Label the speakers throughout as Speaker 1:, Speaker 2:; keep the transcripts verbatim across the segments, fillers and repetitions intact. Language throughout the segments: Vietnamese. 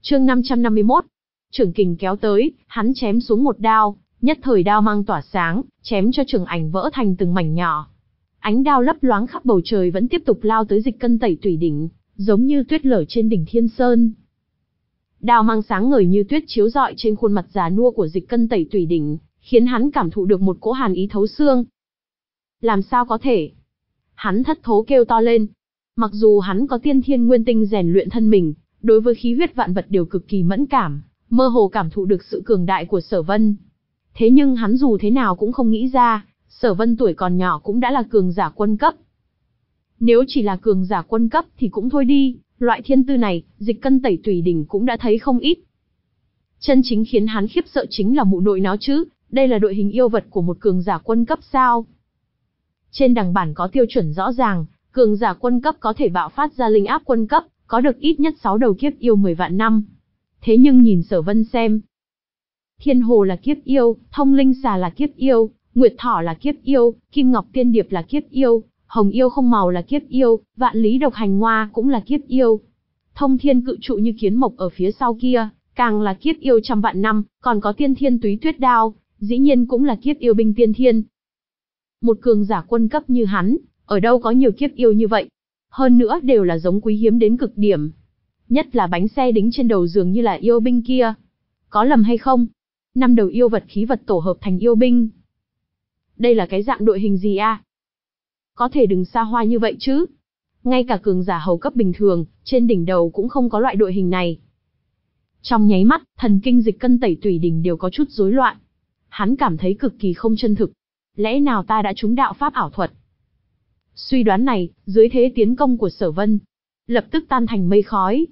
Speaker 1: Chương năm trăm năm mươi mốt. Trưởng kình kéo tới, hắn chém xuống một đao, nhất thời đao mang tỏa sáng, chém cho trường ảnh vỡ thành từng mảnh nhỏ. Ánh đao lấp loáng khắp bầu trời vẫn tiếp tục lao tới Dịch Cân Tẩy Tủy đỉnh, giống như tuyết lở trên đỉnh Thiên Sơn. Đao mang sáng ngời như tuyết chiếu rọi trên khuôn mặt già nua của Dịch Cân Tẩy Tủy đỉnh, khiến hắn cảm thụ được một cỗ hàn ý thấu xương. Làm sao có thể? Hắn thất thố kêu to lên. Mặc dù hắn có tiên thiên nguyên tinh rèn luyện thân mình, đối với khí huyết vạn vật đều cực kỳ mẫn cảm, mơ hồ cảm thụ được sự cường đại của Sở Vân. Thế nhưng hắn dù thế nào cũng không nghĩ ra, Sở Vân tuổi còn nhỏ cũng đã là cường giả quân cấp. Nếu chỉ là cường giả quân cấp thì cũng thôi đi, loại thiên tư này, Dịch Cân Tẩy Tủy đỉnh cũng đã thấy không ít. Chân chính khiến hắn khiếp sợ chính là mụ nội nó chứ, đây là đội hình yêu vật của một cường giả quân cấp sao? Trên đằng bản có tiêu chuẩn rõ ràng, cường giả quân cấp có thể bạo phát ra linh áp quân cấp, có được ít nhất sáu đầu kiếp yêu mười vạn năm. Thế nhưng nhìn Sở Vân xem, Thiên Hồ là kiếp yêu, Thông Linh Xà là kiếp yêu, Nguyệt Thỏ là kiếp yêu, Kim Ngọc Tiên Điệp là kiếp yêu, Hồng Yêu Không Màu là kiếp yêu, Vạn Lý Độc Hành Hoa cũng là kiếp yêu. Thông Thiên Cự Trụ như kiến mộc ở phía sau kia, càng là kiếp yêu trăm vạn năm, còn có Tiên Thiên Túy Tuyết Đao, dĩ nhiên cũng là kiếp yêu binh tiên thiên. Một cường giả quân cấp như hắn, ở đâu có nhiều kiếp yêu như vậy? Hơn nữa đều là giống quý hiếm đến cực điểm. Nhất là bánh xe đính trên đầu dường như là yêu binh kia. Có lầm hay không? Năm đầu yêu vật khí vật tổ hợp thành yêu binh. Đây là cái dạng đội hình gì a? Có thể đừng xa hoa như vậy chứ? Ngay cả cường giả hầu cấp bình thường, trên đỉnh đầu cũng không có loại đội hình này. Trong nháy mắt, thần kinh Dịch Cân Tẩy Tủy đỉnh đều có chút rối loạn. Hắn cảm thấy cực kỳ không chân thực. Lẽ nào ta đã trúng đạo pháp ảo thuật? Suy đoán này, dưới thế tiến công của Sở Vân, lập tức tan thành mây khói.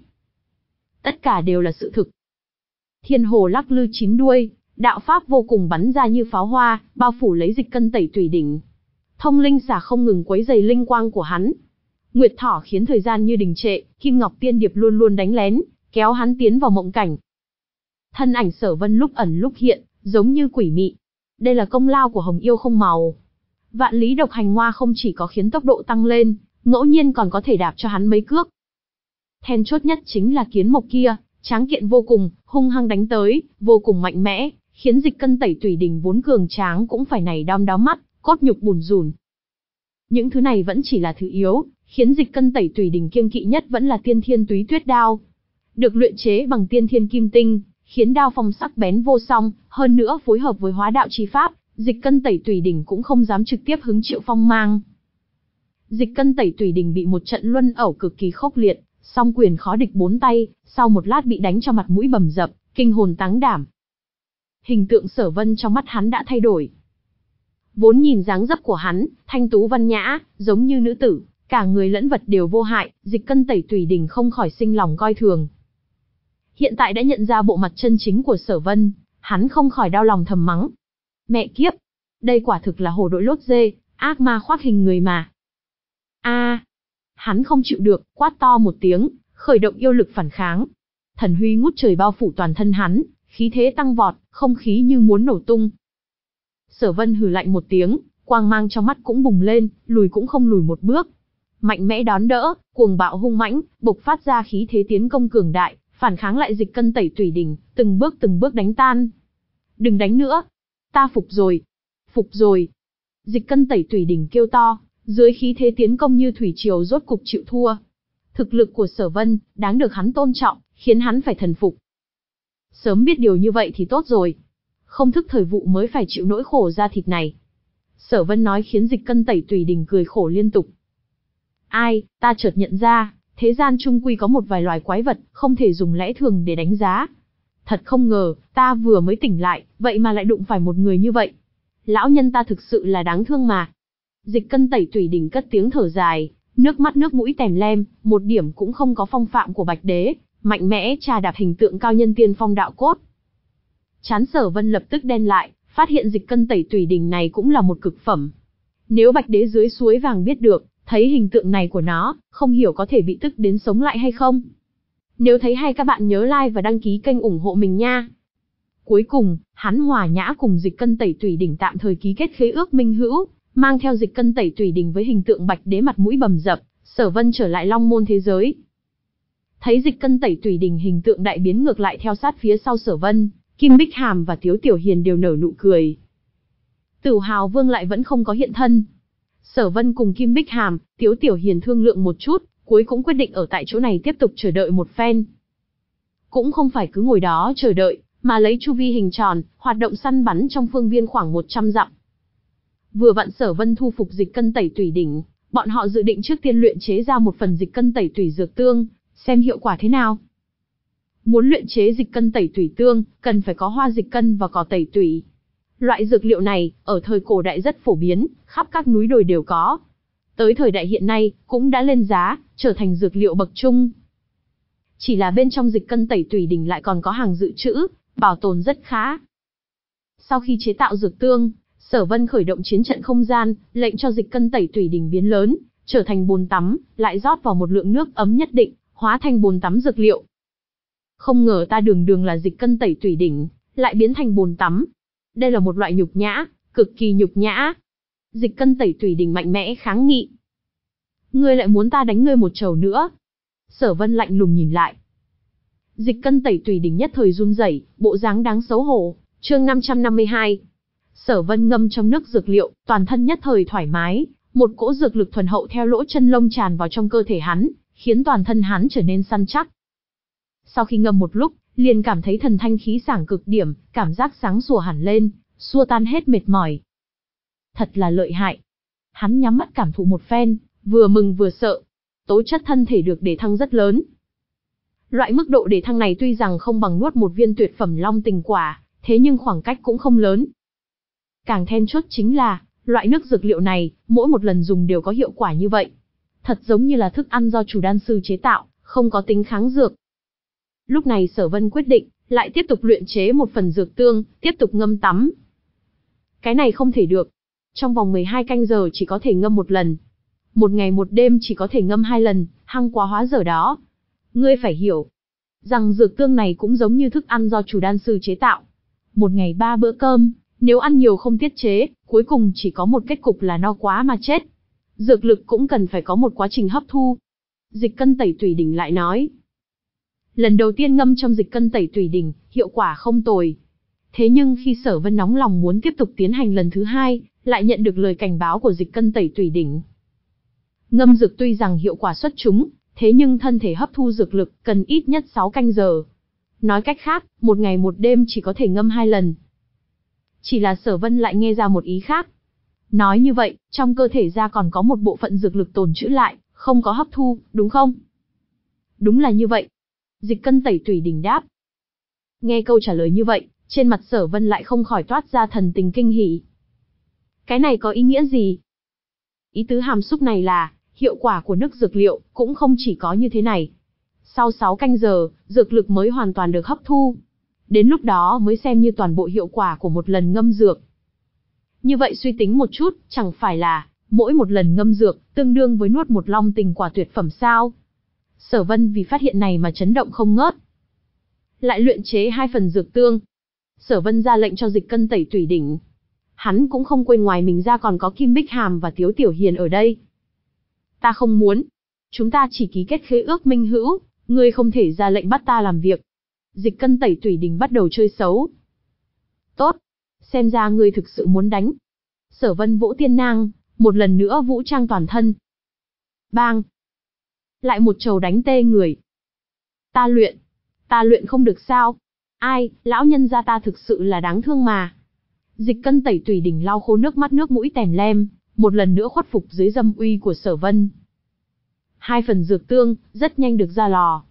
Speaker 1: Tất cả đều là sự thực. Thiên Hồ lắc lư chín đuôi, đạo pháp vô cùng bắn ra như pháo hoa, bao phủ lấy Dịch Cân Tẩy Tủy đỉnh. Thông Linh Xà không ngừng quấy rầy linh quang của hắn. Nguyệt Thỏ khiến thời gian như đình trệ, Kim Ngọc Tiên Điệp luôn luôn đánh lén, kéo hắn tiến vào mộng cảnh. Thân ảnh Sở Vân lúc ẩn lúc hiện, giống như quỷ mị. Đây là công lao của Hồng Yêu Không Màu. Vạn Lý Độc Hành Hoa không chỉ có khiến tốc độ tăng lên, ngẫu nhiên còn có thể đạp cho hắn mấy cước. Then chốt nhất chính là kiến mộc kia, tráng kiện vô cùng, hung hăng đánh tới, vô cùng mạnh mẽ, khiến Dịch Cân Tẩy Tủy đỉnh vốn cường tráng cũng phải nảy đom đóm mắt, cốt nhục bủn rủn. Những thứ này vẫn chỉ là thứ yếu, khiến Dịch Cân Tẩy Tủy đỉnh kiêng kỵ nhất vẫn là Tiên Thiên Túy Tuyết Đao. Được luyện chế bằng tiên thiên kim tinh, khiến đao phong sắc bén vô song, hơn nữa phối hợp với hóa đạo chi pháp, Dịch Cân Tẩy Tủy đỉnh cũng không dám trực tiếp hứng chịu phong mang. Dịch Cân Tẩy Tủy đỉnh bị một trận luân ẩu cực kỳ khốc liệt, song quyền khó địch bốn tay, sau một lát bị đánh cho mặt mũi bầm dập, kinh hồn táng đảm. Hình tượng Sở Vân trong mắt hắn đã thay đổi. Vốn nhìn dáng dấp của hắn, thanh tú văn nhã, giống như nữ tử, cả người lẫn vật đều vô hại, Dịch Cân Tẩy Tủy đỉnh không khỏi sinh lòng coi thường. Hiện tại đã nhận ra bộ mặt chân chính của Sở Vân, hắn không khỏi đau lòng thầm mắng. Mẹ kiếp, đây quả thực là hổ đội lốt dê, ác ma khoác hình người mà. A, à, hắn không chịu được, quát to một tiếng, khởi động yêu lực phản kháng. Thần huy ngút trời bao phủ toàn thân hắn, khí thế tăng vọt, không khí như muốn nổ tung. Sở Vân hừ lạnh một tiếng, quang mang trong mắt cũng bùng lên, lùi cũng không lùi một bước. Mạnh mẽ đón đỡ, cuồng bạo hung mãnh, bộc phát ra khí thế tiến công cường đại, phản kháng lại Dịch Cân Tẩy Tủy đỉnh, từng bước từng bước đánh tan. Đừng đánh nữa, ta phục rồi, phục rồi. Dịch Cân Tẩy Tủy đỉnh kêu to, dưới khí thế tiến công như thủy triều rốt cục chịu thua. Thực lực của Sở Vân, đáng được hắn tôn trọng, khiến hắn phải thần phục. Sớm biết điều như vậy thì tốt rồi. Không thức thời vụ mới phải chịu nỗi khổ da thịt này. Sở Vân nói khiến Dịch Cân Tẩy Tủy đỉnh cười khổ liên tục. Ai, ta chợt nhận ra, thế gian chung quy có một vài loài quái vật, không thể dùng lẽ thường để đánh giá. Thật không ngờ, ta vừa mới tỉnh lại, vậy mà lại đụng phải một người như vậy. Lão nhân ta thực sự là đáng thương mà. Dịch Cân Tẩy Tủy đỉnh cất tiếng thở dài, nước mắt nước mũi tèm lem, một điểm cũng không có phong phạm của Bạch Đế, mạnh mẽ trà đạp hình tượng cao nhân tiên phong đạo cốt. Chán Sở Vân lập tức đen lại, phát hiện Dịch Cân Tẩy Tủy đỉnh này cũng là một cực phẩm. Nếu Bạch Đế dưới suối vàng biết được, thấy hình tượng này của nó, không hiểu có thể bị tức đến sống lại hay không. Nếu thấy hay các bạn nhớ like và đăng ký kênh ủng hộ mình nha. Cuối cùng, hắn Hòa Nhã cùng Dịch Cân Tẩy Tủy đỉnh tạm thời ký kết khế ước minh hữu, mang theo Dịch Cân Tẩy Tủy đỉnh với hình tượng Bạch Đế mặt mũi bầm dập, Sở Vân trở lại Long Môn thế giới. Thấy dịch cân tẩy tùy đỉnh hình tượng đại biến ngược lại theo sát phía sau Sở Vân, Kim Bích Hàm và Tiếu Tiểu Hiền đều nở nụ cười. Tửu Hào Vương lại vẫn không có hiện thân. Sở Vân cùng Kim Bích Hàm, Tiếu Tiểu Hiền thương lượng một chút, cuối cũng quyết định ở tại chỗ này tiếp tục chờ đợi một phen. Cũng không phải cứ ngồi đó chờ đợi, mà lấy chu vi hình tròn, hoạt động săn bắn trong phương viên khoảng một trăm dặm. Vừa vặn Sở Vân thu phục dịch cân tẩy tùy đỉnh, bọn họ dự định trước tiên luyện chế ra một phần dịch cân tẩy tùy dược tương, xem hiệu quả thế nào. Muốn luyện chế dịch cân tẩy tùy tương, cần phải có hoa dịch cân và cỏ tẩy tùy. Loại dược liệu này, ở thời cổ đại rất phổ biến, khắp các núi đồi đều có. Tới thời đại hiện nay, cũng đã lên giá, trở thành dược liệu bậc trung. Chỉ là bên trong dịch cân tẩy tùy đỉnh lại còn có hàng dự trữ, bảo tồn rất khá. Sau khi chế tạo dược tương, Sở Vân khởi động chiến trận không gian, lệnh cho dịch cân tẩy tùy đỉnh biến lớn, trở thành bồn tắm, lại rót vào một lượng nước ấm nhất định, hóa thành bồn tắm dược liệu. Không ngờ ta đường đường là dịch cân tẩy tùy đỉnh, lại biến thành bồn tắm. Đây là một loại nhục nhã, cực kỳ nhục nhã. Dịch cân tẩy tùy đỉnh mạnh mẽ kháng nghị. Ngươi lại muốn ta đánh ngươi một trầu nữa? Sở Vân lạnh lùng nhìn lại. Dịch cân tẩy tùy đỉnh nhất thời run rẩy, bộ dáng đáng xấu hổ. Chương năm trăm năm mươi hai. Sở Vân ngâm trong nước dược liệu, toàn thân nhất thời thoải mái, một cỗ dược lực thuần hậu theo lỗ chân lông tràn vào trong cơ thể hắn, khiến toàn thân hắn trở nên săn chắc. Sau khi ngâm một lúc, liền cảm thấy thần thanh khí sảng cực điểm, cảm giác sáng sủa hẳn lên, xua tan hết mệt mỏi. Thật là lợi hại. Hắn nhắm mắt cảm thụ một phen, vừa mừng vừa sợ. Tố chất thân thể được đề thăng rất lớn. Loại mức độ đề thăng này tuy rằng không bằng nuốt một viên tuyệt phẩm long tình quả, thế nhưng khoảng cách cũng không lớn. Càng then chốt chính là, loại nước dược liệu này, mỗi một lần dùng đều có hiệu quả như vậy. Thật giống như là thức ăn do chủ đan sư chế tạo, không có tính kháng dược. Lúc này Sở Vân quyết định, lại tiếp tục luyện chế một phần dược tương, tiếp tục ngâm tắm. Cái này không thể được. Trong vòng mười hai canh giờ chỉ có thể ngâm một lần. Một ngày một đêm chỉ có thể ngâm hai lần, hăng quá hóa dở đó. Ngươi phải hiểu, rằng dược tương này cũng giống như thức ăn do chủ đan sư chế tạo. Một ngày ba bữa cơm, nếu ăn nhiều không tiết chế, cuối cùng chỉ có một kết cục là no quá mà chết. Dược lực cũng cần phải có một quá trình hấp thu. Dịch cân tẩy tùy đỉnh lại nói. Lần đầu tiên ngâm trong dịch cân tẩy tùy đỉnh, hiệu quả không tồi. Thế nhưng khi Sở Vân nóng lòng muốn tiếp tục tiến hành lần thứ hai, lại nhận được lời cảnh báo của dịch cân tẩy tùy đỉnh. Ngâm dược tuy rằng hiệu quả xuất chúng, thế nhưng thân thể hấp thu dược lực cần ít nhất sáu canh giờ. Nói cách khác, một ngày một đêm chỉ có thể ngâm hai lần. Chỉ là Sở Vân lại nghe ra một ý khác. Nói như vậy, trong cơ thể ra còn có một bộ phận dược lực tồn trữ lại, không có hấp thu, đúng không? Đúng là như vậy. Dịch cân tẩy tùy đỉnh đáp. Nghe câu trả lời như vậy, trên mặt Sở Vân lại không khỏi toát ra thần tình kinh hỉ. Cái này có ý nghĩa gì? Ý tứ hàm xúc này là, hiệu quả của nước dược liệu cũng không chỉ có như thế này. Sau sáu canh giờ, dược lực mới hoàn toàn được hấp thu. Đến lúc đó mới xem như toàn bộ hiệu quả của một lần ngâm dược. Như vậy suy tính một chút, chẳng phải là, mỗi một lần ngâm dược, tương đương với nuốt một long tình quả tuyệt phẩm sao? Sở Vân vì phát hiện này mà chấn động không ngớt. Lại luyện chế hai phần dược tương. Sở Vân ra lệnh cho dịch cân tẩy tùy đỉnh. Hắn cũng không quên ngoài mình ra còn có Kim Bích Hàm và Tiếu Tiểu Hiền ở đây. Ta không muốn. Chúng ta chỉ ký kết khế ước minh hữu, ngươi không thể ra lệnh bắt ta làm việc. Dịch cân tẩy tùy đỉnh bắt đầu chơi xấu. Tốt. Xem ra ngươi thực sự muốn đánh. Sở Vân vỗ tiên nang, một lần nữa vũ trang toàn thân. Bang. Lại một trầu đánh tê người. Ta luyện. Ta luyện không được sao? Ai, lão nhân gia ta thực sự là đáng thương mà. Dịch cân tẩy tùy đỉnh lau khô nước mắt nước mũi tèm lem, một lần nữa khuất phục dưới dâm uy của Sở Vân. Hai phần dược tương, rất nhanh được ra lò.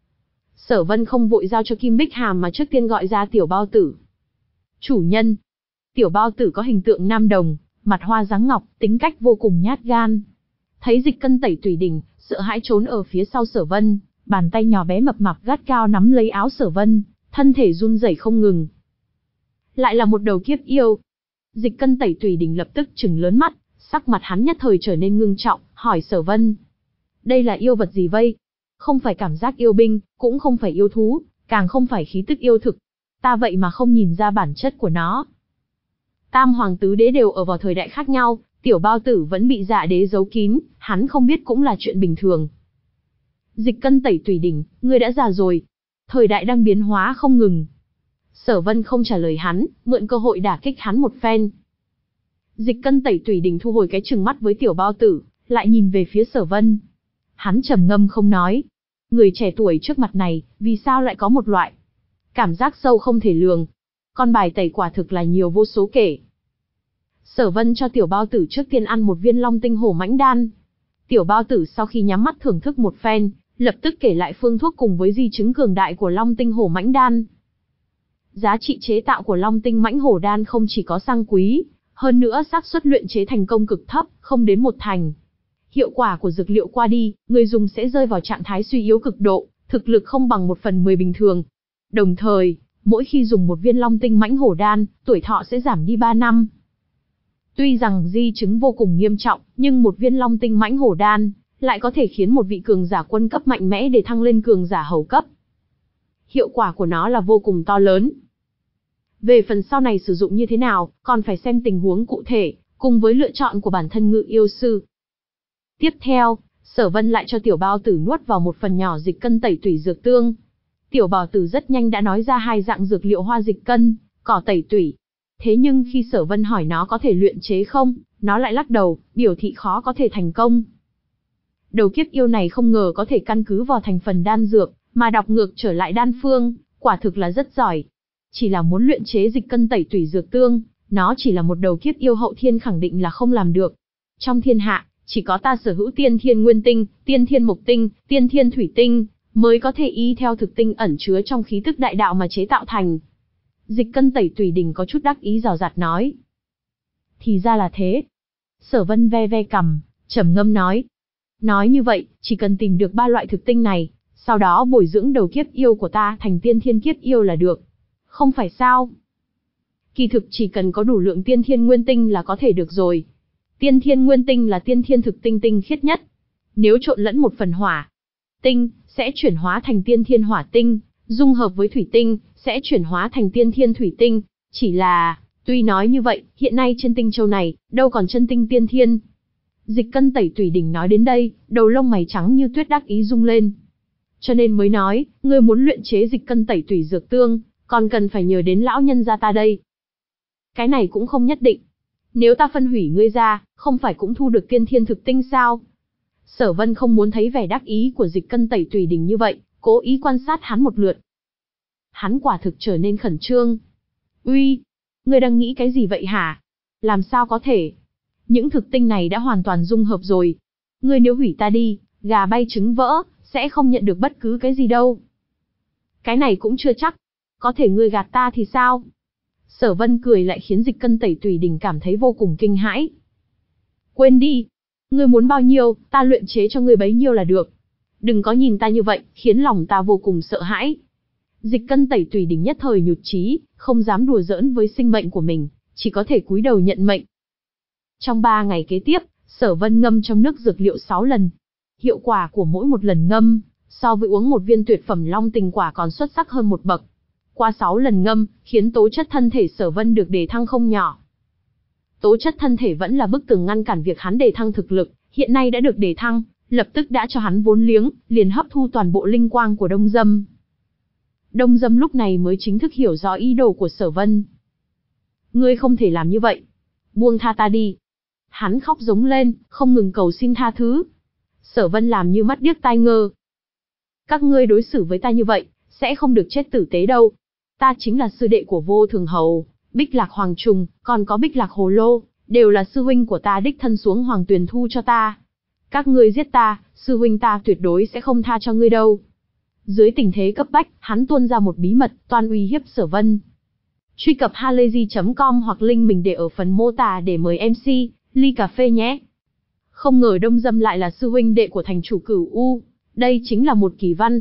Speaker 1: Sở Vân không vội giao cho Kim Bích Hàm mà trước tiên gọi ra Tiểu Bao Tử. Chủ nhân. Tiểu Bao Tử có hình tượng nam đồng, mặt hoa dáng ngọc, tính cách vô cùng nhát gan. Thấy dịch cân tẩy tùy đỉnh, sợ hãi trốn ở phía sau Sở Vân, bàn tay nhỏ bé mập mạp gắt cao nắm lấy áo Sở Vân, thân thể run rẩy không ngừng. Lại là một đầu kiếp yêu. Dịch cân tẩy tùy đỉnh lập tức trừng lớn mắt, sắc mặt hắn nhất thời trở nên ngưng trọng, hỏi Sở Vân. Đây là yêu vật gì vây? Không phải cảm giác yêu binh, cũng không phải yêu thú, càng không phải khí tức yêu thực. Ta vậy mà không nhìn ra bản chất của nó. Tam hoàng tứ đế đều ở vào thời đại khác nhau, Tiểu Bao Tử vẫn bị Dạ đế giấu kín, hắn không biết cũng là chuyện bình thường. Dịch cân tẩy tùy đỉnh, ngươi đã già rồi. Thời đại đang biến hóa không ngừng. Sở Vân không trả lời hắn, mượn cơ hội đả kích hắn một phen. Dịch cân tẩy tùy đỉnh thu hồi cái trừng mắt với tiểu bao tử, lại nhìn về phía Sở Vân. Hắn trầm ngâm không nói. Người trẻ tuổi trước mặt này, vì sao lại có một loại cảm giác sâu không thể lường. Con bài tẩy quả thực là nhiều vô số kể. Sở Vân cho tiểu bao tử trước tiên ăn một viên long tinh hổ mãnh đan. Tiểu bao tử sau khi nhắm mắt thưởng thức một phen, lập tức kể lại phương thuốc cùng với di chứng cường đại của long tinh hổ mãnh đan. Giá trị chế tạo của long tinh mãnh hổ đan không chỉ có sang quý, hơn nữa xác suất luyện chế thành công cực thấp, không đến một thành. Hiệu quả của dược liệu qua đi, người dùng sẽ rơi vào trạng thái suy yếu cực độ, thực lực không bằng một phần mười bình thường. Đồng thời, mỗi khi dùng một viên long tinh mãnh hổ đan, tuổi thọ sẽ giảm đi ba năm. Tuy rằng di chứng vô cùng nghiêm trọng, nhưng một viên long tinh mãnh hổ đan lại có thể khiến một vị cường giả quân cấp mạnh mẽ để thăng lên cường giả hầu cấp. Hiệu quả của nó là vô cùng to lớn. Về phần sau này sử dụng như thế nào, còn phải xem tình huống cụ thể, cùng với lựa chọn của bản thân ngự yêu sư. Tiếp theo, Sở Vân lại cho tiểu bao tử nuốt vào một phần nhỏ dịch cân tẩy tủy dược tương. Tiểu bao tử rất nhanh đã nói ra hai dạng dược liệu hoa dịch cân, cỏ tẩy tủy. Thế nhưng khi Sở Vân hỏi nó có thể luyện chế không, nó lại lắc đầu, biểu thị khó có thể thành công. Đầu kiếp yêu này không ngờ có thể căn cứ vào thành phần đan dược, mà đọc ngược trở lại đan phương, quả thực là rất giỏi. Chỉ là muốn luyện chế dịch cân tẩy tủy dược tương, nó chỉ là một đầu kiếp yêu hậu thiên khẳng định là không làm được. Trong thiên hạ, chỉ có ta sở hữu tiên thiên nguyên tinh, tiên thiên mộc tinh, tiên thiên thủy tinh, mới có thể y theo thực tinh ẩn chứa trong khí tức đại đạo mà chế tạo thành. Dịch cân tẩy tùy đỉnh có chút đắc ý rào rạt nói. Thì ra là thế. Sở Vân ve ve cằm, trầm ngâm nói. Nói như vậy, chỉ cần tìm được ba loại thực tinh này, sau đó bồi dưỡng đầu kiếp yêu của ta thành tiên thiên kiếp yêu là được. Không phải sao? Kỳ thực chỉ cần có đủ lượng tiên thiên nguyên tinh là có thể được rồi. Tiên thiên nguyên tinh là tiên thiên thực tinh tinh khiết nhất. Nếu trộn lẫn một phần hỏa tinh, sẽ chuyển hóa thành tiên thiên hỏa tinh, dung hợp với thủy tinh, sẽ chuyển hóa thành tiên thiên thủy tinh. Chỉ là, tuy nói như vậy, hiện nay trên tinh châu này, đâu còn chân tinh tiên thiên. Dịch cân tẩy tùy đỉnh nói đến đây, đầu lông mày trắng như tuyết đắc ý rung lên. Cho nên mới nói, ngươi muốn luyện chế dịch cân tẩy tùy dược tương, còn cần phải nhờ đến lão nhân gia ta đây. Cái này cũng không nhất định. Nếu ta phân hủy ngươi ra, không phải cũng thu được tiên thiên thực tinh sao? Sở Vân không muốn thấy vẻ đắc ý của dịch cân tẩy tùy đỉnh như vậy, cố ý quan sát hắn một lượt. Hắn quả thực trở nên khẩn trương. Uy, ngươi đang nghĩ cái gì vậy hả? Làm sao có thể? Những thực tinh này đã hoàn toàn dung hợp rồi. Ngươi nếu hủy ta đi, gà bay trứng vỡ, sẽ không nhận được bất cứ cái gì đâu. Cái này cũng chưa chắc. Có thể ngươi gạt ta thì sao? Sở Vân cười lại khiến dịch cân tẩy tùy đỉnh cảm thấy vô cùng kinh hãi. Quên đi. Ngươi muốn bao nhiêu, ta luyện chế cho ngươi bấy nhiêu là được. Đừng có nhìn ta như vậy, khiến lòng ta vô cùng sợ hãi. Dịch cân tẩy tùy đỉnh nhất thời nhụt chí, không dám đùa giỡn với sinh mệnh của mình, chỉ có thể cúi đầu nhận mệnh. Trong ba ngày kế tiếp, Sở Vân ngâm trong nước dược liệu sáu lần. Hiệu quả của mỗi một lần ngâm, so với uống một viên tuyệt phẩm long tình quả còn xuất sắc hơn một bậc. Qua sáu lần ngâm, khiến tố chất thân thể Sở Vân được đề thăng không nhỏ. Tố chất thân thể vẫn là bức tường ngăn cản việc hắn đề thăng thực lực, hiện nay đã được đề thăng, lập tức đã cho hắn vốn liếng, liền hấp thu toàn bộ linh quang của Đông Dâm. Đông Dâm lúc này mới chính thức hiểu rõ ý đồ của Sở Vân. Ngươi không thể làm như vậy. Buông tha ta đi. Hắn khóc giống lên, không ngừng cầu xin tha thứ. Sở Vân làm như mắt điếc tai ngơ. Các ngươi đối xử với ta như vậy, sẽ không được chết tử tế đâu. Ta chính là sư đệ của Vô Thường Hầu, Bích Lạc Hoàng Trùng, còn có Bích Lạc Hồ Lô, đều là sư huynh của ta đích thân xuống Hoàng Tuyền thu cho ta. Các ngươi giết ta, sư huynh ta tuyệt đối sẽ không tha cho ngươi đâu. Dưới tình thế cấp bách, hắn tuôn ra một bí mật, toan uy hiếp Sở Vân. Truy cập halayzi chấm com hoặc link mình để ở phần mô tả để mời em xê, ly cà phê nhé. Không ngờ Đông Dâm lại là sư huynh đệ của thành chủ Cửu U, đây chính là một kỳ văn.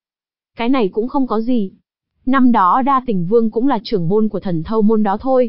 Speaker 1: Cái này cũng không có gì. Năm đó Đa Tình Vương cũng là trưởng môn của Thần Thâu môn đó thôi.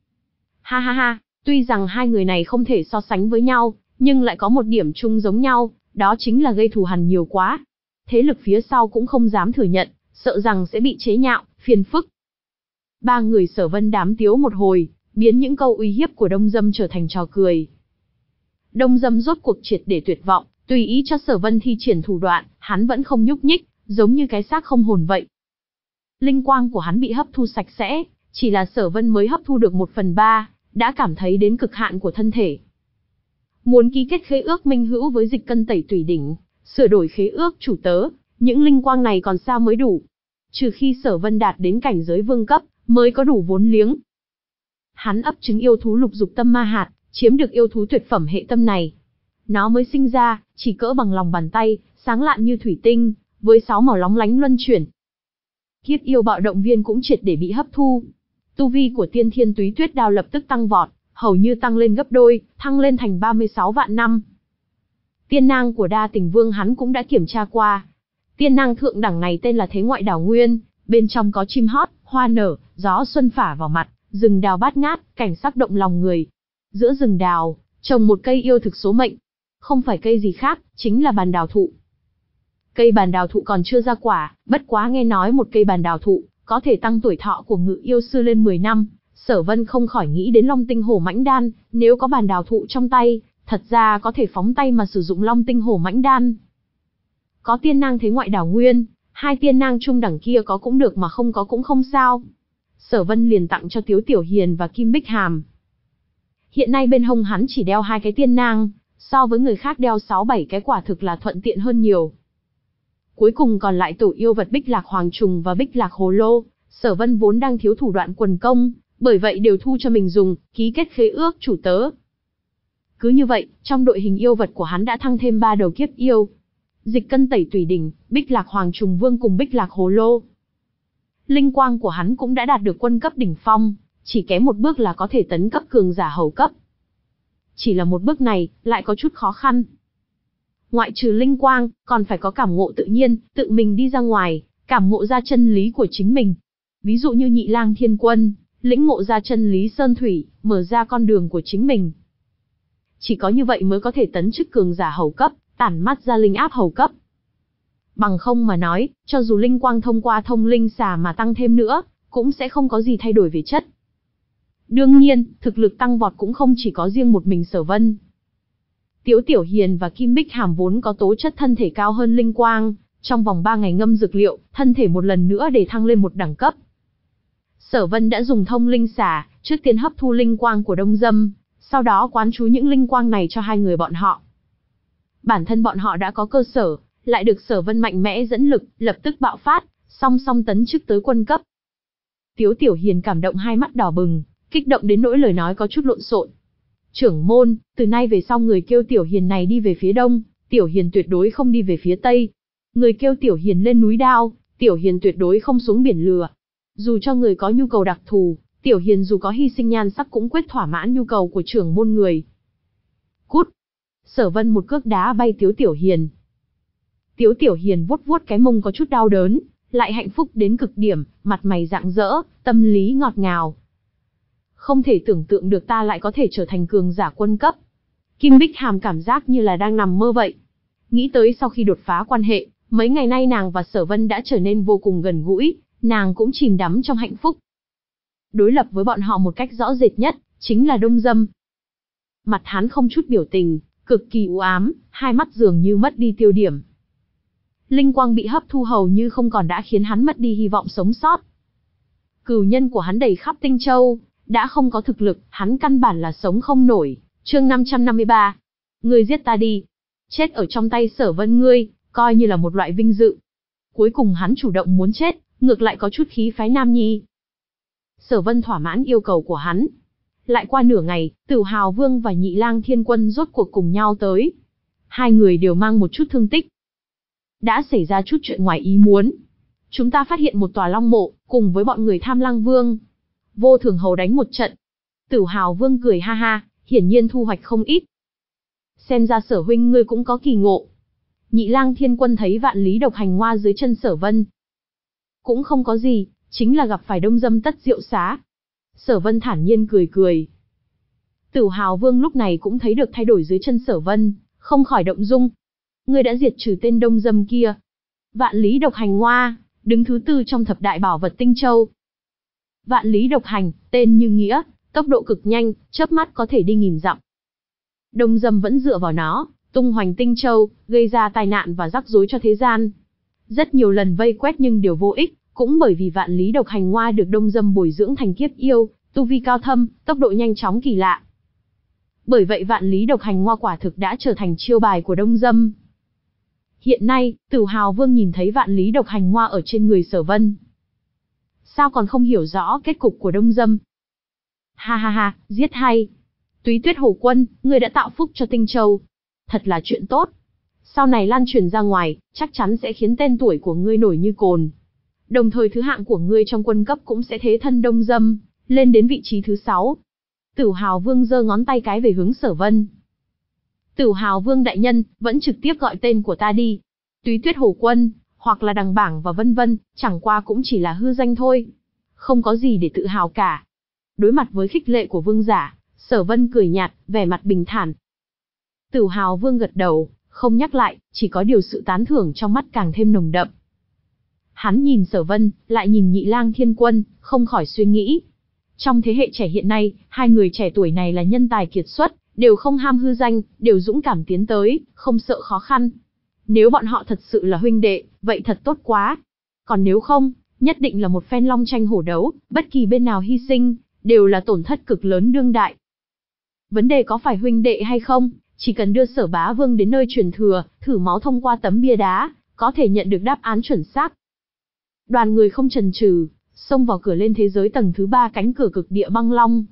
Speaker 1: Ha ha ha, tuy rằng hai người này không thể so sánh với nhau, nhưng lại có một điểm chung giống nhau, đó chính là gây thù hằn nhiều quá. Thế lực phía sau cũng không dám thừa nhận, sợ rằng sẽ bị chế nhạo, phiền phức. Ba người Sở Vân đám tiếu một hồi, biến những câu uy hiếp của Đông Dâm trở thành trò cười. Đông Dâm rốt cuộc triệt để tuyệt vọng, Tùy ý cho Sở Vân thi triển thủ đoạn, hắn vẫn không nhúc nhích, giống như cái xác không hồn vậy. Linh quang của hắn bị hấp thu sạch sẽ, chỉ là Sở Vân mới hấp thu được một phần ba, đã cảm thấy đến cực hạn của thân thể. Muốn ký kết khế ước minh hữu với Dịch Cân Tẩy Tủy Đỉnh, sửa đổi khế ước chủ tớ, những linh quang này còn sao mới đủ. Trừ khi Sở Vân đạt đến cảnh giới vương cấp, mới có đủ vốn liếng. Hắn ấp trứng yêu thú lục dục tâm ma hạt, chiếm được yêu thú tuyệt phẩm hệ tâm này. Nó mới sinh ra, chỉ cỡ bằng lòng bàn tay, sáng lạn như thủy tinh, với sáu màu lóng lánh luân chuyển. Kiết yêu bạo động viên cũng triệt để bị hấp thu. Tu vi của Tiên Thiên Túy Tuyết Đao lập tức tăng vọt, hầu như tăng lên gấp đôi, thăng lên thành ba mươi sáu vạn năm. Tiên nang của Đa Tình Vương hắn cũng đã kiểm tra qua. Tiên nang thượng đẳng này tên là Thế Ngoại Đảo Nguyên, bên trong có chim hót, hoa nở, gió xuân phả vào mặt, rừng đào bát ngát, cảnh sắc động lòng người. Giữa rừng đào, trồng một cây yêu thực số mệnh. Không phải cây gì khác, chính là bàn đào thụ. Cây bàn đào thụ còn chưa ra quả, bất quá nghe nói một cây bàn đào thụ có thể tăng tuổi thọ của ngự yêu sư lên mười năm. Sở Vân không khỏi nghĩ đến Long Tinh Hổ Mãnh Đan, nếu có bàn đào thụ trong tay, thật ra có thể phóng tay mà sử dụng Long Tinh Hổ Mãnh Đan. Có tiên nang Thế Ngoại Đảo Nguyên, hai tiên nang trung đẳng kia có cũng được mà không có cũng không sao. Sở Vân liền tặng cho Tiếu Tiểu Hiền và Kim Bích Hàm. Hiện nay bên hông hắn chỉ đeo hai cái tiên nang, so với người khác đeo sáu bảy cái quả thực là thuận tiện hơn nhiều. Cuối cùng còn lại tổ yêu vật Bích Lạc Hoàng Trùng và Bích Lạc Hồ Lô, Sở Vân vốn đang thiếu thủ đoạn quần công, bởi vậy đều thu cho mình dùng, ký kết khế ước chủ tớ. Cứ như vậy, trong đội hình yêu vật của hắn đã thăng thêm ba đầu kiếp yêu. Dịch Cân Tẩy Tủy Đỉnh, Bích Lạc Hoàng Trùng Vương cùng Bích Lạc Hồ Lô. Linh quang của hắn cũng đã đạt được quân cấp đỉnh phong, chỉ kém một bước là có thể tấn cấp cường giả hầu cấp. Chỉ là một bước này, lại có chút khó khăn. Ngoại trừ linh quang, còn phải có cảm ngộ tự nhiên, tự mình đi ra ngoài, cảm ngộ ra chân lý của chính mình. Ví dụ như Nhị Lang Thiên Quân, lĩnh ngộ ra chân lý sơn thủy, mở ra con đường của chính mình. Chỉ có như vậy mới có thể tấn chức cường giả hầu cấp, tản mắt ra linh áp hầu cấp. Bằng không mà nói, cho dù linh quang thông qua thông linh xà mà tăng thêm nữa, cũng sẽ không có gì thay đổi về chất. Đương nhiên, thực lực tăng vọt cũng không chỉ có riêng một mình Sở Vân. Tiếu Tiểu Hiền và Kim Bích Hàm vốn có tố chất thân thể cao hơn linh quang, trong vòng ba ngày ngâm dược liệu, thân thể một lần nữa để thăng lên một đẳng cấp. Sở Vân đã dùng thông linh xà, trước tiên hấp thu linh quang của Đông Dâm, sau đó quán chú những linh quang này cho hai người bọn họ. Bản thân bọn họ đã có cơ sở, lại được Sở Vân mạnh mẽ dẫn lực, lập tức bạo phát, song song tấn chức tới quân cấp. Tiếu Tiểu Hiền cảm động hai mắt đỏ bừng, kích động đến nỗi lời nói có chút lộn xộn. Trưởng môn, từ nay về sau người kêu Tiểu Hiền này đi về phía đông, Tiểu Hiền tuyệt đối không đi về phía tây. Người kêu Tiểu Hiền lên núi đao, Tiểu Hiền tuyệt đối không xuống biển lửa. Dù cho người có nhu cầu đặc thù, Tiểu Hiền dù có hy sinh nhan sắc cũng quyết thỏa mãn nhu cầu của trưởng môn người. Cút! Sở Vân một cước đá bay Tiếu Tiểu Hiền. Tiếu Tiểu Hiền vuốt vuốt cái mông có chút đau đớn, lại hạnh phúc đến cực điểm, mặt mày rạng rỡ, tâm lý ngọt ngào. Không thể tưởng tượng được ta lại có thể trở thành cường giả quân cấp. Kim Bích Hàm cảm giác như là đang nằm mơ vậy. Nghĩ tới sau khi đột phá quan hệ, mấy ngày nay nàng và Sở Vân đã trở nên vô cùng gần gũi, nàng cũng chìm đắm trong hạnh phúc. Đối lập với bọn họ một cách rõ rệt nhất, chính là Đông Dâm. Mặt hắn không chút biểu tình, cực kỳ u ám, hai mắt dường như mất đi tiêu điểm. Linh quang bị hấp thu hầu như không còn đã khiến hắn mất đi hy vọng sống sót. Cửu nhân của hắn đầy khắp Tinh Châu, đã không có thực lực, hắn căn bản là sống không nổi. Chương năm trăm năm mươi ba. Ngươi giết ta đi. Chết ở trong tay Sở Vân ngươi, coi như là một loại vinh dự. Cuối cùng hắn chủ động muốn chết, ngược lại có chút khí phái nam nhi. Sở Vân thỏa mãn yêu cầu của hắn. Lại qua nửa ngày, Tử Hào Vương và Nhị Lang Thiên Quân rốt cuộc cùng nhau tới. Hai người đều mang một chút thương tích. Đã xảy ra chút chuyện ngoài ý muốn. Chúng ta phát hiện một tòa long mộ, cùng với bọn người Tham Lang Vương. Vô Thường Hầu đánh một trận. Tử Hào Vương cười ha ha, hiển nhiên thu hoạch không ít. Xem ra Sở huynh ngươi cũng có kỳ ngộ. Nhị Lang Thiên Quân thấy vạn lý độc hành hoa dưới chân Sở Vân. Cũng không có gì, chính là gặp phải Đông Dâm tất diệu xá. Sở Vân thản nhiên cười cười. Tử Hào Vương lúc này cũng thấy được thay đổi dưới chân Sở Vân, không khỏi động dung. Ngươi đã diệt trừ tên Đông Dâm kia. Vạn lý độc hành hoa, đứng thứ tư trong thập đại bảo vật Tinh Châu. Vạn lý độc hành, tên như nghĩa, tốc độ cực nhanh, chớp mắt có thể đi nghìn dặm. Đông Dâm vẫn dựa vào nó, tung hoành Tinh Châu, gây ra tai nạn và rắc rối cho thế gian. Rất nhiều lần vây quét nhưng đều vô ích, cũng bởi vì vạn lý độc hành hoa được Đông Dâm bồi dưỡng thành kiếp yêu, tu vi cao thâm, tốc độ nhanh chóng kỳ lạ. Bởi vậy vạn lý độc hành hoa quả thực đã trở thành chiêu bài của Đông Dâm. Hiện nay, Tử Hào Vương nhìn thấy vạn lý độc hành hoa ở trên người Sở Vân. Sao còn không hiểu rõ kết cục của Đông Dâm? Ha ha ha, giết hay. Túy Tuyết Hồ Quân, ngươi đã tạo phúc cho Tinh Châu. Thật là chuyện tốt. Sau này lan truyền ra ngoài, chắc chắn sẽ khiến tên tuổi của ngươi nổi như cồn. Đồng thời thứ hạng của ngươi trong quân cấp cũng sẽ thế thân Đông Dâm, lên đến vị trí thứ sáu. Tử Hào Vương giơ ngón tay cái về hướng Sở Vân. Tử Hào Vương đại nhân, vẫn trực tiếp gọi tên của ta đi. Túy Tuyết Hồ Quân, hoặc là Đằng Bảng và vân vân, chẳng qua cũng chỉ là hư danh thôi. Không có gì để tự hào cả. Đối mặt với khích lệ của vương giả, Sở Vân cười nhạt, vẻ mặt bình thản. Tử Hào Vương gật đầu, không nhắc lại, chỉ có điều sự tán thưởng trong mắt càng thêm nồng đậm. Hắn nhìn Sở Vân, lại nhìn Nhị Lang Thiên Quân, không khỏi suy nghĩ. Trong thế hệ trẻ hiện nay, hai người trẻ tuổi này là nhân tài kiệt xuất, đều không ham hư danh, đều dũng cảm tiến tới, không sợ khó khăn. Nếu bọn họ thật sự là huynh đệ, vậy thật tốt quá. Còn nếu không, nhất định là một phen long tranh hổ đấu, bất kỳ bên nào hy sinh, đều là tổn thất cực lớn đương đại. Vấn đề có phải huynh đệ hay không, chỉ cần đưa Sở Bá Vương đến nơi truyền thừa, thử máu thông qua tấm bia đá, có thể nhận được đáp án chuẩn xác. Đoàn người không chần chừ, xông vào cửa lên thế giới tầng thứ ba cánh cửa cực địa băng long.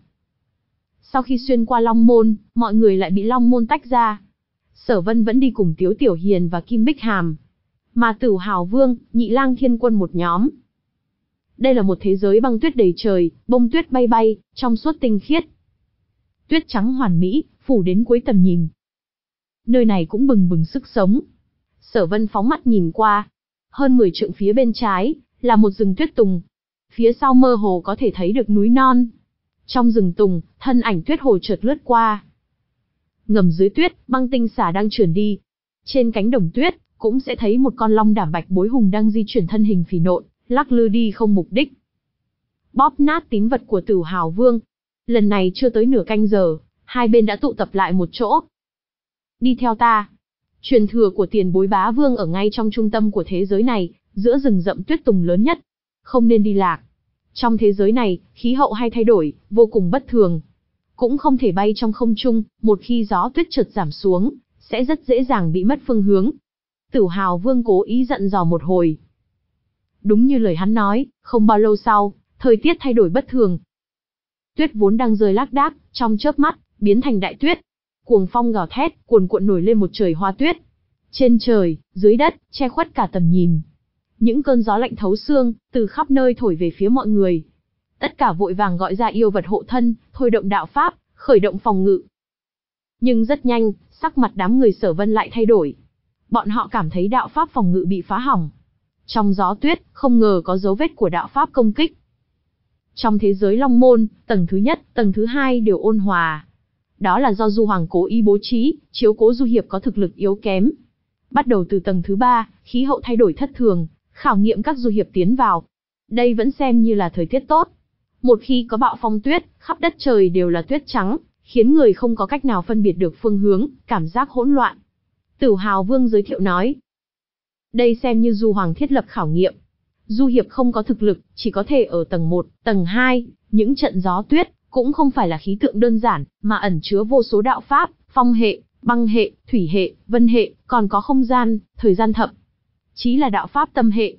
Speaker 1: Sau khi xuyên qua Long Môn, mọi người lại bị Long Môn tách ra. Sở Vân vẫn đi cùng Tiếu Tiểu Hiền và Kim Bích Hàm, mà Tử Hào Vương, Nhị Lang Thiên Quân một nhóm. Đây là một thế giới băng tuyết đầy trời, bông tuyết bay bay, trong suốt tinh khiết. Tuyết trắng hoàn mỹ, phủ đến cuối tầm nhìn. Nơi này cũng bừng bừng sức sống. Sở Vân phóng mắt nhìn qua. Hơn mười trượng phía bên trái, là một rừng tuyết tùng. Phía sau mơ hồ có thể thấy được núi non. Trong rừng tùng, thân ảnh Tuyết Hồ chợt lướt qua. Ngầm dưới tuyết, băng tinh xà đang trườn đi. Trên cánh đồng tuyết, cũng sẽ thấy một con long đảm bạch bối hùng đang di chuyển thân hình phì nộn, lắc lư đi không mục đích. Bóp nát tín vật của Tử Hào Vương. Lần này chưa tới nửa canh giờ, hai bên đã tụ tập lại một chỗ. Đi theo ta. Truyền thừa của tiền bối Bá Vương ở ngay trong trung tâm của thế giới này, giữa rừng rậm tuyết tùng lớn nhất. Không nên đi lạc. Trong thế giới này, khí hậu hay thay đổi, vô cùng bất thường. Cũng không thể bay trong không trung, một khi gió tuyết chợt giảm xuống, sẽ rất dễ dàng bị mất phương hướng. Tử Hào Vương cố ý dặn dò một hồi. Đúng như lời hắn nói, không bao lâu sau, thời tiết thay đổi bất thường. Tuyết vốn đang rơi lác đác, trong chớp mắt, biến thành đại tuyết. Cuồng phong gào thét, cuồn cuộn nổi lên một trời hoa tuyết. Trên trời, dưới đất, che khuất cả tầm nhìn. Những cơn gió lạnh thấu xương, từ khắp nơi thổi về phía mọi người. Tất cả vội vàng gọi ra yêu vật hộ thân, thôi động đạo pháp, khởi động phòng ngự. Nhưng rất nhanh, sắc mặt đám người Sở Vân lại thay đổi. Bọn họ cảm thấy đạo pháp phòng ngự bị phá hỏng. Trong gió tuyết, không ngờ có dấu vết của đạo pháp công kích. Trong thế giới Long Môn, tầng thứ nhất, tầng thứ hai đều ôn hòa. Đó là do Du Hoàng cố ý bố trí, chiếu cố Du Hiệp có thực lực yếu kém. Bắt đầu từ tầng thứ ba, khí hậu thay đổi thất thường, khảo nghiệm các Du Hiệp tiến vào. Đây vẫn xem như là thời tiết tốt. Một khi có bạo phong tuyết, khắp đất trời đều là tuyết trắng, khiến người không có cách nào phân biệt được phương hướng, cảm giác hỗn loạn. Tử Hào Vương giới thiệu nói. Đây xem như Du Hoàng thiết lập khảo nghiệm. Du Hiệp không có thực lực, chỉ có thể ở tầng một, tầng hai, những trận gió tuyết, cũng không phải là khí tượng đơn giản, mà ẩn chứa vô số đạo pháp, phong hệ, băng hệ, thủy hệ, vân hệ, còn có không gian, thời gian thậm chí là đạo pháp tâm hệ.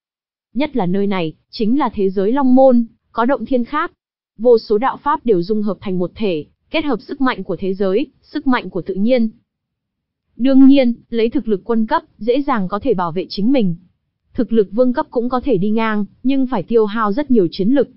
Speaker 1: Nhất là nơi này, chính là thế giới Long Môn, có động thiên khác. Vô số đạo pháp đều dung hợp thành một thể, kết hợp sức mạnh của thế giới, sức mạnh của tự nhiên. Đương nhiên, lấy thực lực quân cấp, dễ dàng có thể bảo vệ chính mình. Thực lực vương cấp cũng có thể đi ngang, nhưng phải tiêu hao rất nhiều chiến lực.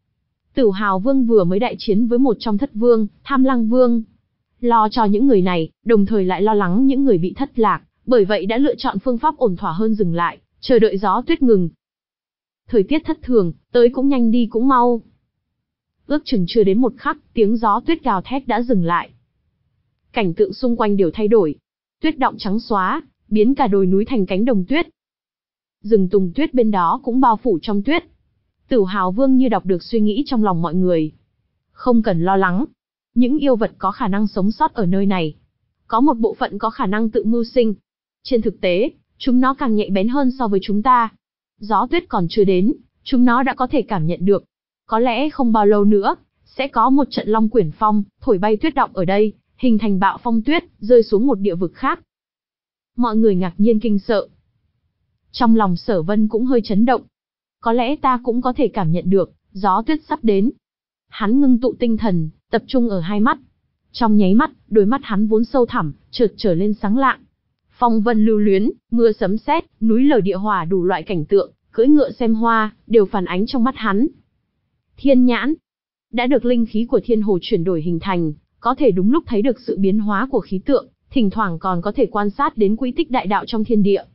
Speaker 1: Tử Hào Vương vừa mới đại chiến với một trong thất vương, Tham Lang Vương. Lo cho những người này, đồng thời lại lo lắng những người bị thất lạc, bởi vậy đã lựa chọn phương pháp ổn thỏa hơn dừng lại, chờ đợi gió tuyết ngừng. Thời tiết thất thường, tới cũng nhanh đi cũng mau. Ước chừng chưa đến một khắc, tiếng gió tuyết gào thét đã dừng lại. Cảnh tượng xung quanh đều thay đổi. Tuyết đọng trắng xóa, biến cả đồi núi thành cánh đồng tuyết. Rừng tùng tuyết bên đó cũng bao phủ trong tuyết. Tử Hào Vương như đọc được suy nghĩ trong lòng mọi người. Không cần lo lắng. Những yêu vật có khả năng sống sót ở nơi này. có một bộ phận có khả năng tự mưu sinh. Trên thực tế, chúng nó càng nhạy bén hơn so với chúng ta. Gió tuyết còn chưa đến, chúng nó đã có thể cảm nhận được. Có lẽ không bao lâu nữa, sẽ có một trận long quyển phong, thổi bay tuyết đọng ở đây, hình thành bạo phong tuyết, rơi xuống một địa vực khác. Mọi người ngạc nhiên kinh sợ. Trong lòng Sở Vân cũng hơi chấn động. Có lẽ ta cũng có thể cảm nhận được, gió tuyết sắp đến. Hắn ngưng tụ tinh thần, tập trung ở hai mắt. Trong nháy mắt, đôi mắt hắn vốn sâu thẳm, chợt trở lên sáng lạng. Phong vân lưu luyến, mưa sấm sét, núi lở địa hỏa đủ loại cảnh tượng, cưỡi ngựa xem hoa, đều phản ánh trong mắt hắn. Thiên nhãn đã được linh khí của thiên hồ chuyển đổi hình thành, có thể đúng lúc thấy được sự biến hóa của khí tượng, thỉnh thoảng còn có thể quan sát đến quỹ tích đại đạo trong thiên địa.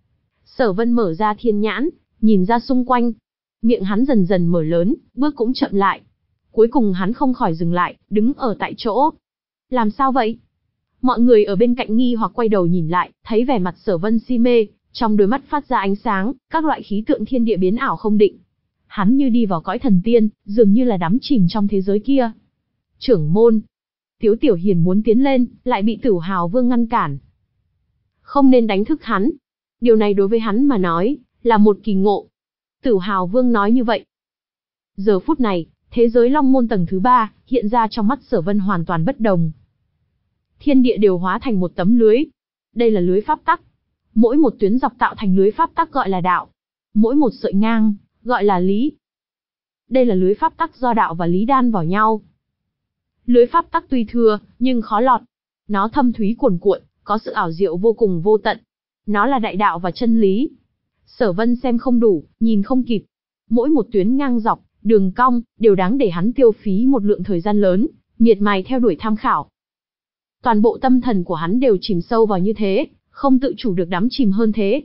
Speaker 1: Sở Vân mở ra thiên nhãn, nhìn ra xung quanh. Miệng hắn dần dần mở lớn, bước cũng chậm lại. Cuối cùng hắn không khỏi dừng lại, đứng ở tại chỗ. Làm sao vậy? Mọi người ở bên cạnh nghi hoặc quay đầu nhìn lại, thấy vẻ mặt Sở Vân si mê, trong đôi mắt phát ra ánh sáng, các loại khí tượng thiên địa biến ảo không định. Hắn như đi vào cõi thần tiên, dường như là đắm chìm trong thế giới kia. Trưởng môn, Tiếu Tiểu Hiền muốn tiến lên, lại bị Tửu Hào Vương ngăn cản. Không nên đánh thức hắn. Điều này đối với hắn mà nói, là một kỳ ngộ. Tửu Hào Vương nói như vậy. Giờ phút này, thế giới Long Môn tầng thứ ba, hiện ra trong mắt Sở Vân hoàn toàn bất đồng. Thiên địa đều hóa thành một tấm lưới. Đây là lưới pháp tắc. Mỗi một tuyến dọc tạo thành lưới pháp tắc gọi là đạo. Mỗi một sợi ngang, gọi là lý. Đây là lưới pháp tắc do đạo và lý đan vào nhau. Lưới pháp tắc tuy thưa, nhưng khó lọt. Nó thâm thúy cuồn cuộn, có sự ảo diệu vô cùng vô tận. Nó là đại đạo và chân lý. Sở Vân xem không đủ, nhìn không kịp. Mỗi một tuyến ngang dọc, đường cong, đều đáng để hắn tiêu phí một lượng thời gian lớn, miệt mài theo đuổi tham khảo. Toàn bộ tâm thần của hắn đều chìm sâu vào như thế, không tự chủ được đắm chìm hơn thế.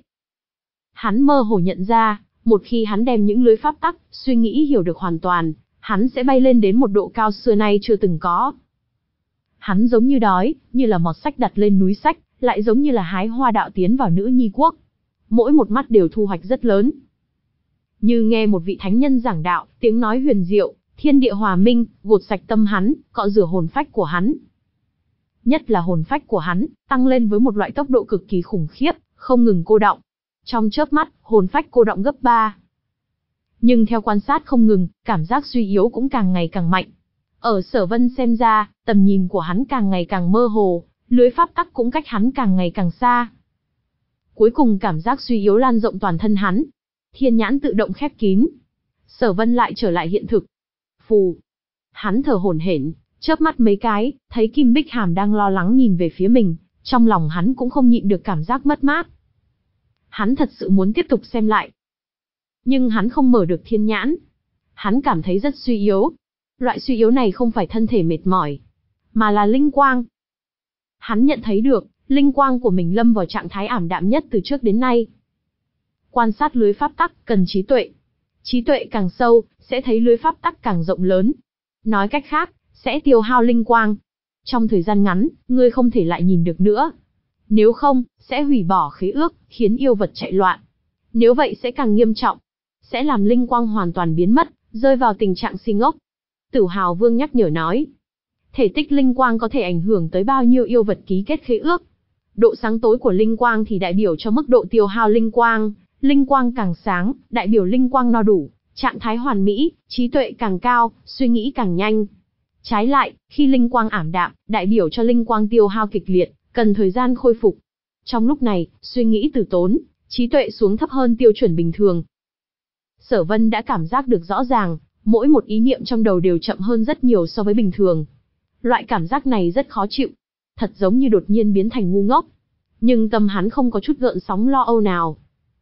Speaker 1: Hắn mơ hồ nhận ra, một khi hắn đem những lưới pháp tắc, suy nghĩ hiểu được hoàn toàn, hắn sẽ bay lên đến một độ cao xưa nay chưa từng có. Hắn giống như đói, như là mọt sách đặt lên núi sách, lại giống như là hái hoa đạo tiến vào nữ nhi quốc. Mỗi một mắt đều thu hoạch rất lớn. Như nghe một vị thánh nhân giảng đạo, tiếng nói huyền diệu, thiên địa hòa minh, gột sạch tâm hắn, cọ rửa hồn phách của hắn. Nhất là hồn phách của hắn, tăng lên với một loại tốc độ cực kỳ khủng khiếp, không ngừng cô đọng. Trong chớp mắt, hồn phách cô đọng gấp ba. Nhưng theo quan sát không ngừng, cảm giác suy yếu cũng càng ngày càng mạnh. Ở Sở Vân xem ra, tầm nhìn của hắn càng ngày càng mơ hồ, lưới pháp tắc cũng cách hắn càng ngày càng xa. Cuối cùng cảm giác suy yếu lan rộng toàn thân hắn. Thiên nhãn tự động khép kín. Sở Vân lại trở lại hiện thực. Phù. Hắn thở hổn hển, chớp mắt mấy cái, thấy Kim Bích Hàm đang lo lắng nhìn về phía mình, trong lòng hắn cũng không nhịn được cảm giác mất mát. Hắn thật sự muốn tiếp tục xem lại. Nhưng hắn không mở được thiên nhãn. Hắn cảm thấy rất suy yếu. Loại suy yếu này không phải thân thể mệt mỏi, mà là linh quang. Hắn nhận thấy được, linh quang của mình lâm vào trạng thái ảm đạm nhất từ trước đến nay. Quan sát lưới pháp tắc cần trí tuệ. Trí tuệ càng sâu, sẽ thấy lưới pháp tắc càng rộng lớn. Nói cách khác, sẽ tiêu hao linh quang. Trong thời gian ngắn, ngươi không thể lại nhìn được nữa. Nếu không, sẽ hủy bỏ khế ước, khiến yêu vật chạy loạn. Nếu vậy sẽ càng nghiêm trọng. Sẽ làm linh quang hoàn toàn biến mất, rơi vào tình trạng si ngốc. Tửu Hào Vương nhắc nhở nói. Thể tích linh quang có thể ảnh hưởng tới bao nhiêu yêu vật ký kết khế ước. Độ sáng tối của linh quang thì đại biểu cho mức độ tiêu hao linh quang. Linh quang càng sáng, đại biểu linh quang no đủ, trạng thái hoàn mỹ, trí tuệ càng cao, suy nghĩ càng nhanh. Trái lại, khi linh quang ảm đạm, đại biểu cho linh quang tiêu hao kịch liệt, cần thời gian khôi phục. Trong lúc này, suy nghĩ từ tốn, trí tuệ xuống thấp hơn tiêu chuẩn bình thường. Sở Vân đã cảm giác được rõ ràng, mỗi một ý niệm trong đầu đều chậm hơn rất nhiều so với bình thường. Loại cảm giác này rất khó chịu, thật giống như đột nhiên biến thành ngu ngốc. Nhưng tâm hắn không có chút gợn sóng lo âu nào.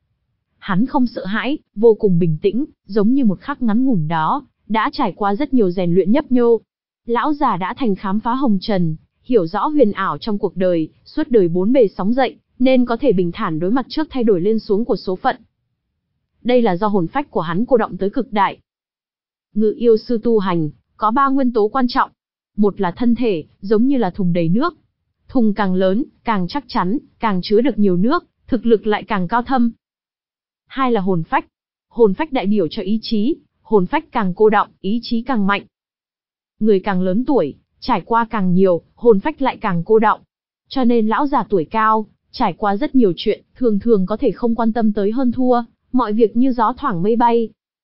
Speaker 1: Hắn không sợ hãi, vô cùng bình tĩnh, giống như một khắc ngắn ngủn đó, đã trải qua rất nhiều rèn luyện nhấp nhô. Lão già đã thành khám phá hồng trần, hiểu rõ huyền ảo trong cuộc đời, suốt đời bốn bề sóng dậy, nên có thể bình thản đối mặt trước thay đổi lên xuống của số phận. Đây là do hồn phách của hắn cô động tới cực đại. Ngự yêu sư tu hành, có ba nguyên tố quan trọng. Một là thân thể, giống như là thùng đầy nước. Thùng càng lớn, càng chắc chắn, càng chứa được nhiều nước, thực lực lại càng cao thâm. Hai là hồn phách. Hồn phách đại biểu cho ý chí, hồn phách càng cô đọng, ý chí càng mạnh. Người càng lớn tuổi, trải qua càng nhiều, hồn phách lại càng cô đọng. Cho nên lão già tuổi cao, trải qua rất nhiều chuyện, thường thường có thể không quan tâm tới hơn thua, mọi việc như gió thoảng mây bay.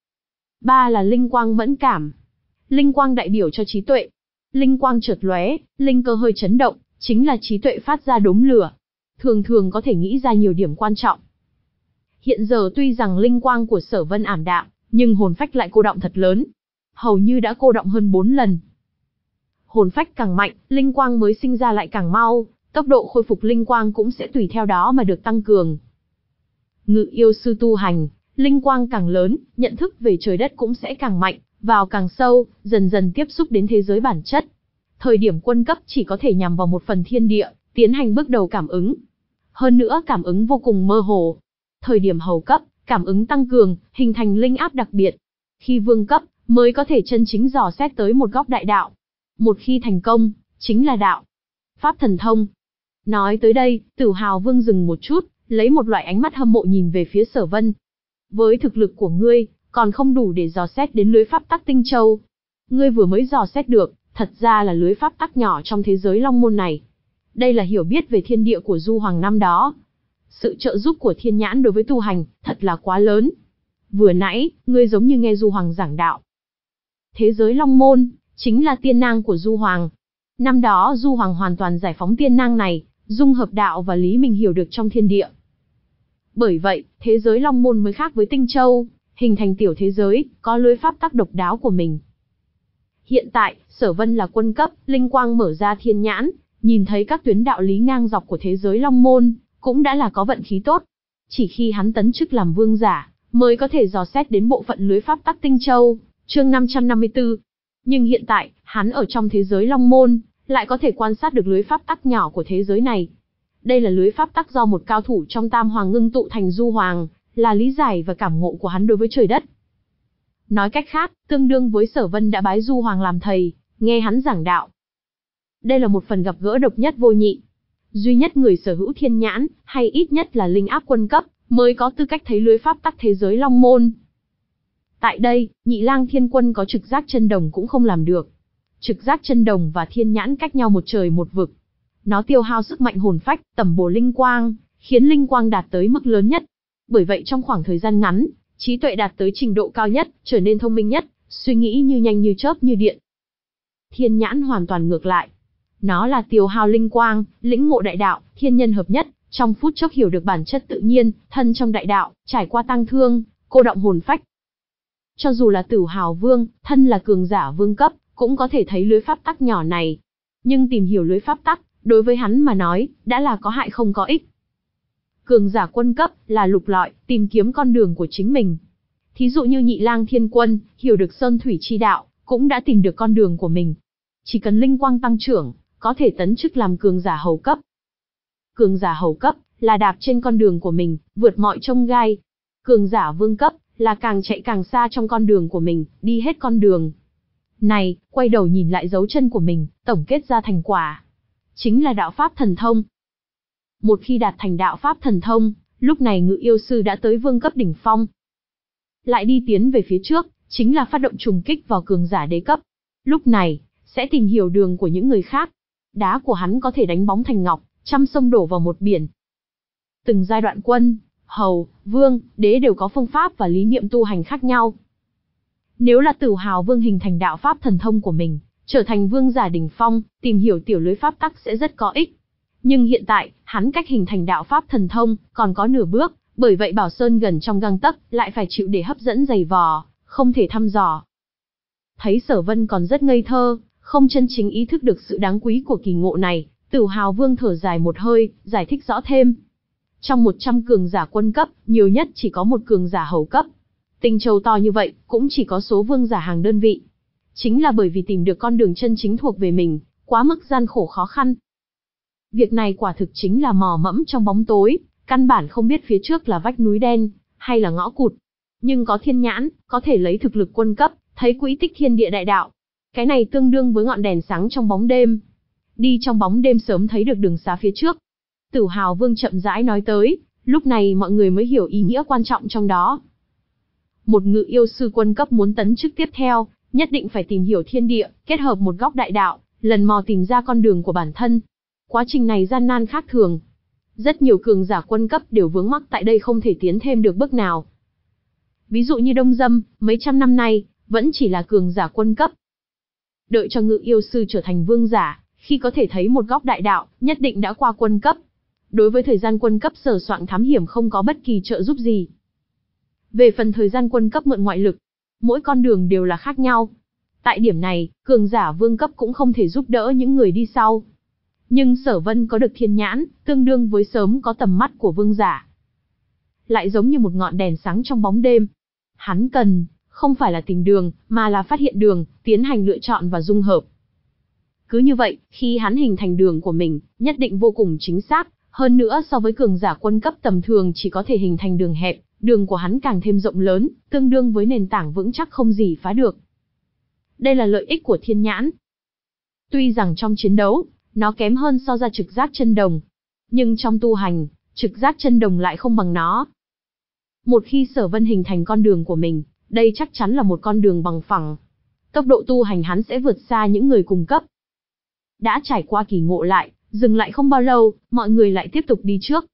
Speaker 1: Ba là linh quang mẫn cảm. Linh quang đại biểu cho trí tuệ. Linh quang chợt lóe, linh cơ hơi chấn động, chính là trí tuệ phát ra đốm lửa. Thường thường có thể nghĩ ra nhiều điểm quan trọng. Hiện giờ tuy rằng linh quang của Sở Vân ảm đạm, nhưng hồn phách lại cô đọng thật lớn. Hầu như đã cô đọng hơn bốn lần. Hồn phách càng mạnh, linh quang mới sinh ra lại càng mau, tốc độ khôi phục linh quang cũng sẽ tùy theo đó mà được tăng cường. Ngự yêu sư tu hành, linh quang càng lớn, nhận thức về trời đất cũng sẽ càng mạnh, vào càng sâu, dần dần tiếp xúc đến thế giới bản chất. Thời điểm quân cấp chỉ có thể nhằm vào một phần thiên địa, tiến hành bước đầu cảm ứng. Hơn nữa cảm ứng vô cùng mơ hồ. Thời điểm hầu cấp, cảm ứng tăng cường, hình thành linh áp đặc biệt. Khi vương cấp, mới có thể chân chính dò xét tới một góc đại đạo. Một khi thành công, chính là đạo. Pháp thần thông. Nói tới đây, Tử Hào Vương dừng một chút, lấy một loại ánh mắt hâm mộ nhìn về phía Sở Vân. Với thực lực của ngươi, còn không đủ để dò xét đến lưới pháp tắc Tinh Châu. Ngươi vừa mới dò xét được, thật ra là lưới pháp tắc nhỏ trong thế giới Long Môn này. Đây là hiểu biết về thiên địa của Du Hoàng năm đó. Sự trợ giúp của thiên nhãn đối với tu hành, thật là quá lớn. Vừa nãy, ngươi giống như nghe Du Hoàng giảng đạo. Thế giới Long Môn, chính là tiên nang của Du Hoàng. Năm đó Du Hoàng hoàn toàn giải phóng tiên nang này, dung hợp đạo và lý mình hiểu được trong thiên địa. Bởi vậy, thế giới Long Môn mới khác với Tinh Châu, hình thành tiểu thế giới, có lưới pháp tắc độc đáo của mình. Hiện tại, Sở Vân là quân cấp, linh quang mở ra thiên nhãn, nhìn thấy các tuyến đạo lý ngang dọc của thế giới Long Môn, cũng đã là có vận khí tốt. Chỉ khi hắn tấn chức làm vương giả, mới có thể dò xét đến bộ phận lưới pháp tắc Tinh Châu, chương năm trăm năm mươi tư. Nhưng hiện tại, hắn ở trong thế giới Long Môn, lại có thể quan sát được lưới pháp tắc nhỏ của thế giới này. Đây là lưới pháp tắc do một cao thủ trong Tam Hoàng ngưng tụ thành Du Hoàng, là lý giải và cảm ngộ của hắn đối với trời đất. Nói cách khác, tương đương với Sở Vân đã bái Du Hoàng làm thầy, nghe hắn giảng đạo. Đây là một phần gặp gỡ độc nhất vô nhị. Duy nhất người sở hữu thiên nhãn, hay ít nhất là linh áp quân cấp, mới có tư cách thấy lưới pháp tắc thế giới Long Môn. Tại đây, Nhị Lang Thiên Quân có trực giác chân đồng cũng không làm được. Trực giác chân đồng và thiên nhãn cách nhau một trời một vực. Nó tiêu hao sức mạnh hồn phách, tẩm bổ linh quang, khiến linh quang đạt tới mức lớn nhất. Bởi vậy trong khoảng thời gian ngắn, trí tuệ đạt tới trình độ cao nhất, trở nên thông minh nhất, suy nghĩ như nhanh như chớp như điện. Thiên nhãn hoàn toàn ngược lại. Nó là tiêu hao linh quang, lĩnh ngộ đại đạo, thiên nhân hợp nhất, trong phút chốc hiểu được bản chất tự nhiên, thân trong đại đạo, trải qua tăng thương, cô động hồn phách. Cho dù là Tử Hào Vương, thân là cường giả vương cấp, cũng có thể thấy lưới pháp tắc nhỏ này. Nhưng tìm hiểu lưới pháp tắc, đối với hắn mà nói, đã là có hại không có ích. Cường giả quân cấp là lục lọi, tìm kiếm con đường của chính mình. Thí dụ như Nhị Lang Thiên Quân, hiểu được sơn thủy chi đạo, cũng đã tìm được con đường của mình. Chỉ cần linh quang tăng trưởng, có thể tấn chức làm cường giả hầu cấp. Cường giả hầu cấp là đạp trên con đường của mình, vượt mọi chông gai. Cường giả vương cấp là càng chạy càng xa trong con đường của mình, đi hết con đường này, quay đầu nhìn lại dấu chân của mình, tổng kết ra thành quả. Chính là đạo pháp thần thông. Một khi đạt thành đạo pháp thần thông, lúc này ngự yêu sư đã tới vương cấp đỉnh phong. Lại đi tiến về phía trước, chính là phát động trùng kích vào cường giả đế cấp. Lúc này, sẽ tìm hiểu đường của những người khác. Đá của hắn có thể đánh bóng thành ngọc, trăm sông đổ vào một biển. Từng giai đoạn quân, hầu, vương, đế đều có phương pháp và lý niệm tu hành khác nhau. Nếu là Tử Hào Vương hình thành đạo pháp thần thông của mình, trở thành vương giả đỉnh phong, tìm hiểu tiểu lưới pháp tắc sẽ rất có ích. Nhưng hiện tại, hắn cách hình thành đạo pháp thần thông, còn có nửa bước, bởi vậy Bảo Sơn gần trong gang tấc, lại phải chịu để hấp dẫn giày vò, không thể thăm dò. Thấy Sở Vân còn rất ngây thơ, không chân chính ý thức được sự đáng quý của kỳ ngộ này, Tử Hào Vương thở dài một hơi, giải thích rõ thêm. Trong một trăm cường giả quân cấp, nhiều nhất chỉ có một cường giả hầu cấp. Tinh Châu to như vậy, cũng chỉ có số vương giả hàng đơn vị. Chính là bởi vì tìm được con đường chân chính thuộc về mình, quá mức gian khổ khó khăn. Việc này quả thực chính là mò mẫm trong bóng tối, căn bản không biết phía trước là vách núi đen, hay là ngõ cụt. Nhưng có thiên nhãn, có thể lấy thực lực quân cấp, thấy quỹ tích thiên địa đại đạo. Cái này tương đương với ngọn đèn sáng trong bóng đêm. Đi trong bóng đêm sớm thấy được đường xá phía trước. Tử Hào Vương chậm rãi nói tới, lúc này mọi người mới hiểu ý nghĩa quan trọng trong đó. Một ngự yêu sư quân cấp muốn tấn chức tiếp theo, nhất định phải tìm hiểu thiên địa, kết hợp một góc đại đạo, lần mò tìm ra con đường của bản thân. Quá trình này gian nan khác thường. Rất nhiều cường giả quân cấp đều vướng mắc tại đây không thể tiến thêm được bước nào. Ví dụ như Đông Dâm, mấy trăm năm nay, vẫn chỉ là cường giả quân cấp. Đợi cho Ngự Yêu Sư trở thành vương giả, khi có thể thấy một góc đại đạo, nhất định đã qua quân cấp. Đối với thời gian quân cấp sờ soạn thám hiểm không có bất kỳ trợ giúp gì. Về phần thời gian quân cấp mượn ngoại lực, mỗi con đường đều là khác nhau. Tại điểm này, cường giả vương cấp cũng không thể giúp đỡ những người đi sau. Nhưng Sở Vân có được thiên nhãn, tương đương với sớm có tầm mắt của vương giả. Lại giống như một ngọn đèn sáng trong bóng đêm. Hắn cần, không phải là tìm đường, mà là phát hiện đường, tiến hành lựa chọn và dung hợp. Cứ như vậy, khi hắn hình thành đường của mình, nhất định vô cùng chính xác, hơn nữa so với cường giả quân cấp tầm thường chỉ có thể hình thành đường hẹp, đường của hắn càng thêm rộng lớn, tương đương với nền tảng vững chắc không gì phá được. Đây là lợi ích của thiên nhãn. Tuy rằng trong chiến đấu, nó kém hơn so ra trực giác chân đồng, nhưng trong tu hành, trực giác chân đồng lại không bằng nó. Một khi Sở Vân hình thành con đường của mình, đây chắc chắn là một con đường bằng phẳng. Tốc độ tu hành hắn sẽ vượt xa những người cùng cấp. Đã trải qua kỳ ngộ lại, dừng lại không bao lâu, mọi người lại tiếp tục đi trước.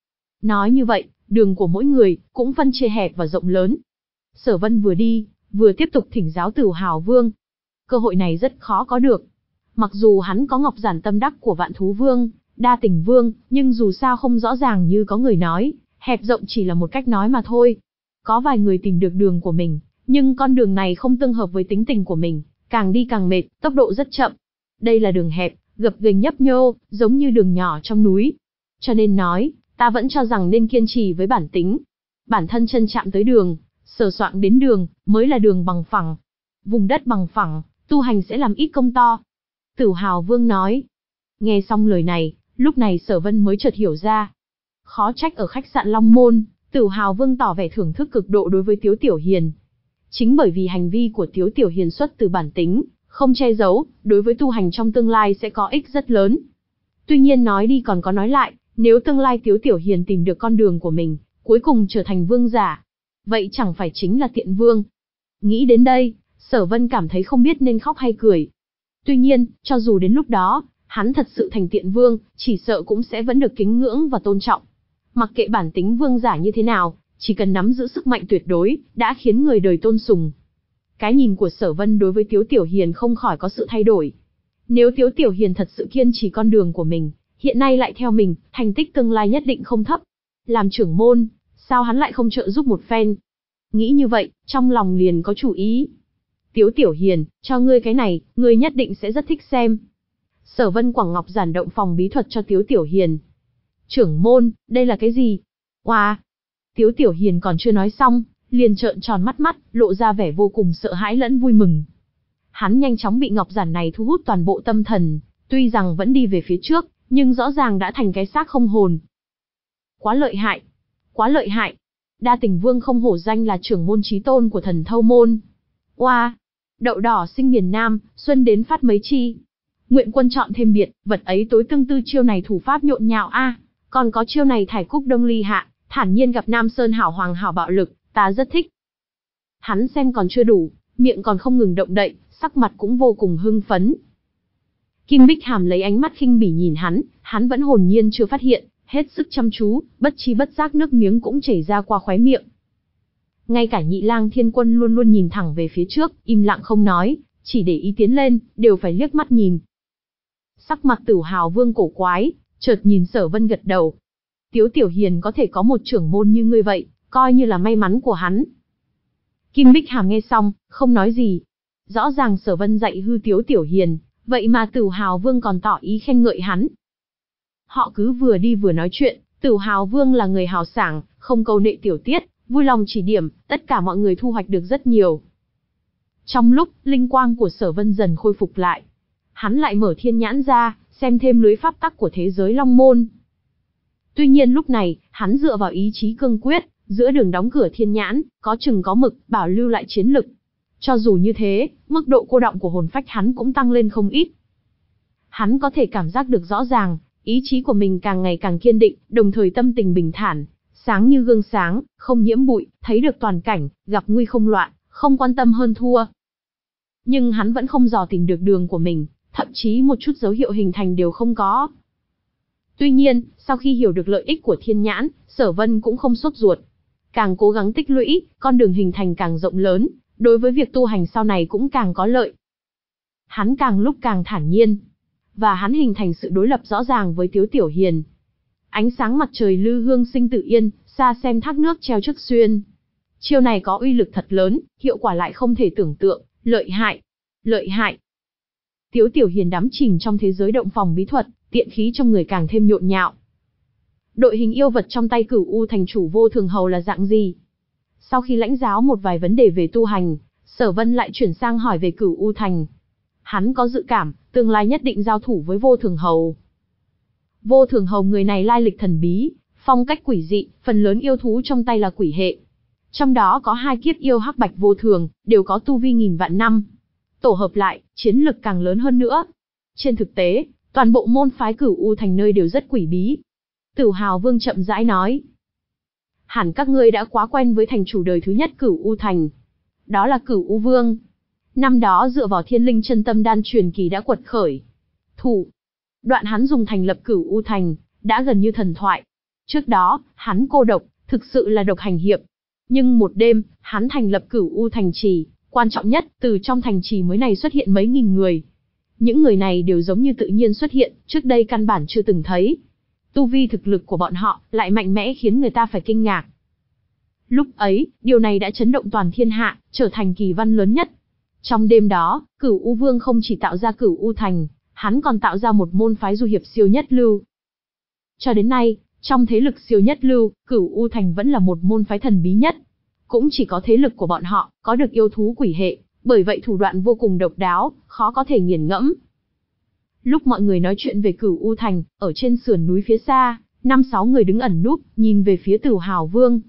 Speaker 1: Nói như vậy, đường của mỗi người cũng phân chia hẹp và rộng lớn. Sở Vân vừa đi, vừa tiếp tục thỉnh giáo Tửu Hào Vương. Cơ hội này rất khó có được. Mặc dù hắn có Ngọc Giản tâm đắc của Vạn Thú Vương, Đa Tình Vương, nhưng dù sao không rõ ràng như có người nói, hẹp rộng chỉ là một cách nói mà thôi. Có vài người tìm được đường của mình, nhưng con đường này không tương hợp với tính tình của mình, càng đi càng mệt, tốc độ rất chậm. Đây là đường hẹp, gập ghềnh nhấp nhô, giống như đường nhỏ trong núi. Cho nên nói, ta vẫn cho rằng nên kiên trì với bản tính. Bản thân chân chạm tới đường, sờ soạng đến đường, mới là đường bằng phẳng. Vùng đất bằng phẳng, tu hành sẽ làm ít công to. Tửu Hào Vương nói. Nghe xong lời này, lúc này Sở Vân mới chợt hiểu ra. Khó trách ở khách sạn Long Môn, Tửu Hào Vương tỏ vẻ thưởng thức cực độ đối với Tiếu Tiểu Hiền. Chính bởi vì hành vi của Tiếu Tiểu Hiền xuất từ bản tính, không che giấu, đối với tu hành trong tương lai sẽ có ích rất lớn. Tuy nhiên nói đi còn có nói lại, nếu tương lai Tiếu Tiểu Hiền tìm được con đường của mình, cuối cùng trở thành vương giả, vậy chẳng phải chính là tiện vương. Nghĩ đến đây, Sở Vân cảm thấy không biết nên khóc hay cười. Tuy nhiên, cho dù đến lúc đó, hắn thật sự thành tiện vương, chỉ sợ cũng sẽ vẫn được kính ngưỡng và tôn trọng. Mặc kệ bản tính vương giả như thế nào, chỉ cần nắm giữ sức mạnh tuyệt đối, đã khiến người đời tôn sùng. Cái nhìn của Sở Vân đối với Tiếu Tiểu Hiền không khỏi có sự thay đổi. Nếu Tiếu Tiểu Hiền thật sự kiên trì con đường của mình, hiện nay lại theo mình, thành tích tương lai nhất định không thấp. Làm trưởng môn, sao hắn lại không trợ giúp một phen? Nghĩ như vậy, trong lòng liền có chủ ý. Tiếu Tiểu Hiền, cho ngươi cái này, ngươi nhất định sẽ rất thích xem. Sở Vân quẳng ngọc giản động phòng bí thuật cho Tiếu Tiểu Hiền. Trưởng môn, đây là cái gì? Oa! Wow. Tiếu Tiểu Hiền còn chưa nói xong, liền trợn tròn mắt mắt, lộ ra vẻ vô cùng sợ hãi lẫn vui mừng. Hắn nhanh chóng bị ngọc giản này thu hút toàn bộ tâm thần, tuy rằng vẫn đi về phía trước, nhưng rõ ràng đã thành cái xác không hồn. Quá lợi hại! Quá lợi hại! Đa Tình Vương không hổ danh là trưởng môn chí tôn của Thần Thâu môn. Oa! Wow. Đậu đỏ sinh miền Nam, xuân đến phát mấy chi. Nguyện quân chọn thêm biệt, vật ấy tối tương tư chiêu này thủ pháp nhộn nhạo a, à. Còn có chiêu này thải cúc đông ly hạ, thản nhiên gặp Nam Sơn hảo hoàng hảo bạo lực, ta rất thích. Hắn xem còn chưa đủ, miệng còn không ngừng động đậy, sắc mặt cũng vô cùng hưng phấn. Kim Bích Hàm lấy ánh mắt khinh bỉ nhìn hắn, hắn vẫn hồn nhiên chưa phát hiện, hết sức chăm chú, bất chi bất giác nước miếng cũng chảy ra qua khóe miệng. Ngay cả Nhị Lang Thiên Quân luôn luôn nhìn thẳng về phía trước, im lặng không nói, chỉ để ý tiến lên, đều phải liếc mắt nhìn. Sắc mặt Tửu Hào Vương cổ quái, chợt nhìn Sở Vân gật đầu. Tiếu Tiểu Hiền có thể có một trưởng môn như ngươi vậy, coi như là may mắn của hắn. Kim Bích Hàm nghe xong, không nói gì. Rõ ràng Sở Vân dạy hư Tiếu Tiểu Hiền, vậy mà Tửu Hào Vương còn tỏ ý khen ngợi hắn. Họ cứ vừa đi vừa nói chuyện, Tửu Hào Vương là người hào sảng, không câu nệ tiểu tiết, vui lòng chỉ điểm, tất cả mọi người thu hoạch được rất nhiều. Trong lúc, linh quang của Sở Vân dần khôi phục lại, hắn lại mở thiên nhãn ra, xem thêm lưới pháp tắc của thế giới Long Môn. Tuy nhiên lúc này, hắn dựa vào ý chí cương quyết, giữa đường đóng cửa thiên nhãn, có chừng có mực, bảo lưu lại chiến lực. Cho dù như thế, mức độ cô đọng của hồn phách hắn cũng tăng lên không ít. Hắn có thể cảm giác được rõ ràng, ý chí của mình càng ngày càng kiên định, đồng thời tâm tình bình thản, sáng như gương sáng, không nhiễm bụi, thấy được toàn cảnh, gặp nguy không loạn, không quan tâm hơn thua. Nhưng hắn vẫn không dò tìm được đường của mình, thậm chí một chút dấu hiệu hình thành đều không có. Tuy nhiên, sau khi hiểu được lợi ích của thiên nhãn, Sở Vân cũng không sốt ruột. Càng cố gắng tích lũy, con đường hình thành càng rộng lớn, đối với việc tu hành sau này cũng càng có lợi. Hắn càng lúc càng thản nhiên, và hắn hình thành sự đối lập rõ ràng với Tiếu Tiểu Hiền. Ánh sáng mặt trời lư hương sinh tự yên, xa xem thác nước treo trước xuyên. Chiêu này có uy lực thật lớn, hiệu quả lại không thể tưởng tượng, lợi hại, lợi hại. Tiếu Tiểu Hiền đắm chìm trong thế giới động phòng bí thuật, tiện khí trong người càng thêm nhộn nhạo. Đội hình yêu vật trong tay Cửu U thành chủ Vô Thường Hầu là dạng gì? Sau khi lãnh giáo một vài vấn đề về tu hành, Sở Vân lại chuyển sang hỏi về Cửu U thành. Hắn có dự cảm, tương lai nhất định giao thủ với Vô Thường Hầu. Vô Thường Hầu người này lai lịch thần bí, phong cách quỷ dị, phần lớn yêu thú trong tay là quỷ hệ. Trong đó có hai kiếp yêu hắc bạch vô thường, đều có tu vi nghìn vạn năm. Tổ hợp lại, chiến lực càng lớn hơn nữa. Trên thực tế, toàn bộ môn phái Cửu U thành nơi đều rất quỷ bí. Tử Hào Vương chậm rãi nói. Hẳn các ngươi đã quá quen với thành chủ đời thứ nhất Cửu U thành. Đó là Cửu U Vương. Năm đó dựa vào thiên linh chân tâm đan truyền kỳ đã quật khởi. Thủ đoạn hắn dùng thành lập Cửu U thành, đã gần như thần thoại. Trước đó, hắn cô độc, thực sự là độc hành hiệp. Nhưng một đêm, hắn thành lập Cửu U thành trì, quan trọng nhất, từ trong thành trì mới này xuất hiện mấy nghìn người. Những người này đều giống như tự nhiên xuất hiện, trước đây căn bản chưa từng thấy. Tu vi thực lực của bọn họ lại mạnh mẽ khiến người ta phải kinh ngạc. Lúc ấy, điều này đã chấn động toàn thiên hạ, trở thành kỳ văn lớn nhất. Trong đêm đó, Cửu U Vương không chỉ tạo ra Cửu U thành, hắn còn tạo ra một môn phái du hiệp siêu nhất lưu. Cho đến nay, trong thế lực siêu nhất lưu, Cửu U thành vẫn là một môn phái thần bí nhất. Cũng chỉ có thế lực của bọn họ, có được yêu thú quỷ hệ, bởi vậy thủ đoạn vô cùng độc đáo, khó có thể nghiền ngẫm. Lúc mọi người nói chuyện về Cửu U thành, ở trên sườn núi phía xa, năm sáu người đứng ẩn núp, nhìn về phía Tử Hào Vương.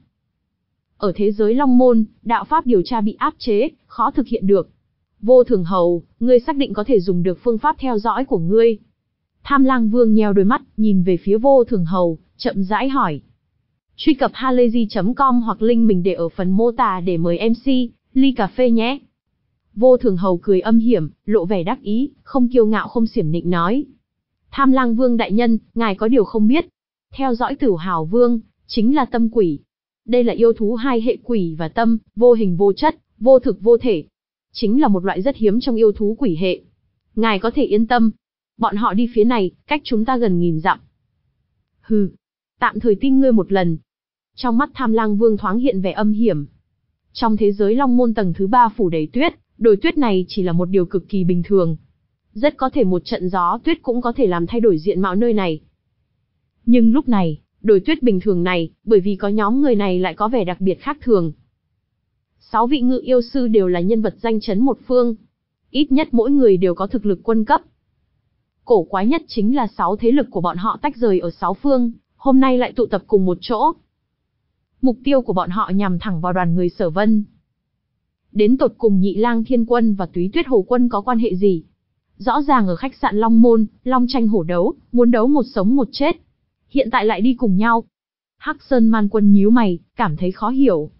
Speaker 1: Ở thế giới Long Môn, đạo pháp điều tra bị áp chế, khó thực hiện được. Vô Thường Hầu, ngươi xác định có thể dùng được phương pháp theo dõi của ngươi. Tham Lang Vương nheo đôi mắt, nhìn về phía Vô Thường Hầu, chậm rãi hỏi. Truy cập halayzi chấm com hoặc link mình để ở phần mô tả để mời em xê, ly cà phê nhé. Vô Thường Hầu cười âm hiểm, lộ vẻ đắc ý, không kiêu ngạo không xiểm nịnh nói. Tham Lang Vương đại nhân, ngài có điều không biết. Theo dõi Tử Hào Vương, chính là tâm quỷ. Đây là yêu thú hai hệ quỷ và tâm, vô hình vô chất, vô thực vô thể. Chính là một loại rất hiếm trong yêu thú quỷ hệ. Ngài có thể yên tâm. Bọn họ đi phía này, cách chúng ta gần nghìn dặm. Hừ, tạm thời tin ngươi một lần. Trong mắt Tham Lang Vương thoáng hiện vẻ âm hiểm. Trong thế giới Long Môn tầng thứ ba phủ đầy tuyết, đồi tuyết này chỉ là một điều cực kỳ bình thường. Rất có thể một trận gió tuyết cũng có thể làm thay đổi diện mạo nơi này. Nhưng lúc này, đồi tuyết bình thường này, bởi vì có nhóm người này lại có vẻ đặc biệt khác thường. Sáu vị ngự yêu sư đều là nhân vật danh chấn một phương. Ít nhất mỗi người đều có thực lực quân cấp. Cổ quái nhất chính là sáu thế lực của bọn họ tách rời ở sáu phương, hôm nay lại tụ tập cùng một chỗ. Mục tiêu của bọn họ nhằm thẳng vào đoàn người Sở Vân. Đến tột cùng Nhị Lang Thiên Quân và Túy Tuyết Hồ Quân có quan hệ gì? Rõ ràng ở khách sạn Long Môn, long tranh hổ đấu, muốn đấu một sống một chết. Hiện tại lại đi cùng nhau. Hắc Sơn Man Quân nhíu mày, cảm thấy khó hiểu.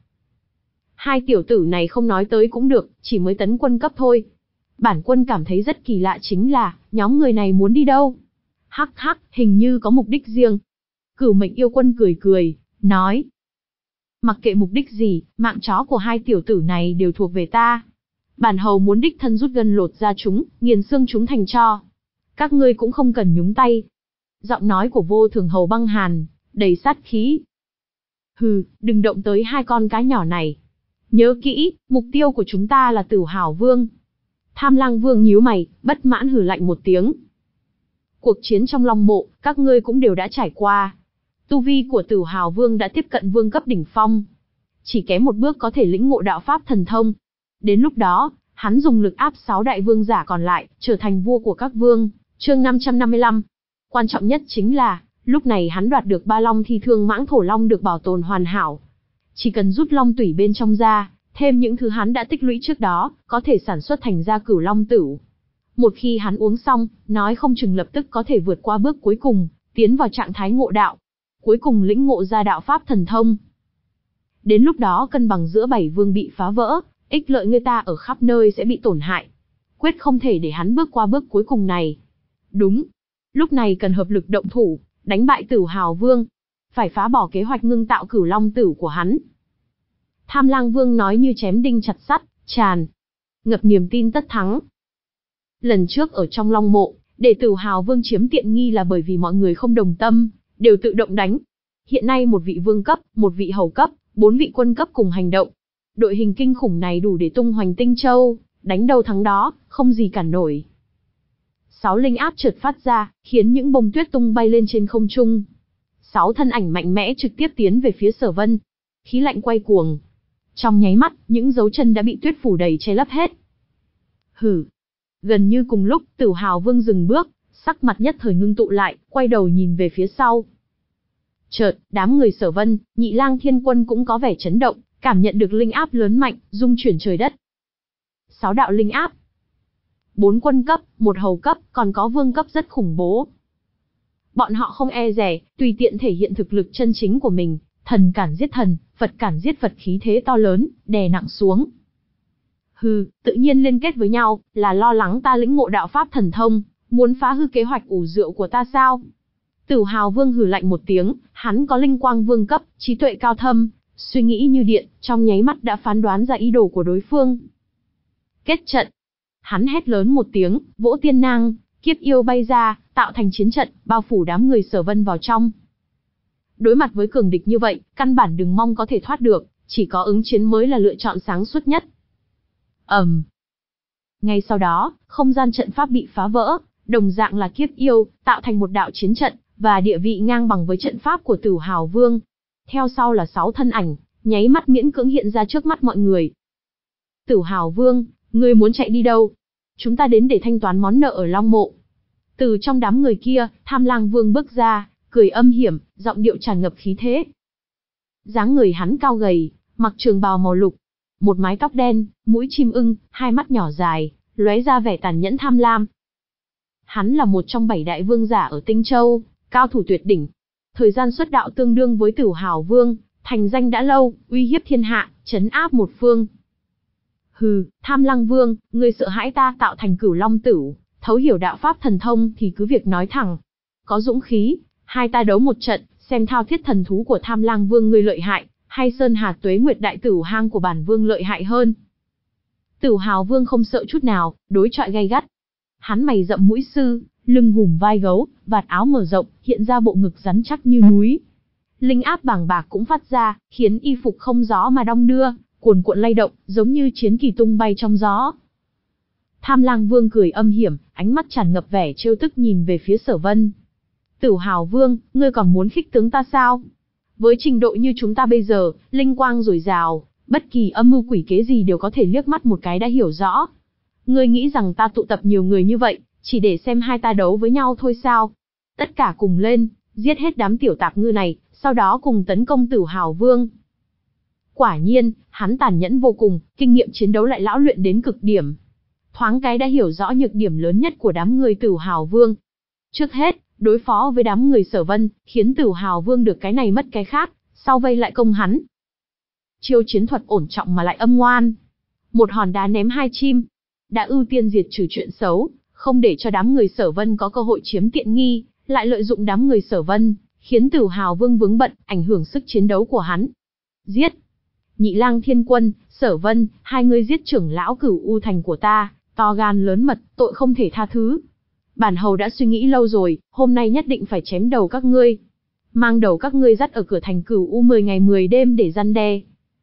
Speaker 1: Hai tiểu tử này không nói tới cũng được, chỉ mới tấn quân cấp thôi. Bản quân cảm thấy rất kỳ lạ chính là, nhóm người này muốn đi đâu? Hắc hắc, hình như có mục đích riêng. Cửu Mệnh Yêu Quân cười cười, nói. Mặc kệ mục đích gì, mạng chó của hai tiểu tử này đều thuộc về ta. Bản hầu muốn đích thân rút gân lột ra chúng, nghiền xương chúng thành tro. Các ngươi cũng không cần nhúng tay. Giọng nói của Vô Thường Hầu băng hàn, đầy sát khí. Hừ, đừng động tới hai con cá nhỏ này. Nhớ kỹ, mục tiêu của chúng ta là Tử Hào Vương. Tham Lang Vương nhíu mày, bất mãn hừ lạnh một tiếng. Cuộc chiến trong Long Mộ, các ngươi cũng đều đã trải qua. Tu vi của Tử Hào Vương đã tiếp cận vương cấp đỉnh phong. Chỉ kém một bước có thể lĩnh ngộ đạo pháp thần thông. Đến lúc đó, hắn dùng lực áp sáu đại vương giả còn lại, trở thành vua của các vương. Chương năm trăm năm mươi lăm. Quan trọng nhất chính là, lúc này hắn đoạt được ba long thi thương mãng thổ long được bảo tồn hoàn hảo. Chỉ cần rút long tủy bên trong ra, thêm những thứ hắn đã tích lũy trước đó, có thể sản xuất thành ra cửu long tửu. Một khi hắn uống xong, nói không chừng lập tức có thể vượt qua bước cuối cùng, tiến vào trạng thái ngộ đạo. Cuối cùng lĩnh ngộ ra đạo pháp thần thông. Đến lúc đó cân bằng giữa bảy vương bị phá vỡ, ích lợi người ta ở khắp nơi sẽ bị tổn hại. Quyết không thể để hắn bước qua bước cuối cùng này. Đúng. Lúc này cần hợp lực động thủ, đánh bại Tử Hào Vương, phải phá bỏ kế hoạch ngưng tạo Cửu Long Tử của hắn. Tham Lang Vương nói như chém đinh chặt sắt, tràn ngập niềm tin tất thắng. Lần trước ở trong Long Mộ, để Tử Hào Vương chiếm tiện nghi là bởi vì mọi người không đồng tâm, đều tự động đánh. Hiện nay một vị vương cấp, một vị hầu cấp, bốn vị quân cấp cùng hành động. Đội hình kinh khủng này đủ để tung hoành Tinh Châu, đánh đâu thắng đó, không gì cản nổi. Sáu linh áp chợt phát ra, khiến những bông tuyết tung bay lên trên không trung. Sáu thân ảnh mạnh mẽ trực tiếp tiến về phía Sở Vân. Khí lạnh quay cuồng. Trong nháy mắt, những dấu chân đã bị tuyết phủ đầy che lấp hết. Hừ. Gần như cùng lúc, Tử Hào Vương dừng bước, sắc mặt nhất thời ngưng tụ lại, quay đầu nhìn về phía sau. Chợt, đám người Sở Vân, Nhị Lang Thiên Quân cũng có vẻ chấn động, cảm nhận được linh áp lớn mạnh, rung chuyển trời đất. Sáu đạo linh áp. Bốn quân cấp, một hầu cấp, còn có vương cấp rất khủng bố. Bọn họ không e dè, tùy tiện thể hiện thực lực chân chính của mình, thần cản giết thần, Phật cản giết Phật, khí thế to lớn, đè nặng xuống. Hừ, tự nhiên liên kết với nhau, là lo lắng ta lĩnh ngộ đạo pháp thần thông, muốn phá hư kế hoạch ủ rượu của ta sao? Tử Hào Vương hừ lạnh một tiếng, hắn có linh quang vương cấp, trí tuệ cao thâm, suy nghĩ như điện, trong nháy mắt đã phán đoán ra ý đồ của đối phương. Kết trận. Hắn hét lớn một tiếng, vỗ tiên nang, kiếp yêu bay ra, tạo thành chiến trận, bao phủ đám người Sở Vân vào trong. Đối mặt với cường địch như vậy, căn bản đừng mong có thể thoát được, chỉ có ứng chiến mới là lựa chọn sáng suốt nhất. ầm. Um. Ngay sau đó, không gian trận pháp bị phá vỡ, đồng dạng là kiếp yêu, tạo thành một đạo chiến trận, và địa vị ngang bằng với trận pháp của Tử Hào Vương. Theo sau là sáu thân ảnh, nháy mắt miễn cưỡng hiện ra trước mắt mọi người. Tử Hào Vương, ngươi muốn chạy đi đâu? Chúng ta đến để thanh toán món nợ ở Long Mộ. Từ trong đám người kia, Tham Lang Vương bước ra, cười âm hiểm, giọng điệu tràn ngập khí thế. Dáng người hắn cao gầy, mặc trường bào màu lục, một mái tóc đen, mũi chim ưng, hai mắt nhỏ dài, lóe ra vẻ tàn nhẫn tham lam. Hắn là một trong bảy đại vương giả ở Tinh Châu, cao thủ tuyệt đỉnh. Thời gian xuất đạo tương đương với Tử Hào Vương, thành danh đã lâu, uy hiếp thiên hạ, trấn áp một phương. Hừ, Tham Lang Vương, ngươi sợ hãi ta tạo thành Cửu Long Tử, thấu hiểu đạo pháp thần thông thì cứ việc nói thẳng. Có dũng khí, hai ta đấu một trận, xem thao thiết thần thú của Tham Lang Vương ngươi lợi hại, hay Sơn Hà Tuế Nguyệt Đại Tử Hang của bản vương lợi hại hơn. Tử Hào Vương không sợ chút nào, đối chọi gay gắt. Hắn mày rậm mũi sư, lưng hùm vai gấu, vạt áo mở rộng, hiện ra bộ ngực rắn chắc như núi. Linh áp bàng bạc cũng phát ra, khiến y phục không gió mà đong đưa, cuồn cuộn lay động, giống như chiến kỳ tung bay trong gió. Tham Lang Vương cười âm hiểm, ánh mắt tràn ngập vẻ trêu tức nhìn về phía Sở Vân. Tử Hào Vương, ngươi còn muốn khích tướng ta sao? Với trình độ như chúng ta bây giờ, linh quang dồi dào, bất kỳ âm mưu quỷ kế gì đều có thể liếc mắt một cái đã hiểu rõ. Ngươi nghĩ rằng ta tụ tập nhiều người như vậy, chỉ để xem hai ta đấu với nhau thôi sao? Tất cả cùng lên, giết hết đám tiểu tạp ngư này, sau đó cùng tấn công Tử Hào Vương. Quả nhiên, hắn tàn nhẫn vô cùng, kinh nghiệm chiến đấu lại lão luyện đến cực điểm. Thoáng cái đã hiểu rõ nhược điểm lớn nhất của đám người Tử Hào Vương. Trước hết, đối phó với đám người Sở Vân, khiến Tử Hào Vương được cái này mất cái khác, sau vây lại công hắn. Chiêu chiến thuật ổn trọng mà lại âm ngoan. Một hòn đá ném hai chim, đã ưu tiên diệt trừ chuyện xấu, không để cho đám người Sở Vân có cơ hội chiếm tiện nghi, lại lợi dụng đám người Sở Vân, khiến Tử Hào Vương vướng bận, ảnh hưởng sức chiến đấu của hắn. Giết! Nhị Lang Thiên Quân, Sở Vân, hai người giết trưởng lão Cửu U Thành của ta, to gan lớn mật, tội không thể tha thứ. Bản hầu đã suy nghĩ lâu rồi, hôm nay nhất định phải chém đầu các ngươi. Mang đầu các ngươi dắt ở cửa thành Cửu U mười ngày mười đêm để răn đe.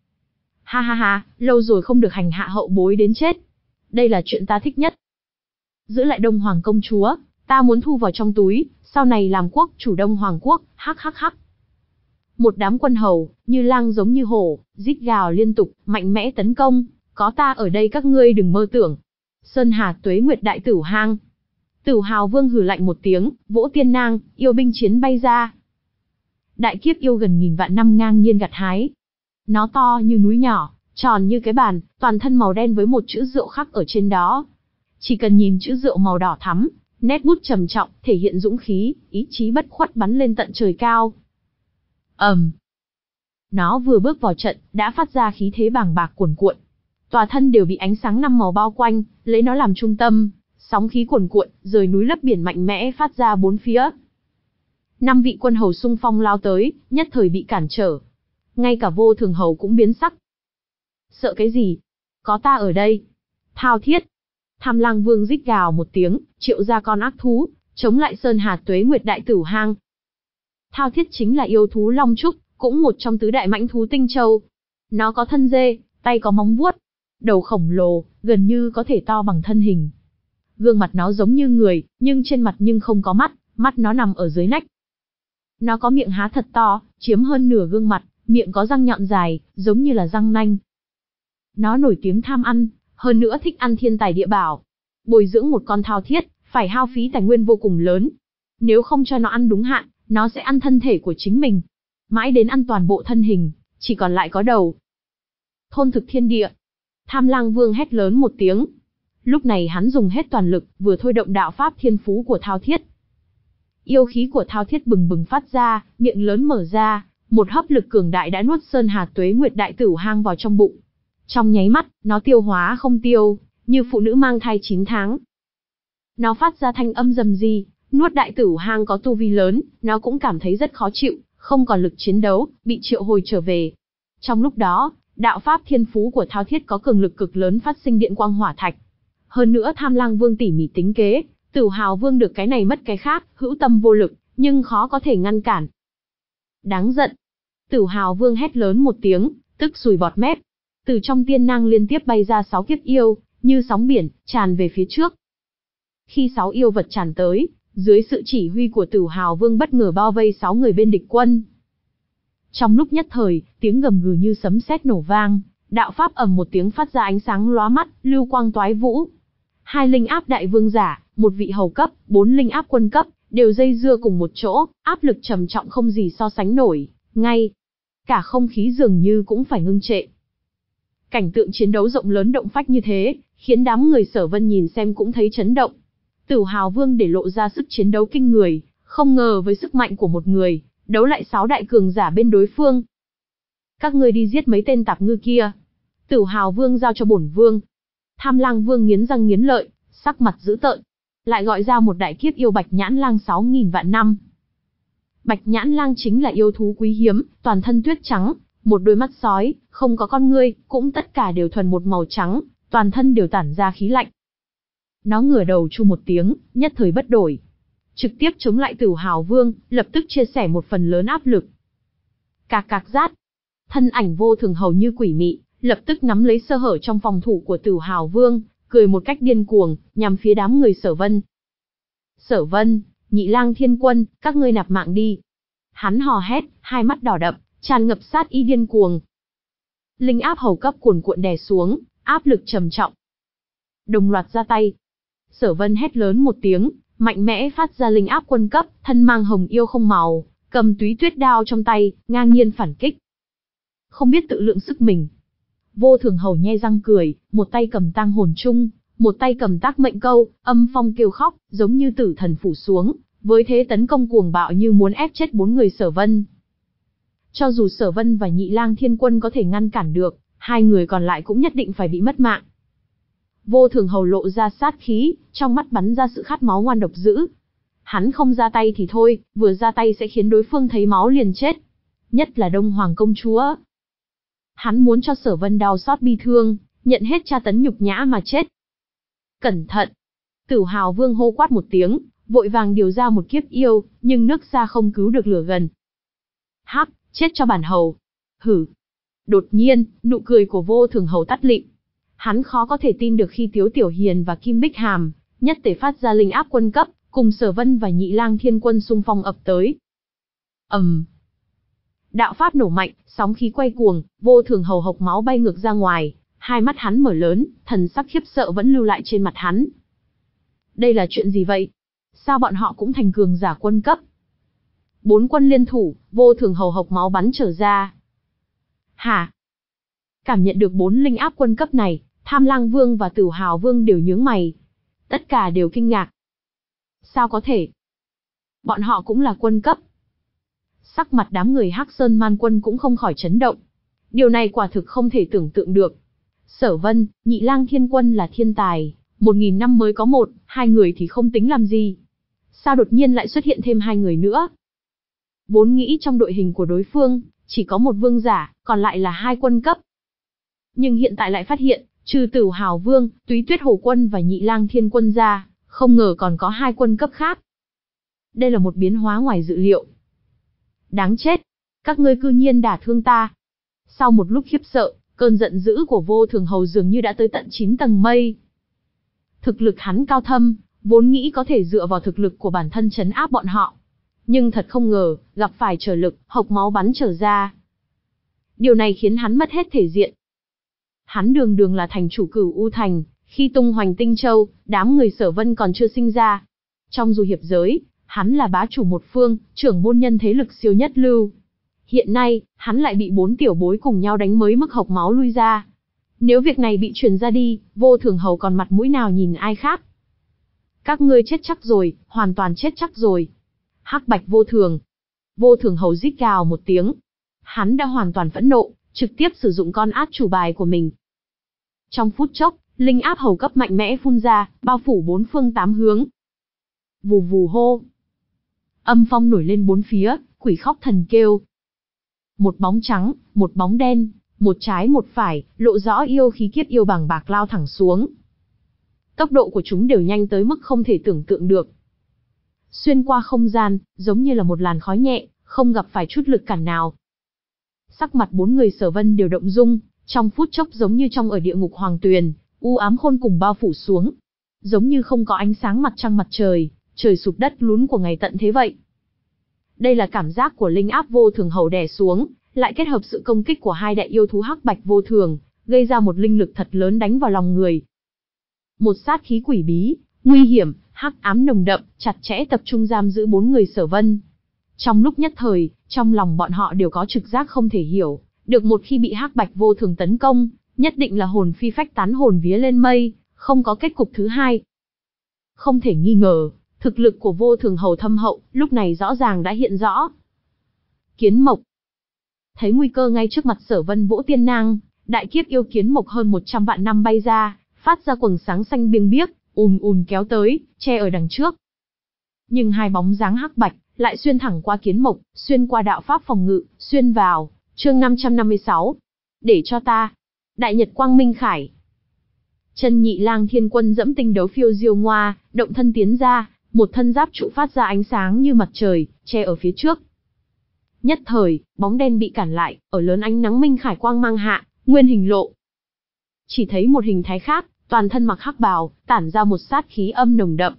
Speaker 1: Ha ha ha, lâu rồi không được hành hạ hậu bối đến chết. Đây là chuyện ta thích nhất. Giữ lại Đông Hoàng công chúa, ta muốn thu vào trong túi, sau này làm quốc chủ Đông Hoàng quốc, hắc hắc hắc. Một đám quân hầu, như lang giống như hổ, rít gào liên tục, mạnh mẽ tấn công, có ta ở đây các ngươi đừng mơ tưởng. Sơn Hà Tuế Nguyệt Đại Tử Hang. Tử Hào Vương hừ lạnh một tiếng, vỗ tiên nang, yêu binh chiến bay ra. Đại kiếp yêu gần nghìn vạn năm ngang nhiên gặt hái. Nó to như núi nhỏ, tròn như cái bàn, toàn thân màu đen với một chữ rượu khắc ở trên đó. Chỉ cần nhìn chữ rượu màu đỏ thắm, nét bút trầm trọng, thể hiện dũng khí, ý chí bất khuất bắn lên tận trời cao. ầm, um. Nó vừa bước vào trận, đã phát ra khí thế bàng bạc cuồn cuộn. Tòa thân đều bị ánh sáng năm màu bao quanh, lấy nó làm trung tâm, sóng khí cuồn cuộn, rời núi lấp biển mạnh mẽ phát ra bốn phía. Năm vị quân hầu xung phong lao tới, nhất thời bị cản trở. Ngay cả Vô Thường Hầu cũng biến sắc. Sợ cái gì? Có ta ở đây. Thao thiết. Tham Lang Vương rít gào một tiếng, triệu ra con ác thú, chống lại Sơn Hà Tuế Nguyệt Đại Tử Hang. Thao thiết chính là yêu thú Long Trúc, cũng một trong tứ đại mãnh thú Tinh Châu. Nó có thân dê, tay có móng vuốt, đầu khổng lồ, gần như có thể to bằng thân hình. Gương mặt nó giống như người, nhưng trên mặt nhưng không có mắt, mắt nó nằm ở dưới nách. Nó có miệng há thật to, chiếm hơn nửa gương mặt, miệng có răng nhọn dài, giống như là răng nanh. Nó nổi tiếng tham ăn, hơn nữa thích ăn thiên tài địa bảo. Bồi dưỡng một con thao thiết, phải hao phí tài nguyên vô cùng lớn. Nếu không cho nó ăn đúng hạn, nó sẽ ăn thân thể của chính mình. Mãi đến ăn toàn bộ thân hình, chỉ còn lại có đầu. Thôn thực thiên địa. Tham Lang Vương hét lớn một tiếng. Lúc này hắn dùng hết toàn lực, vừa thôi động đạo pháp thiên phú của thao thiết. Yêu khí của thao thiết bừng bừng phát ra, miệng lớn mở ra, một hấp lực cường đại đã nuốt Sơn Hà Tuế Nguyệt Đại Tử Hang vào trong bụng. Trong nháy mắt, nó tiêu hóa không tiêu, như phụ nữ mang thai chín tháng. Nó phát ra thanh âm rầm rì, nuốt Đại Tử Hang có tu vi lớn, nó cũng cảm thấy rất khó chịu, không còn lực chiến đấu, bị triệu hồi trở về. Trong lúc đó, đạo pháp thiên phú của thao thiết có cường lực cực lớn phát sinh điện quang hỏa thạch. Hơn nữa Tham Lang Vương tỉ mỉ tính kế, Tử Hào Vương được cái này mất cái khác, hữu tâm vô lực, nhưng khó có thể ngăn cản. Đáng giận. Tử Hào Vương hét lớn một tiếng, tức sùi bọt mép. Từ trong tiên năng liên tiếp bay ra sáu kiếp yêu, như sóng biển, tràn về phía trước. Khi sáu yêu vật tràn tới, dưới sự chỉ huy của Tử Hào Vương bất ngờ bao vây sáu người bên địch quân. Trong lúc nhất thời, tiếng gầm gừ như sấm sét nổ vang, đạo pháp ầm một tiếng phát ra ánh sáng lóa mắt, lưu quang toái vũ. Hai linh áp đại vương giả, một vị hầu cấp, bốn linh áp quân cấp, đều dây dưa cùng một chỗ, áp lực trầm trọng không gì so sánh nổi, ngay cả không khí dường như cũng phải ngưng trệ. Cảnh tượng chiến đấu rộng lớn động phách như thế, khiến đám người Sở Vân nhìn xem cũng thấy chấn động. Tử Hào Vương để lộ ra sức chiến đấu kinh người, không ngờ với sức mạnh của một người, đấu lại sáu đại cường giả bên đối phương. Các ngươi đi giết mấy tên tạp ngư kia. Tử Hào Vương giao cho bổn vương. Tham Lang Vương nghiến răng nghiến lợi, sắc mặt dữ tợn, lại gọi ra một đại kiếp yêu Bạch Nhãn Lang sáu nghìn vạn năm. Bạch Nhãn Lang chính là yêu thú quý hiếm, toàn thân tuyết trắng, một đôi mắt sói, không có con ngươi, cũng tất cả đều thuần một màu trắng, toàn thân đều tản ra khí lạnh. Nó ngửa đầu chu một tiếng, nhất thời bất đổi, trực tiếp chống lại Tử Hào Vương, lập tức chia sẻ một phần lớn áp lực. Cạc cạc rát, thân ảnh Vô Thường hầu như quỷ mị, lập tức nắm lấy sơ hở trong phòng thủ của Tử Hào Vương, cười một cách điên cuồng, nhằm phía đám người Sở Vân. Sở Vân, Nhị Lang Thiên Quân, các ngươi nạp mạng đi. Hắn hò hét, hai mắt đỏ đậm, tràn ngập sát ý điên cuồng. Linh áp hầu cấp cuồn cuộn đè xuống, áp lực trầm trọng. Đồng loạt ra tay. Sở Vân hét lớn một tiếng, mạnh mẽ phát ra linh áp quân cấp, thân mang hồng yêu không màu, cầm túy tuyết đao trong tay, ngang nhiên phản kích. Không biết tự lượng sức mình. Vô Thường hầu nhe răng cười, một tay cầm tang hồn chung, một tay cầm tác mệnh câu, âm phong kêu khóc, giống như tử thần phủ xuống, với thế tấn công cuồng bạo như muốn ép chết bốn người Sở Vân. Cho dù Sở Vân và Nhị Lang Thiên Quân có thể ngăn cản được, hai người còn lại cũng nhất định phải bị mất mạng. Vô Thường hầu lộ ra sát khí, trong mắt bắn ra sự khát máu ngoan độc dữ. Hắn không ra tay thì thôi, vừa ra tay sẽ khiến đối phương thấy máu liền chết. Nhất là Đông Hoàng công chúa. Hắn muốn cho Sở Vân đau xót bi thương, nhận hết tra tấn nhục nhã mà chết. Cẩn thận! Tử Hào Vương hô quát một tiếng, vội vàng điều ra một kiếp yêu, nhưng nước xa không cứu được lửa gần. Hắc, chết cho bản hầu! Hử! Đột nhiên, nụ cười của Vô Thường hầu tắt lịm. Hắn khó có thể tin được khi Tiếu Tiểu Hiền và Kim Bích Hàm, nhất tề phát ra linh áp quân cấp, cùng Sở Vân và Nhị Lang Thiên Quân xung phong ập tới. ầm, um. Đạo pháp nổ mạnh, sóng khí quay cuồng, Vô Thường hầu hộc máu bay ngược ra ngoài, hai mắt hắn mở lớn, thần sắc khiếp sợ vẫn lưu lại trên mặt hắn. Đây là chuyện gì vậy? Sao bọn họ cũng thành cường giả quân cấp? Bốn quân liên thủ, Vô Thường hầu hộc máu bắn trở ra. Hả? Cảm nhận được bốn linh áp quân cấp này, Tham Lang Vương và Tử Hào Vương đều nhướng mày. Tất cả đều kinh ngạc. Sao có thể? Bọn họ cũng là quân cấp. Sắc mặt đám người Hắc Sơn Man Quân cũng không khỏi chấn động. Điều này quả thực không thể tưởng tượng được. Sở Vân, Nhị Lang Thiên Quân là thiên tài, một nghìn năm mới có một, hai người thì không tính làm gì. Sao đột nhiên lại xuất hiện thêm hai người nữa? Vốn nghĩ trong đội hình của đối phương, chỉ có một vương giả, còn lại là hai quân cấp. Nhưng hiện tại lại phát hiện, trừ Tửu Hào Vương, Túy Tuyết Hồ Quân và Nhị Lang Thiên Quân ra, không ngờ còn có hai quân cấp khác. Đây là một biến hóa ngoài dự liệu. Đáng chết! Các ngươi cư nhiên đả thương ta. Sau một lúc khiếp sợ, cơn giận dữ của Vô Thường Hầu dường như đã tới tận chín tầng mây. Thực lực hắn cao thâm, vốn nghĩ có thể dựa vào thực lực của bản thân trấn áp bọn họ. Nhưng thật không ngờ, gặp phải trở lực, hộc máu bắn trở ra. Điều này khiến hắn mất hết thể diện. Hắn đường đường là thành chủ Cửu U Thành, khi tung hoành Tinh Châu, đám người Sở Vân còn chưa sinh ra. Trong du hiệp giới, hắn là bá chủ một phương, trưởng môn nhân thế lực siêu nhất lưu. Hiện nay, hắn lại bị bốn tiểu bối cùng nhau đánh mới mức hộc máu lui ra. Nếu việc này bị truyền ra đi, Vô Thường Hầu còn mặt mũi nào nhìn ai khác. Các ngươi chết chắc rồi, hoàn toàn chết chắc rồi. Hắc Bạch Vô Thường. Vô Thường Hầu rít gào một tiếng. Hắn đã hoàn toàn phẫn nộ, trực tiếp sử dụng con át chủ bài của mình. Trong phút chốc, linh áp hầu cấp mạnh mẽ phun ra, bao phủ bốn phương tám hướng. Vù vù hô. Âm phong nổi lên bốn phía, quỷ khóc thần kêu. Một bóng trắng, một bóng đen, một trái một phải, lộ rõ yêu khí kiếp yêu bàng bạc lao thẳng xuống. Tốc độ của chúng đều nhanh tới mức không thể tưởng tượng được. Xuyên qua không gian, giống như là một làn khói nhẹ, không gặp phải chút lực cản nào. Sắc mặt bốn người Sở Vân đều động dung, trong phút chốc giống như trong ở địa ngục hoàng tuyền, u ám khôn cùng bao phủ xuống. Giống như không có ánh sáng mặt trăng mặt trời, trời sụp đất lún của ngày tận thế vậy. Đây là cảm giác của linh áp Vô Thường Hầu đè xuống, lại kết hợp sự công kích của hai đại yêu thú Hắc Bạch Vô Thường, gây ra một linh lực thật lớn đánh vào lòng người. Một sát khí quỷ bí, nguy hiểm, hắc ám nồng đậm, chặt chẽ tập trung giam giữ bốn người Sở Vân. Trong lúc nhất thời, trong lòng bọn họ đều có trực giác không thể hiểu, được một khi bị Hắc Bạch Vô Thường tấn công, nhất định là hồn phi phách tán hồn vía lên mây, không có kết cục thứ hai. Không thể nghi ngờ, thực lực của Vô Thường Hầu thâm hậu, lúc này rõ ràng đã hiện rõ. Kiến Mộc. Thấy nguy cơ ngay trước mặt Sở Vân vỗ tiên nang, đại kiếp yêu kiến mộc hơn một trăm vạn năm bay ra, phát ra quầng sáng xanh biêng biếc, ùn ùn kéo tới, che ở đằng trước. Nhưng hai bóng dáng hắc bạch lại xuyên thẳng qua kiến mộc, xuyên qua đạo pháp phòng ngự, xuyên vào. Chương năm trăm năm mươi sáu. Để cho ta. Đại Nhật Quang Minh Khải. Chân Nhị Lang Thiên Quân dẫm tinh đấu phiêu diêu ngoa, động thân tiến ra, một thân giáp trụ phát ra ánh sáng như mặt trời, che ở phía trước. Nhất thời, bóng đen bị cản lại, ở lớn ánh nắng minh khải quang mang hạ, nguyên hình lộ. Chỉ thấy một hình thái khác, toàn thân mặc hắc bào, tản ra một sát khí âm nồng đậm.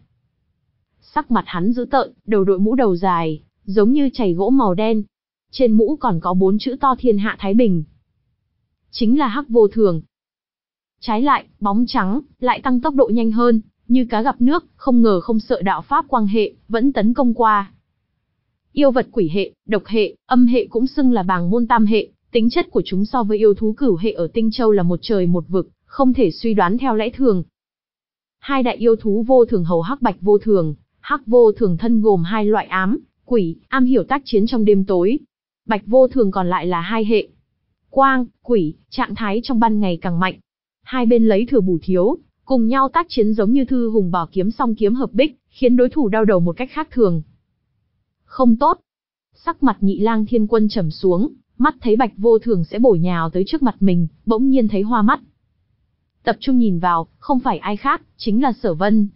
Speaker 1: Sắc mặt hắn dữ tợn, đầu đội mũ đầu dài, giống như chày gỗ màu đen. Trên mũ còn có bốn chữ to Thiên Hạ Thái Bình. Chính là Hắc Vô Thường. Trái lại, bóng trắng, lại tăng tốc độ nhanh hơn, như cá gặp nước, không ngờ không sợ đạo pháp quang hệ, vẫn tấn công qua. Yêu vật quỷ hệ, độc hệ, âm hệ cũng xưng là bàng môn tam hệ, tính chất của chúng so với yêu thú cửu hệ ở Tinh Châu là một trời một vực, không thể suy đoán theo lẽ thường. Hai đại yêu thú Vô Thường Hầu Hắc Bạch Vô Thường, Hắc Vô Thường thân gồm hai loại ám, quỷ, am hiểu tác chiến trong đêm tối. Bạch Vô Thường còn lại là hai hệ. Quang, quỷ, trạng thái trong ban ngày càng mạnh. Hai bên lấy thừa bù thiếu, cùng nhau tác chiến giống như thư hùng bảo kiếm song kiếm hợp bích, khiến đối thủ đau đầu một cách khác thường. Không tốt. Sắc mặt Nhị Lang Thiên Quân trầm xuống, mắt thấy Bạch Vô Thường sẽ bổ nhào tới trước mặt mình, bỗng nhiên thấy hoa mắt. Tập trung nhìn vào, không phải ai khác, chính là Sở Vân.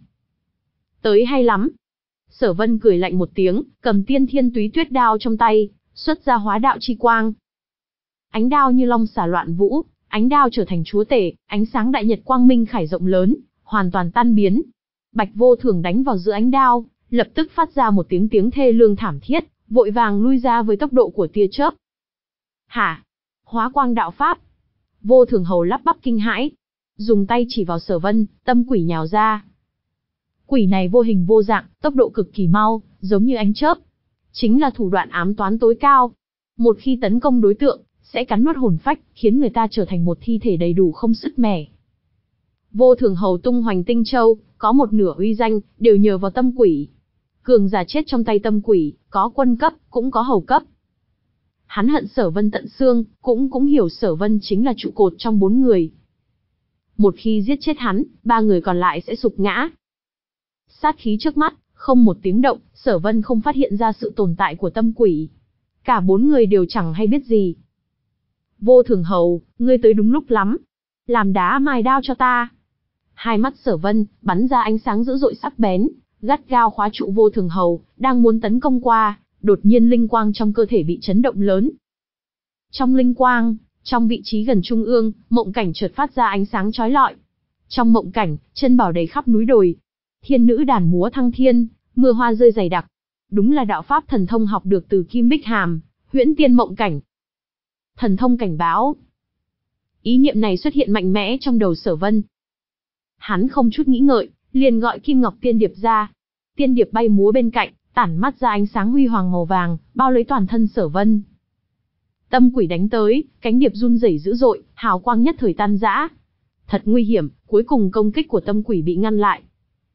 Speaker 1: Tới hay lắm. Sở Vân cười lạnh một tiếng, cầm Tiên Thiên Túy Tuyết đao trong tay, xuất ra hóa đạo chi quang. Ánh đao như long xả loạn vũ, ánh đao trở thành chúa tể, ánh sáng đại nhật quang minh khải rộng lớn, hoàn toàn tan biến. Bạch Vô Thường đánh vào giữa ánh đao, lập tức phát ra một tiếng tiếng thê lương thảm thiết, vội vàng lui ra với tốc độ của tia chớp. Hả? Hóa quang đạo pháp? Vô Thường Hầu lắp bắp kinh hãi, dùng tay chỉ vào Sở Vân, tâm quỷ nhào ra. Quỷ này vô hình vô dạng, tốc độ cực kỳ mau, giống như ánh chớp. Chính là thủ đoạn ám toán tối cao. Một khi tấn công đối tượng, sẽ cắn nuốt hồn phách, khiến người ta trở thành một thi thể đầy đủ không sứt mẻ. Vô Thường Hầu tung hoành Tinh Châu, có một nửa uy danh, đều nhờ vào tâm quỷ. Cường giả chết trong tay tâm quỷ, có quân cấp, cũng có hầu cấp. Hắn hận Sở Vân tận xương, cũng cũng hiểu Sở Vân chính là trụ cột trong bốn người. Một khi giết chết hắn, ba người còn lại sẽ sụp ngã. Sát khí trước mắt, không một tiếng động, Sở Vân không phát hiện ra sự tồn tại của tâm quỷ. Cả bốn người đều chẳng hay biết gì. Vô Thường Hầu, ngươi tới đúng lúc lắm. Làm đá mài đao cho ta. Hai mắt Sở Vân bắn ra ánh sáng dữ dội sắc bén, gắt gao khóa trụ Vô Thường Hầu, đang muốn tấn công qua, đột nhiên linh quang trong cơ thể bị chấn động lớn. Trong linh quang, trong vị trí gần trung ương, mộng cảnh chợt phát ra ánh sáng chói lọi. Trong mộng cảnh, chân bảo đầy khắp núi đồi. Thiên nữ đàn múa thăng thiên, mưa hoa rơi dày đặc. Đúng là đạo pháp thần thông học được từ Kim Bích Hàm, Huyễn Tiên Mộng Cảnh. Thần thông cảnh báo. Ý niệm này xuất hiện mạnh mẽ trong đầu Sở Vân. Hắn không chút nghĩ ngợi, liền gọi Kim Ngọc Tiên Điệp ra. Tiên Điệp bay múa bên cạnh, tản mắt ra ánh sáng huy hoàng màu vàng, bao lấy toàn thân Sở Vân. Tâm quỷ đánh tới, cánh điệp run rẩy dữ dội, hào quang nhất thời tan rã. Thật nguy hiểm, cuối cùng công kích của tâm quỷ bị ngăn lại.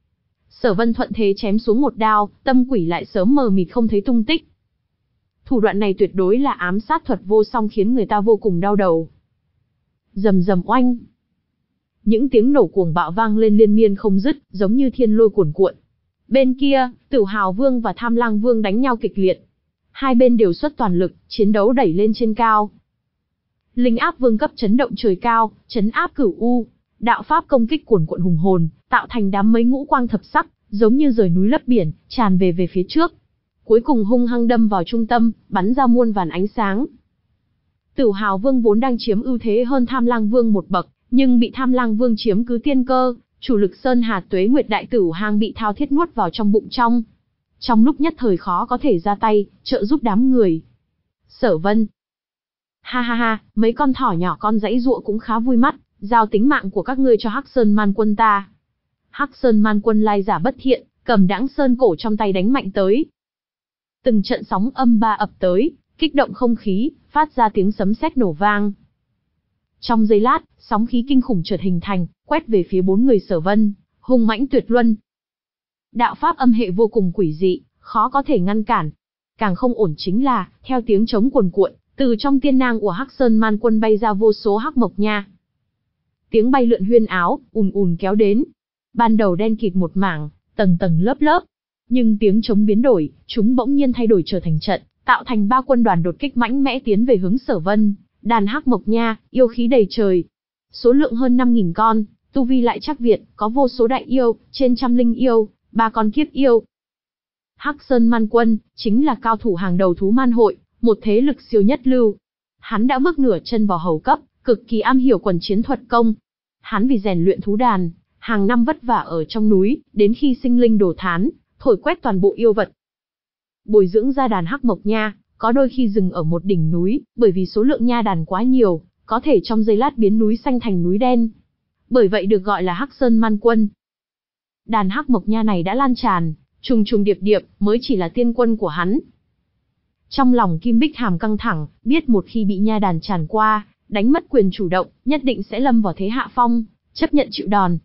Speaker 1: Sở Vân thuận thế chém xuống một đao, tâm quỷ lại sớm mờ mịt không thấy tung tích. Thủ đoạn này tuyệt đối là ám sát thuật vô song, khiến người ta vô cùng đau đầu. Rầm rầm oanh. Những tiếng nổ cuồng bạo vang lên liên miên không dứt, giống như thiên lôi cuồn cuộn. Bên kia, Tửu Hào Vương và Tham Lang Vương đánh nhau kịch liệt. Hai bên đều xuất toàn lực, chiến đấu đẩy lên trên cao. Linh áp vương cấp chấn động trời cao, chấn áp cửu u. Đạo pháp công kích cuồn cuộn hùng hồn, tạo thành đám mây ngũ quang thập sắc, giống như rời núi lấp biển, tràn về về phía trước. Cuối cùng hung hăng đâm vào trung tâm, bắn ra muôn vàn ánh sáng. Tửu Hào Vương vốn đang chiếm ưu thế hơn Tham Lang Vương một bậc, nhưng bị Tham Lang Vương chiếm cứ tiên cơ, chủ lực Sơn Hà Tuế Nguyệt Đại Tử Hang bị thao thiết nuốt vào trong bụng trong. Trong lúc nhất thời khó có thể ra tay, trợ giúp đám người. Sở Vân. Ha ha ha, mấy con thỏ nhỏ con dãy dụa cũng khá vui mắt, giao tính mạng của các ngươi cho Hắc Sơn Man Quân ta. Hắc Sơn Man Quân lai giả bất thiện, cầm đãng sơn cổ trong tay đánh mạnh tới. Từng trận sóng âm ba ập tới, kích động không khí, phát ra tiếng sấm sét nổ vang. Trong giây lát, sóng khí kinh khủng chợt hình thành, quét về phía bốn người Sở Vân, hung mãnh tuyệt luân. Đạo pháp âm hệ vô cùng quỷ dị, khó có thể ngăn cản. Càng không ổn chính là, theo tiếng trống cuồn cuộn, từ trong tiên nang của Hắc Sơn Man Quân bay ra vô số hắc mộc nha. Tiếng bay lượn huyên áo, ùn ùn kéo đến. Ban đầu đen kịt một mảng, tầng tầng lớp lớp. Nhưng tiếng trống biến đổi, chúng bỗng nhiên thay đổi trở thành trận, tạo thành ba quân đoàn đột kích mãnh mẽ tiến về hướng Sở Vân. Đàn hắc mộc nha, yêu khí đầy trời. Số lượng hơn năm nghìn con, tu vi lại chắc việt, có vô số đại yêu, trên trăm linh yêu, ba con kiếp yêu. Hắc Sơn Man Quân, chính là cao thủ hàng đầu thú man hội, một thế lực siêu nhất lưu. Hắn đã bước nửa chân vào hầu cấp, cực kỳ am hiểu quần chiến thuật công. Hắn vì rèn luyện thú đàn, hàng năm vất vả ở trong núi, đến khi sinh linh đổ thán, thổi quét toàn bộ yêu vật. Bồi dưỡng ra đàn hắc mộc nha, có đôi khi dừng ở một đỉnh núi, bởi vì số lượng nha đàn quá nhiều, có thể trong giây lát biến núi xanh thành núi đen. Bởi vậy được gọi là Hắc Sơn Man Quân. Đàn hắc mộc nha này đã lan tràn, trùng trùng điệp điệp, mới chỉ là tiên quân của hắn. Trong lòng Kim Bích Hàm căng thẳng, biết một khi bị nha đàn tràn qua, đánh mất quyền chủ động, nhất định sẽ lâm vào thế hạ phong, chấp nhận chịu đòn.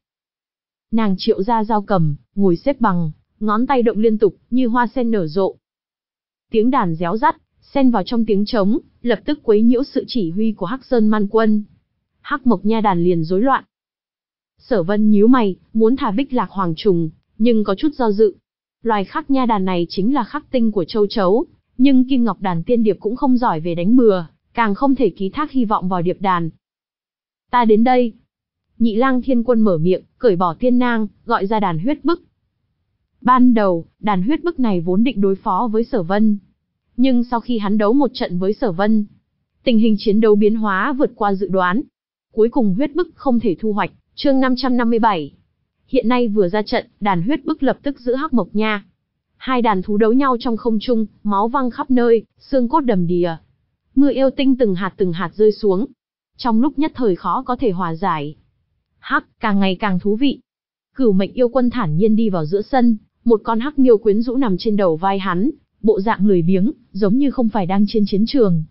Speaker 1: Nàng triệu ra dao cầm, ngồi xếp bằng, ngón tay động liên tục, như hoa sen nở rộ. Tiếng đàn réo rắt, xen vào trong tiếng trống, lập tức quấy nhiễu sự chỉ huy của Hắc Sơn Man Quân. Hắc mộc nha đàn liền rối loạn. Sở Vân nhíu mày, muốn thả Bích Lạc Hoàng trùng, nhưng có chút do dự. Loài khắc nha đàn này chính là khắc tinh của châu chấu, nhưng Kim Ngọc đàn tiên điệp cũng không giỏi về đánh bừa, càng không thể ký thác hy vọng vào điệp đàn. Ta đến đây. Nhị Lang Thiên Quân mở miệng, cởi bỏ tiên nang, gọi ra đàn huyết bức. Ban đầu, đàn huyết bức này vốn định đối phó với Sở Vân. Nhưng sau khi hắn đấu một trận với Sở Vân, tình hình chiến đấu biến hóa vượt qua dự đoán. Cuối cùng huyết bức không thể thu hoạch, chương năm trăm năm mươi bảy. Hiện nay vừa ra trận, đàn huyết bức lập tức giữ hắc mộc nha. Hai đàn thú đấu nhau trong không trung, máu văng khắp nơi, xương cốt đầm đìa. Mưa yêu tinh từng hạt từng hạt rơi xuống. Trong lúc nhất thời khó có thể hòa giải. Hắc, càng ngày càng thú vị. Cửu Mệnh Yêu Quân thản nhiên đi vào giữa sân, một con hắc miêu quyến rũ nằm trên đầu vai hắn, bộ dạng lười biếng, giống như không phải đang trên chiến trường.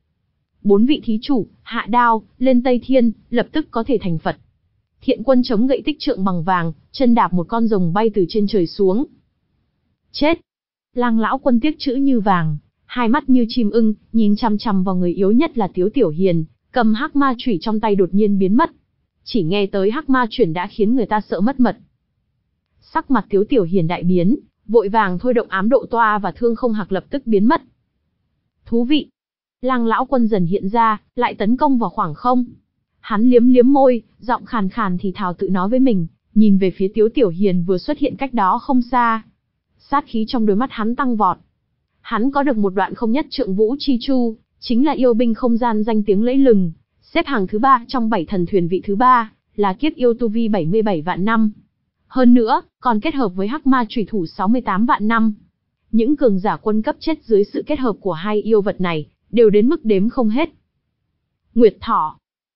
Speaker 1: Bốn vị thí chủ, hạ đao, lên Tây Thiên, lập tức có thể thành Phật. Thiện Quân chống gậy tích trượng bằng vàng, chân đạp một con rồng bay từ trên trời xuống. Chết! Lang lão quân tiếc chữ như vàng, hai mắt như chim ưng, nhìn chằm chằm vào người yếu nhất là Tiếu Tiểu Hiền, cầm hắc ma chủy trong tay đột nhiên biến mất. Chỉ nghe tới hắc ma chuyển đã khiến người ta sợ mất mật. Sắc mặt Tiếu Tiểu Hiền đại biến, vội vàng thôi động ám độ toa và thương không hạc lập tức biến mất. Thú vị. Lang lão quân dần hiện ra, lại tấn công vào khoảng không. Hắn liếm liếm môi, giọng khàn khàn thì thào tự nói với mình, nhìn về phía Tiếu Tiểu Hiền vừa xuất hiện cách đó không xa. Sát khí trong đôi mắt hắn tăng vọt. Hắn có được một đoạn không nhất trượng vũ chi chu, chính là yêu binh không gian danh tiếng lẫy lừng, xếp hàng thứ ba trong bảy thần thuyền vị thứ ba, là kiếp yêu tu vi bảy mươi bảy vạn năm. Hơn nữa, còn kết hợp với hắc ma chủy thủ sáu mươi tám vạn năm. Những cường giả quân cấp chết dưới sự kết hợp của hai yêu vật này, đều đến mức đếm không hết. Nguyệt Thỏ.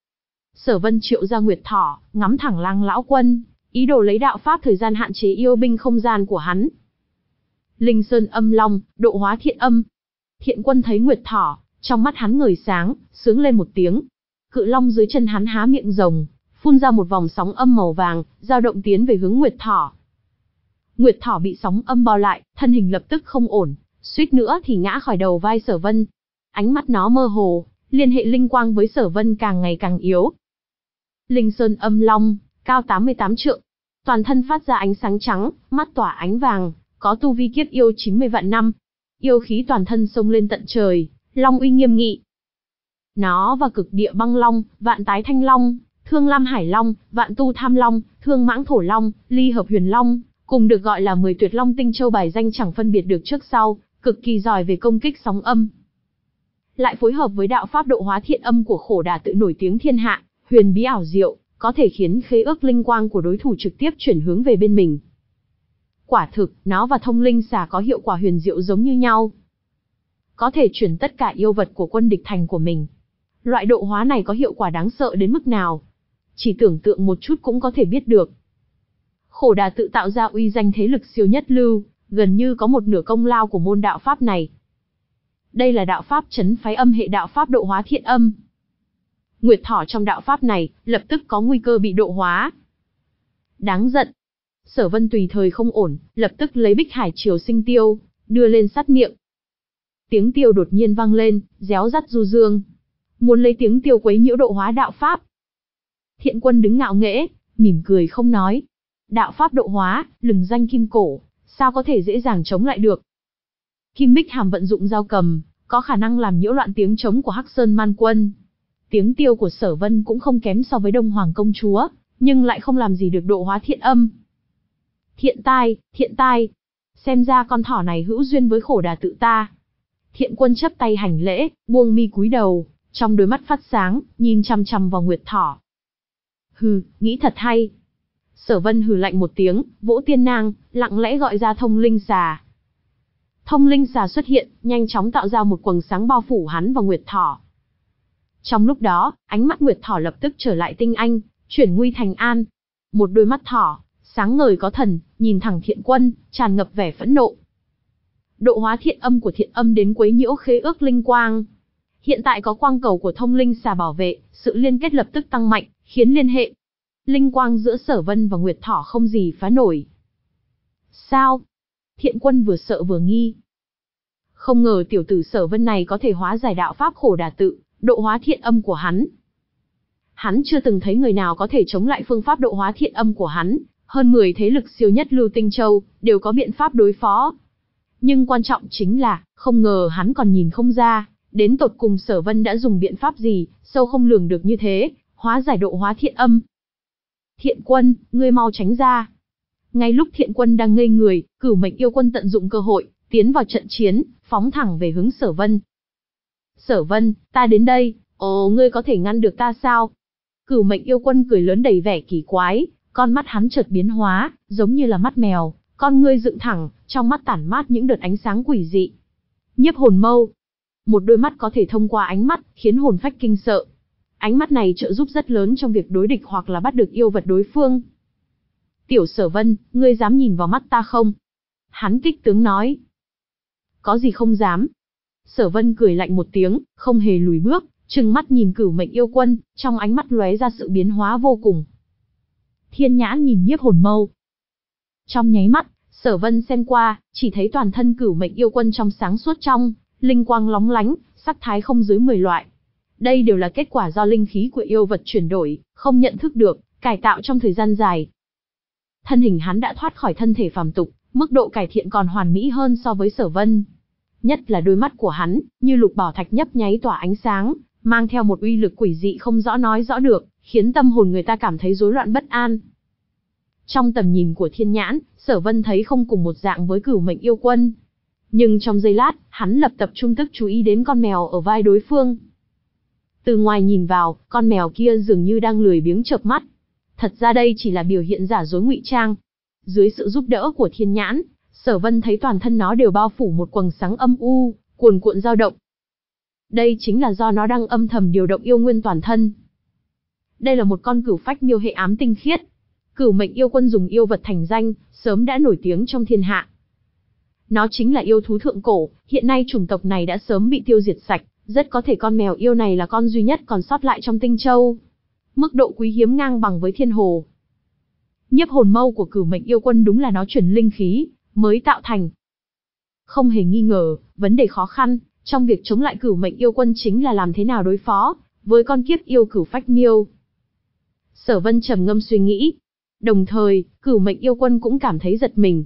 Speaker 1: Sở Vân triệu ra Nguyệt Thỏ, ngắm thẳng Lang lão quân, ý đồ lấy đạo pháp thời gian hạn chế yêu binh không gian của hắn. Linh Sơn Âm Long, độ hóa thiện âm. Thiện Quân thấy Nguyệt Thỏ, trong mắt hắn ngời sáng, sướng lên một tiếng. Cự long dưới chân hắn há miệng rồng, phun ra một vòng sóng âm màu vàng, dao động tiến về hướng Nguyệt Thỏ. Nguyệt Thỏ bị sóng âm bao lại, thân hình lập tức không ổn, suýt nữa thì ngã khỏi đầu vai Sở Vân. Ánh mắt nó mơ hồ, liên hệ linh quang với Sở Vân càng ngày càng yếu. Linh Sơn Âm Long, cao tám mươi tám trượng, toàn thân phát ra ánh sáng trắng, mắt tỏa ánh vàng, có tu vi kiếp yêu chín mươi vạn năm. Yêu khí toàn thân xông lên tận trời, long uy nghiêm nghị. Nó và Cực Địa Băng Long, Vạn Tái Thanh Long, Thương Lam Hải Long, Vạn Tu Tham Long, Thương Mãng Thổ Long, Ly Hợp Huyền Long, cùng được gọi là mười tuyệt long tinh châu bài danh chẳng phân biệt được trước sau, cực kỳ giỏi về công kích sóng âm. Lại phối hợp với đạo pháp độ hóa thiện âm của Khổ Đà tự nổi tiếng thiên hạ, huyền bí ảo diệu, có thể khiến khế ước linh quang của đối thủ trực tiếp chuyển hướng về bên mình. Quả thực, nó và thông linh xà có hiệu quả huyền diệu giống như nhau. Có thể chuyển tất cả yêu vật của quân địch thành của mình. Loại độ hóa này có hiệu quả đáng sợ đến mức nào? Chỉ tưởng tượng một chút cũng có thể biết được. Khổ Đà tự tạo ra uy danh thế lực siêu nhất lưu, gần như có một nửa công lao của môn đạo pháp này. Đây là đạo pháp trấn phái âm hệ đạo pháp độ hóa thiện âm. Nguyệt Thỏ trong đạo pháp này, lập tức có nguy cơ bị độ hóa. Đáng giận. Sở Vân tùy thời không ổn, lập tức lấy Bích Hải Triều Sinh Tiêu, đưa lên sát miệng. Tiếng tiêu đột nhiên vang lên, réo rắt du dương. Muốn lấy tiếng tiêu quấy nhiễu độ hóa đạo pháp. Thiện Quân đứng ngạo nghễ, mỉm cười không nói. Đạo pháp độ hóa, lừng danh kim cổ, sao có thể dễ dàng chống lại được. Kim Bích Hàm vận dụng dao cầm, có khả năng làm nhiễu loạn tiếng trống của Hắc Sơn Man Quân. Tiếng tiêu của Sở Vân cũng không kém so với Đông Hoàng công chúa, nhưng lại không làm gì được độ hóa thiện âm. Thiện tai, thiện tai. Xem ra con thỏ này hữu duyên với Khổ Đà tự ta. Thiện Quân chắp tay hành lễ, buông mi cúi đầu, trong đôi mắt phát sáng, nhìn chằm chằm vào Nguyệt Thỏ. Hừ, nghĩ thật hay. Sở Vân hừ lạnh một tiếng, vỗ tiên nang, lặng lẽ gọi ra thông linh xà. Thông linh xà xuất hiện, nhanh chóng tạo ra một quầng sáng bao phủ hắn và Nguyệt Thỏ. Trong lúc đó, ánh mắt Nguyệt Thỏ lập tức trở lại tinh anh, chuyển nguy thành an. Một đôi mắt thỏ, sáng ngời có thần, nhìn thẳng Thiện Quân, tràn ngập vẻ phẫn nộ. Độ hóa thiện âm của thiện âm đến quấy nhiễu khế ước linh quang. Hiện tại có quang cầu của thông linh xà bảo vệ, sự liên kết lập tức tăng mạnh, khiến liên hệ linh quang giữa Sở Vân và Nguyệt Thỏ không gì phá nổi. Sao? Thiện Quân vừa sợ vừa nghi. Không ngờ tiểu tử Sở Vân này có thể hóa giải đạo pháp Khổ Đà tự, độ hóa thiện âm của hắn. Hắn chưa từng thấy người nào có thể chống lại phương pháp độ hóa thiện âm của hắn, hơn mười thế lực siêu nhất lưu tinh châu, đều có biện pháp đối phó. Nhưng quan trọng chính là, không ngờ hắn còn nhìn không ra, đến tột cùng Sở Vân đã dùng biện pháp gì, sâu không lường được như thế, hóa giải độ hóa thiện âm. Thiện Quân, ngươi mau tránh ra. Ngay lúc Thiện Quân đang ngây người, Cửu Mệnh Yêu Quân tận dụng cơ hội, tiến vào trận chiến, phóng thẳng về hướng Sở Vân. Sở Vân, ta đến đây, ồ ngươi có thể ngăn được ta sao? Cửu Mệnh Yêu Quân cười lớn đầy vẻ kỳ quái, con mắt hắn chợt biến hóa, giống như là mắt mèo, con ngươi dựng thẳng, trong mắt tản mát những đợt ánh sáng quỷ dị. Nhiếp hồn mâu. Một đôi mắt có thể thông qua ánh mắt, khiến hồn phách kinh sợ. Ánh mắt này trợ giúp rất lớn trong việc đối địch hoặc là bắt được yêu vật đối phương. Tiểu Sở Vân, ngươi dám nhìn vào mắt ta không? Hắn kích tướng nói. Có gì không dám. Sở Vân cười lạnh một tiếng, không hề lùi bước, trừng mắt nhìn Cửu Mệnh Yêu Quân, trong ánh mắt lóe ra sự biến hóa vô cùng. Thiên nhãn nhìn nhiếp hồn mâu. Trong nháy mắt, Sở Vân xem qua, chỉ thấy toàn thân Cửu Mệnh Yêu Quân trong sáng suốt trong, linh quang lóng lánh, sắc thái không dưới mười loại. Đây đều là kết quả do linh khí của yêu vật chuyển đổi, không nhận thức được, cải tạo trong thời gian dài. Thân hình hắn đã thoát khỏi thân thể phàm tục, mức độ cải thiện còn hoàn mỹ hơn so với Sở Vân. nhất là đôi mắt của hắn, như lục bảo thạch nhấp nháy tỏa ánh sáng, mang theo một uy lực quỷ dị không rõ nói rõ được, khiến tâm hồn người ta cảm thấy rối loạn bất an. Trong tầm nhìn của Thiên Nhãn, Sở Vân thấy không cùng một dạng với Cửu Mệnh Yêu Quân. Nhưng trong giây lát, hắn lập tập trung tức chú ý đến con mèo ở vai đối phương. Từ ngoài nhìn vào, con mèo kia dường như đang lười biếng chợp mắt. Thật ra đây chỉ là biểu hiện giả dối ngụy trang. Dưới sự giúp đỡ của Thiên Nhãn, Sở Vân thấy toàn thân nó đều bao phủ một quầng sáng âm u, cuồn cuộn dao động. Đây chính là do nó đang âm thầm điều động yêu nguyên toàn thân. Đây là một con cửu phách miêu hệ ám tinh khiết. Cửu Mệnh Yêu Quân dùng yêu vật thành danh, sớm đã nổi tiếng trong thiên hạ. Nó chính là yêu thú thượng cổ, hiện nay chủng tộc này đã sớm bị tiêu diệt sạch, rất có thể con mèo yêu này là con duy nhất còn sót lại trong Tinh Châu. Mức độ quý hiếm ngang bằng với thiên hồ. Nhiếp hồn mâu của Cửu Mệnh Yêu Quân đúng là nó chuyển linh khí mới tạo thành. Không hề nghi ngờ, vấn đề khó khăn trong việc chống lại Cửu Mệnh Yêu Quân chính là làm thế nào đối phó với con kiếp yêu Cửu Phách Miêu. Sở Vân trầm ngâm suy nghĩ. Đồng thời, Cửu Mệnh Yêu Quân cũng cảm thấy giật mình.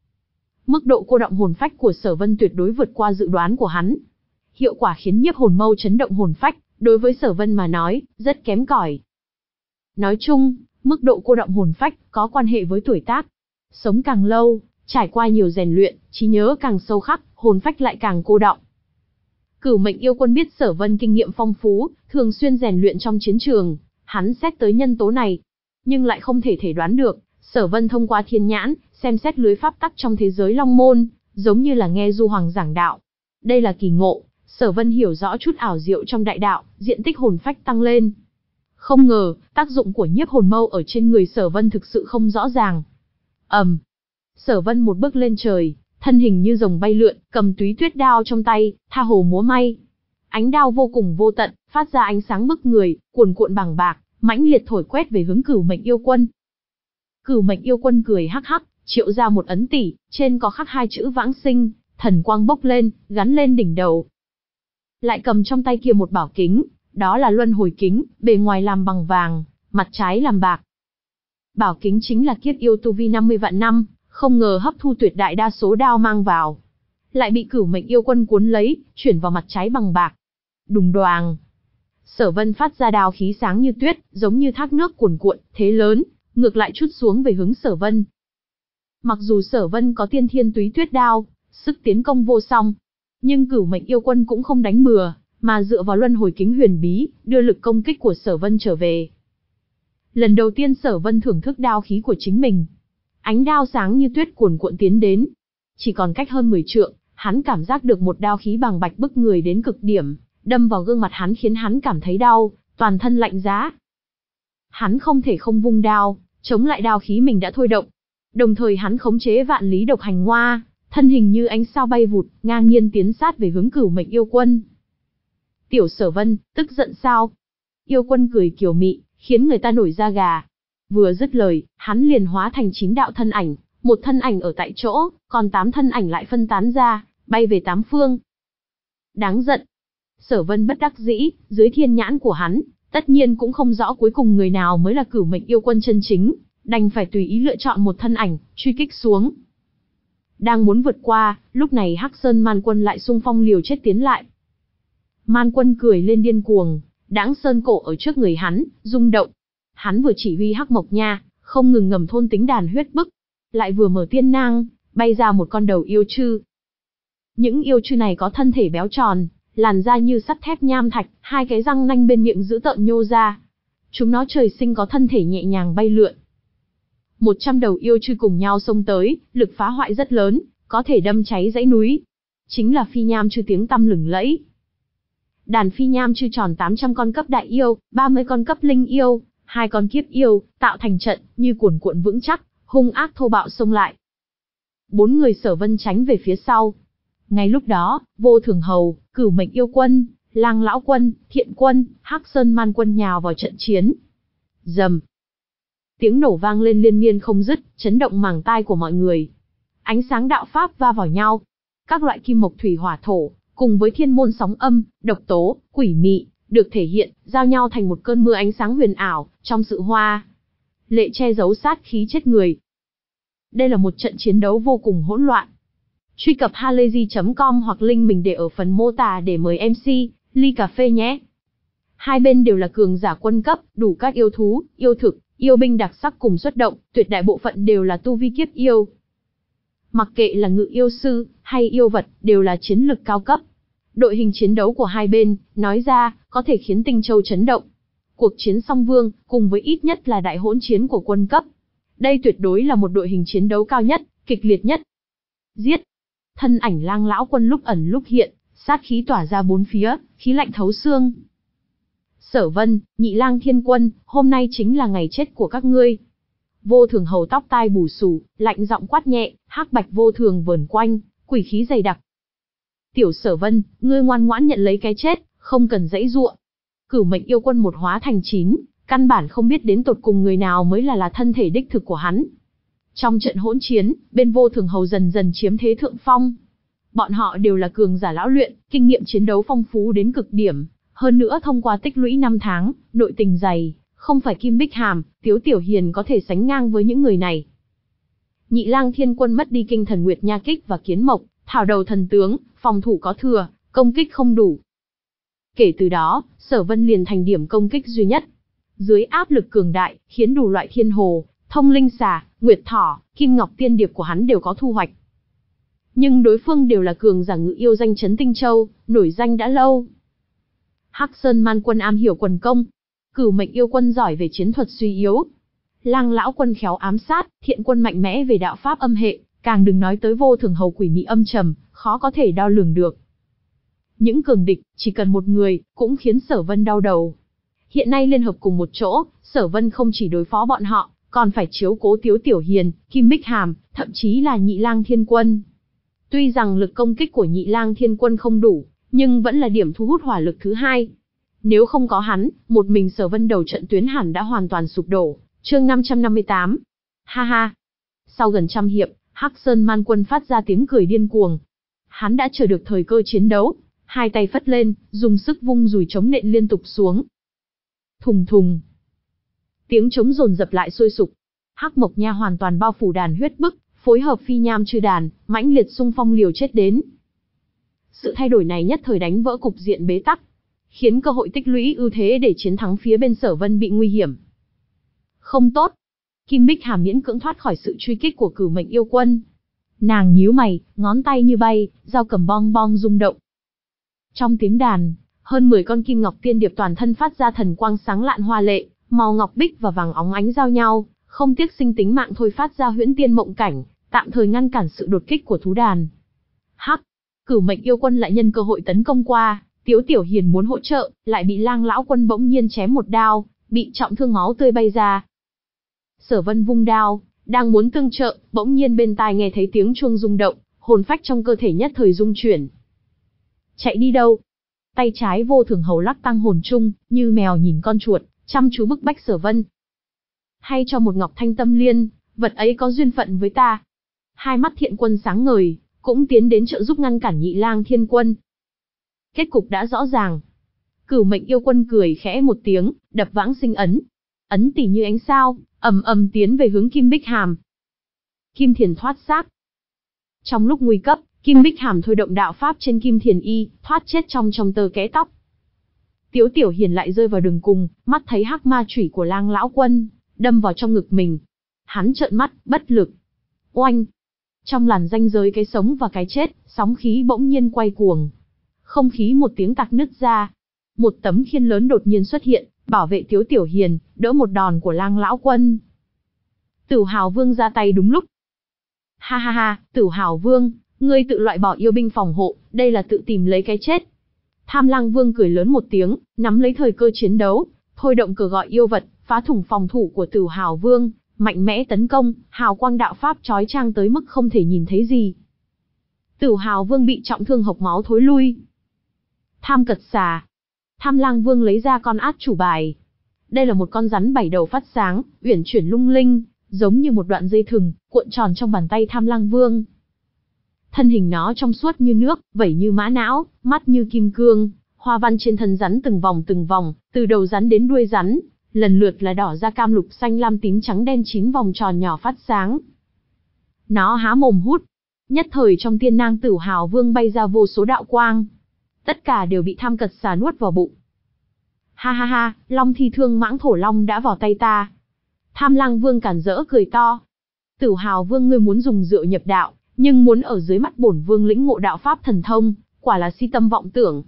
Speaker 1: Mức độ cô động hồn phách của Sở Vân tuyệt đối vượt qua dự đoán của hắn. Hiệu quả khiến nhiếp hồn mâu chấn động hồn phách, đối với Sở Vân mà nói, rất kém cỏi. Nói chung, mức độ cô động hồn phách có quan hệ với tuổi tác. Sống càng lâu, trải qua nhiều rèn luyện, trí nhớ càng sâu khắc, hồn phách lại càng cô đọng. Cửu Mệnh Yêu Quân biết Sở Vân kinh nghiệm phong phú, thường xuyên rèn luyện trong chiến trường, hắn xét tới nhân tố này, nhưng lại không thể thể đoán được, Sở Vân thông qua Thiên Nhãn, xem xét lưới pháp tắc trong thế giới Long Môn, giống như là nghe Du Hoàng giảng đạo. Đây là kỳ ngộ, Sở Vân hiểu rõ chút ảo diệu trong đại đạo, diện tích hồn phách tăng lên. Không ngờ, tác dụng của nhiếp hồn mâu ở trên người Sở Vân thực sự không rõ ràng. Ầm. Um, Sở Vân một bước lên trời, thân hình như rồng bay lượn, cầm túy tuyết đao trong tay, tha hồ múa may. Ánh đao vô cùng vô tận, phát ra ánh sáng bức người, cuồn cuộn bằng bạc, mãnh liệt thổi quét về hướng Cửu Mệnh Yêu Quân. Cửu Mệnh Yêu Quân cười hắc hắc, triệu ra một ấn tỷ, trên có khắc hai chữ vãng sinh, thần quang bốc lên, gắn lên đỉnh đầu. Lại cầm trong tay kia một bảo kính, đó là luân hồi kính, bề ngoài làm bằng vàng, mặt trái làm bạc. Bảo kính chính là kiếp yêu tu vi năm mươi vạn năm, không ngờ hấp thu tuyệt đại đa số đao mang vào. Lại bị Cửu Mệnh Yêu Quân cuốn lấy, chuyển vào mặt trái bằng bạc. Đùng đoàng. Sở Vân phát ra đao khí sáng như tuyết, giống như thác nước cuồn cuộn, thế lớn, ngược lại chút xuống về hướng Sở Vân. Mặc dù Sở Vân có tiên thiên túy tuyết đao, sức tiến công vô song, nhưng Cửu Mệnh Yêu Quân cũng không đánh bừa, mà dựa vào luân hồi kính huyền bí, đưa lực công kích của Sở Vân trở về. Lần đầu tiên Sở Vân thưởng thức đao khí của chính mình. Ánh đao sáng như tuyết cuồn cuộn tiến đến. Chỉ còn cách hơn mười trượng, hắn cảm giác được một đao khí bằng bạch bức người đến cực điểm, đâm vào gương mặt hắn khiến hắn cảm thấy đau, toàn thân lạnh giá. Hắn không thể không vung đao, chống lại đao khí mình đã thôi động. Đồng thời hắn khống chế vạn lý độc hành hoa, thân hình như ánh sao bay vụt, ngang nhiên tiến sát về hướng Cửu Mệnh Yêu Quân. Tiểu Sở Vân, tức giận sao? Yêu Quân cười kiều mị, khiến người ta nổi da gà. Vừa dứt lời, hắn liền hóa thành chín đạo thân ảnh, một thân ảnh ở tại chỗ, còn tám thân ảnh lại phân tán ra, bay về tám phương. Đáng giận. Sở Vân bất đắc dĩ, dưới thiên nhãn của hắn, tất nhiên cũng không rõ cuối cùng người nào mới là Cửu Mệnh Yêu Quân chân chính, đành phải tùy ý lựa chọn một thân ảnh, truy kích xuống. Đang muốn vượt qua, lúc này Hắc Sơn Man Quân lại xung phong liều chết tiến lại. Man Quân cười lên điên cuồng, đãng sơn cổ ở trước người hắn, rung động. Hắn vừa chỉ huy Hắc Mộc Nha, không ngừng ngầm thôn tính đàn huyết bức, lại vừa mở tiên nang, bay ra một con đầu yêu chư. Những yêu chư này có thân thể béo tròn, làn da như sắt thép nham thạch, hai cái răng nanh bên miệng dữ tợn nhô ra. Chúng nó trời sinh có thân thể nhẹ nhàng bay lượn. Một trăm đầu yêu chư cùng nhau xông tới, lực phá hoại rất lớn, có thể đâm cháy dãy núi. Chính là phi nham chư tiếng tăm lừng lẫy. Đàn phi nham chư tròn tám trăm con cấp đại yêu, ba mươi con cấp linh yêu, hai con kiếp yêu, tạo thành trận, như cuồn cuộn vững chắc, hung ác thô bạo xông lại. Bốn người Sở Vân tránh về phía sau. Ngay lúc đó, Vô Thường Hầu, Cửu Mệnh Yêu Quân, Lang Lão Quân, Thiện Quân, Hắc Sơn Man Quân nhào vào trận chiến. Rầm. Tiếng nổ vang lên liên miên không dứt, chấn động màng tai của mọi người. Ánh sáng đạo pháp va vào nhau. Các loại kim mộc thủy hỏa thổ, cùng với thiên môn sóng âm, độc tố, quỷ mị, được thể hiện, giao nhau thành một cơn mưa ánh sáng huyền ảo, trong sự hoa lệ che giấu sát khí chết người. Đây là một trận chiến đấu vô cùng hỗn loạn. Truy cập halayzi chấm com hoặc link mình để ở phần mô tả để mời em xê, ly cà phê nhé. Hai bên đều là cường giả quân cấp, đủ các yêu thú, yêu thực, yêu binh đặc sắc cùng xuất động, tuyệt đại bộ phận đều là tu vi kiếp yêu. Mặc kệ là ngự yêu sư, hay yêu vật, đều là chiến lực cao cấp. Đội hình chiến đấu của hai bên, nói ra, có thể khiến Tinh Châu chấn động. Cuộc chiến song vương, cùng với ít nhất là đại hỗn chiến của quân cấp. Đây tuyệt đối là một đội hình chiến đấu cao nhất, kịch liệt nhất. Giết! Thân ảnh Lang lão quân lúc ẩn lúc hiện, sát khí tỏa ra bốn phía, khí lạnh thấu xương. Sở Vân, Nhị Lang Thiên Quân, hôm nay chính là ngày chết của các ngươi. Vô Thường hầu tóc tai bù xù, lạnh giọng quát nhẹ, hắc bạch vô thường vờn quanh, quỷ khí dày đặc. Tiểu Sở Vân, ngươi ngoan ngoãn nhận lấy cái chết, không cần giãy giụa. Cửu Mệnh yêu quân một hóa thành chín, căn bản không biết đến tột cùng người nào mới là là thân thể đích thực của hắn. Trong trận hỗn chiến, bên Vô Thường hầu dần dần chiếm thế thượng phong. Bọn họ đều là cường giả lão luyện, kinh nghiệm chiến đấu phong phú đến cực điểm, hơn nữa thông qua tích lũy năm tháng, nội tình dày, không phải Kim Bích Hàm, Tiếu Tiểu Hiền có thể sánh ngang với những người này. Nhị Lang Thiên Quân mất đi Kinh Thần Nguyệt Nha Kích và Kiến Mộc, Thảo Đầu Thần Tướng, phòng thủ có thừa, công kích không đủ. Kể từ đó, Sở Vân liền thành điểm công kích duy nhất. Dưới áp lực cường đại, khiến đủ loại thiên hồ, thông linh xà, nguyệt thỏ, kim ngọc tiên điệp của hắn đều có thu hoạch. Nhưng đối phương đều là cường giả ngự yêu danh chấn Tinh Châu, nổi danh đã lâu. Hắc Sơn Man quân am hiểu quần công, Cửu Mệnh yêu quân giỏi về chiến thuật suy yếu, Lang lão quân khéo ám sát, Thiện quân mạnh mẽ về đạo pháp âm hệ, càng đừng nói tới Vô Thường hầu quỷ mị âm trầm, khó có thể đo lường được. Những cường địch, chỉ cần một người, cũng khiến Sở Vân đau đầu. Hiện nay liên hợp cùng một chỗ, Sở Vân không chỉ đối phó bọn họ, còn phải chiếu cố Tiếu Tiểu Hiền, Kim Bích Hàm, thậm chí là Nhị Lang Thiên Quân. Tuy rằng lực công kích của Nhị Lang Thiên Quân không đủ, nhưng vẫn là điểm thu hút hỏa lực thứ hai. Nếu không có hắn, một mình Sở Vân đầu trận tuyến hẳn đã hoàn toàn sụp đổ. Chương năm trăm năm mươi tám. Ha ha. Sau gần trăm hiệp, Hắc Sơn Man quân phát ra tiếng cười điên cuồng. Hắn đã chờ được thời cơ chiến đấu, hai tay phất lên, dùng sức vung dùi trống nện liên tục xuống. Thùng thùng. Tiếng trống dồn dập lại sôi sục. Hắc Mộc Nha hoàn toàn bao phủ đàn huyết bức, phối hợp phi nham chư đàn, mãnh liệt xung phong liều chết đến. Sự thay đổi này nhất thời đánh vỡ cục diện bế tắc, khiến cơ hội tích lũy ưu thế để chiến thắng phía bên Sở Vân bị nguy hiểm. Không tốt. Kim Bích Hàm miễn cưỡng thoát khỏi sự truy kích của Cửu Mệnh yêu quân. Nàng nhíu mày, ngón tay như bay, dao cầm bong bong rung động. Trong tiếng đàn, hơn mười con kim ngọc tiên điệp toàn thân phát ra thần quang sáng lạn hoa lệ, màu ngọc bích và vàng óng ánh giao nhau, không tiếc sinh tính mạng thôi phát ra huyễn tiên mộng cảnh, tạm thời ngăn cản sự đột kích của thú đàn. Hắc, Cửu Mệnh yêu quân lại nhân cơ hội tấn công qua, Tiếu Tiểu Hiền muốn hỗ trợ, lại bị Lang lão quân bỗng nhiên chém một đao, bị trọng thương máu tươi bay ra. Sở Vân vung đao, đang muốn tương trợ, bỗng nhiên bên tai nghe thấy tiếng chuông rung động, hồn phách trong cơ thể nhất thời rung chuyển. Chạy đi đâu? Tay trái Vô Thường hầu lắc tăng hồn chung, như mèo nhìn con chuột, chăm chú bức bách Sở Vân. Hay cho một ngọc thanh tâm liên, vật ấy có duyên phận với ta. Hai mắt Thiện quân sáng ngời, cũng tiến đến trợ giúp ngăn cản Nhị Lang Thiên Quân. Kết cục đã rõ ràng. Cửu Mệnh yêu quân cười khẽ một tiếng, đập vãng sinh ấn. Ấn tỉ như ánh sao, ầm ầm tiến về hướng Kim Bích Hàm. Kim Thiền thoát xác. Trong lúc nguy cấp, Kim Bích Hàm thôi động đạo pháp trên Kim Thiền y, thoát chết trong trong tơ kẽ tóc. Tiếu Tiểu Hiền lại rơi vào đường cùng, mắt thấy hắc ma chủy của Lang lão quân đâm vào trong ngực mình. Hắn trợn mắt, bất lực. Oanh! Trong làn ranh giới cái sống và cái chết, sóng khí bỗng nhiên quay cuồng. Không khí một tiếng tạc nứt ra. Một tấm khiên lớn đột nhiên xuất hiện, bảo vệ Tiếu Tiểu Hiền, đỡ một đòn của Lang lão quân. Tửu Hào Vương ra tay đúng lúc. Ha ha ha, Tửu Hào Vương, ngươi tự loại bỏ yêu binh phòng hộ, đây là tự tìm lấy cái chết. Tham Lang Vương cười lớn một tiếng, nắm lấy thời cơ chiến đấu, thôi động cờ gọi yêu vật, phá thủng phòng thủ của Tửu Hào Vương, mạnh mẽ tấn công, hào quang đạo pháp chói chang tới mức không thể nhìn thấy gì. Tửu Hào Vương bị trọng thương hộc máu thối lui. Tham Cật Xà. Tham Lang Vương lấy ra con át chủ bài. Đây là một con rắn bảy đầu phát sáng, uyển chuyển lung linh, giống như một đoạn dây thừng, cuộn tròn trong bàn tay Tham Lang Vương. Thân hình nó trong suốt như nước, vảy như mã não, mắt như kim cương, hoa văn trên thân rắn từng vòng từng vòng, từ đầu rắn đến đuôi rắn, lần lượt là đỏ da cam lục xanh lam tím trắng đen chín vòng tròn nhỏ phát sáng. Nó há mồm hút, Nhất thời trong tiên nang Tử Hào Vương bay ra vô số đạo quang. Tất cả đều bị Tham Cật Xà nuốt vào bụng. Ha ha ha, Long Thi Thương Mãng Thổ Long đã vào tay ta. Tham Lang Vương cản rỡ cười to. Tử Hào Vương, ngươi muốn dùng rượu nhập đạo, nhưng muốn ở dưới mắt bổn vương lĩnh ngộ đạo pháp thần thông, quả là si tâm vọng tưởng.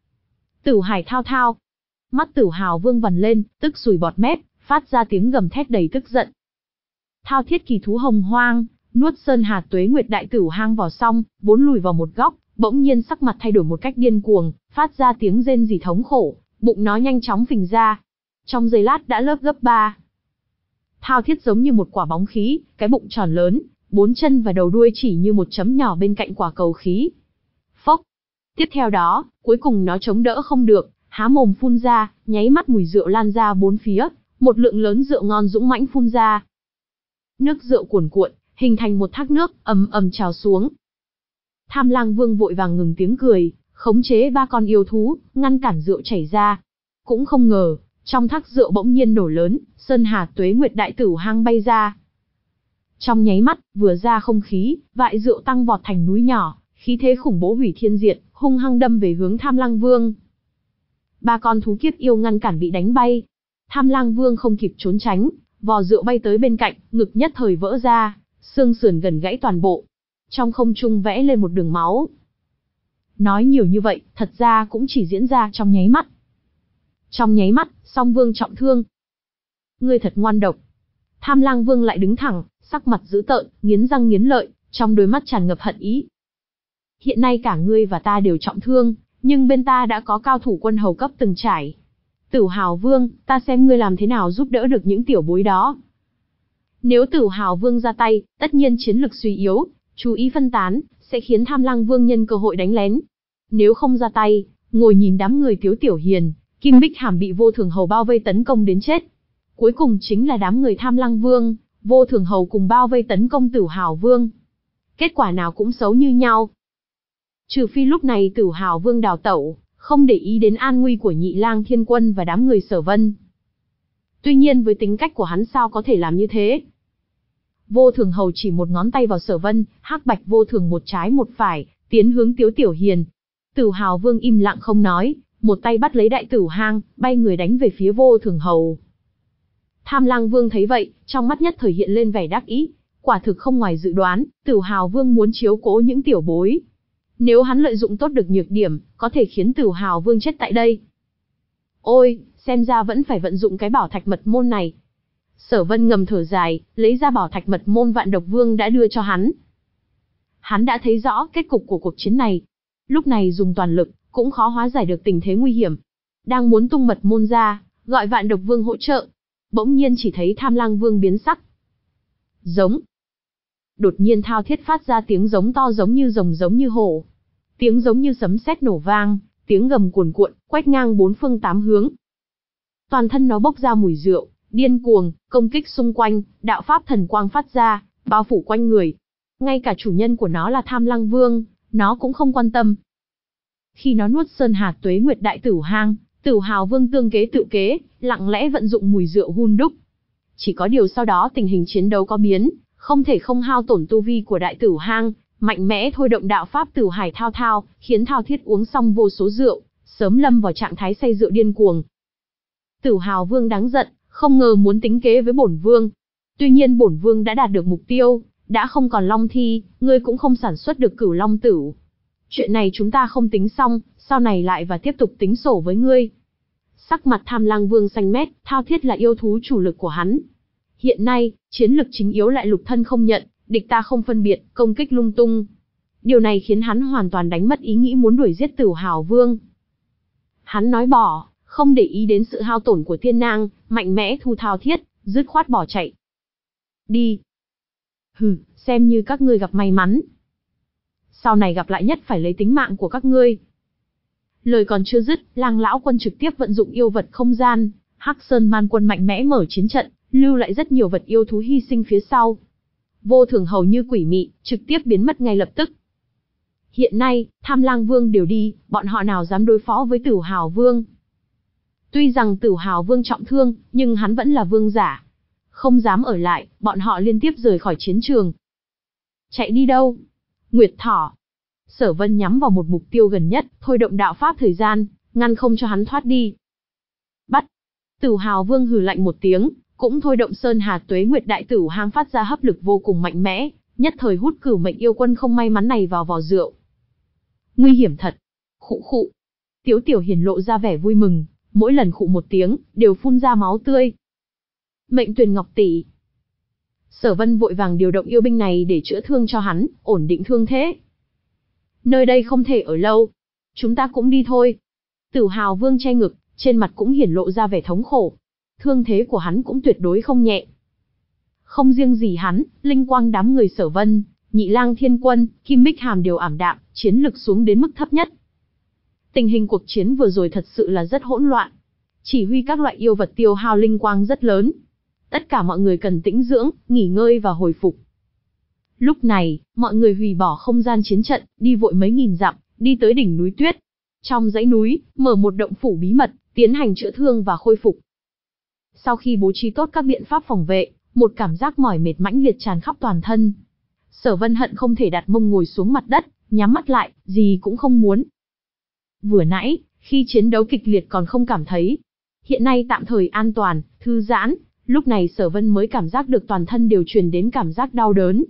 Speaker 1: Tử Hải thao thao. Mắt Tử Hào Vương vằn lên, tức sùi bọt mép, phát ra tiếng gầm thét đầy tức giận. Thao thiết kỳ thú hồng hoang, nuốt Sơn Hà Tuế Nguyệt đại tử hang vào xong, vốn lùi vào một góc, bỗng nhiên sắc mặt thay đổi một cách điên cuồng, phát ra tiếng rên rỉ thống khổ, bụng nó nhanh chóng phình ra. Trong giây lát đã lớp gấp ba. Thao thiết giống như một quả bóng khí, cái bụng tròn lớn, bốn chân và đầu đuôi chỉ như một chấm nhỏ bên cạnh quả cầu khí. Phốc. Tiếp theo đó, cuối cùng nó chống đỡ không được, há mồm phun ra, nháy mắt mùi rượu lan ra bốn phía, một lượng lớn rượu ngon dũng mãnh phun ra. Nước rượu cuồn cuộn, hình thành một thác nước, ầm ầm trào xuống. Tham Lang Vương vội vàng ngừng tiếng cười, khống chế ba con yêu thú, ngăn cản rượu chảy ra. Cũng không ngờ, trong thác rượu bỗng nhiên nổ lớn, Sơn Hà Tuế Nguyệt đại tử hang bay ra. Trong nháy mắt, vừa ra không khí, vại rượu tăng vọt thành núi nhỏ, khí thế khủng bố hủy thiên diệt, hung hăng đâm về hướng Tham Lang Vương. Ba con thú kiếp yêu ngăn cản bị đánh bay. Tham Lang Vương không kịp trốn tránh, vò rượu bay tới bên cạnh, ngực nhất thời vỡ ra, xương sườn gần gãy toàn bộ. Trong không trung vẽ lên một đường máu. Nói nhiều như vậy, thật ra cũng chỉ diễn ra trong nháy mắt. Trong nháy mắt, Song Vương trọng thương. Ngươi thật ngoan độc. Tham Lang Vương lại đứng thẳng, sắc mặt dữ tợn, nghiến răng nghiến lợi, trong đôi mắt tràn ngập hận ý. Hiện nay cả ngươi và ta đều trọng thương, nhưng bên ta đã có cao thủ quân hầu cấp từng trải. Tử Hào Vương, ta xem ngươi làm thế nào giúp đỡ được những tiểu bối đó. Nếu Tử Hào Vương ra tay, tất nhiên chiến lực suy yếu, chú ý phân tán, sẽ khiến Tham Lang Vương nhân cơ hội đánh lén. Nếu không ra tay, ngồi nhìn đám người Tiếu Tiểu Hiền, Kim Bích Hàm bị Vô Thường Hầu bao vây tấn công đến chết. Cuối cùng chính là đám người Tham Lang Vương, Vô Thường Hầu cùng bao vây tấn công Tử Hào Vương. Kết quả nào cũng xấu như nhau. Trừ phi lúc này Tử Hào Vương đào tẩu, không để ý đến an nguy của Nhị Lang Thiên Quân và đám người Sở Vân. Tuy nhiên với tính cách của hắn sao có thể làm như thế? Vô Thường Hầu chỉ một ngón tay vào Sở Vân, Hắc Bạch Vô Thường một trái một phải, tiến hướng Tiếu Tiểu Hiền. Tử Hào Vương im lặng không nói, một tay bắt lấy đại tử hang, bay người đánh về phía Vô Thường Hầu. Tham Lang Vương thấy vậy, trong mắt nhất thời hiện lên vẻ đắc ý, quả thực không ngoài dự đoán, Tử Hào Vương muốn chiếu cố những tiểu bối. Nếu hắn lợi dụng tốt được nhược điểm, có thể khiến Tử Hào Vương chết tại đây. Ôi, xem ra vẫn phải vận dụng cái bảo thạch mật môn này. Sở Vân ngầm thở dài, lấy ra bảo thạch mật môn Vạn Độc Vương đã đưa cho hắn. Hắn đã thấy rõ kết cục của cuộc chiến này. Lúc này dùng toàn lực, cũng khó hóa giải được tình thế nguy hiểm. Đang muốn tung mật môn ra, gọi Vạn Độc Vương hỗ trợ. Bỗng nhiên chỉ thấy Tham Lang Vương biến sắc. Giống. Đột nhiên thao thiết phát ra tiếng giống to giống như rồng giống như hổ. Tiếng giống như sấm sét nổ vang, tiếng gầm cuồn cuộn, quét ngang bốn phương tám hướng. Toàn thân nó bốc ra mùi rượu, điên cuồng, công kích xung quanh, đạo pháp thần quang phát ra, bao phủ quanh người. Ngay cả chủ nhân của nó là Tham Lang Vương, nó cũng không quan tâm. Khi nó nuốt Sơn Hà Tuế Nguyệt đại tử hang, Tử Hào Vương tương kế tự kế, lặng lẽ vận dụng mùi rượu hun đúc. Chỉ có điều sau đó tình hình chiến đấu có biến, không thể không hao tổn tu vi của đại tử hang, mạnh mẽ thôi động đạo pháp Tử Hải thao thao, khiến thao thiết uống xong vô số rượu, sớm lâm vào trạng thái say rượu điên cuồng. Tử Hào Vương đáng giận, không ngờ muốn tính kế với bổn vương. Tuy nhiên bổn vương đã đạt được mục tiêu, đã không còn long thi, ngươi cũng không sản xuất được cửu long tử. Chuyện này chúng ta không tính xong, sau này lại và tiếp tục tính sổ với ngươi. Sắc mặt Tham Lang Vương xanh mét, thao thiết là yêu thú chủ lực của hắn. Hiện nay, chiến lực chính yếu lại lục thân không nhận, địch ta không phân biệt, công kích lung tung. Điều này khiến hắn hoàn toàn đánh mất ý nghĩ muốn đuổi giết Tử Hào Vương. Hắn nói bỏ, không để ý đến sự hao tổn của thiên nang, mạnh mẽ thu thao thiết, dứt khoát bỏ chạy. Đi. Hừ, xem như các ngươi gặp may mắn. Sau này gặp lại nhất phải lấy tính mạng của các ngươi. Lời còn chưa dứt, Lang lão quân trực tiếp vận dụng yêu vật không gian, Hắc Sơn Man quân mạnh mẽ mở chiến trận, lưu lại rất nhiều vật yêu thú hy sinh phía sau. Vô Thường hầu như quỷ mị, trực tiếp biến mất ngay lập tức. Hiện nay, Tham Lang Vương đều đi, bọn họ nào dám đối phó với Tử Hào Vương. Tuy rằng Tử Hào Vương trọng thương, nhưng hắn vẫn là vương giả. Không dám ở lại, bọn họ liên tiếp rời khỏi chiến trường. Chạy đi đâu? Nguyệt Thỏ. Sở Vân nhắm vào một mục tiêu gần nhất, thôi động đạo pháp thời gian, ngăn không cho hắn thoát đi. Bắt. Tửu Hào Vương hừ lạnh một tiếng, cũng thôi động Sơn Hà Tuế Nguyệt Đại Tửu Hang phát ra hấp lực vô cùng mạnh mẽ, nhất thời hút Cửu Mệnh yêu quân không may mắn này vào vò rượu. Nguy hiểm thật. Khụ khụ. Tiếu Tiểu Hiền lộ ra vẻ vui mừng, mỗi lần khụ một tiếng, đều phun ra máu tươi. Mệnh Tuyền Ngọc tỷ. Sở Vân vội vàng điều động yêu binh này để chữa thương cho hắn, ổn định thương thế. Nơi đây không thể ở lâu, chúng ta cũng đi thôi. Tửu Hào Vương che ngực, trên mặt cũng hiển lộ ra vẻ thống khổ. Thương thế của hắn cũng tuyệt đối không nhẹ. Không riêng gì hắn, linh quang đám người Sở Vân, Nhị Lang Thiên Quân, Kim Bích Hàm đều ảm đạm, chiến lực xuống đến mức thấp nhất. Tình hình cuộc chiến vừa rồi thật sự là rất hỗn loạn. Chỉ huy các loại yêu vật tiêu hao linh quang rất lớn. Tất cả mọi người cần tĩnh dưỡng, nghỉ ngơi và hồi phục. Lúc này, mọi người hủy bỏ không gian chiến trận, đi vội mấy nghìn dặm, đi tới đỉnh núi tuyết. Trong dãy núi, mở một động phủ bí mật, tiến hành chữa thương và khôi phục. Sau khi bố trí tốt các biện pháp phòng vệ, một cảm giác mỏi mệt mãnh liệt tràn khắp toàn thân. Sở Vân hận không thể đặt mông ngồi xuống mặt đất, nhắm mắt lại, gì cũng không muốn. Vừa nãy, khi chiến đấu kịch liệt còn không cảm thấy. Hiện nay tạm thời an toàn, thư giãn, lúc này Sở Vân mới cảm giác được toàn thân đều truyền đến cảm giác đau đớn.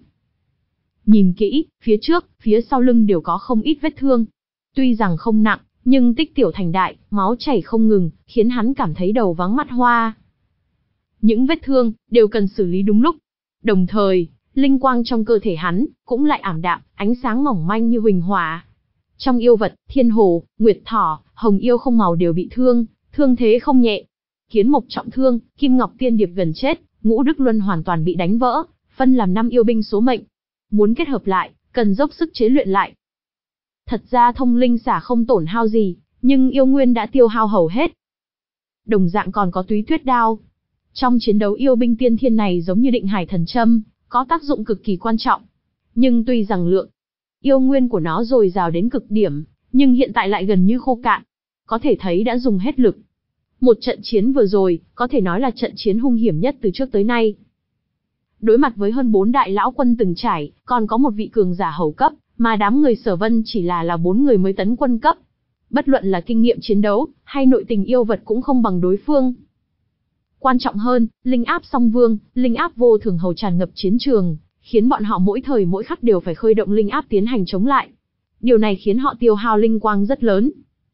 Speaker 1: Nhìn kỹ, phía trước, phía sau lưng đều có không ít vết thương. Tuy rằng không nặng, nhưng tích tiểu thành đại, máu chảy không ngừng, khiến hắn cảm thấy đầu váng mắt hoa. Những vết thương, đều cần xử lý đúng lúc. Đồng thời, linh quang trong cơ thể hắn, cũng lại ảm đạm, ánh sáng mỏng manh như huỳnh hỏa. Trong yêu vật, Thiên Hồ, Nguyệt Thỏ, Hồng Yêu không màu đều bị thương, thương thế không nhẹ. Kiến Mộc trọng thương, Kim Ngọc Tiên Điệp gần chết, Ngũ Đức Luân hoàn toàn bị đánh vỡ, phân làm năm yêu binh số mệnh. Muốn kết hợp lại, cần dốc sức chế luyện lại. Thật ra thông linh xả không tổn hao gì, nhưng yêu nguyên đã tiêu hao hầu hết. Đồng dạng còn có Túy Tuyết Đao. Trong chiến đấu yêu binh tiên thiên này giống như định hải thần châm, có tác dụng cực kỳ quan trọng. Nhưng tuy rằng lượng yêu nguyên của nó dồi dào đến cực điểm, nhưng hiện tại lại gần như khô cạn. Có thể thấy đã dùng hết lực. Một trận chiến vừa rồi, có thể nói là trận chiến hung hiểm nhất từ trước tới nay. Đối mặt với hơn bốn đại lão quân từng trải, còn có một vị cường giả hầu cấp, mà đám người Sở Vân chỉ là là bốn người mới tấn quân cấp. Bất luận là kinh nghiệm chiến đấu, hay nội tình yêu vật cũng không bằng đối phương. Quan trọng hơn, linh áp song vương, linh áp vô thường hầu tràn ngập chiến trường, khiến bọn họ mỗi thời mỗi khắc đều phải khơi động linh áp tiến hành chống lại. Điều này khiến họ tiêu hao linh quang rất lớn.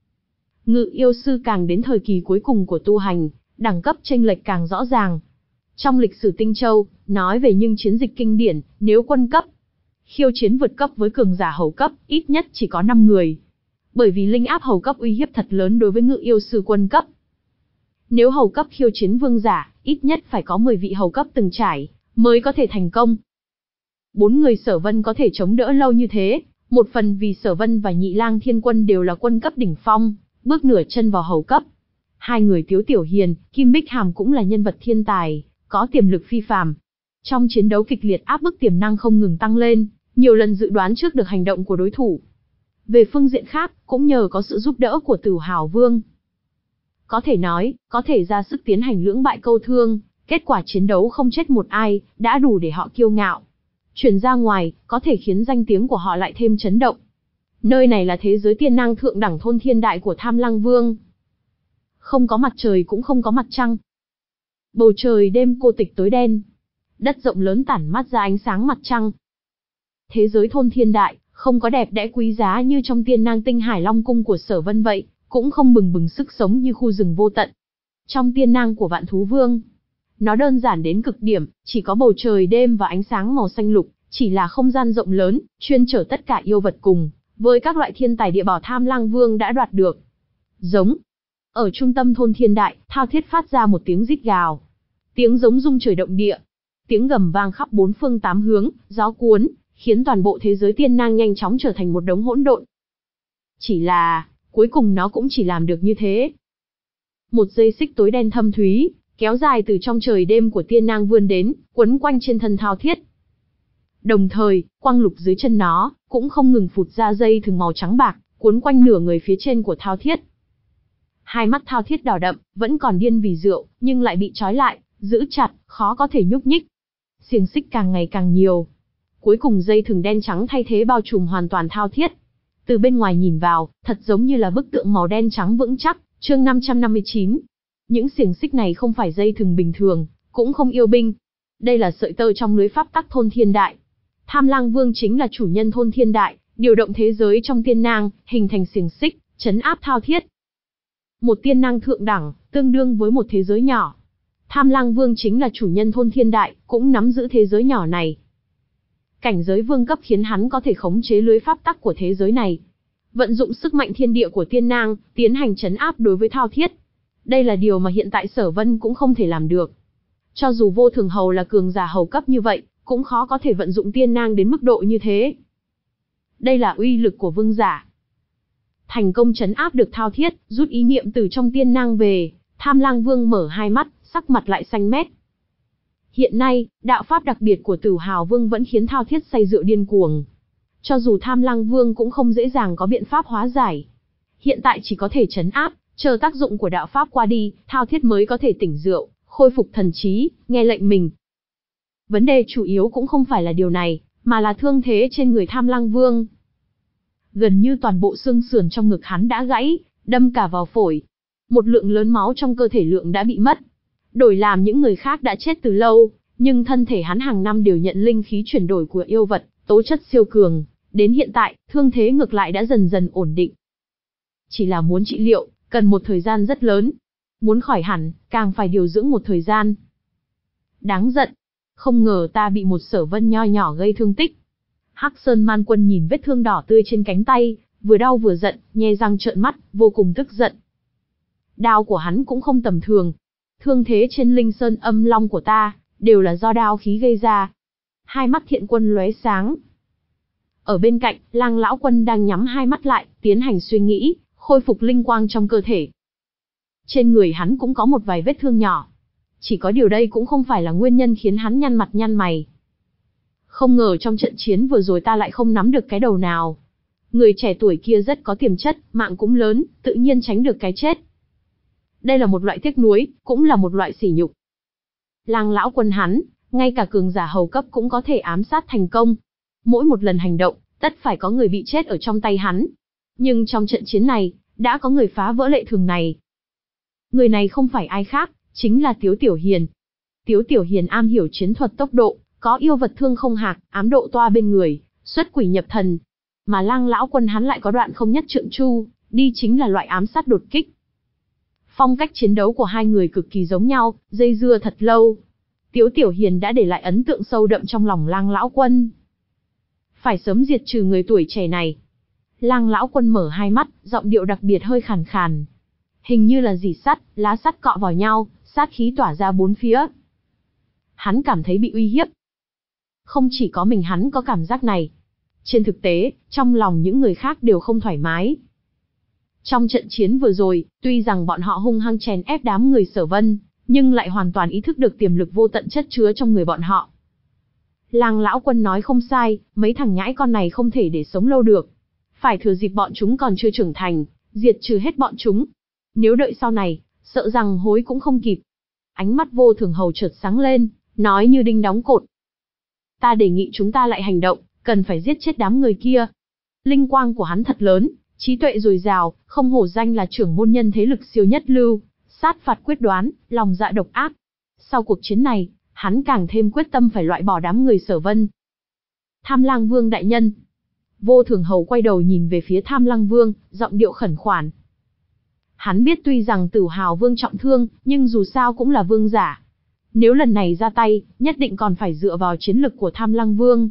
Speaker 1: Ngự yêu sư càng đến thời kỳ cuối cùng của tu hành, đẳng cấp chênh lệch càng rõ ràng. Trong lịch sử Tinh Châu, nói về những chiến dịch kinh điển, nếu quân cấp, khiêu chiến vượt cấp với cường giả hầu cấp, ít nhất chỉ có năm người. Bởi vì linh áp hầu cấp uy hiếp thật lớn đối với ngự yêu sư quân cấp. Nếu hầu cấp khiêu chiến vương giả, ít nhất phải có mười vị hầu cấp từng trải, mới có thể thành công. Bốn người Sở Vân có thể chống đỡ lâu như thế, một phần vì Sở Vân và Nhị Lang Thiên Quân đều là quân cấp đỉnh phong, bước nửa chân vào hầu cấp. Hai người Tiếu Tiểu Hiền, Kim Bích Hàm cũng là nhân vật thiên tài, có tiềm lực phi phàm. Trong chiến đấu kịch liệt áp bức tiềm năng không ngừng tăng lên, nhiều lần dự đoán trước được hành động của đối thủ. Về phương diện khác, cũng nhờ có sự giúp đỡ của Tửu Hào Vương. Có thể nói, có thể ra sức tiến hành lưỡng bại câu thương, kết quả chiến đấu không chết một ai, đã đủ để họ kiêu ngạo. Truyền ra ngoài, có thể khiến danh tiếng của họ lại thêm chấn động. Nơi này là thế giới tiên năng thượng đẳng thôn thiên đại của Tham Lăng Vương. Không có mặt trời cũng không có mặt trăng. Bầu trời đêm cô tịch tối đen. Đất rộng lớn tản mát ra ánh sáng mặt trăng. Thế giới thôn thiên đại, không có đẹp đẽ quý giá như trong tiên năng tinh hải long cung của Sở Vân vậy, cũng không bừng bừng sức sống như khu rừng vô tận. Trong tiên năng của Vạn Thú Vương, nó đơn giản đến cực điểm, chỉ có bầu trời đêm và ánh sáng màu xanh lục, chỉ là không gian rộng lớn, chuyên chở tất cả yêu vật cùng, với các loại thiên tài địa bảo Tham Lang Vương đã đoạt được. Giống. Ở trung tâm thôn thiên đại, thao thiết phát ra một tiếng rít gào. Tiếng giống rung trời động địa. Tiếng gầm vang khắp bốn phương tám hướng, gió cuốn, khiến toàn bộ thế giới tiên năng nhanh chóng trở thành một đống hỗn độn. Chỉ là, cuối cùng nó cũng chỉ làm được như thế. Một dây xích tối đen thâm thúy, kéo dài từ trong trời đêm của tiên năng vươn đến, quấn quanh trên thân thao thiết. Đồng thời, quang lục dưới chân nó, cũng không ngừng phụt ra dây thừng màu trắng bạc, cuốn quanh nửa người phía trên của thao thiết. Hai mắt thao thiết đỏ đậm, vẫn còn điên vì rượu, nhưng lại bị trói lại, giữ chặt, khó có thể nhúc nhích. Xiềng xích càng ngày càng nhiều. Cuối cùng dây thừng đen trắng thay thế bao trùm hoàn toàn thao thiết. Từ bên ngoài nhìn vào, thật giống như là bức tượng màu đen trắng vững chắc. Chương năm trăm năm mươi chín. Những xiềng xích này không phải dây thừng bình thường, cũng không yêu binh. Đây là sợi tơ trong lưới pháp tắc thôn thiên đại. Tham Lang Vương chính là chủ nhân thôn thiên đại, điều động thế giới trong tiên nang, hình thành xiềng xích, trấn áp thao thiết. Một tiên nang thượng đẳng, tương đương với một thế giới nhỏ. Tham Lang Vương chính là chủ nhân thôn thiên đại, cũng nắm giữ thế giới nhỏ này. Cảnh giới vương cấp khiến hắn có thể khống chế lưới pháp tắc của thế giới này. Vận dụng sức mạnh thiên địa của tiên nang, tiến hành trấn áp đối với thao thiết. Đây là điều mà hiện tại Sở Vân cũng không thể làm được. Cho dù Vô Thường Hầu là cường giả hầu cấp như vậy, cũng khó có thể vận dụng tiên nang đến mức độ như thế. Đây là uy lực của vương giả. Thành công trấn áp được thao thiết, rút ý niệm từ trong tiên nang về, Tham Lang Vương mở hai mắt, sắc mặt lại xanh mét. Hiện nay, đạo pháp đặc biệt của Tử Hào Vương vẫn khiến thao thiết say rượu điên cuồng. Cho dù Tham Lang Vương cũng không dễ dàng có biện pháp hóa giải. Hiện tại chỉ có thể trấn áp, chờ tác dụng của đạo pháp qua đi, thao thiết mới có thể tỉnh rượu, khôi phục thần trí, nghe lệnh mình. Vấn đề chủ yếu cũng không phải là điều này, mà là thương thế trên người Tham Lang Vương. Gần như toàn bộ xương sườn trong ngực hắn đã gãy, đâm cả vào phổi. Một lượng lớn máu trong cơ thể lượng đã bị mất. Đổi làm những người khác đã chết từ lâu, nhưng thân thể hắn hàng năm đều nhận linh khí chuyển đổi của yêu vật, tố chất siêu cường. Đến hiện tại, thương thế ngược lại đã dần dần ổn định. Chỉ là muốn trị liệu, cần một thời gian rất lớn. Muốn khỏi hẳn, càng phải điều dưỡng một thời gian. Đáng giận. Không ngờ ta bị một Sở Vân nho nhỏ gây thương tích. Hắc Sơn Man Quân nhìn vết thương đỏ tươi trên cánh tay, vừa đau vừa giận, nhe răng trợn mắt, vô cùng tức giận. Đao của hắn cũng không tầm thường. Thương thế trên Linh Sơn Âm Long của ta, đều là do đao khí gây ra. Hai mắt Thiện Quân lóe sáng. Ở bên cạnh, Lang Lão Quân đang nhắm hai mắt lại, tiến hành suy nghĩ, khôi phục linh quang trong cơ thể. Trên người hắn cũng có một vài vết thương nhỏ. Chỉ có điều đây cũng không phải là nguyên nhân khiến hắn nhăn mặt nhăn mày. Không ngờ trong trận chiến vừa rồi ta lại không nắm được cái đầu nào. Người trẻ tuổi kia rất có tiềm chất, mạng cũng lớn, tự nhiên tránh được cái chết. Đây là một loại tiếc nuối, cũng là một loại sỉ nhục. Lang Lão Quân hắn, ngay cả cường giả hầu cấp cũng có thể ám sát thành công. Mỗi một lần hành động, tất phải có người bị chết ở trong tay hắn. Nhưng trong trận chiến này, đã có người phá vỡ lệ thường này. Người này không phải ai khác, chính là Tiếu Tiểu Hiền. Tiếu Tiểu Hiền am hiểu chiến thuật tốc độ, có yêu vật thương không hạc, ám độ toa bên người, xuất quỷ nhập thần. Mà Lang Lão Quân hắn lại có đoạn không nhất trượng chu, đi chính là loại ám sát đột kích. Phong cách chiến đấu của hai người cực kỳ giống nhau, dây dưa thật lâu. Tiếu Tiểu Hiền đã để lại ấn tượng sâu đậm trong lòng Lang Lão Quân. Phải sớm diệt trừ người tuổi trẻ này. Lang Lão Quân mở hai mắt, giọng điệu đặc biệt hơi khàn khàn. Hình như là dì sắt, lá sắt cọ vào nhau, sát khí tỏa ra bốn phía. Hắn cảm thấy bị uy hiếp. Không chỉ có mình hắn có cảm giác này. Trên thực tế, trong lòng những người khác đều không thoải mái. Trong trận chiến vừa rồi, tuy rằng bọn họ hung hăng chèn ép đám người Sở Vân, nhưng lại hoàn toàn ý thức được tiềm lực vô tận chất chứa trong người bọn họ. Lang Lão Quân nói không sai, mấy thằng nhãi con này không thể để sống lâu được. Phải thừa dịp bọn chúng còn chưa trưởng thành, diệt trừ hết bọn chúng. Nếu đợi sau này, sợ rằng hối cũng không kịp. Ánh mắt Vô Thường Hầu chợt sáng lên, nói như đinh đóng cột. Ta đề nghị chúng ta lại hành động, cần phải giết chết đám người kia. Linh quang của hắn thật lớn, trí tuệ dồi dào, không hổ danh là trưởng môn nhân thế lực siêu nhất lưu, sát phạt quyết đoán, lòng dạ độc ác. Sau cuộc chiến này, hắn càng thêm quyết tâm phải loại bỏ đám người Sở Vân. Tham Lang Vương đại nhân. Vô Thường Hầu quay đầu nhìn về phía Tham Lang Vương, giọng điệu khẩn khoản. Hắn biết tuy rằng Tử Hào Vương trọng thương, nhưng dù sao cũng là vương giả. Nếu lần này ra tay, nhất định còn phải dựa vào chiến lực của Tham Lang Vương.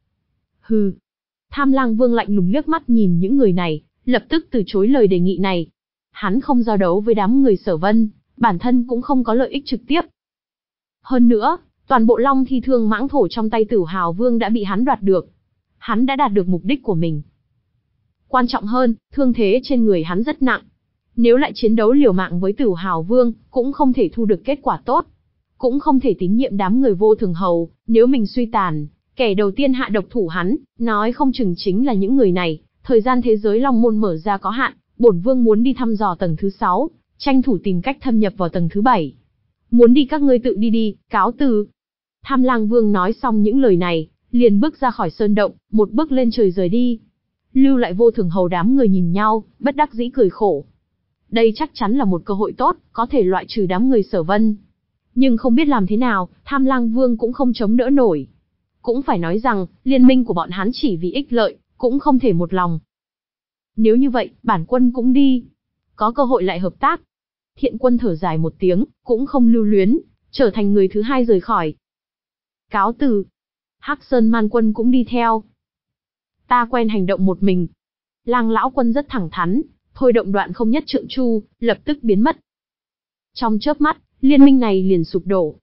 Speaker 1: Hừ. Tham Lang Vương lạnh lùng liếc mắt nhìn những người này, lập tức từ chối lời đề nghị này. Hắn không giao đấu với đám người Sở Vân, bản thân cũng không có lợi ích trực tiếp. Hơn nữa, toàn bộ Long Thi Thương Mãng Thổ trong tay Tử Hào Vương đã bị hắn đoạt được. Hắn đã đạt được mục đích của mình. Quan trọng hơn, thương thế trên người hắn rất nặng. Nếu lại chiến đấu liều mạng với Tử Hào Vương, cũng không thể thu được kết quả tốt. Cũng không thể tín nhiệm đám người Vô Thường Hầu, nếu mình suy tàn, kẻ đầu tiên hạ độc thủ hắn, nói không chừng chính là những người này. Thời gian thế giới Long Môn mở ra có hạn, bổn vương muốn đi thăm dò tầng thứ sáu, tranh thủ tìm cách thâm nhập vào tầng thứ bảy. Muốn đi các ngươi tự đi đi, cáo từ. Tham Lang Vương nói xong những lời này, liền bước ra khỏi sơn động, một bước lên trời rời đi. Lưu lại Vô Thường Hầu đám người nhìn nhau, bất đắc dĩ cười khổ. Đây chắc chắn là một cơ hội tốt, có thể loại trừ đám người Sở Vân. Nhưng không biết làm thế nào, Tham Lang Vương cũng không chống đỡ nổi. Cũng phải nói rằng, liên minh của bọn hắn chỉ vì ích lợi, cũng không thể một lòng. Nếu như vậy, bản quân cũng đi. Có cơ hội lại hợp tác. Thiện Quân thở dài một tiếng, cũng không lưu luyến, trở thành người thứ hai rời khỏi. Cáo từ. Hắc Sơn Man Quân cũng đi theo. Ta quen hành động một mình. Lang Lão Quân rất thẳng thắn, thôi động đoạn không nhất trượng chu, lập tức biến mất. Trong chớp mắt, liên minh này liền sụp đổ.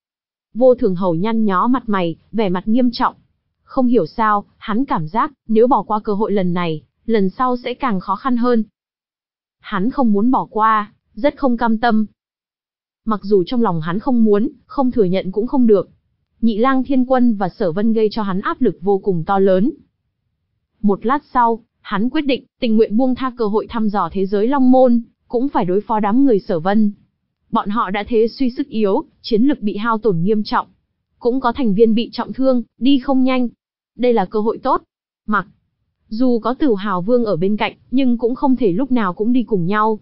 Speaker 1: Vô Thường Hầu nhăn nhó mặt mày, vẻ mặt nghiêm trọng. Không hiểu sao, hắn cảm giác, nếu bỏ qua cơ hội lần này, lần sau sẽ càng khó khăn hơn. Hắn không muốn bỏ qua, rất không cam tâm. Mặc dù trong lòng hắn không muốn, không thừa nhận cũng không được. Nhị Lang Thiên Quân và Sở Vân gây cho hắn áp lực vô cùng to lớn. Một lát sau, hắn quyết định, tình nguyện buông tha cơ hội thăm dò thế giới Long Môn, cũng phải đối phó đám người Sở Vân. Bọn họ đã thế suy sức yếu, chiến lực bị hao tổn nghiêm trọng. Cũng có thành viên bị trọng thương, đi không nhanh. Đây là cơ hội tốt. Mặc dù có Tửu Hào Vương ở bên cạnh, nhưng cũng không thể lúc nào cũng đi cùng nhau.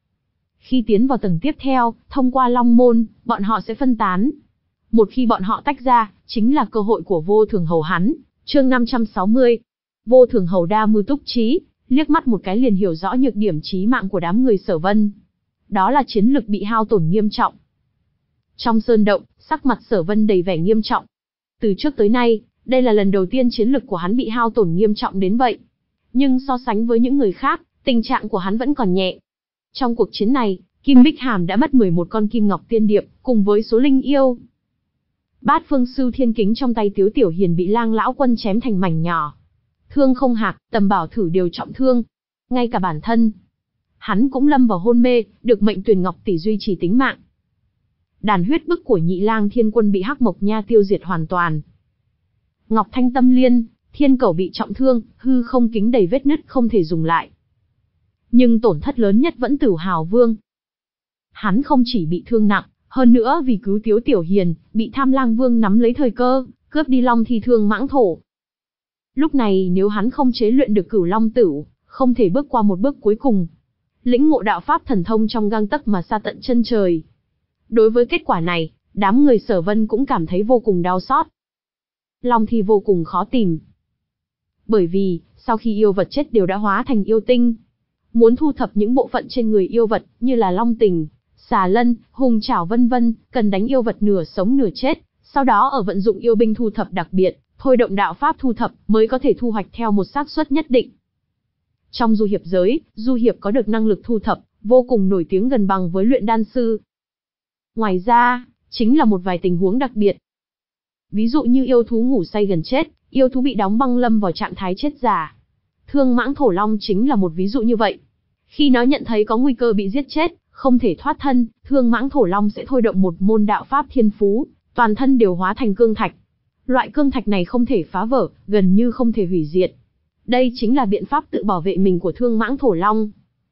Speaker 1: Khi tiến vào tầng tiếp theo, thông qua Long Môn, bọn họ sẽ phân tán. Một khi bọn họ tách ra, chính là cơ hội của Vô Thường Hầu hắn. Chương năm trăm sáu mươi. Vô Thường Hầu đa mưu túc trí, liếc mắt một cái liền hiểu rõ nhược điểm chí mạng của đám người Sở Vân. Đó là chiến lực bị hao tổn nghiêm trọng. Trong sơn động, sắc mặt Sở Vân đầy vẻ nghiêm trọng. Từ trước tới nay, đây là lần đầu tiên chiến lực của hắn bị hao tổn nghiêm trọng đến vậy. Nhưng so sánh với những người khác, tình trạng của hắn vẫn còn nhẹ. Trong cuộc chiến này, Kim Bích Hàm đã mất mười một con kim ngọc tiên điệp, cùng với số linh yêu. Bát Phương Sưu Thiên Kính trong tay Tiếu Tiểu Hiền bị Lang Lão Quân chém thành mảnh nhỏ. Thương Không Hạc, Tầm Bảo Thử đều trọng thương. Ngay cả bản thân hắn cũng lâm vào hôn mê, được mệnh Tuyền Ngọc tỷ duy trì tính mạng. Đàn huyết bức của Nhị Lang Thiên Quân bị Hắc Mộc Nha tiêu diệt hoàn toàn. Ngọc Thanh Tâm Liên, Thiên Cẩu bị trọng thương, hư không kính đầy vết nứt không thể dùng lại. Nhưng tổn thất lớn nhất vẫn Tửu Hào Vương. Hắn không chỉ bị thương nặng, hơn nữa vì cứu Tiếu Tiểu Hiền, bị Tham Lang Vương nắm lấy thời cơ, cướp đi Long Thi Thương Mãng Thổ. Lúc này nếu hắn không chế luyện được Cửu Long Tửu, không thể bước qua một bước cuối cùng. Lĩnh ngộ đạo pháp thần thông trong gang tấc mà xa tận chân trời. Đối với kết quả này, đám người Sở Vân cũng cảm thấy vô cùng đau xót. Long thi vô cùng khó tìm. Bởi vì, sau khi yêu vật chết đều đã hóa thành yêu tinh. Muốn thu thập những bộ phận trên người yêu vật, như là long tình, xà lân, hùng trảo vân vân, cần đánh yêu vật nửa sống nửa chết, sau đó ở vận dụng yêu binh thu thập đặc biệt, thôi động đạo pháp thu thập, mới có thể thu hoạch theo một xác suất nhất định. Trong du hiệp giới, du hiệp có được năng lực thu thập, vô cùng nổi tiếng gần bằng với luyện đan sư. Ngoài ra, chính là một vài tình huống đặc biệt. Ví dụ như yêu thú ngủ say gần chết, yêu thú bị đóng băng lâm vào trạng thái chết giả. Thương Mãng Thổ Long chính là một ví dụ như vậy. Khi nó nhận thấy có nguy cơ bị giết chết, không thể thoát thân, Thương Mãng Thổ Long sẽ thôi động một môn đạo pháp thiên phú, toàn thân đều hóa thành cương thạch. Loại cương thạch này không thể phá vỡ, gần như không thể hủy diệt. Đây chính là biện pháp tự bảo vệ mình của Thương Mãng Thổ Long.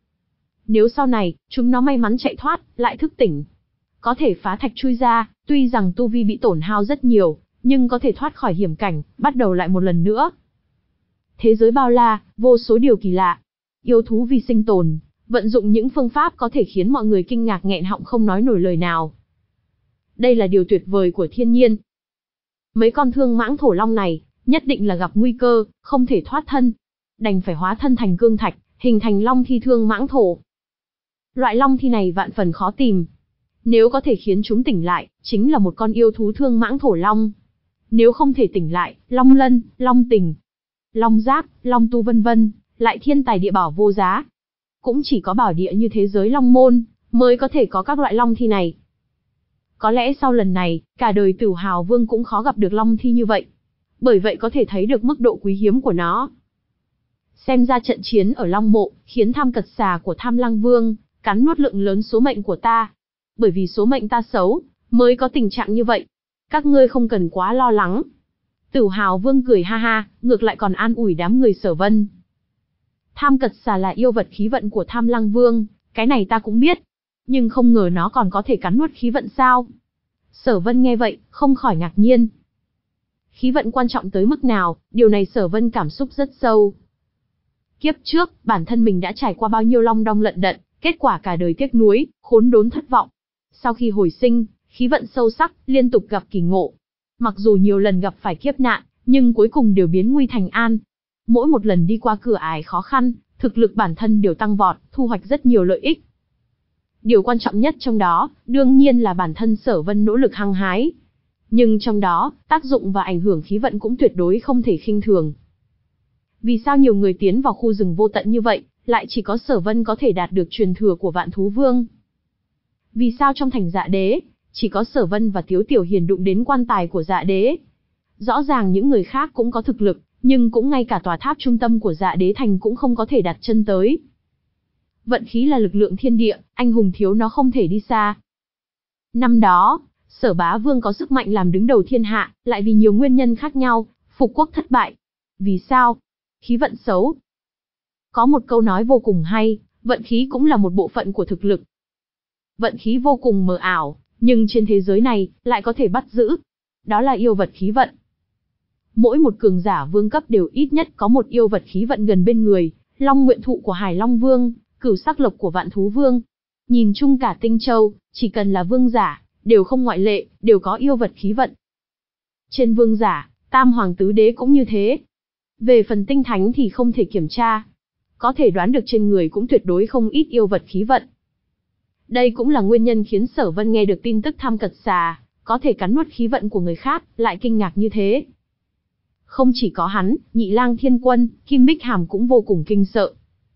Speaker 1: Nếu sau này, chúng nó may mắn chạy thoát, lại thức tỉnh, có thể phá thạch chui ra, tuy rằng tu vi bị tổn hao rất nhiều, nhưng có thể thoát khỏi hiểm cảnh, bắt đầu lại một lần nữa. Thế giới bao la, vô số điều kỳ lạ. Yêu thú vì sinh tồn, vận dụng những phương pháp có thể khiến mọi người kinh ngạc nghẹn họng không nói nổi lời nào. Đây là điều tuyệt vời của thiên nhiên. Mấy con Thương Mãng Thổ Long này, nhất định là gặp nguy cơ, không thể thoát thân. Đành phải hóa thân thành cương thạch, hình thành long thi Thương Mãng Thổ. Loại long thi này vạn phần khó tìm. Nếu có thể khiến chúng tỉnh lại, chính là một con yêu thú Thương Mãng Thổ Long. Nếu không thể tỉnh lại, Long Lân, Long Tình, Long Giáp, Long Tu vân vân, lại thiên tài địa bảo vô giá. Cũng chỉ có bảo địa như thế giới Long Môn, mới có thể có các loại long thi này. Có lẽ sau lần này, cả đời Tửu Hào Vương cũng khó gặp được long thi như vậy. Bởi vậy có thể thấy được mức độ quý hiếm của nó. Xem ra trận chiến ở Long Mộ, khiến Tham Cật Xà của Tham Lang Vương, cắn nuốt lượng lớn số mệnh của ta. Bởi vì số mệnh ta xấu, mới có tình trạng như vậy. Các ngươi không cần quá lo lắng. Tửu Hào Vương cười ha ha, ngược lại còn an ủi đám người Sở Vân. Tham Cật Xà là yêu vật khí vận của Tham Lang Vương, cái này ta cũng biết. Nhưng không ngờ nó còn có thể cắn nuốt khí vận sao? Sở Vân nghe vậy, không khỏi ngạc nhiên. khí vận quan trọng tới mức nào, điều này Sở Vân cảm xúc rất sâu. Kiếp trước, bản thân mình đã trải qua bao nhiêu long đong lận đận, kết quả cả đời tiếc nuối, khốn đốn thất vọng. Sau khi hồi sinh, khí vận sâu sắc, liên tục gặp kỳ ngộ. Mặc dù nhiều lần gặp phải kiếp nạn, nhưng cuối cùng đều biến nguy thành an. Mỗi một lần đi qua cửa ải khó khăn, thực lực bản thân đều tăng vọt, thu hoạch rất nhiều lợi ích. Điều quan trọng nhất trong đó, đương nhiên là bản thân Sở Vân nỗ lực hăng hái. Nhưng trong đó, tác dụng và ảnh hưởng khí vận cũng tuyệt đối không thể khinh thường. Vì sao nhiều người tiến vào khu rừng vô tận như vậy, lại chỉ có Sở Vân có thể đạt được truyền thừa của Vạn Thú Vương? Vì sao trong thành Dạ Đế, chỉ có Sở Vân và Tiếu Tiểu Hiền đụng đến quan tài của Dạ Đế? Rõ ràng những người khác cũng có thực lực, nhưng cũng ngay cả tòa tháp trung tâm của Dạ Đế thành cũng không có thể đặt chân tới. Vận khí là lực lượng thiên địa, anh hùng thiếu nó không thể đi xa. Năm đó, Sở Bá Vương có sức mạnh làm đứng đầu thiên hạ, lại vì nhiều nguyên nhân khác nhau, phục quốc thất bại. Vì sao? Khí vận xấu. Có một câu nói vô cùng hay, vận khí cũng là một bộ phận của thực lực. Vận khí vô cùng mờ ảo, nhưng trên thế giới này, lại có thể bắt giữ. Đó là yêu vật khí vận. Mỗi một cường giả vương cấp đều ít nhất có một yêu vật khí vận gần bên người, Long Nguyện Thụ của Hải Long Vương, Cửu Sắc Lộc của Vạn Thú Vương. Nhìn chung cả Tinh Châu, chỉ cần là vương giả, đều không ngoại lệ, đều có yêu vật khí vận. Trên vương giả, Tam Hoàng Tứ Đế cũng như thế. Về phần tinh thánh thì không thể kiểm tra. Có thể đoán được trên người cũng tuyệt đối không ít yêu vật khí vận. Đây cũng là nguyên nhân khiến Sở Vân nghe được tin tức tham cật xà, có thể cắn nuốt khí vận của người khác, lại kinh ngạc như thế. Không chỉ có hắn, Nhị Lang Thiên Quân, Kim Bích Hàm cũng vô cùng kinh sợ.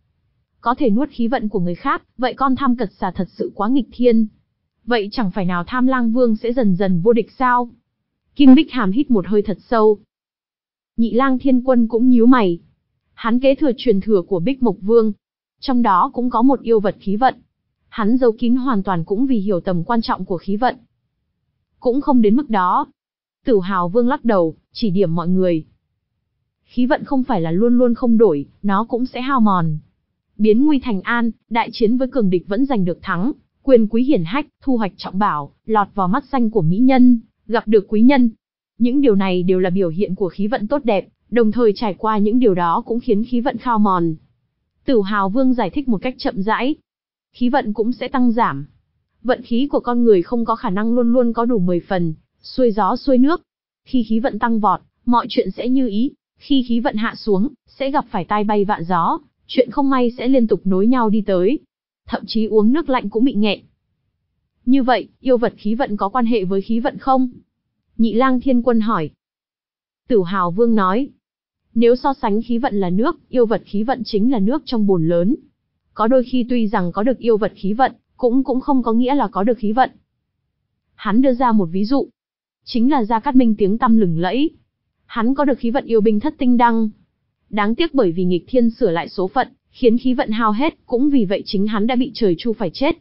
Speaker 1: Có thể nuốt khí vận của người khác, vậy con tham cật xà thật sự quá nghịch thiên. Vậy chẳng phải nào Tham Lang Vương sẽ dần dần vô địch sao? Kim Bích Hàm hít một hơi thật sâu. Nhị Lang Thiên Quân cũng nhíu mày. Hắn kế thừa truyền thừa của Bích Mộc Vương. Trong đó cũng có một yêu vật khí vận. Hắn giấu kín hoàn toàn cũng vì hiểu tầm quan trọng của khí vận. Cũng không đến mức đó. Tử Hào Vương lắc đầu, chỉ điểm mọi người. Khí vận không phải là luôn luôn không đổi, nó cũng sẽ hao mòn. Biến nguy thành an, đại chiến với cường địch vẫn giành được thắng, quyền quý hiển hách, thu hoạch trọng bảo, lọt vào mắt xanh của mỹ nhân, gặp được quý nhân. Những điều này đều là biểu hiện của khí vận tốt đẹp, đồng thời trải qua những điều đó cũng khiến khí vận hao mòn. Tử Hào Vương giải thích một cách chậm rãi. Khí vận cũng sẽ tăng giảm. Vận khí của con người không có khả năng luôn luôn có đủ mười phần, xuôi gió xuôi nước. Khi khí vận tăng vọt, mọi chuyện sẽ như ý. Khi khí vận hạ xuống, sẽ gặp phải tai bay vạ gió, chuyện không may sẽ liên tục nối nhau đi tới. Thậm chí uống nước lạnh cũng bị nghẹn. Như vậy, yêu vật khí vận có quan hệ với khí vận không? Nhị Lang Thiên Quân hỏi. Tử Hào Vương nói. Nếu so sánh khí vận là nước, yêu vật khí vận chính là nước trong bồn lớn. Có đôi khi tuy rằng có được yêu vật khí vận, cũng cũng không có nghĩa là có được khí vận. Hắn đưa ra một ví dụ. Chính là Gia Cát Minh tiếng tăm lừng lẫy. Hắn có được khí vận yêu binh thất tinh đăng. Đáng tiếc bởi vì nghịch thiên sửa lại số phận, khiến khí vận hao hết, cũng vì vậy chính hắn đã bị trời chu phải chết.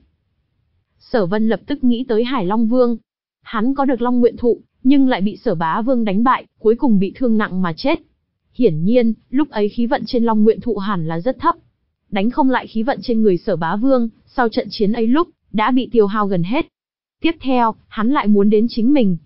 Speaker 1: Sở Vân lập tức nghĩ tới Hải Long Vương. Hắn có được Long Nguyện Thụ, nhưng lại bị Sở Bá Vương đánh bại, cuối cùng bị thương nặng mà chết. Hiển nhiên, lúc ấy khí vận trên Long Nguyện Thụ hẳn là rất thấp. Đánh không lại khí vận trên người Sở Bá Vương, sau trận chiến ấy lúc, đã bị tiêu hao gần hết. Tiếp theo, hắn lại muốn đến chính mình.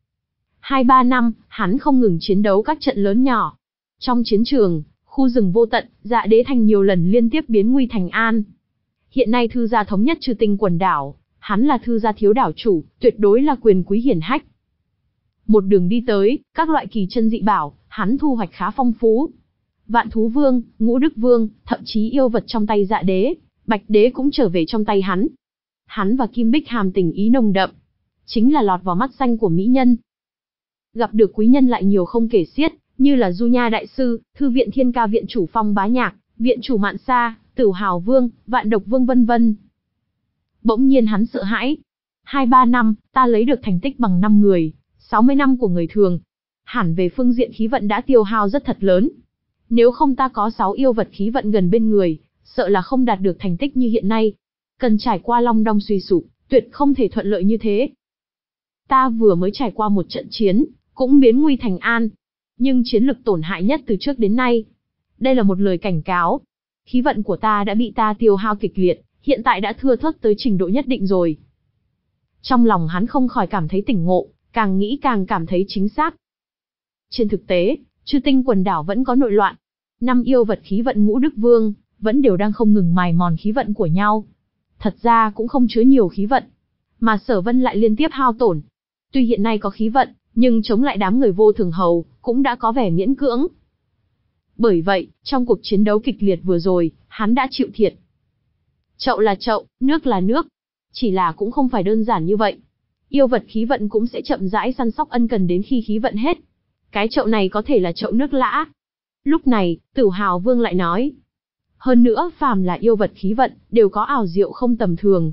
Speaker 1: Hai ba năm, hắn không ngừng chiến đấu các trận lớn nhỏ. Trong chiến trường, khu rừng vô tận, Dạ Đế thành nhiều lần liên tiếp biến nguy thành an. Hiện nay thư gia thống nhất Chư Tinh quần đảo, hắn là thư gia thiếu đảo chủ, tuyệt đối là quyền quý hiển hách. Một đường đi tới, các loại kỳ chân dị bảo, hắn thu hoạch khá phong phú. Vạn Thú Vương, Ngũ Đức Vương, thậm chí yêu vật trong tay Dạ Đế, Bạch Đế cũng trở về trong tay hắn. Hắn và Kim Bích Hàm tình ý nồng đậm, chính là lọt vào mắt xanh của mỹ nhân. Gặp được quý nhân lại nhiều không kể xiết, như là Du Nha Đại Sư, Thư viện Thiên Ca viện chủ Phong Bá Nhạc, viện chủ Mạn Sa, Tử Hào Vương, Vạn Độc Vương vân vân. Bỗng nhiên hắn sợ hãi. Hai ba năm, ta lấy được thành tích bằng năm người, sáu mươi năm của người thường. Hẳn về phương diện khí vận đã tiêu hao rất thật lớn. Nếu không ta có sáu yêu vật khí vận gần bên người, sợ là không đạt được thành tích như hiện nay. Cần trải qua long đong suy sụp, tuyệt không thể thuận lợi như thế. Ta vừa mới trải qua một trận chiến, cũng biến nguy thành an. Nhưng chiến lực tổn hại nhất từ trước đến nay. Đây là một lời cảnh cáo. Khí vận của ta đã bị ta tiêu hao kịch liệt, hiện tại đã thưa thớt tới trình độ nhất định rồi. Trong lòng hắn không khỏi cảm thấy tỉnh ngộ, càng nghĩ càng cảm thấy chính xác. Trên thực tế, Chư Tinh quần đảo vẫn có nội loạn. Năm yêu vật khí vận ngũ đức vương, vẫn đều đang không ngừng mài mòn khí vận của nhau. Thật ra cũng không chứa nhiều khí vận, mà Sở Vân lại liên tiếp hao tổn. Tuy hiện nay có khí vận, nhưng chống lại đám người vô thường hầu, cũng đã có vẻ miễn cưỡng. Bởi vậy, trong cuộc chiến đấu kịch liệt vừa rồi, hắn đã chịu thiệt. Chậu là chậu, nước là nước. Chỉ là cũng không phải đơn giản như vậy. Yêu vật khí vận cũng sẽ chậm rãi săn sóc ân cần đến khi khí vận hết. Cái chậu này có thể là chậu nước lã. Lúc này, Tử Hào Vương lại nói. Hơn nữa, phàm là yêu vật khí vận, đều có ảo diệu không tầm thường.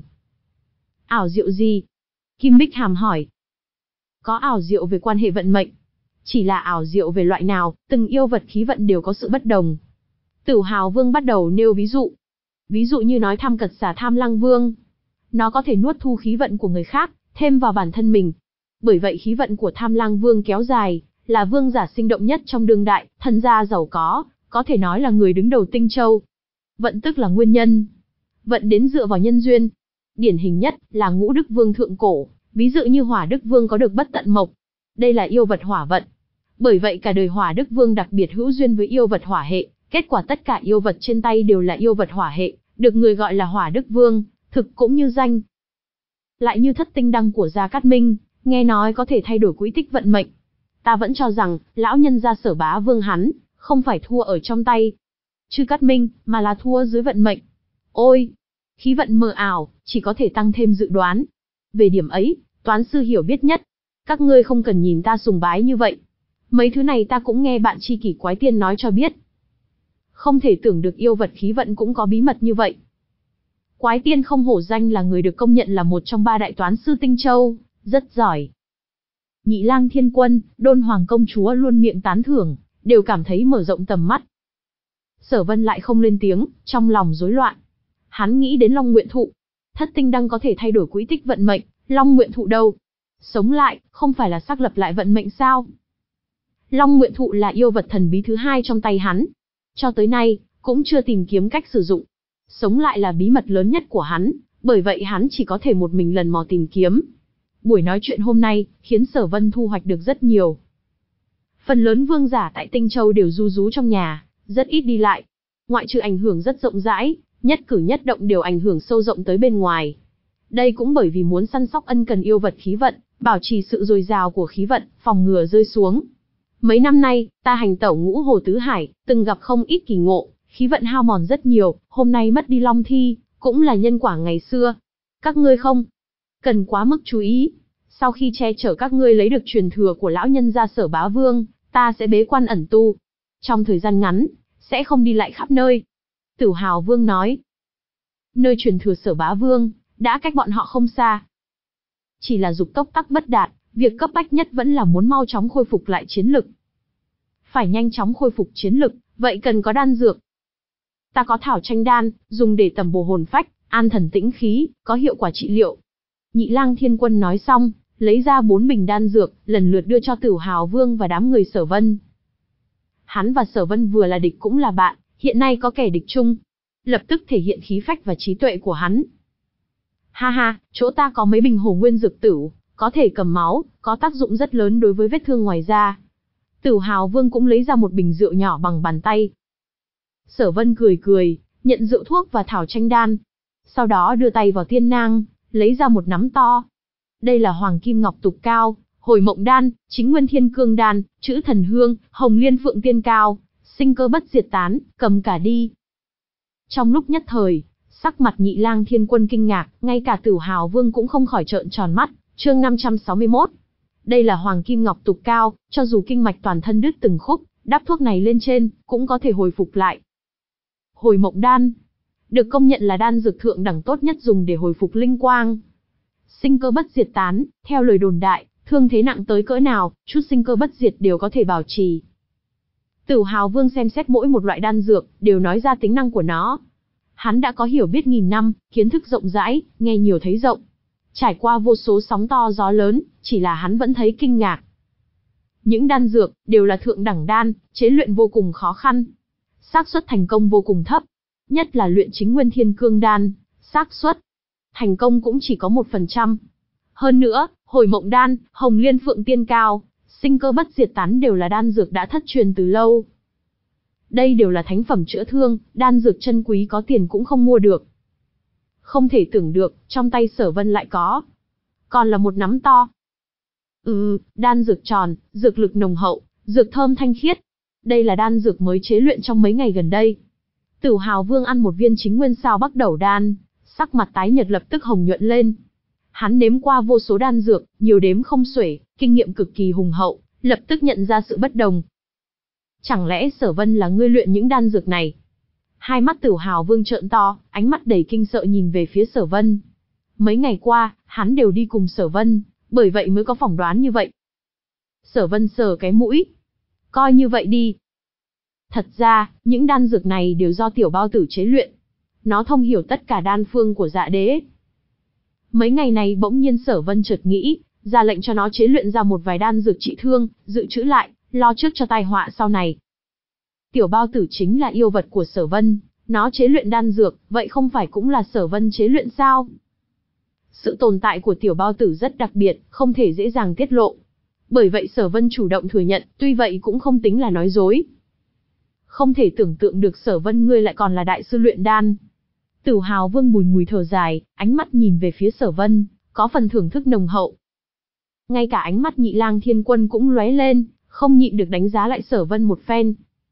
Speaker 1: Ảo diệu gì? Kim Bích Hàm hỏi. Có ảo diệu về quan hệ vận mệnh. Chỉ là ảo diệu về loại nào, từng yêu vật khí vận đều có sự bất đồng. Tử Hào Vương bắt đầu nêu ví dụ. Ví dụ như nói Tham Cật Xà Tham Lăng Vương. Nó có thể nuốt thu khí vận của người khác, thêm vào bản thân mình. Bởi vậy khí vận của Tham Lang Vương kéo dài, là vương giả sinh động nhất trong đương đại, thân gia giàu có, có thể nói là người đứng đầu Tinh Châu. Vận tức là nguyên nhân. Vận đến dựa vào nhân duyên. Điển hình nhất là Ngũ Đức Vương thượng cổ, ví dụ như Hỏa Đức Vương có được bất tận mộc. Đây là yêu vật hỏa vận. Bởi vậy cả đời Hỏa Đức Vương đặc biệt hữu duyên với yêu vật hỏa hệ, kết quả tất cả yêu vật trên tay đều là yêu vật hỏa hệ, được người gọi là Hỏa Đức Vương, thực cũng như danh. Lại như Thất Tinh Đăng của Gia Cát Minh, nghe nói có thể thay đổi quỹ tích vận mệnh. Ta vẫn cho rằng, lão nhân gia Sở Bá Vương hắn, không phải thua ở trong tay Chư Cát Minh, mà là thua dưới vận mệnh. Ôi! Khí vận mờ ảo, chỉ có thể tăng thêm dự đoán. Về điểm ấy, toán sư hiểu biết nhất. Các ngươi không cần nhìn ta sùng bái như vậy. Mấy thứ này ta cũng nghe bạn tri kỷ Quái Tiên nói cho biết. Không thể tưởng được yêu vật khí vận cũng có bí mật như vậy. Quái Tiên không hổ danh là người được công nhận là một trong ba đại toán sư Tinh Châu, rất giỏi. Nhị Lang Thiên Quân, Đôn Hoàng Công Chúa luôn miệng tán thưởng, đều cảm thấy mở rộng tầm mắt. Sở Vân lại không lên tiếng, trong lòng rối loạn. Hắn nghĩ đến Long Nguyện Thụ. Thất Tinh Đăng có thể thay đổi quỹ tích vận mệnh, Long Nguyện Thụ đâu? Sống lại, không phải là xác lập lại vận mệnh sao? Long Nguyện Thụ là yêu vật thần bí thứ hai trong tay hắn. Cho tới nay, cũng chưa tìm kiếm cách sử dụng. Sống lại là bí mật lớn nhất của hắn, bởi vậy hắn chỉ có thể một mình lần mò tìm kiếm. Buổi nói chuyện hôm nay, khiến Sở Vân thu hoạch được rất nhiều. Phần lớn vương giả tại Tinh Châu đều ru rú trong nhà, rất ít đi lại. Ngoại trừ ảnh hưởng rất rộng rãi, nhất cử nhất động đều ảnh hưởng sâu rộng tới bên ngoài. Đây cũng bởi vì muốn săn sóc ân cần yêu vật khí vận, bảo trì sự dồi dào của khí vận, phòng ngừa rơi xuống. Mấy năm nay, ta hành tẩu ngũ hồ tứ hải, từng gặp không ít kỳ ngộ, khí vận hao mòn rất nhiều, hôm nay mất đi Long Thi, cũng là nhân quả ngày xưa. Các ngươi không cần quá mức chú ý. Sau khi che chở các ngươi lấy được truyền thừa của lão nhân gia Sở Bá Vương, ta sẽ bế quan ẩn tu. Trong thời gian ngắn, sẽ không đi lại khắp nơi. Tử Hào Vương nói. Nơi truyền thừa Sở Bá Vương, đã cách bọn họ không xa. Chỉ là dục tốc tắc bất đạt, việc cấp bách nhất vẫn là muốn mau chóng khôi phục lại chiến lực. Phải nhanh chóng khôi phục chiến lực, vậy cần có đan dược. Ta có thảo tranh đan, dùng để tầm bổ hồn phách, an thần tĩnh khí, có hiệu quả trị liệu. Nhị Lang Thiên Quân nói xong, lấy ra bốn bình đan dược, lần lượt đưa cho Tử Hào Vương và đám người Sở Vân. Hắn và Sở Vân vừa là địch cũng là bạn, hiện nay có kẻ địch chung. Lập tức thể hiện khí phách và trí tuệ của hắn. Ha ha, chỗ ta có mấy bình Hồ Nguyên dược tửu, có thể cầm máu, có tác dụng rất lớn đối với vết thương ngoài da. Tử Hào Vương cũng lấy ra một bình rượu nhỏ bằng bàn tay. Sở Vân cười cười, nhận rượu thuốc và thảo tranh đan. Sau đó đưa tay vào tiên nang, lấy ra một nắm to. Đây là Hoàng Kim Ngọc Tục Cao, Hồi Mộng Đan, Chính Nguyên Thiên Cương Đan, Chữ Thần Hương, Hồng Liên Phượng Tiên Cao, Sinh Cơ Bất Diệt Tán, cầm cả đi. Trong lúc nhất thời, sắc mặt Nhị Lang Thiên Quân kinh ngạc, ngay cả Tử Hào Vương cũng không khỏi trợn tròn mắt. Chương năm trăm sáu mươi mốt. Đây là Hoàng Kim Ngọc Tục Cao, cho dù kinh mạch toàn thân đứt từng khúc, đắp thuốc này lên trên, cũng có thể hồi phục lại. Hồi Mộng Đan, được công nhận là đan dược thượng đẳng tốt nhất dùng để hồi phục linh quang. Sinh Cơ Bất Diệt Tán, theo lời đồn đại, thương thế nặng tới cỡ nào, chút sinh cơ bất diệt đều có thể bảo trì. Tử Hào Vương xem xét mỗi một loại đan dược, đều nói ra tính năng của nó. Hắn đã có hiểu biết nghìn năm, kiến thức rộng rãi, nghe nhiều thấy rộng. Trải qua vô số sóng to gió lớn, chỉ là hắn vẫn thấy kinh ngạc. Những đan dược, đều là thượng đẳng đan, chế luyện vô cùng khó khăn. Xác suất thành công vô cùng thấp. Nhất là luyện Chính Nguyên Thiên Cương Đan, xác suất thành công cũng chỉ có một phần trăm. Hơn nữa, Hồi Mộng Đan, Hồng Liên Phượng Tiên Cao, sinh cơ bất diệt tán đều là đan dược đã thất truyền từ lâu. Đây đều là thánh phẩm chữa thương, đan dược chân quý có tiền cũng không mua được. Không thể tưởng được, trong tay Sở Vân lại có. Còn là một nắm to. Ừ, đan dược tròn, dược lực nồng hậu, dược thơm thanh khiết. Đây là đan dược mới chế luyện trong mấy ngày gần đây. Tửu Hào Vương ăn một viên chính nguyên sao Bắc Đầu đan, sắc mặt tái nhợt lập tức hồng nhuận lên. Hắn nếm qua vô số đan dược, nhiều đếm không xuể, kinh nghiệm cực kỳ hùng hậu, lập tức nhận ra sự bất đồng. Chẳng lẽ Sở Vân là ngươi luyện những đan dược này? Hai mắt Tửu Hào Vương trợn to, ánh mắt đầy kinh sợ nhìn về phía Sở Vân. Mấy ngày qua, hắn đều đi cùng Sở Vân, bởi vậy mới có phỏng đoán như vậy. Sở Vân sờ cái mũi. Coi như vậy đi. Thật ra, những đan dược này đều do tiểu bao tử chế luyện. Nó thông hiểu tất cả đan phương của Dạ Đế. Mấy ngày này bỗng nhiên Sở Vân chợt nghĩ, ra lệnh cho nó chế luyện ra một vài đan dược trị thương, dự trữ lại, lo trước cho tai họa sau này. Tiểu bao tử chính là yêu vật của Sở Vân, nó chế luyện đan dược, vậy không phải cũng là Sở Vân chế luyện sao? Sự tồn tại của tiểu bao tử rất đặc biệt, không thể dễ dàng tiết lộ. Bởi vậy Sở Vân chủ động thừa nhận, tuy vậy cũng không tính là nói dối. Không thể tưởng tượng được Sở Vân ngươi lại còn là đại sư luyện đan. Tửu Hào Vương bùi ngùi thở dài, ánh mắt nhìn về phía Sở Vân, có phần thưởng thức nồng hậu. Ngay cả ánh mắt Nhị Lang Thiên Quân cũng lóe lên, không nhịn được đánh giá lại Sở Vân một phen.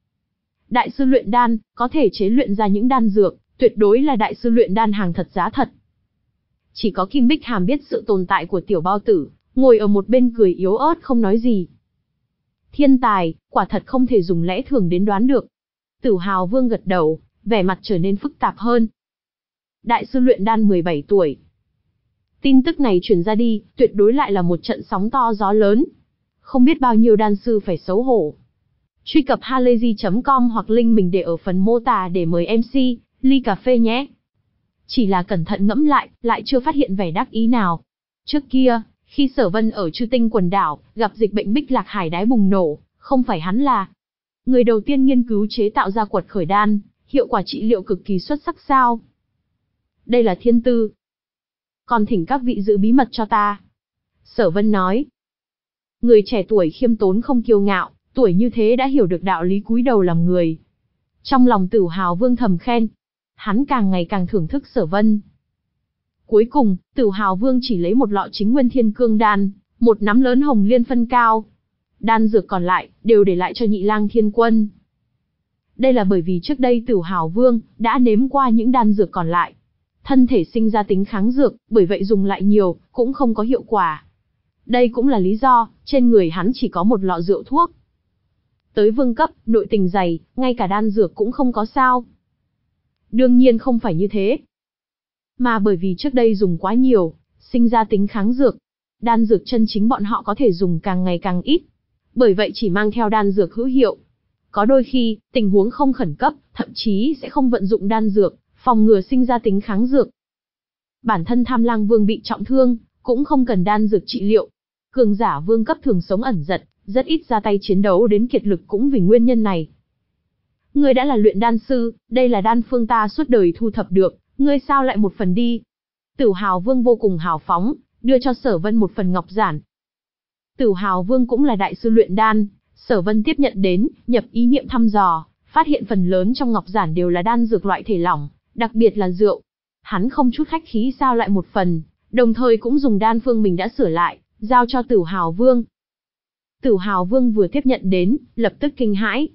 Speaker 1: Đại sư luyện đan, có thể chế luyện ra những đan dược, tuyệt đối là đại sư luyện đan hàng thật giá thật. Chỉ có Kim Bích Hàm biết sự tồn tại của tiểu bao tử, ngồi ở một bên cười yếu ớt không nói gì. Thiên tài, quả thật không thể dùng lẽ thường đến đoán được. Tửu Hào Vương gật đầu, vẻ mặt trở nên phức tạp hơn. Đại sư luyện đan mười bảy tuổi. Tin tức này truyền ra đi, tuyệt đối lại là một trận sóng to gió lớn. Không biết bao nhiêu đan sư phải xấu hổ. Truy cập halayzi chấm com hoặc link mình để ở phần mô tả để mời em xê, ly cà phê nhé. Chỉ là cẩn thận ngẫm lại, lại chưa phát hiện vẻ đắc ý nào. Trước kia, khi Sở Vân ở Chư Tinh quần đảo, gặp dịch bệnh Bích Lạc Hải đái bùng nổ, không phải hắn là người đầu tiên nghiên cứu chế tạo ra quật khởi đan, hiệu quả trị liệu cực kỳ xuất sắc sao? Đây là thiên tư. Còn thỉnh các vị giữ bí mật cho ta. Sở Vân nói. Người trẻ tuổi khiêm tốn không kiêu ngạo, tuổi như thế đã hiểu được đạo lý cúi đầu làm người. Trong lòng Tửu Hào Vương thầm khen. Hắn càng ngày càng thưởng thức Sở Vân. Cuối cùng, Tửu Hào Vương chỉ lấy một lọ chính nguyên thiên cương đan, một nắm lớn hồng liên phân cao. Đan dược còn lại, đều để lại cho Nhị Lang Thiên Quân. Đây là bởi vì trước đây Tửu Hào Vương đã nếm qua những đan dược còn lại. Thân thể sinh ra tính kháng dược, bởi vậy dùng lại nhiều, cũng không có hiệu quả. Đây cũng là lý do, trên người hắn chỉ có một lọ rượu thuốc. Tới vương cấp, nội tình dày, ngay cả đan dược cũng không có sao. Đương nhiên không phải như thế. Mà bởi vì trước đây dùng quá nhiều, sinh ra tính kháng dược. Đan dược chân chính bọn họ có thể dùng càng ngày càng ít. Bởi vậy chỉ mang theo đan dược hữu hiệu. Có đôi khi, tình huống không khẩn cấp, thậm chí sẽ không vận dụng đan dược, phòng ngừa sinh ra tính kháng dược. Bản thân Tham Lang Vương bị trọng thương, cũng không cần đan dược trị liệu. Cường giả vương cấp thường sống ẩn giật, rất ít ra tay chiến đấu đến kiệt lực cũng vì nguyên nhân này. Ngươi đã là luyện đan sư, đây là đan phương ta suốt đời thu thập được, ngươi sao lại một phần đi? Tửu Hào Vương vô cùng hào phóng, đưa cho Sở Vân một phần ngọc giản. Tửu Hào Vương cũng là đại sư luyện đan, Sở Vân tiếp nhận đến, nhập ý niệm thăm dò, phát hiện phần lớn trong ngọc giản đều là đan dược loại thể lỏng, đặc biệt là rượu. Hắn không chút khách khí sao lại một phần, đồng thời cũng dùng đan phương mình đã sửa lại, giao cho Tửu Hào Vương. Tửu Hào Vương vừa tiếp nhận đến, lập tức kinh hãi.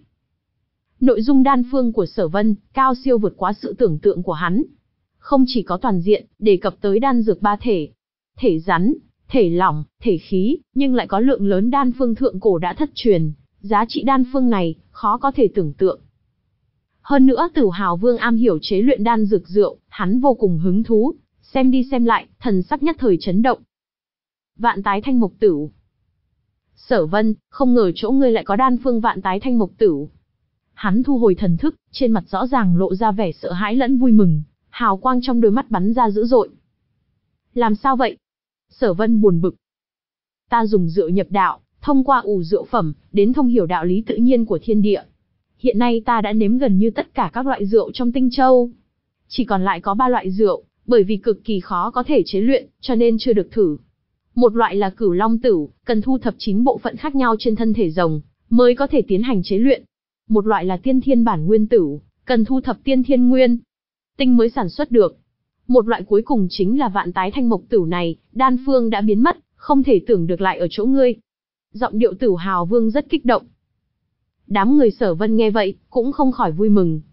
Speaker 1: Nội dung đan phương của Sở Vân, cao siêu vượt quá sự tưởng tượng của hắn. Không chỉ có toàn diện, đề cập tới đan dược ba thể. Thể rắn, thể lỏng, thể khí, nhưng lại có lượng lớn đan phương thượng cổ đã thất truyền. Giá trị đan phương này, khó có thể tưởng tượng. Hơn nữa Tửu Hào Vương am hiểu chế luyện đan dược rượu, hắn vô cùng hứng thú. Xem đi xem lại, thần sắc nhất thời chấn động. Vạn tái thanh mộc tửu. Sở Vân, không ngờ chỗ ngươi lại có đan phương vạn tái thanh mộc tửu. Hắn thu hồi thần thức, trên mặt rõ ràng lộ ra vẻ sợ hãi lẫn vui mừng, hào quang trong đôi mắt bắn ra dữ dội. Làm sao vậy? Sở Vân buồn bực. Ta dùng rượu nhập đạo, thông qua ủ rượu phẩm, đến thông hiểu đạo lý tự nhiên của thiên địa. Hiện nay ta đã nếm gần như tất cả các loại rượu trong Tinh Châu. Chỉ còn lại có ba loại rượu, bởi vì cực kỳ khó có thể chế luyện, cho nên chưa được thử. Một loại là Cửu Long Tửu, cần thu thập chín bộ phận khác nhau trên thân thể rồng, mới có thể tiến hành chế luyện. Một loại là Tiên Thiên Bản Nguyên Tửu, cần thu thập tiên thiên nguyên tinh mới sản xuất được. Một loại cuối cùng chính là Vạn Tái Thanh Mộc Tửu này, đan phương đã biến mất, không thể tưởng được lại ở chỗ ngươi. Giọng điệu Tửu Hào Vương rất kích động. Đám người Sở Vân nghe vậy, cũng không khỏi vui mừng.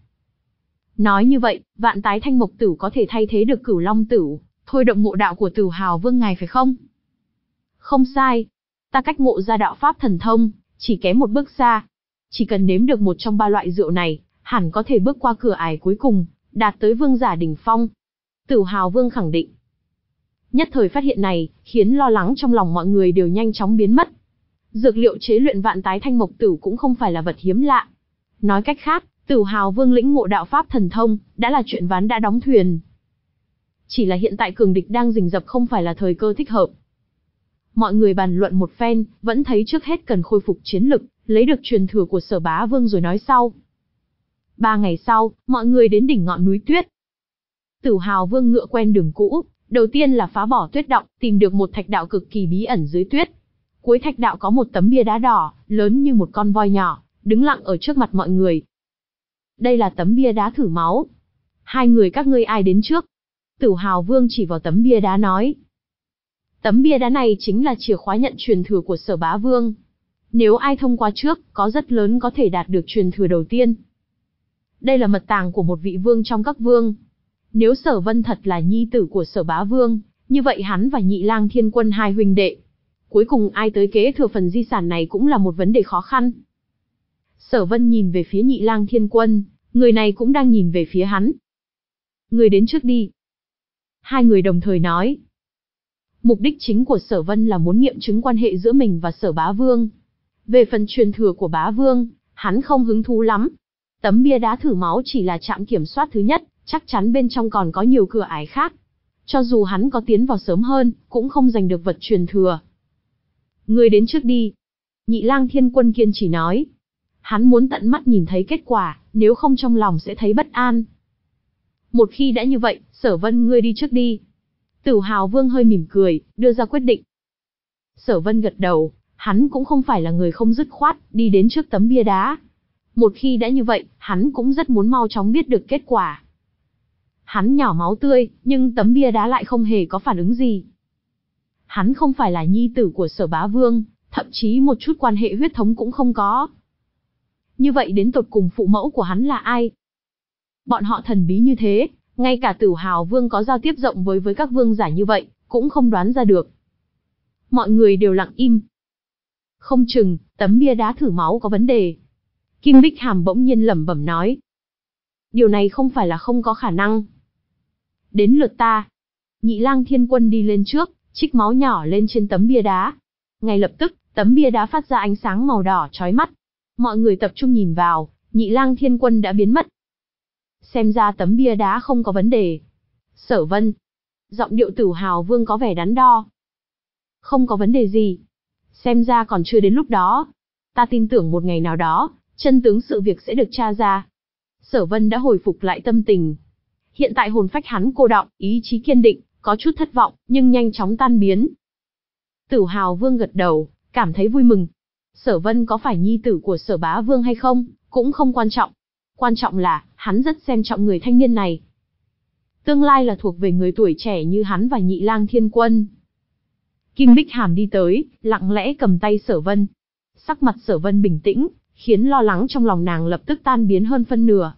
Speaker 1: Nói như vậy, Vạn Tái Thanh Mộc Tửu có thể thay thế được Cửu Long Tửu, thôi động ngộ đạo của Tửu Hào Vương ngài phải không? Không sai. Ta cách ngộ ra đạo pháp thần thông, chỉ kém một bước xa. Chỉ cần nếm được một trong ba loại rượu này, hẳn có thể bước qua cửa ải cuối cùng, đạt tới vương giả đỉnh phong. Tửu Hào Vương khẳng định. Nhất thời phát hiện này, khiến lo lắng trong lòng mọi người đều nhanh chóng biến mất. Dược liệu chế luyện Vạn Tái Thanh Mộc Tửu cũng không phải là vật hiếm lạ. Nói cách khác, Tửu Hào Vương lĩnh ngộ đạo pháp thần thông, đã là chuyện ván đã đóng thuyền. Chỉ là hiện tại cường địch đang rình rập không phải là thời cơ thích hợp. Mọi người bàn luận một phen, vẫn thấy trước hết cần khôi phục chiến lực, lấy được truyền thừa của Sở Bá Vương rồi nói sau. Ba ngày sau, mọi người đến đỉnh ngọn núi tuyết. Tửu Hào Vương ngựa quen đường cũ, đầu tiên là phá bỏ tuyết động, tìm được một thạch đạo cực kỳ bí ẩn dưới tuyết. Cuối thạch đạo có một tấm bia đá đỏ, lớn như một con voi nhỏ, đứng lặng ở trước mặt mọi người. Đây là tấm bia đá thử máu. Hai người các ngươi ai đến trước? Tửu Hào Vương chỉ vào tấm bia đá nói. Tấm bia đá này chính là chìa khóa nhận truyền thừa của Sở Bá Vương. Nếu ai thông qua trước, có rất lớn có thể đạt được truyền thừa đầu tiên. Đây là mật tàng của một vị vương trong các vương. Nếu Sở Vân thật là nhi tử của Sở Bá Vương, như vậy hắn và Nhị Lang Thiên Quân hai huynh đệ, cuối cùng ai tới kế thừa phần di sản này cũng là một vấn đề khó khăn. Sở Vân nhìn về phía Nhị Lang Thiên Quân, người này cũng đang nhìn về phía hắn. Người đến trước đi. Hai người đồng thời nói. Mục đích chính của Sở Vân là muốn nghiệm chứng quan hệ giữa mình và Sở Bá Vương. Về phần truyền thừa của Bá Vương, hắn không hứng thú lắm. Tấm bia đá thử máu chỉ là trạm kiểm soát thứ nhất, chắc chắn bên trong còn có nhiều cửa ải khác. Cho dù hắn có tiến vào sớm hơn, cũng không giành được vật truyền thừa. Người đến trước đi. Nhị Lang Thiên Quân kiên trì nói. Hắn muốn tận mắt nhìn thấy kết quả, nếu không trong lòng sẽ thấy bất an. Một khi đã như vậy, Sở Vân ngươi đi trước đi. Tửu Hào Vương hơi mỉm cười, đưa ra quyết định. Sở Vân gật đầu, hắn cũng không phải là người không dứt khoát, đi đến trước tấm bia đá. Một khi đã như vậy, hắn cũng rất muốn mau chóng biết được kết quả. Hắn nhỏ máu tươi, nhưng tấm bia đá lại không hề có phản ứng gì. Hắn không phải là nhi tử của Sở Bá Vương, thậm chí một chút quan hệ huyết thống cũng không có. Như vậy đến tột cùng phụ mẫu của hắn là ai? Bọn họ thần bí như thế, ngay cả Tửu Hào Vương có giao tiếp rộng với với các vương giả như vậy, cũng không đoán ra được. Mọi người đều lặng im. Không chừng, tấm bia đá thử máu có vấn đề. Kim Bích Hàm bỗng nhiên lẩm bẩm nói. Điều này không phải là không có khả năng. Đến lượt ta. Nhị Lang Thiên Quân đi lên trước, trích máu nhỏ lên trên tấm bia đá. Ngay lập tức, tấm bia đá phát ra ánh sáng màu đỏ chói mắt. Mọi người tập trung nhìn vào, Nhị Lang Thiên Quân đã biến mất. Xem ra tấm bia đá không có vấn đề. Sở Vân. Giọng điệu Tửu Hào Vương có vẻ đắn đo. Không có vấn đề gì. Xem ra còn chưa đến lúc đó. Ta tin tưởng một ngày nào đó, chân tướng sự việc sẽ được tra ra. Sở Vân đã hồi phục lại tâm tình. Hiện tại hồn phách hắn cô đọng, ý chí kiên định, có chút thất vọng, nhưng nhanh chóng tan biến. Tửu Hào Vương gật đầu, cảm thấy vui mừng. Sở Vân có phải nhi tử của Sở Bá Vương hay không, cũng không quan trọng. Quan trọng là, hắn rất xem trọng người thanh niên này. Tương lai là thuộc về người tuổi trẻ như hắn và Nhị Lang Thiên Quân. Kim Bích Hàm đi tới, lặng lẽ cầm tay Sở Vân. Sắc mặt Sở Vân bình tĩnh, khiến lo lắng trong lòng nàng lập tức tan biến hơn phân nửa.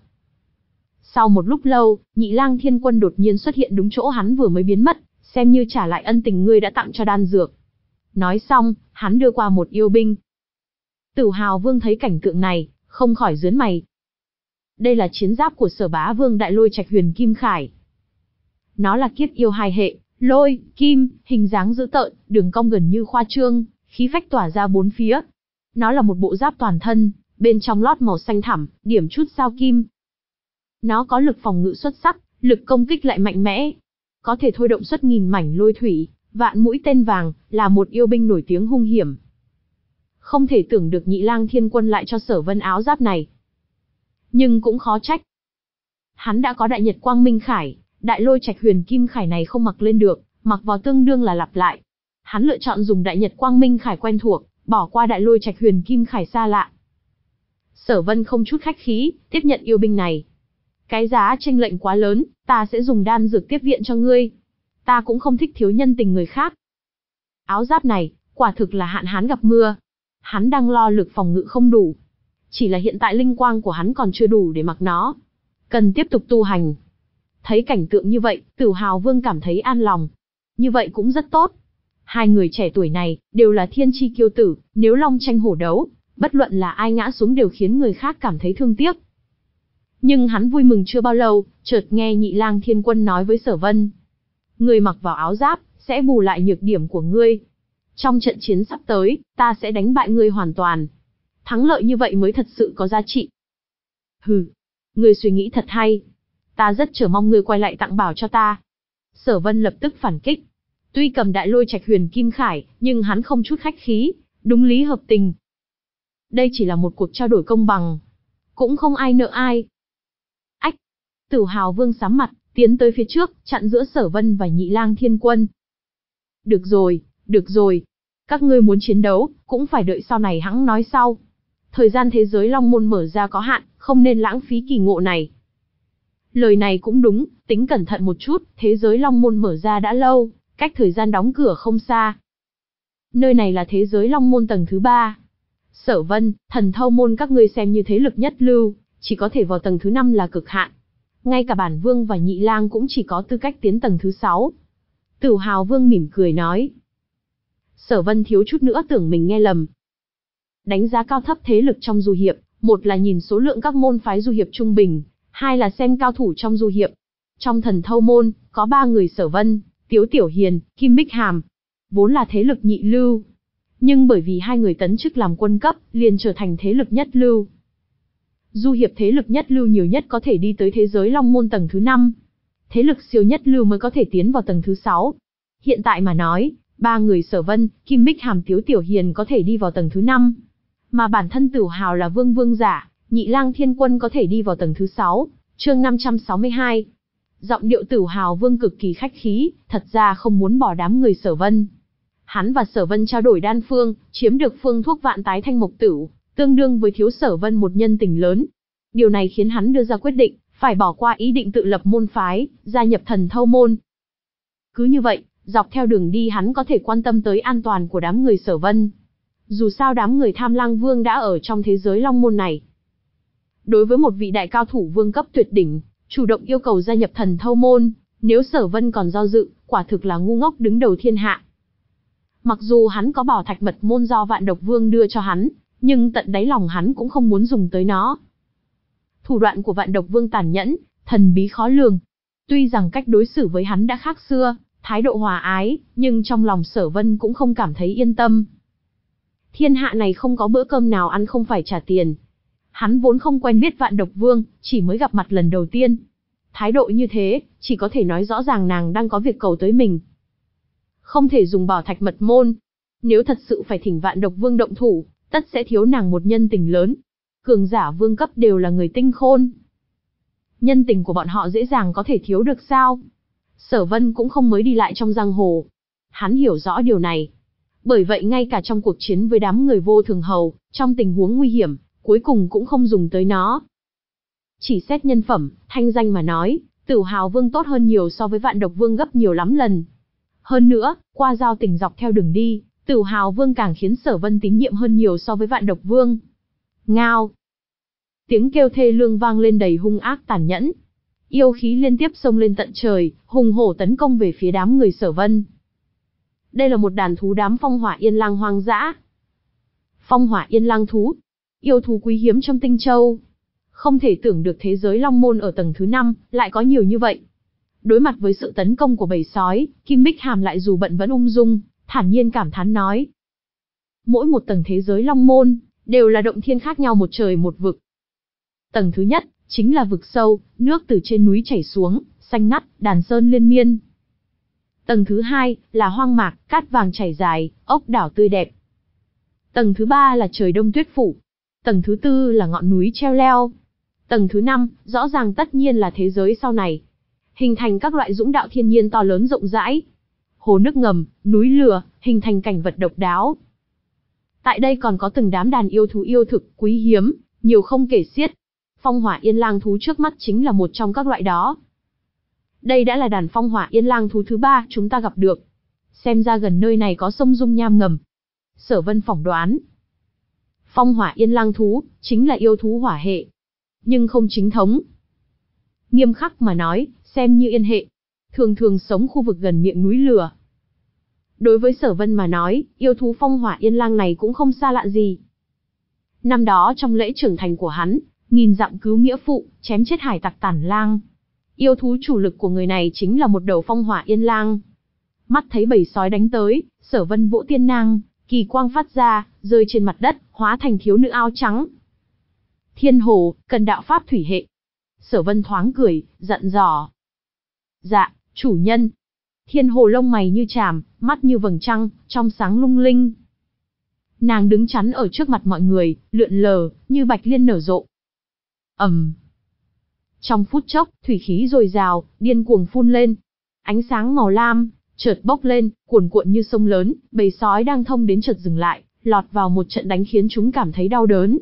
Speaker 1: Sau một lúc lâu, Nhị Lang Thiên Quân đột nhiên xuất hiện đúng chỗ hắn vừa mới biến mất, xem như trả lại ân tình ngươi đã tặng cho đan dược. Nói xong, hắn đưa qua một yêu binh. Tửu Hào Vương thấy cảnh tượng này, không khỏi giớn mày. Đây là chiến giáp của Sở Bá Vương Đại Lôi Trạch Huyền Kim Khải. Nó là kiết yêu hai hệ, lôi, kim, hình dáng dữ tợn, đường cong gần như khoa trương, khí phách tỏa ra bốn phía. Nó là một bộ giáp toàn thân, bên trong lót màu xanh thẳm, điểm chút sao kim. Nó có lực phòng ngự xuất sắc, lực công kích lại mạnh mẽ. Có thể thôi động xuất nghìn mảnh lôi thủy, vạn mũi tên vàng, là một yêu binh nổi tiếng hung hiểm. Không thể tưởng được Nhị Lang Thiên Quân lại cho Sở Vân áo giáp này. Nhưng cũng khó trách. Hắn đã có Đại Nhật Quang Minh Khải, Đại Lôi Trạch Huyền Kim Khải này không mặc lên được, mặc vào tương đương là lặp lại. Hắn lựa chọn dùng Đại Nhật Quang Minh Khải quen thuộc, bỏ qua Đại Lôi Trạch Huyền Kim Khải xa lạ. Sở Vân không chút khách khí, tiếp nhận yêu binh này. Cái giá chênh lệch quá lớn, ta sẽ dùng đan dược tiếp viện cho ngươi. Ta cũng không thích thiếu nhân tình người khác. Áo giáp này, quả thực là hạn hán gặp mưa. Hắn đang lo lực phòng ngự không đủ. Chỉ là hiện tại linh quang của hắn còn chưa đủ để mặc nó. Cần tiếp tục tu hành. Thấy cảnh tượng như vậy, Tử Hào Vương cảm thấy an lòng. Như vậy cũng rất tốt. Hai người trẻ tuổi này, đều là thiên chi kiêu tử, nếu long tranh hổ đấu, bất luận là ai ngã xuống đều khiến người khác cảm thấy thương tiếc. Nhưng hắn vui mừng chưa bao lâu, chợt nghe Nhị Lang Thiên Quân nói với Sở Vân. Ngươi mặc vào áo giáp, sẽ bù lại nhược điểm của ngươi. Trong trận chiến sắp tới, ta sẽ đánh bại ngươi hoàn toàn. Thắng lợi như vậy mới thật sự có giá trị. Hừ, ngươi suy nghĩ thật hay. Ta rất chờ mong ngươi quay lại tặng bảo cho ta. Sở Vân lập tức phản kích. Tuy cầm Đại Lôi Trạch Huyền Kim Khải, nhưng hắn không chút khách khí, đúng lý hợp tình. Đây chỉ là một cuộc trao đổi công bằng. Cũng không ai nợ ai. Ách! Tử Hào Vương sám mặt, tiến tới phía trước, chặn giữa Sở Vân và Nhị Lang Thiên Quân. Được rồi, được rồi. Các ngươi muốn chiến đấu, cũng phải đợi sau này hẵng nói sau. Thời gian thế giới Long Môn mở ra có hạn, không nên lãng phí kỳ ngộ này. Lời này cũng đúng, tính cẩn thận một chút, thế giới Long Môn mở ra đã lâu, cách thời gian đóng cửa không xa. Nơi này là thế giới Long Môn tầng thứ ba. Sở Vân, Thần Thâu Môn các ngươi xem như thế lực nhất lưu, chỉ có thể vào tầng thứ năm là cực hạn. Ngay cả Bản Vương và Nhị Lang cũng chỉ có tư cách tiến tầng thứ sáu. Tử Hào Vương mỉm cười nói. Sở Vân thiếu chút nữa tưởng mình nghe lầm. Đánh giá cao thấp thế lực trong du hiệp, một là nhìn số lượng các môn phái du hiệp trung bình, hai là xem cao thủ trong du hiệp. Trong Thần Thâu Môn, có ba người Sở Vân, Tiếu Tiểu Hiền, Kim Bích Hàm, vốn là thế lực nhị lưu. Nhưng bởi vì hai người tấn chức làm quân cấp, liền trở thành thế lực nhất lưu. Du hiệp thế lực nhất lưu nhiều nhất có thể đi tới thế giới Long Môn tầng thứ năm. Thế lực siêu nhất lưu mới có thể tiến vào tầng thứ sáu. Hiện tại mà nói, ba người Sở Vân, Kim Bích Hàm, Tiếu Tiểu Hiền có thể đi vào tầng thứ năm. Mà bản thân Tử Hào là vương vương giả, Nhị Lang Thiên Quân có thể đi vào tầng thứ sáu. Chương năm trăm sáu mươi hai. Giọng điệu Tử Hào Vương cực kỳ khách khí, thật ra không muốn bỏ đám người Sở Vân. Hắn và Sở Vân trao đổi đan phương, chiếm được phương thuốc vạn tái thanh mộc tửu, tương đương với thiếu Sở Vân một nhân tình lớn. Điều này khiến hắn đưa ra quyết định, phải bỏ qua ý định tự lập môn phái, gia nhập Thần Thâu Môn. Cứ như vậy, dọc theo đường đi hắn có thể quan tâm tới an toàn của đám người Sở Vân. Dù sao đám người Tham Lang Vương đã ở trong thế giới Long Môn này. Đối với một vị đại cao thủ vương cấp tuyệt đỉnh, chủ động yêu cầu gia nhập Thần Thâu Môn, nếu Sở Vân còn do dự, quả thực là ngu ngốc đứng đầu thiên hạ. Mặc dù hắn có bảo thạch mật môn do Vạn Độc Vương đưa cho hắn, nhưng tận đáy lòng hắn cũng không muốn dùng tới nó. Thủ đoạn của Vạn Độc Vương tàn nhẫn, thần bí khó lường. Tuy rằng cách đối xử với hắn đã khác xưa, thái độ hòa ái, nhưng trong lòng Sở Vân cũng không cảm thấy yên tâm. Thiên hạ này không có bữa cơm nào ăn không phải trả tiền. Hắn vốn không quen biết Vạn Độc Vương, chỉ mới gặp mặt lần đầu tiên. Thái độ như thế, chỉ có thể nói rõ ràng nàng đang có việc cầu tới mình. Không thể dùng bảo thạch mật môn. Nếu thật sự phải thỉnh Vạn Độc Vương động thủ, tất sẽ thiếu nàng một nhân tình lớn. Cường giả vương cấp đều là người tinh khôn. Nhân tình của bọn họ dễ dàng có thể thiếu được sao? Sở Vân cũng không mới đi lại trong giang hồ. Hắn hiểu rõ điều này. Bởi vậy ngay cả trong cuộc chiến với đám người vô thường hầu, trong tình huống nguy hiểm, cuối cùng cũng không dùng tới nó. Chỉ xét nhân phẩm, thanh danh mà nói, Tử Hào Vương tốt hơn nhiều so với Vạn Độc Vương gấp nhiều lắm lần. Hơn nữa, qua giao tình dọc theo đường đi, Tử Hào Vương càng khiến Sở Vân tín nhiệm hơn nhiều so với Vạn Độc Vương. Ngao! Tiếng kêu thê lương vang lên đầy hung ác tàn nhẫn. Yêu khí liên tiếp xông lên tận trời, hùng hổ tấn công về phía đám người Sở Vân. Đây là một đàn thú đám phong hỏa yên lang hoang dã. Phong hỏa yên lang thú, yêu thú quý hiếm trong Tinh Châu. Không thể tưởng được thế giới Long Môn ở tầng thứ năm lại có nhiều như vậy. Đối mặt với sự tấn công của bầy sói, Kim Bích Hàm lại dù bận vẫn ung dung, thản nhiên cảm thán nói. Mỗi một tầng thế giới Long Môn, đều là động thiên khác nhau một trời một vực. Tầng thứ nhất, chính là vực sâu, nước từ trên núi chảy xuống, xanh ngắt, đàn sơn liên miên. Tầng thứ hai, là hoang mạc, cát vàng chảy dài, ốc đảo tươi đẹp. Tầng thứ ba là trời đông tuyết phủ. Tầng thứ tư là ngọn núi treo leo. Tầng thứ năm, rõ ràng tất nhiên là thế giới sau này. Hình thành các loại dũng đạo thiên nhiên to lớn rộng rãi. hồ nước ngầm, núi lửa, hình thành cảnh vật độc đáo. Tại đây còn có từng đám đàn yêu thú yêu thực, quý hiếm, nhiều không kể xiết. Phong hỏa yên lang thú trước mắt chính là một trong các loại đó. Đây đã là đàn phong hỏa yên lang thú thứ ba chúng ta gặp được. Xem ra gần nơi này có sông dung nham ngầm. Sở Vân phỏng đoán. Phong hỏa yên lang thú, chính là yêu thú hỏa hệ. Nhưng không chính thống. Nghiêm khắc mà nói, xem như yên hệ. Thường thường sống khu vực gần miệng núi lửa. Đối với Sở Vân mà nói, yêu thú phong hỏa yên lang này cũng không xa lạ gì. Năm đó trong lễ trưởng thành của hắn, nghìn dặm cứu nghĩa phụ, chém chết hải tặc Tản Lang. Yêu thú chủ lực của người này chính là một đầu phong hỏa yên lang. Mắt thấy bầy sói đánh tới, Sở Vân vỗ tiên nang, kỳ quang phát ra, rơi trên mặt đất, hóa thành thiếu nữ áo trắng. Thiên hồ, cần đạo pháp thủy hệ. Sở Vân thoáng cười, dặn dò. Dạ, chủ nhân. Thiên hồ lông mày như chàm, mắt như vầng trăng, trong sáng lung linh. Nàng đứng chắn ở trước mặt mọi người, lượn lờ, như bạch liên nở rộ. ầm. Um. Trong phút chốc, thủy khí dồi dào, điên cuồng phun lên. Ánh sáng màu lam, chợt bốc lên, cuồn cuộn như sông lớn, bầy sói đang thông đến chợt dừng lại, lọt vào một trận đánh khiến chúng cảm thấy đau đớn.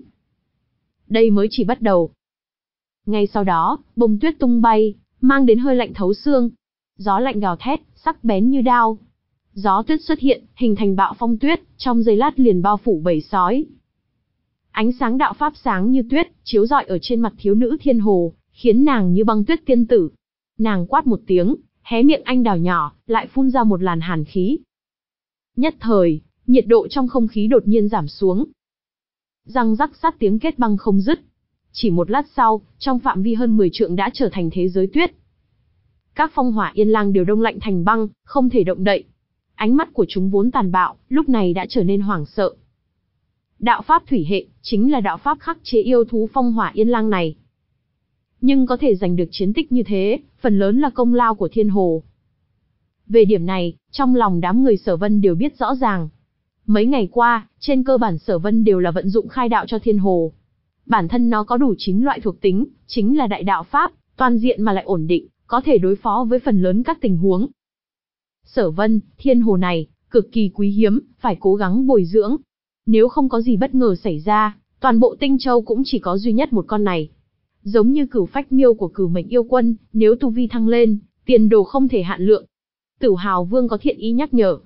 Speaker 1: Đây mới chỉ bắt đầu. Ngay sau đó, bông tuyết tung bay, mang đến hơi lạnh thấu xương. Gió lạnh gào thét, sắc bén như đao. Gió tuyết xuất hiện, hình thành bạo phong tuyết, trong giây lát liền bao phủ bầy sói. Ánh sáng đạo pháp sáng như tuyết, chiếu rọi ở trên mặt thiếu nữ thiên hồ, khiến nàng như băng tuyết tiên tử. Nàng quát một tiếng, hé miệng anh đào nhỏ, lại phun ra một làn hàn khí. Nhất thời, nhiệt độ trong không khí đột nhiên giảm xuống. Răng rắc sát tiếng kết băng không dứt. Chỉ một lát sau, trong phạm vi hơn mười trượng đã trở thành thế giới tuyết. Các phong hỏa yên lang đều đông lạnh thành băng, không thể động đậy. Ánh mắt của chúng vốn tàn bạo, lúc này đã trở nên hoảng sợ. Đạo pháp thủy hệ, chính là đạo pháp khắc chế yêu thú phong hỏa yên lang này. Nhưng có thể giành được chiến tích như thế, phần lớn là công lao của thiên hồ. Về điểm này, trong lòng đám người Sở Vân đều biết rõ ràng. Mấy ngày qua, trên cơ bản Sở Vân đều là vận dụng khai đạo cho thiên hồ. Bản thân nó có đủ chín loại thuộc tính, chính là đại đạo pháp, toàn diện mà lại ổn định, có thể đối phó với phần lớn các tình huống. Sở Vân, thiên hồ này, cực kỳ quý hiếm, phải cố gắng bồi dưỡng. Nếu không có gì bất ngờ xảy ra, toàn bộ Tinh Châu cũng chỉ có duy nhất một con này. Giống như cửu phách miêu của cửu mệnh yêu quân, nếu tu vi thăng lên, tiền đồ không thể hạn lượng. Tử Hào Vương có thiện ý nhắc nhở.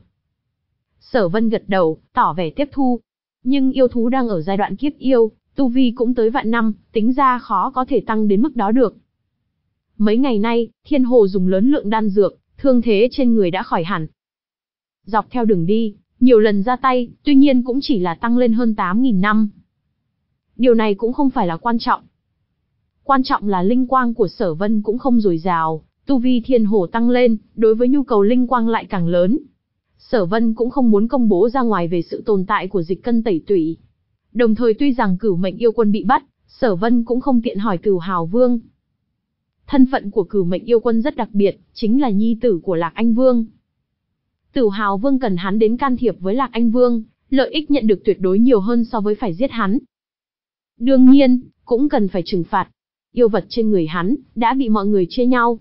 Speaker 1: Sở Vân gật đầu, tỏ vẻ tiếp thu. Nhưng yêu thú đang ở giai đoạn kiếp yêu, tu vi cũng tới vạn năm, tính ra khó có thể tăng đến mức đó được. Mấy ngày nay, thiên hồ dùng lớn lượng đan dược, thương thế trên người đã khỏi hẳn. Dọc theo đường đi, nhiều lần ra tay, tuy nhiên cũng chỉ là tăng lên hơn tám nghìn năm. Điều này cũng không phải là quan trọng. Quan trọng là linh quang của Sở Vân cũng không dồi dào, tu vi thiên hồ tăng lên, đối với nhu cầu linh quang lại càng lớn. Sở Vân cũng không muốn công bố ra ngoài về sự tồn tại của dịch cân tẩy tủy. Đồng thời tuy rằng cửu mệnh yêu quân bị bắt, Sở Vân cũng không tiện hỏi Tử Hào Vương. Thân phận của cửu mệnh yêu quân rất đặc biệt, chính là nhi tử của Lạc Anh Vương. Tử Hào Vương cần hắn đến can thiệp với Lạc Anh Vương, lợi ích nhận được tuyệt đối nhiều hơn so với phải giết hắn. Đương nhiên, cũng cần phải trừng phạt. Yêu vật trên người hắn, đã bị mọi người chê nhau.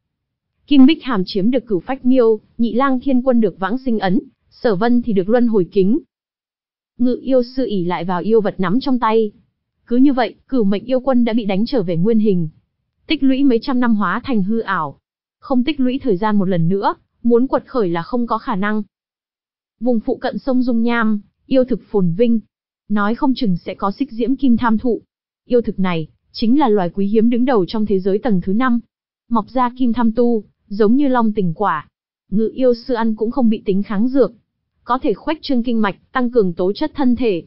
Speaker 1: Kim Bích Hàm chiếm được cửu phách miêu, Nhị Lang Thiên Quân được vãng sinh ấn, Sở Vân thì được luân hồi kính. Ngự yêu sư ỷ lại vào yêu vật nắm trong tay. Cứ như vậy, cửu mệnh yêu quân đã bị đánh trở về nguyên hình. Tích lũy mấy trăm năm hóa thành hư ảo. Không tích lũy thời gian một lần nữa, muốn quật khởi là không có khả năng. Vùng phụ cận sông Dung Nham, yêu thực phồn vinh. Nói không chừng sẽ có xích diễm kim tham thụ. Yêu thực này, chính là loài quý hiếm đứng đầu trong thế giới tầng thứ năm. Mọc ra kim tham tu, giống như long tình quả. Ngự yêu sư ăn cũng không bị tính kháng dược. Có thể khuếch trương kinh mạch, tăng cường tố chất thân thể.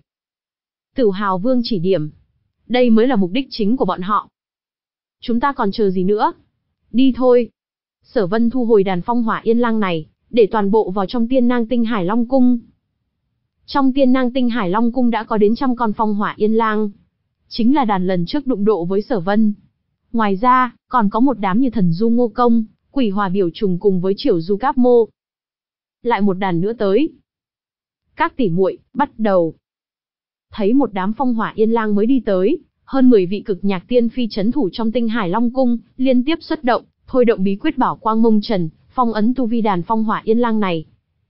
Speaker 1: Tử Hào Vương chỉ điểm. Đây mới là mục đích chính của bọn họ. Chúng ta còn chờ gì nữa? Đi thôi. Sở Vân thu hồi đàn phong hỏa yên lang này, để toàn bộ vào trong Tiên Nang Tinh Hải Long Cung. Trong Tiên Nang Tinh Hải Long Cung đã có đến trăm con phong hỏa yên lang. Chính là đàn lần trước đụng độ với Sở Vân. Ngoài ra, còn có một đám như thần du ngô công, quỷ hòa biểu trùng cùng với triểu du cáp mô. Lại một đàn nữa tới. Các tỷ muội, bắt đầu. Thấy một đám phong hỏa yên lang mới đi tới, hơn mười vị cực nhạc tiên phi chấn thủ trong Tinh Hải Long Cung, liên tiếp xuất động, thôi động bí quyết bảo quang mông trần, phong ấn tu vi đàn phong hỏa yên lang này.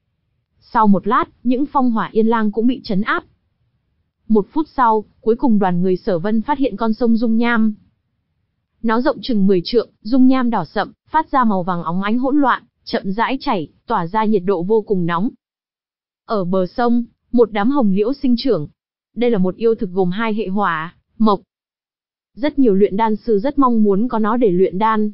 Speaker 1: Sau một lát, những phong hỏa yên lang cũng bị trấn áp. Một phút sau, cuối cùng đoàn người Sở Vân phát hiện con sông dung nham. Nó rộng chừng mười trượng, dung nham đỏ sậm, phát ra màu vàng óng ánh hỗn loạn, chậm rãi chảy, tỏa ra nhiệt độ vô cùng nóng. Ở bờ sông, một đám hồng liễu sinh trưởng. Đây là một yêu thực gồm hai hệ hỏa, mộc. Rất nhiều luyện đan sư rất mong muốn có nó để luyện đan.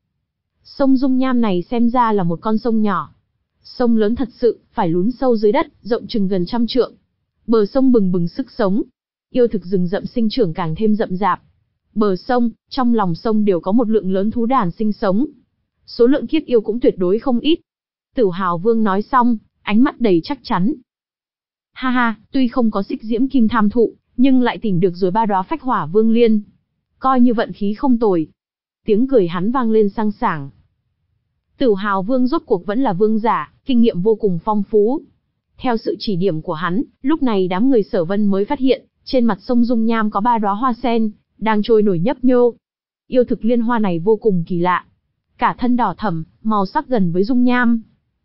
Speaker 1: Sông dung nham này xem ra là một con sông nhỏ. Sông lớn thật sự, phải lún sâu dưới đất, rộng chừng gần trăm trượng. Bờ sông bừng bừng sức sống. Yêu thực rừng rậm sinh trưởng càng thêm rậm rạp. Bờ sông, trong lòng sông đều có một lượng lớn thú đàn sinh sống. Số lượng kiếp yêu cũng tuyệt đối không ít. Tử Hào Vương nói xong, ánh mắt đầy chắc chắn. Ha ha, tuy không có xích diễm kim tham thụ, nhưng lại tìm được rồi ba đóa phách hỏa vương liên. Coi như vận khí không tồi. Tiếng cười hắn vang lên sang sảng. Tử Hào Vương rốt cuộc vẫn là vương giả, kinh nghiệm vô cùng phong phú. Theo sự chỉ điểm của hắn, lúc này đám người Sở Vân mới phát hiện, trên mặt sông dung nham có ba đóa hoa sen, đang trôi nổi nhấp nhô. Yêu thực liên hoa này vô cùng kỳ lạ. Cả thân đỏ thẫm, màu sắc gần với dung nham.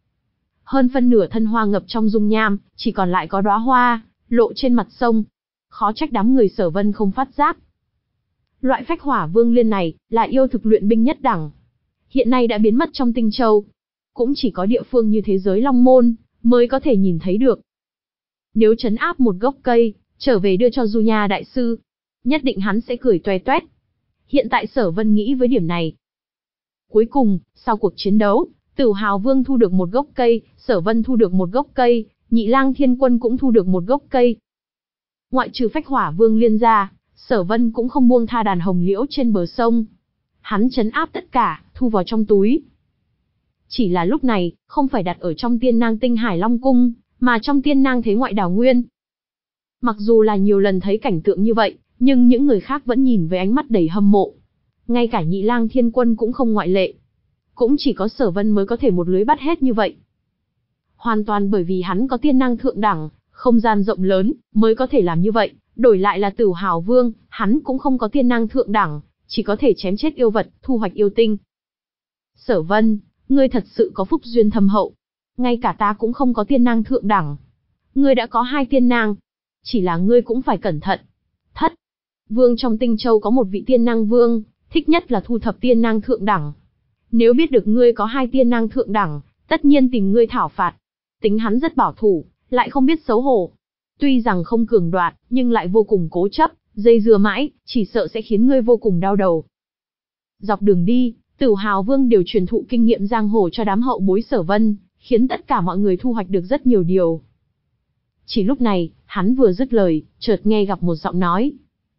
Speaker 1: Hơn phân nửa thân hoa ngập trong dung nham, chỉ còn lại có đóa hoa, lộ trên mặt sông. Khó trách đám người Sở Vân không phát giác. Loại phách hỏa vương liên này, là yêu thực luyện binh nhất đẳng. Hiện nay đã biến mất trong Tinh Châu. Cũng chỉ có địa phương như thế giới Long Môn, mới có thể nhìn thấy được. Nếu trấn áp một gốc cây, trở về đưa cho Du Nha đại sư, nhất định hắn sẽ cười toe toét. Hiện tại Sở Vân nghĩ với điểm này. Cuối cùng, sau cuộc chiến đấu, Tử Hào Vương thu được một gốc cây, Sở Vân thu được một gốc cây, Nhị Lang Thiên Quân cũng thu được một gốc cây. Ngoại trừ phách hỏa vương liên ra, Sở Vân cũng không buông tha đàn hồng liễu trên bờ sông. Hắn trấn áp tất cả, thu vào trong túi. Chỉ là lúc này, không phải đặt ở trong Tiên Nang Tinh Hải Long Cung, mà trong Tiên Nang Thế Ngoại Đảo Nguyên. Mặc dù là nhiều lần thấy cảnh tượng như vậy, nhưng những người khác vẫn nhìn với ánh mắt đầy hâm mộ. Ngay cả Nhị Lang Thiên Quân cũng không ngoại lệ. Cũng chỉ có Sở Vân mới có thể một lưới bắt hết như vậy. Hoàn toàn bởi vì hắn có tiên năng thượng đẳng, không gian rộng lớn, mới có thể làm như vậy. Đổi lại là Tử Hào Vương, hắn cũng không có tiên năng thượng đẳng, chỉ có thể chém chết yêu vật, thu hoạch yêu tinh. Sở Vân, ngươi thật sự có phúc duyên thâm hậu. Ngay cả ta cũng không có tiên năng thượng đẳng. Ngươi đã có hai tiên năng. Chỉ là ngươi cũng phải cẩn thận. Thất, vương trong Tinh Châu có một vị tiên năng vương, thích nhất là thu thập tiên năng thượng đẳng. Nếu biết được ngươi có hai tiên năng thượng đẳng, tất nhiên tìm ngươi thảo phạt. Tính hắn rất bảo thủ, lại không biết xấu hổ. Tuy rằng không cường đoạt, nhưng lại vô cùng cố chấp, dây dưa mãi, chỉ sợ sẽ khiến ngươi vô cùng đau đầu. Dọc đường đi, Tử Hào Vương đều truyền thụ kinh nghiệm giang hồ cho đám hậu bối Sở Vân, khiến tất cả mọi người thu hoạch được rất nhiều điều. Chỉ lúc này, hắn vừa dứt lời, chợt nghe gặp một giọng nói.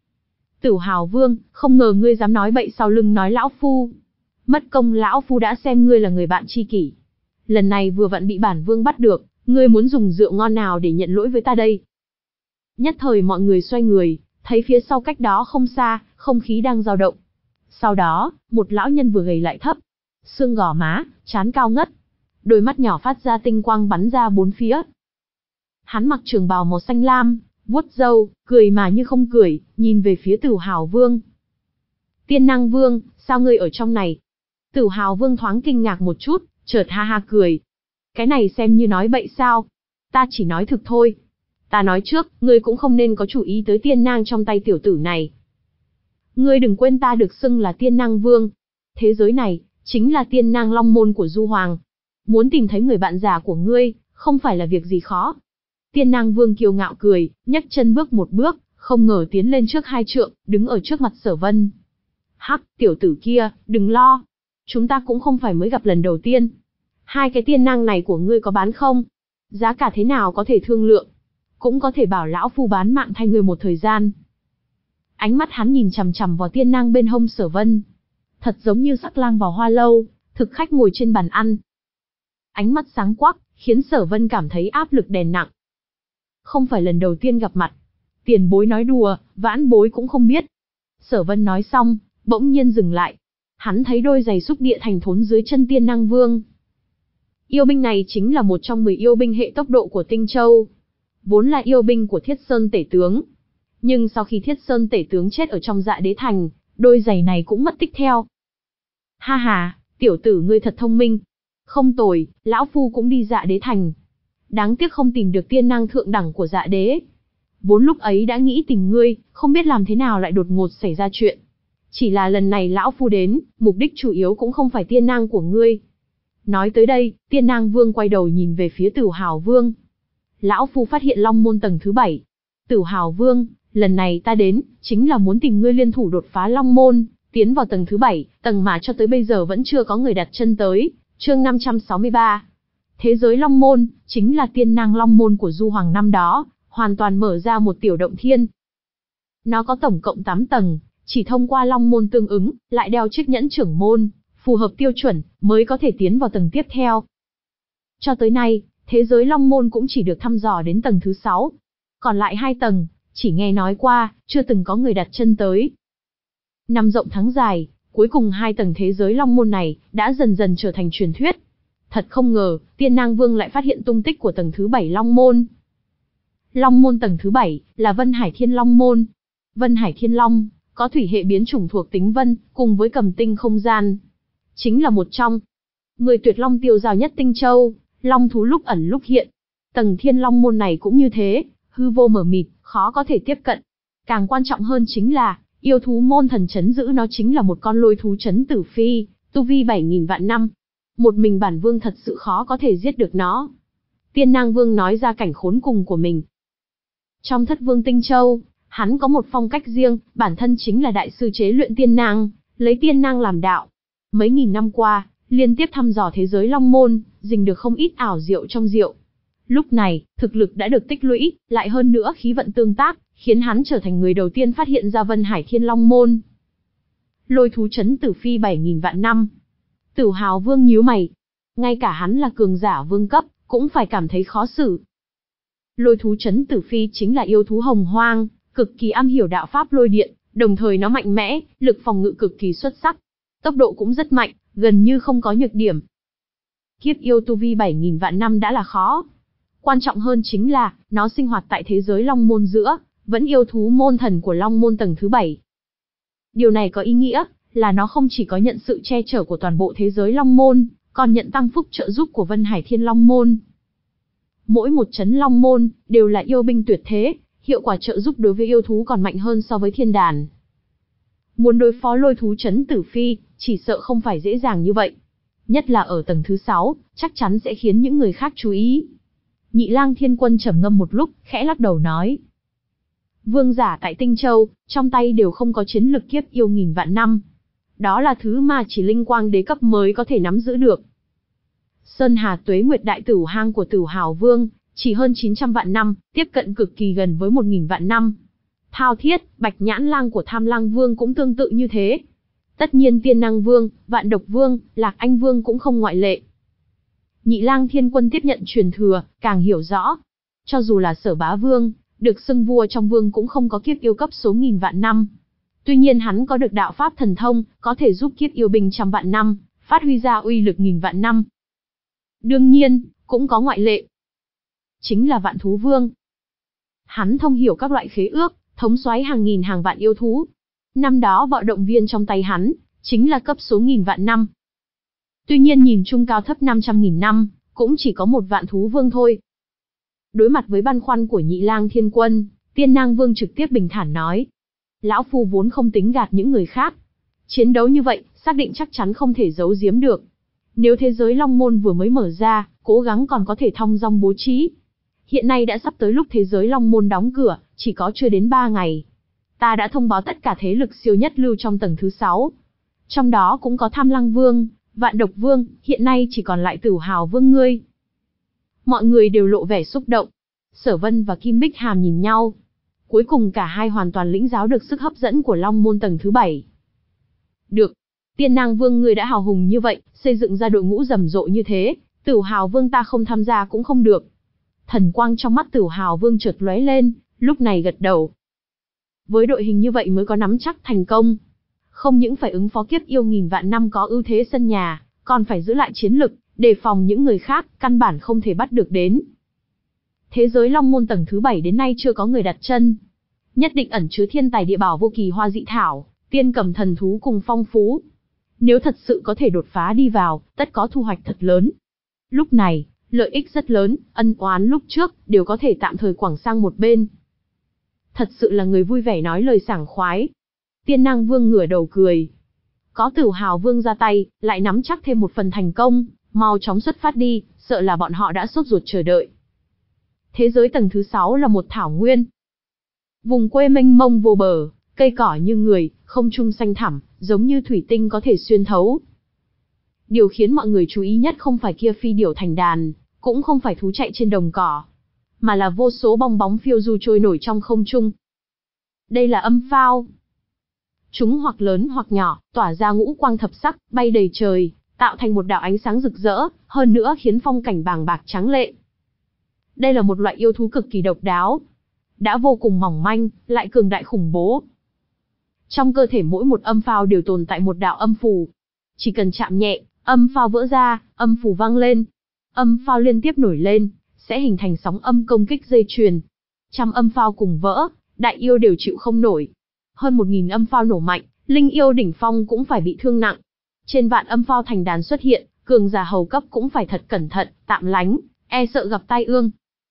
Speaker 1: Tử Hào Vương, không ngờ ngươi dám nói bậy sau lưng nói lão phu. Mất công lão phu đã xem ngươi là người bạn tri kỷ. Lần này vừa vặn bị bản vương bắt được, ngươi muốn dùng rượu ngon nào để nhận lỗi với ta đây? Nhất thời mọi người xoay người, thấy phía sau cách đó không xa, không khí đang dao động. Sau đó, một lão nhân vừa gầy lại thấp, xương gò má, trán cao ngất, đôi mắt nhỏ phát ra tinh quang bắn ra bốn phía. Hắn mặc trường bào màu xanh lam, vuốt râu, cười mà như không cười, nhìn về phía Tử Hào Vương. Tiên Năng Vương, sao ngươi ở trong này? Tử Hào Vương thoáng kinh ngạc một chút, chợt ha ha cười. Cái này xem như nói bậy sao? Ta chỉ nói thực thôi. Ta nói trước, ngươi cũng không nên có chủ ý tới tiên nang trong tay tiểu tử này. Ngươi đừng quên ta được xưng là Tiên Năng Vương. Thế giới này, chính là tiên nang long môn của Du Hoàng. Muốn tìm thấy người bạn già của ngươi, không phải là việc gì khó. Tiên Năng Vương kiêu ngạo cười, nhấc chân bước một bước, không ngờ tiến lên trước hai trượng, đứng ở trước mặt Sở Vân. Hắc, tiểu tử kia, đừng lo. Chúng ta cũng không phải mới gặp lần đầu tiên. Hai cái tiên năng này của ngươi có bán không? Giá cả thế nào có thể thương lượng? Cũng có thể bảo lão phu bán mạng thay ngươi một thời gian. Ánh mắt hắn nhìn chằm chằm vào tiên năng bên hông Sở Vân. Thật giống như sắc lang vào hoa lâu, thực khách ngồi trên bàn ăn. Ánh mắt sáng quắc, khiến Sở Vân cảm thấy áp lực đè nặng. Không phải lần đầu tiên gặp mặt. Tiền bối nói đùa, vãn bối cũng không biết. Sở Vân nói xong, bỗng nhiên dừng lại. Hắn thấy đôi giày xúc địa thành thốn dưới chân Tiên Năng Vương. Yêu binh này chính là một trong mười yêu binh hệ tốc độ của Tinh Châu. Vốn là yêu binh của Thiết Sơn Tể Tướng. Nhưng sau khi Thiết Sơn Tể Tướng chết ở trong Dạ Đế Thành, đôi giày này cũng mất tích theo. Ha ha, tiểu tử ngươi thật thông minh. Không tồi, lão phu cũng đi Dạ Đế thành. Đáng tiếc không tìm được tiên năng thượng đẳng của Dạ Đế. Vốn lúc ấy đã nghĩ tìm ngươi, không biết làm thế nào lại đột ngột xảy ra chuyện. Chỉ là lần này lão phu đến, mục đích chủ yếu cũng không phải tiên năng của ngươi. Nói tới đây, tiên năng vương quay đầu nhìn về phía Tử Hào Vương. Lão phu phát hiện Long môn tầng thứ bảy. Tử Hào Vương, lần này ta đến, chính là muốn tìm ngươi liên thủ đột phá Long môn, tiến vào tầng thứ bảy, tầng mà cho tới bây giờ vẫn chưa có người đặt chân tới. Chương năm trăm sáu mươi ba. Thế giới Long môn, chính là tiên năng Long môn của Du Hoàng năm đó, hoàn toàn mở ra một tiểu động thiên. Nó có tổng cộng tám tầng, chỉ thông qua Long môn tương ứng, lại đeo chiếc nhẫn trưởng môn, phù hợp tiêu chuẩn, mới có thể tiến vào tầng tiếp theo. Cho tới nay, thế giới Long môn cũng chỉ được thăm dò đến tầng thứ sáu. Còn lại hai tầng, chỉ nghe nói qua, chưa từng có người đặt chân tới. Năm rộng tháng dài, cuối cùng hai tầng thế giới Long môn này, đã dần dần trở thành truyền thuyết. Thật không ngờ, Tiên Nang Vương lại phát hiện tung tích của tầng thứ bảy Long môn. Long môn tầng thứ bảy, là Vân Hải Thiên Long môn. Vân Hải Thiên Long, có thủy hệ biến chủng thuộc tính vân, cùng với cầm tinh không gian. Chính là một trong mười tuyệt long tiêu giao nhất Tinh Châu, long thú lúc ẩn lúc hiện. Tầng Thiên Long môn này cũng như thế, hư vô mờ mịt, khó có thể tiếp cận. Càng quan trọng hơn chính là, yêu thú môn thần trấn giữ nó chính là một con lôi thú trấn tử phi, tu vi bảy nghìn vạn năm. Một mình bản vương thật sự khó có thể giết được nó. Tiên Nang Vương nói ra cảnh khốn cùng của mình. Trong Thất Vương Tinh Châu, hắn có một phong cách riêng, bản thân chính là đại sư chế luyện tiên nang, lấy tiên nang làm đạo. Mấy nghìn năm qua, liên tiếp thăm dò thế giới Long môn, rình được không ít ảo diệu trong diệu. Lúc này, thực lực đã được tích lũy, lại hơn nữa khí vận tương tác, khiến hắn trở thành người đầu tiên phát hiện ra Vân Hải Thiên Long môn. Lôi thú trấn tử phi bảy nghìn vạn năm. Tử Hào Vương nhíu mày. Ngay cả hắn là cường giả vương cấp, cũng phải cảm thấy khó xử. Lôi thú trấn tử phi chính là yêu thú hồng hoang, cực kỳ am hiểu đạo pháp lôi điện, đồng thời nó mạnh mẽ, lực phòng ngự cực kỳ xuất sắc. Tốc độ cũng rất mạnh, gần như không có nhược điểm. Kiếp yêu tu vi bảy nghìn vạn năm đã là khó. Quan trọng hơn chính là, nó sinh hoạt tại thế giới Long môn giữa, vẫn yêu thú môn thần của Long môn tầng thứ bảy. Điều này có ý nghĩa, là nó không chỉ có nhận sự che chở của toàn bộ thế giới Long môn, còn nhận tăng phúc trợ giúp của Vân Hải Thiên Long môn. Mỗi một trấn Long môn, đều là yêu binh tuyệt thế, hiệu quả trợ giúp đối với yêu thú còn mạnh hơn so với thiên đàn. Muốn đối phó lôi thú trấn tử phi, chỉ sợ không phải dễ dàng như vậy. Nhất là ở tầng thứ sáu, chắc chắn sẽ khiến những người khác chú ý. Nhị Lang Thiên Quân trầm ngâm một lúc, khẽ lắc đầu nói. Vương giả tại Tinh Châu, trong tay đều không có chiến lực kiếp yêu nghìn vạn năm. Đó là thứ mà chỉ linh quang đế cấp mới có thể nắm giữ được. Sơn Hà Tuế Nguyệt Đại Tử Hang của Tử Hào Vương, chỉ hơn chín trăm vạn năm, tiếp cận cực kỳ gần với một nghìn vạn năm. Thao Thiết, Bạch Nhãn Lang của Tham Lang Vương cũng tương tự như thế. Tất nhiên Tiên Năng Vương, Vạn Độc Vương, Lạc Anh Vương cũng không ngoại lệ. Nhị Lang Thiên Quân tiếp nhận truyền thừa, càng hiểu rõ. Cho dù là Sở Bá Vương, được xưng vua trong vương cũng không có kiếp yêu cấp số nghìn vạn năm. Tuy nhiên hắn có được đạo pháp thần thông, có thể giúp kiếp yêu binh trăm vạn năm, phát huy ra uy lực nghìn vạn năm. Đương nhiên, cũng có ngoại lệ. Chính là Vạn Thú Vương. Hắn thông hiểu các loại khế ước, thống soái hàng nghìn hàng vạn yêu thú. Năm đó bạo động viên trong tay hắn, chính là cấp số nghìn vạn năm. Tuy nhiên nhìn chung cao thấp năm trăm nghìn năm, cũng chỉ có một Vạn Thú Vương thôi. Đối mặt với băn khoăn của Nhị Lang Thiên Quân, Tiên Nang Vương trực tiếp bình thản nói. Lão Phu vốn không tính gạt những người khác. Chiến đấu như vậy, xác định chắc chắn không thể giấu giếm được. Nếu thế giới Long môn vừa mới mở ra, cố gắng còn có thể thong dong bố trí. Hiện nay đã sắp tới lúc thế giới Long môn đóng cửa, chỉ có chưa đến ba ngày. Ta đã thông báo tất cả thế lực siêu nhất lưu trong tầng thứ sáu. Trong đó cũng có Tham Lang Vương, Vạn Độc Vương, hiện nay chỉ còn lại Tử Hào Vương ngươi. Mọi người đều lộ vẻ xúc động. Sở Vân và Kim Bích Hàm nhìn nhau. Cuối cùng cả hai hoàn toàn lĩnh giáo được sức hấp dẫn của Long môn tầng thứ bảy. Được. Tiên Nang Vương ngươi đã hào hùng như vậy, xây dựng ra đội ngũ rầm rộ như thế, Tử Hào Vương ta không tham gia cũng không được. Thần quang trong mắt Tử Hào Vương chợt lóe lên, lúc này gật đầu. Với đội hình như vậy mới có nắm chắc thành công. Không những phải ứng phó kiếp yêu nghìn vạn năm có ưu thế sân nhà, còn phải giữ lại chiến lực, đề phòng những người khác, căn bản không thể bắt được đến. Thế giới Long môn tầng thứ bảy đến nay chưa có người đặt chân. Nhất định ẩn chứa thiên tài địa bảo vô kỳ hoa dị thảo, tiên cầm thần thú cùng phong phú. Nếu thật sự có thể đột phá đi vào, tất có thu hoạch thật lớn. Lúc này, lợi ích rất lớn, ân oán lúc trước, đều có thể tạm thời quẳng sang một bên. Thật sự là người vui vẻ nói lời sảng khoái. Tiên Nang Vương ngửa đầu cười. Có Tử Hào Vương ra tay, lại nắm chắc thêm một phần thành công, mau chóng xuất phát đi, sợ là bọn họ đã sốt ruột chờ đợi. Thế giới tầng thứ sáu là một thảo nguyên. Vùng quê mênh mông vô bờ, cây cỏ như người, không trung xanh thẳm, giống như thủy tinh có thể xuyên thấu. Điều khiến mọi người chú ý nhất không phải kia phi điểu thành đàn, cũng không phải thú chạy trên đồng cỏ, mà là vô số bong bóng phiêu du trôi nổi trong không trung. Đây là âm phao. Chúng hoặc lớn hoặc nhỏ, tỏa ra ngũ quang thập sắc, bay đầy trời, tạo thành một đạo ánh sáng rực rỡ, hơn nữa khiến phong cảnh bàng bạc tráng lệ. Đây là một loại yêu thú cực kỳ độc đáo, đã vô cùng mỏng manh, lại cường đại khủng bố. Trong cơ thể mỗi một âm phao đều tồn tại một đạo âm phù. Chỉ cần chạm nhẹ, âm phao vỡ ra, âm phù vang lên. Âm phao liên tiếp nổi lên, sẽ hình thành sóng âm công kích dây chuyền. Trăm âm phao cùng vỡ, đại yêu đều chịu không nổi. Hơn một nghìn âm phao nổ mạnh, linh yêu đỉnh phong cũng phải bị thương nặng. Trên vạn âm phao thành đàn xuất hiện, cường giả hầu cấp cũng phải thật cẩn thận, tạm lánh, e sợ gặp tai ương.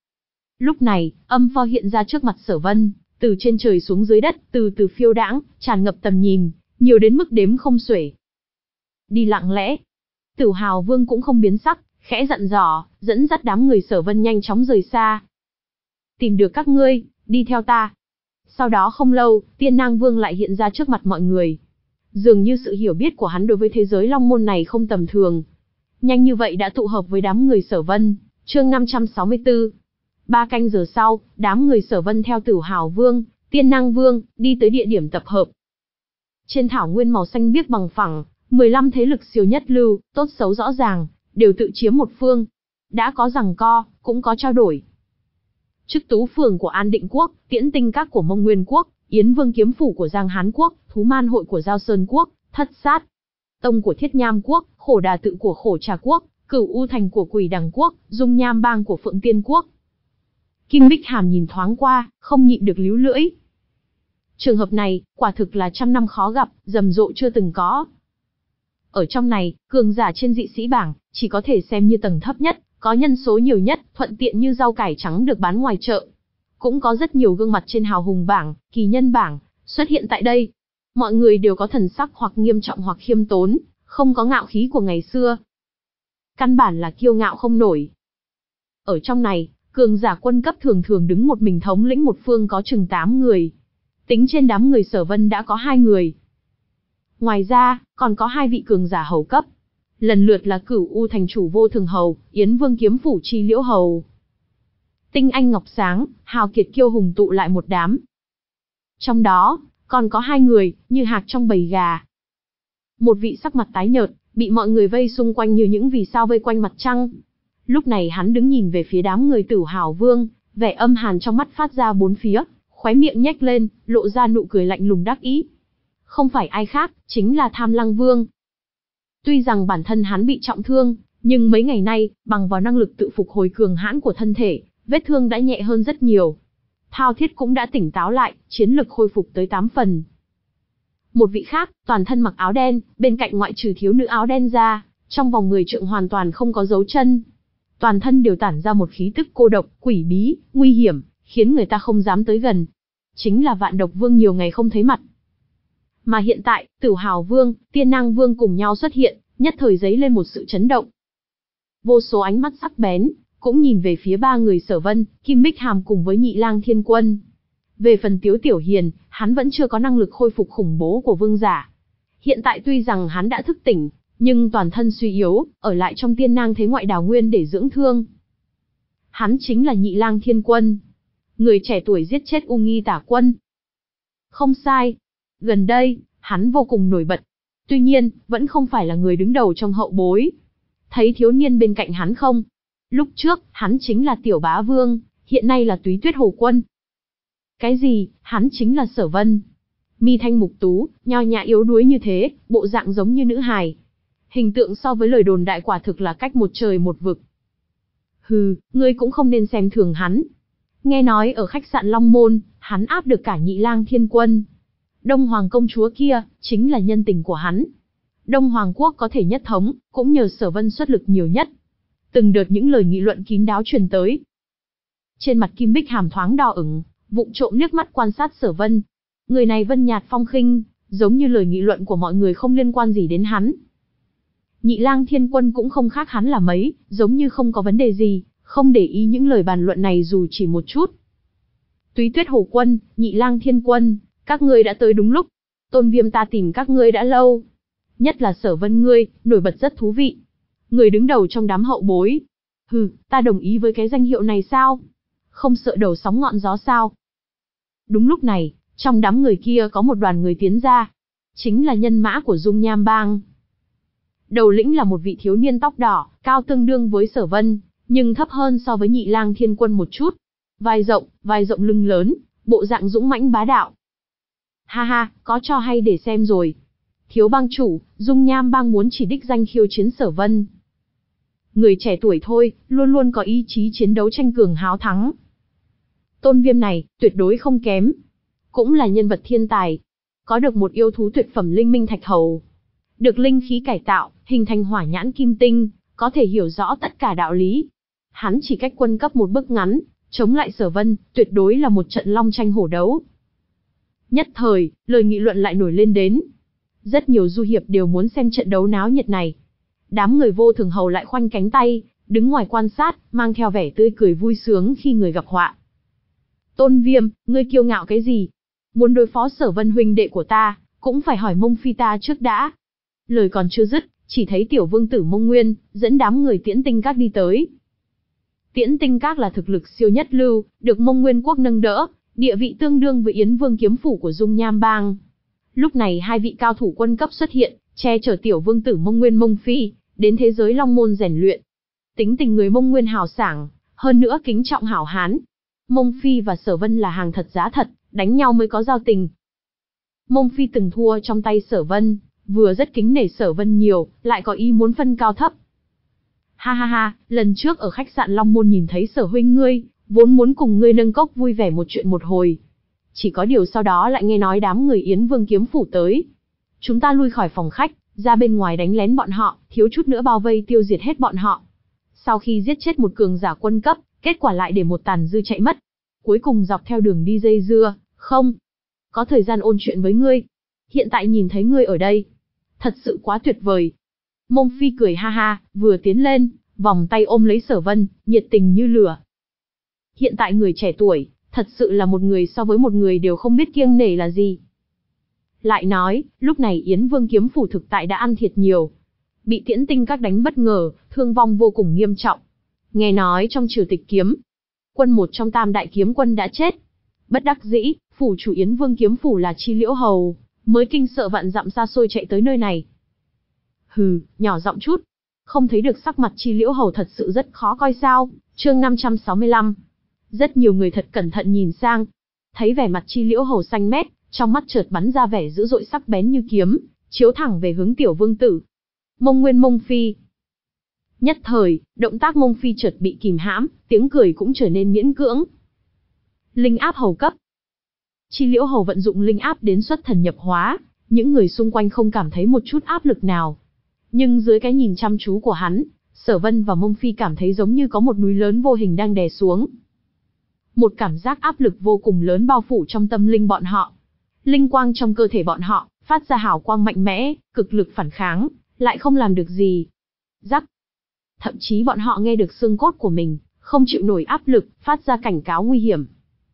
Speaker 1: Lúc này, âm phao hiện ra trước mặt Sở Vân, từ trên trời xuống dưới đất, từ từ phiêu đãng, tràn ngập tầm nhìn, nhiều đến mức đếm không xuể. Đi lặng lẽ. Tử Hào Vương cũng không biến sắc, khẽ dặn dò, dẫn dắt đám người Sở Vân nhanh chóng rời xa. Tìm được các ngươi, đi theo ta. Sau đó không lâu, Tiên Nang Vương lại hiện ra trước mặt mọi người. Dường như sự hiểu biết của hắn đối với thế giới Long Môn này không tầm thường. Nhanh như vậy đã tụ hợp với đám người Sở Vân. Chương năm trăm sáu mươi tư. Ba canh giờ sau, đám người Sở Vân theo Tử Hào Vương, Tiên Nang Vương, đi tới địa điểm tập hợp. Trên thảo nguyên màu xanh biếc bằng phẳng, mười lăm thế lực siêu nhất lưu, tốt xấu rõ ràng, đều tự chiếm một phương. Đã có giằng co, cũng có trao đổi. Chức Tú Phường của An Định Quốc, Tiễn Tinh Các của Mông Nguyên Quốc, Yến Vương Kiếm Phủ của Giang Hán Quốc, Thú Man Hội của Giao Sơn Quốc, Thất Sát Tông của Thiết Nham Quốc, Khổ Đà Tự của Khổ Trà Quốc, Cửu U Thành của Quỷ Đằng Quốc, Dung Nham Bang của Phượng Tiên Quốc. Kim Bích Hàm nhìn thoáng qua, không nhịn được líu lưỡi. Trường hợp này, quả thực là trăm năm khó gặp, rầm rộ chưa từng có. Ở trong này, cường giả trên dị sĩ bảng, chỉ có thể xem như tầng thấp nhất, có nhân số nhiều nhất, thuận tiện như rau cải trắng được bán ngoài chợ. Cũng có rất nhiều gương mặt trên hào hùng bảng, kỳ nhân bảng, xuất hiện tại đây. Mọi người đều có thần sắc hoặc nghiêm trọng hoặc khiêm tốn, không có ngạo khí của ngày xưa. Căn bản là kiêu ngạo không nổi. Ở trong này, cường giả quân cấp thường thường đứng một mình thống lĩnh một phương có chừng tám người. Tính trên đám người Sở Vân đã có hai người. Ngoài ra, còn có hai vị cường giả hầu cấp. Lần lượt là Cửu U Thành chủ Vô Thường Hầu, Yến Vương Kiếm Phủ Chi Liễu Hầu. Tinh Anh Ngọc Sáng, hào kiệt kiêu hùng tụ lại một đám. Trong đó, còn có hai người, như hạc trong bầy gà. Một vị sắc mặt tái nhợt, bị mọi người vây xung quanh như những vì sao vây quanh mặt trăng. Lúc này hắn đứng nhìn về phía đám người Tử Hào Vương, vẻ âm hàn trong mắt phát ra bốn phía, khóe miệng nhếch lên, lộ ra nụ cười lạnh lùng đắc ý. Không phải ai khác, chính là Tham Lăng Vương. Tuy rằng bản thân hắn bị trọng thương, nhưng mấy ngày nay, bằng vào năng lực tự phục hồi cường hãn của thân thể, vết thương đã nhẹ hơn rất nhiều. Thao Thiết cũng đã tỉnh táo lại, chiến lực khôi phục tới tám phần. Một vị khác, toàn thân mặc áo đen, bên cạnh ngoại trừ thiếu nữ áo đen ra, trong vòng mười trượng hoàn toàn không có dấu chân. Toàn thân đều tản ra một khí tức cô độc, quỷ bí, nguy hiểm, khiến người ta không dám tới gần. Chính là Vạn Độc Vương nhiều ngày không thấy mặt. Mà hiện tại, Tử Hào Vương, Tiên Nang Vương cùng nhau xuất hiện, nhất thời giấy lên một sự chấn động. Vô số ánh mắt sắc bén, cũng nhìn về phía ba người Sở Vân, Kim Bích Hàm cùng với Nhị Lang Thiên Quân. Về phần Tiếu Tiểu Hiền, hắn vẫn chưa có năng lực khôi phục khủng bố của vương giả. Hiện tại tuy rằng hắn đã thức tỉnh, nhưng toàn thân suy yếu, ở lại trong Tiên Nang Thế Ngoại Đào Nguyên để dưỡng thương. Hắn chính là Nhị Lang Thiên Quân, người trẻ tuổi giết chết U Nghi Tả Quân. Không sai, gần đây, hắn vô cùng nổi bật. Tuy nhiên, vẫn không phải là người đứng đầu trong hậu bối. Thấy thiếu niên bên cạnh hắn không? Lúc trước, hắn chính là Tiểu Bá Vương, hiện nay là Túy Tuyết Hồ Quân. Cái gì, hắn chính là Sở Vân. Mi thanh mục tú, nho nhã yếu đuối như thế, bộ dạng giống như nữ hài. Hình tượng so với lời đồn đại quả thực là cách một trời một vực. Hừ, ngươi cũng không nên xem thường hắn. Nghe nói ở khách sạn Long Môn, hắn áp được cả Nhị Lang Thiên Quân. Đông Hoàng công chúa kia, chính là nhân tình của hắn. Đông Hoàng quốc có thể nhất thống, cũng nhờ Sở Vân xuất lực nhiều nhất. từng đợt những lời nghị luận kín đáo truyền tới. Trên mặt Kim Bích Hàm thoáng đỏ ửng, vụng trộm liếc mắt quan sát Sở Vân. Người này vân nhạt phong khinh, giống như lời nghị luận của mọi người không liên quan gì đến hắn. Nhị Lang Thiên Quân cũng không khác hắn là mấy, giống như không có vấn đề gì, không để ý những lời bàn luận này dù chỉ một chút. Túy Tuyết Hồ Quân, Nhị Lang Thiên Quân, các ngươi đã tới đúng lúc. Tôn Viêm ta tìm các ngươi đã lâu. Nhất là Sở Vân ngươi, nổi bật rất thú vị. Người đứng đầu trong đám hậu bối. Hừ, ta đồng ý với cái danh hiệu này sao? Không sợ đầu sóng ngọn gió sao? Đúng lúc này, trong đám người kia có một đoàn người tiến ra. Chính là nhân mã của Dung Nham Bang. Đầu lĩnh là một vị thiếu niên tóc đỏ, cao tương đương với Sở Vân, nhưng thấp hơn so với Nhị Lang Thiên Quân một chút. Vai rộng, vai rộng lưng lớn, bộ dạng dũng mãnh bá đạo. Ha ha, có cho hay để xem rồi. Thiếu bang chủ, Dung Nham Bang muốn chỉ đích danh khiêu chiến Sở Vân. Người trẻ tuổi thôi, luôn luôn có ý chí chiến đấu tranh cường háo thắng. Tôn Viêm này, tuyệt đối không kém. Cũng là nhân vật thiên tài. Có được một yêu thú tuyệt phẩm linh minh thạch hầu. Được linh khí cải tạo, hình thành hỏa nhãn kim tinh, có thể hiểu rõ tất cả đạo lý. Hắn chỉ cách quân cấp một bước ngắn, chống lại Sở Vân, tuyệt đối là một trận long tranh hổ đấu. Nhất thời, lời nghị luận lại nổi lên đến. Rất nhiều du hiệp đều muốn xem trận đấu náo nhiệt này. Đám người vô thường hầu lại khoanh cánh tay, đứng ngoài quan sát, mang theo vẻ tươi cười vui sướng khi người gặp họa. Tôn Viêm, ngươi kiêu ngạo cái gì? Muốn đối phó Sở Vân huynh đệ của ta, cũng phải hỏi Mông Phi ta trước đã. Lời còn chưa dứt, chỉ thấy tiểu vương tử Mông Nguyên, dẫn đám người Tiễn Tinh Các đi tới. Tiễn Tinh Các là thực lực siêu nhất lưu, được Mông Nguyên quốc nâng đỡ, địa vị tương đương với Yến Vương kiếm phủ của Dung Nham Bang. Lúc này hai vị cao thủ quân cấp xuất hiện, che chở tiểu vương tử Mông Nguyên Mông Phi, đến thế giới Long Môn rèn luyện. Tính tình người Mông Nguyên hào sảng, hơn nữa kính trọng hảo hán. Mông Phi và Sở Vân là hàng thật giá thật, đánh nhau mới có giao tình. Mông Phi từng thua trong tay Sở Vân, vừa rất kính nể Sở Vân nhiều, lại có ý muốn phân cao thấp. Ha ha ha, lần trước ở khách sạn Long Môn nhìn thấy Sở huynh ngươi, vốn muốn cùng ngươi nâng cốc vui vẻ một chuyện một hồi. Chỉ có điều sau đó lại nghe nói đám người Yến Vương kiếm phủ tới. Chúng ta lui khỏi phòng khách, ra bên ngoài đánh lén bọn họ, thiếu chút nữa bao vây tiêu diệt hết bọn họ. Sau khi giết chết một cường giả quân cấp, kết quả lại để một tàn dư chạy mất. Cuối cùng dọc theo đường đi dây dưa, không có thời gian ôn chuyện với ngươi. Hiện tại nhìn thấy ngươi ở đây, thật sự quá tuyệt vời. Mông Phi cười ha ha, vừa tiến lên, vòng tay ôm lấy Sở Vân, nhiệt tình như lửa. Hiện tại người trẻ tuổi, thật sự là một người so với một người đều không biết kiêng nể là gì. Lại nói, lúc này Yến Vương kiếm phủ thực tại đã ăn thiệt nhiều. Bị Tiễn Tinh Các đánh bất ngờ, thương vong vô cùng nghiêm trọng. Nghe nói trong triều tịch kiếm quân một trong tam đại kiếm quân đã chết. Bất đắc dĩ, phủ chủ Yến Vương kiếm phủ là Chi Liễu Hầu, mới kinh sợ vạn dặm xa xôi chạy tới nơi này. Hừ, nhỏ giọng chút. Không thấy được sắc mặt Chi Liễu Hầu thật sự rất khó coi sao? Chương năm trăm sáu mươi lăm. Rất nhiều người thật cẩn thận nhìn sang. Thấy vẻ mặt Chi Liễu Hầu xanh mét, trong mắt chợt bắn ra vẻ dữ dội sắc bén như kiếm, chiếu thẳng về hướng tiểu vương tử. Mông Nguyên Mông Phi. Nhất thời, động tác Mông Phi chợt bị kìm hãm, tiếng cười cũng trở nên miễn cưỡng. Linh áp hầu cấp. Chi Liễu Hầu vận dụng linh áp đến xuất thần nhập hóa, những người xung quanh không cảm thấy một chút áp lực nào. Nhưng dưới cái nhìn chăm chú của hắn, Sở Vân và Mông Phi cảm thấy giống như có một núi lớn vô hình đang đè xuống. Một cảm giác áp lực vô cùng lớn bao phủ trong tâm linh bọn họ. Linh quang trong cơ thể bọn họ, phát ra hào quang mạnh mẽ, cực lực phản kháng, lại không làm được gì. Rắc. Thậm chí bọn họ nghe được xương cốt của mình, không chịu nổi áp lực, phát ra cảnh cáo nguy hiểm.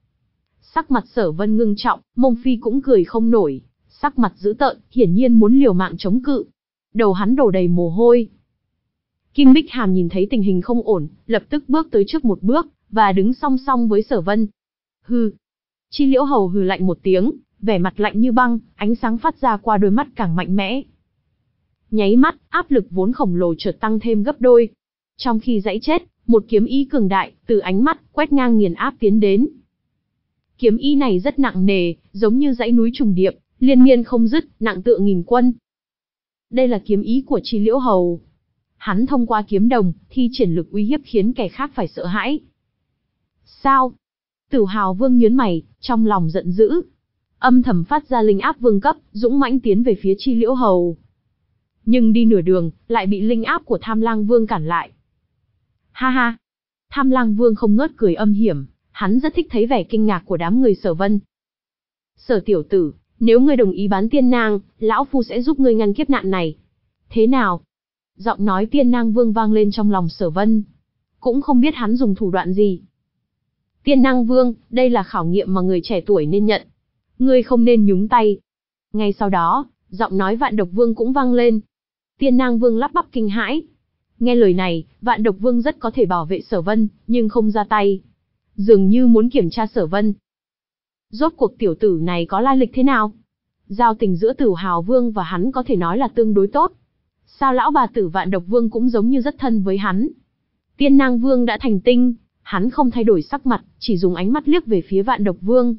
Speaker 1: Sắc mặt Sở Vân ngưng trọng, Mông Phi cũng cười không nổi, sắc mặt dữ tợn, hiển nhiên muốn liều mạng chống cự. Đầu hắn đổ đầy mồ hôi. Kim Bích Hàm nhìn thấy tình hình không ổn, lập tức bước tới trước một bước, và đứng song song với Sở Vân. Hừ. Chi Liễu Hầu hừ lạnh một tiếng, vẻ mặt lạnh như băng, ánh sáng phát ra qua đôi mắt càng mạnh mẽ. Nháy mắt, áp lực vốn khổng lồ chợt tăng thêm gấp đôi. Trong khi giãy chết, một kiếm ý cường đại, từ ánh mắt, quét ngang nghiền áp tiến đến. Kiếm ý này rất nặng nề, giống như dãy núi trùng điệp, liên miên không dứt, nặng tựa nghìn quân. Đây là kiếm ý của Chi Liễu Hầu. Hắn thông qua kiếm đồng, thi triển lực uy hiếp khiến kẻ khác phải sợ hãi. Sao? Tử Hào Vương nhướng mày, trong lòng giận dữ. Âm thầm phát ra linh áp vương cấp, dũng mãnh tiến về phía Chi Liễu Hầu. Nhưng đi nửa đường, lại bị linh áp của Tham Lang Vương cản lại. Ha ha. Tham Lang Vương không ngớt cười âm hiểm, hắn rất thích thấy vẻ kinh ngạc của đám người Sở Vân. Sở tiểu tử, nếu ngươi đồng ý bán tiên nang, lão phu sẽ giúp ngươi ngăn kiếp nạn này. Thế nào? Giọng nói Tiên Nang Vương vang lên trong lòng Sở Vân. Cũng không biết hắn dùng thủ đoạn gì. Tiên Nang Vương, đây là khảo nghiệm mà người trẻ tuổi nên nhận. Ngươi không nên nhúng tay. Ngay sau đó, giọng nói Vạn Độc Vương cũng vang lên. Tiên Nang Vương lắp bắp kinh hãi. Nghe lời này, Vạn Độc Vương rất có thể bảo vệ Sở Vân, nhưng không ra tay. Dường như muốn kiểm tra Sở Vân. Rốt cuộc tiểu tử này có lai lịch thế nào? Giao tình giữa Tử Hào Vương và hắn có thể nói là tương đối tốt. Sao lão bà tử Vạn Độc Vương cũng giống như rất thân với hắn? Tiên Nang Vương đã thành tinh, hắn không thay đổi sắc mặt, chỉ dùng ánh mắt liếc về phía Vạn Độc Vương.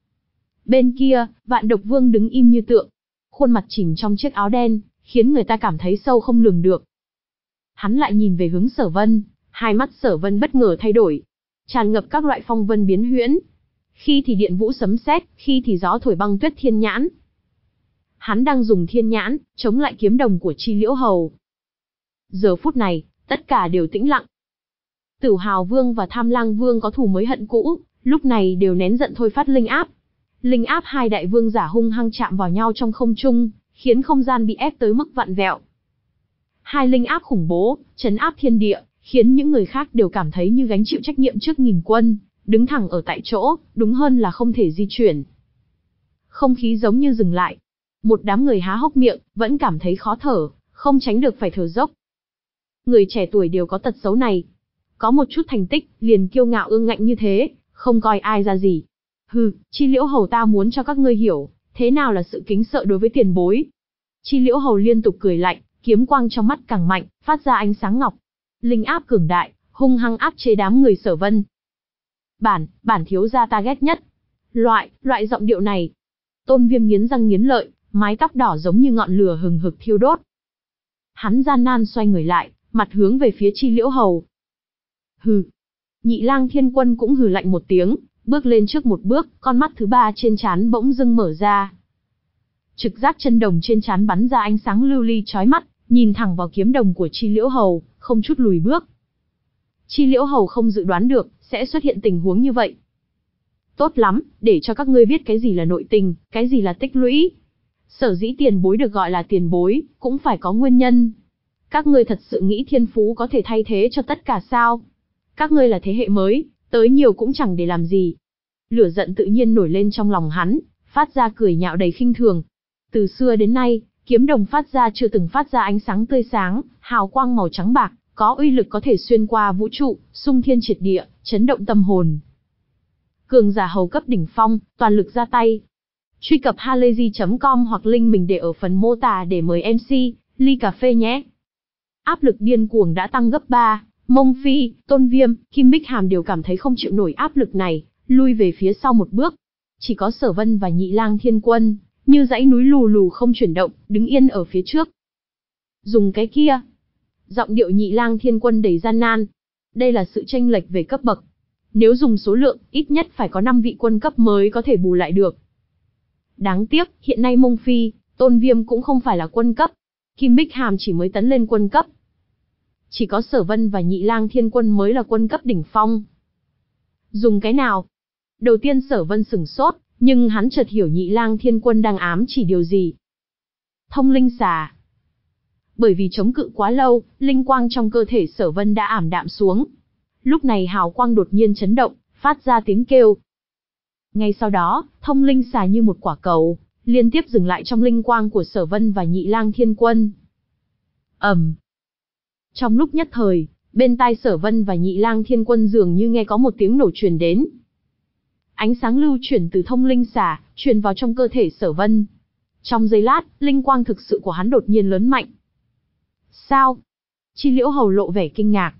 Speaker 1: Bên kia, Vạn Độc Vương đứng im như tượng, khuôn mặt chìm trong chiếc áo đen, khiến người ta cảm thấy sâu không lường được. Hắn lại nhìn về hướng Sở Vân, hai mắt Sở Vân bất ngờ thay đổi, tràn ngập các loại phong vân biến huyễn. Khi thì điện vũ sấm sét, khi thì gió thổi băng tuyết thiên nhãn. Hắn đang dùng thiên nhãn, chống lại kiếm đồng của Chi Liễu Hầu. Giờ phút này, tất cả đều tĩnh lặng. Tử Hào Vương và Tham Lang Vương có thù mới hận cũ, lúc này đều nén giận thôi phát linh áp. Linh áp hai đại vương giả hung hăng chạm vào nhau trong không trung, khiến không gian bị ép tới mức vặn vẹo. Hai linh áp khủng bố, trấn áp thiên địa, khiến những người khác đều cảm thấy như gánh chịu trách nhiệm trước nghìn quân, đứng thẳng ở tại chỗ, đúng hơn là không thể di chuyển. Không khí giống như dừng lại. Một đám người há hốc miệng, vẫn cảm thấy khó thở, không tránh được phải thở dốc. Người trẻ tuổi đều có tật xấu này. Có một chút thành tích, liền kiêu ngạo ương ngạnh như thế, không coi ai ra gì. Hừ, Chi Liễu Hầu ta muốn cho các ngươi hiểu, thế nào là sự kính sợ đối với tiền bối. Chi Liễu Hầu liên tục cười lạnh, kiếm quang trong mắt càng mạnh, phát ra ánh sáng ngọc. Linh áp cường đại, hung hăng áp chế đám người Sở Vân. Bản, bản thiếu gia ta ghét nhất. Loại, loại giọng điệu này. Tôn Viêm nghiến răng nghiến lợi, mái tóc đỏ giống như ngọn lửa hừng hực thiêu đốt. Hắn gian nan xoay người lại, mặt hướng về phía Chi Liễu Hầu. Hừ. Nhị Lang Thiên Quân cũng hừ lạnh một tiếng, bước lên trước một bước, con mắt thứ ba trên trán bỗng dưng mở ra. Trực giác chân đồng trên trán bắn ra ánh sáng lưu ly chói mắt, nhìn thẳng vào kiếm đồng của Chi Liễu Hầu, không chút lùi bước. Chi Liễu Hầu không dự đoán được sẽ xuất hiện tình huống như vậy. Tốt lắm, để cho các ngươi biết cái gì là nội tình, cái gì là tích lũy. Sở dĩ tiền bối được gọi là tiền bối, cũng phải có nguyên nhân. Các ngươi thật sự nghĩ thiên phú có thể thay thế cho tất cả sao? Các ngươi là thế hệ mới, tới nhiều cũng chẳng để làm gì. Lửa giận tự nhiên nổi lên trong lòng hắn, phát ra cười nhạo đầy khinh thường. Từ xưa đến nay, kiếm đồng phát ra chưa từng phát ra ánh sáng tươi sáng, hào quang màu trắng bạc, có uy lực có thể xuyên qua vũ trụ, xung thiên triệt địa, chấn động tâm hồn. Cường giả hầu cấp đỉnh phong, toàn lực ra tay. Truy cập halayzi chấm com hoặc link mình để ở phần mô tả để mời em xê, ly cà phê nhé. Áp lực điên cuồng đã tăng gấp ba, Mông Phi, Tôn Viêm, Kim Bích Hàm đều cảm thấy không chịu nổi áp lực này, lui về phía sau một bước. Chỉ có Sở Vân và Nhị Lang Thiên Quân, như dãy núi lù lù không chuyển động, đứng yên ở phía trước. Dùng cái kia. Giọng điệu Nhị Lang Thiên Quân đầy gian nan. Đây là sự chênh lệch về cấp bậc. Nếu dùng số lượng, ít nhất phải có năm vị quân cấp mới có thể bù lại được. Đáng tiếc, hiện nay Mông Phi, Tôn Viêm cũng không phải là quân cấp. Kim Bích Hàm chỉ mới tấn lên quân cấp. Chỉ có Sở Vân và Nhị Lang Thiên Quân mới là quân cấp đỉnh phong. Dùng cái nào? Đầu tiên Sở Vân sửng sốt, nhưng hắn chợt hiểu Nhị Lang Thiên Quân đang ám chỉ điều gì. Thông linh xà. Bởi vì chống cự quá lâu, linh quang trong cơ thể Sở Vân đã ảm đạm xuống. Lúc này hào quang đột nhiên chấn động, phát ra tiếng kêu. Ngay sau đó, thông linh xà như một quả cầu, liên tiếp dừng lại trong linh quang của Sở Vân và Nhị Lang Thiên Quân. ầm. Um. Trong lúc nhất thời, bên tai Sở Vân và Nhị Lang Thiên Quân dường như nghe có một tiếng nổ truyền đến. Ánh sáng lưu chuyển từ thông linh xà, truyền vào trong cơ thể Sở Vân. Trong giây lát, linh quang thực sự của hắn đột nhiên lớn mạnh. Sao? Chi Liễu Hầu lộ vẻ kinh ngạc.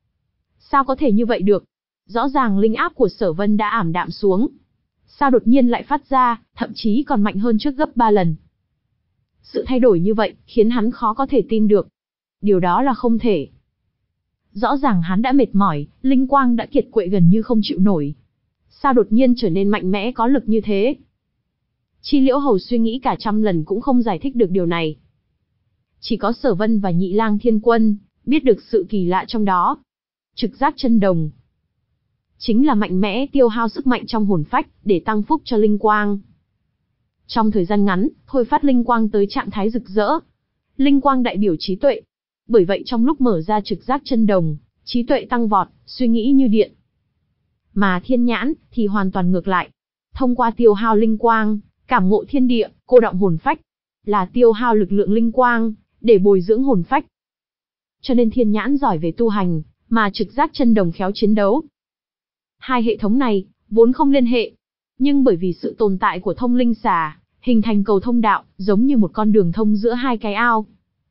Speaker 1: Sao có thể như vậy được? Rõ ràng linh áp của Sở Vân đã ảm đạm xuống. Sao đột nhiên lại phát ra, thậm chí còn mạnh hơn trước gấp ba lần. Sự thay đổi như vậy, khiến hắn khó có thể tin được. Điều đó là không thể. Rõ ràng hắn đã mệt mỏi, linh quang đã kiệt quệ gần như không chịu nổi. Sao đột nhiên trở nên mạnh mẽ có lực như thế? Chi Liễu Hầu suy nghĩ cả trăm lần cũng không giải thích được điều này. Chỉ có Sở Vân và Nhị Lang Thiên Quân biết được sự kỳ lạ trong đó. Trực giác chân đồng chính là mạnh mẽ tiêu hao sức mạnh trong hồn phách để tăng phúc cho linh quang. Trong thời gian ngắn, thôi phát linh quang tới trạng thái rực rỡ. Linh quang đại biểu trí tuệ. Bởi vậy trong lúc mở ra trực giác chân đồng, trí tuệ tăng vọt, suy nghĩ như điện. Mà thiên nhãn thì hoàn toàn ngược lại. Thông qua tiêu hao linh quang, cảm ngộ thiên địa, cô đọng hồn phách, là tiêu hao lực lượng linh quang để bồi dưỡng hồn phách. Cho nên thiên nhãn giỏi về tu hành, mà trực giác chân đồng khéo chiến đấu. Hai hệ thống này vốn không liên hệ, nhưng bởi vì sự tồn tại của thông linh xà, hình thành cầu thông đạo, giống như một con đường thông giữa hai cái ao.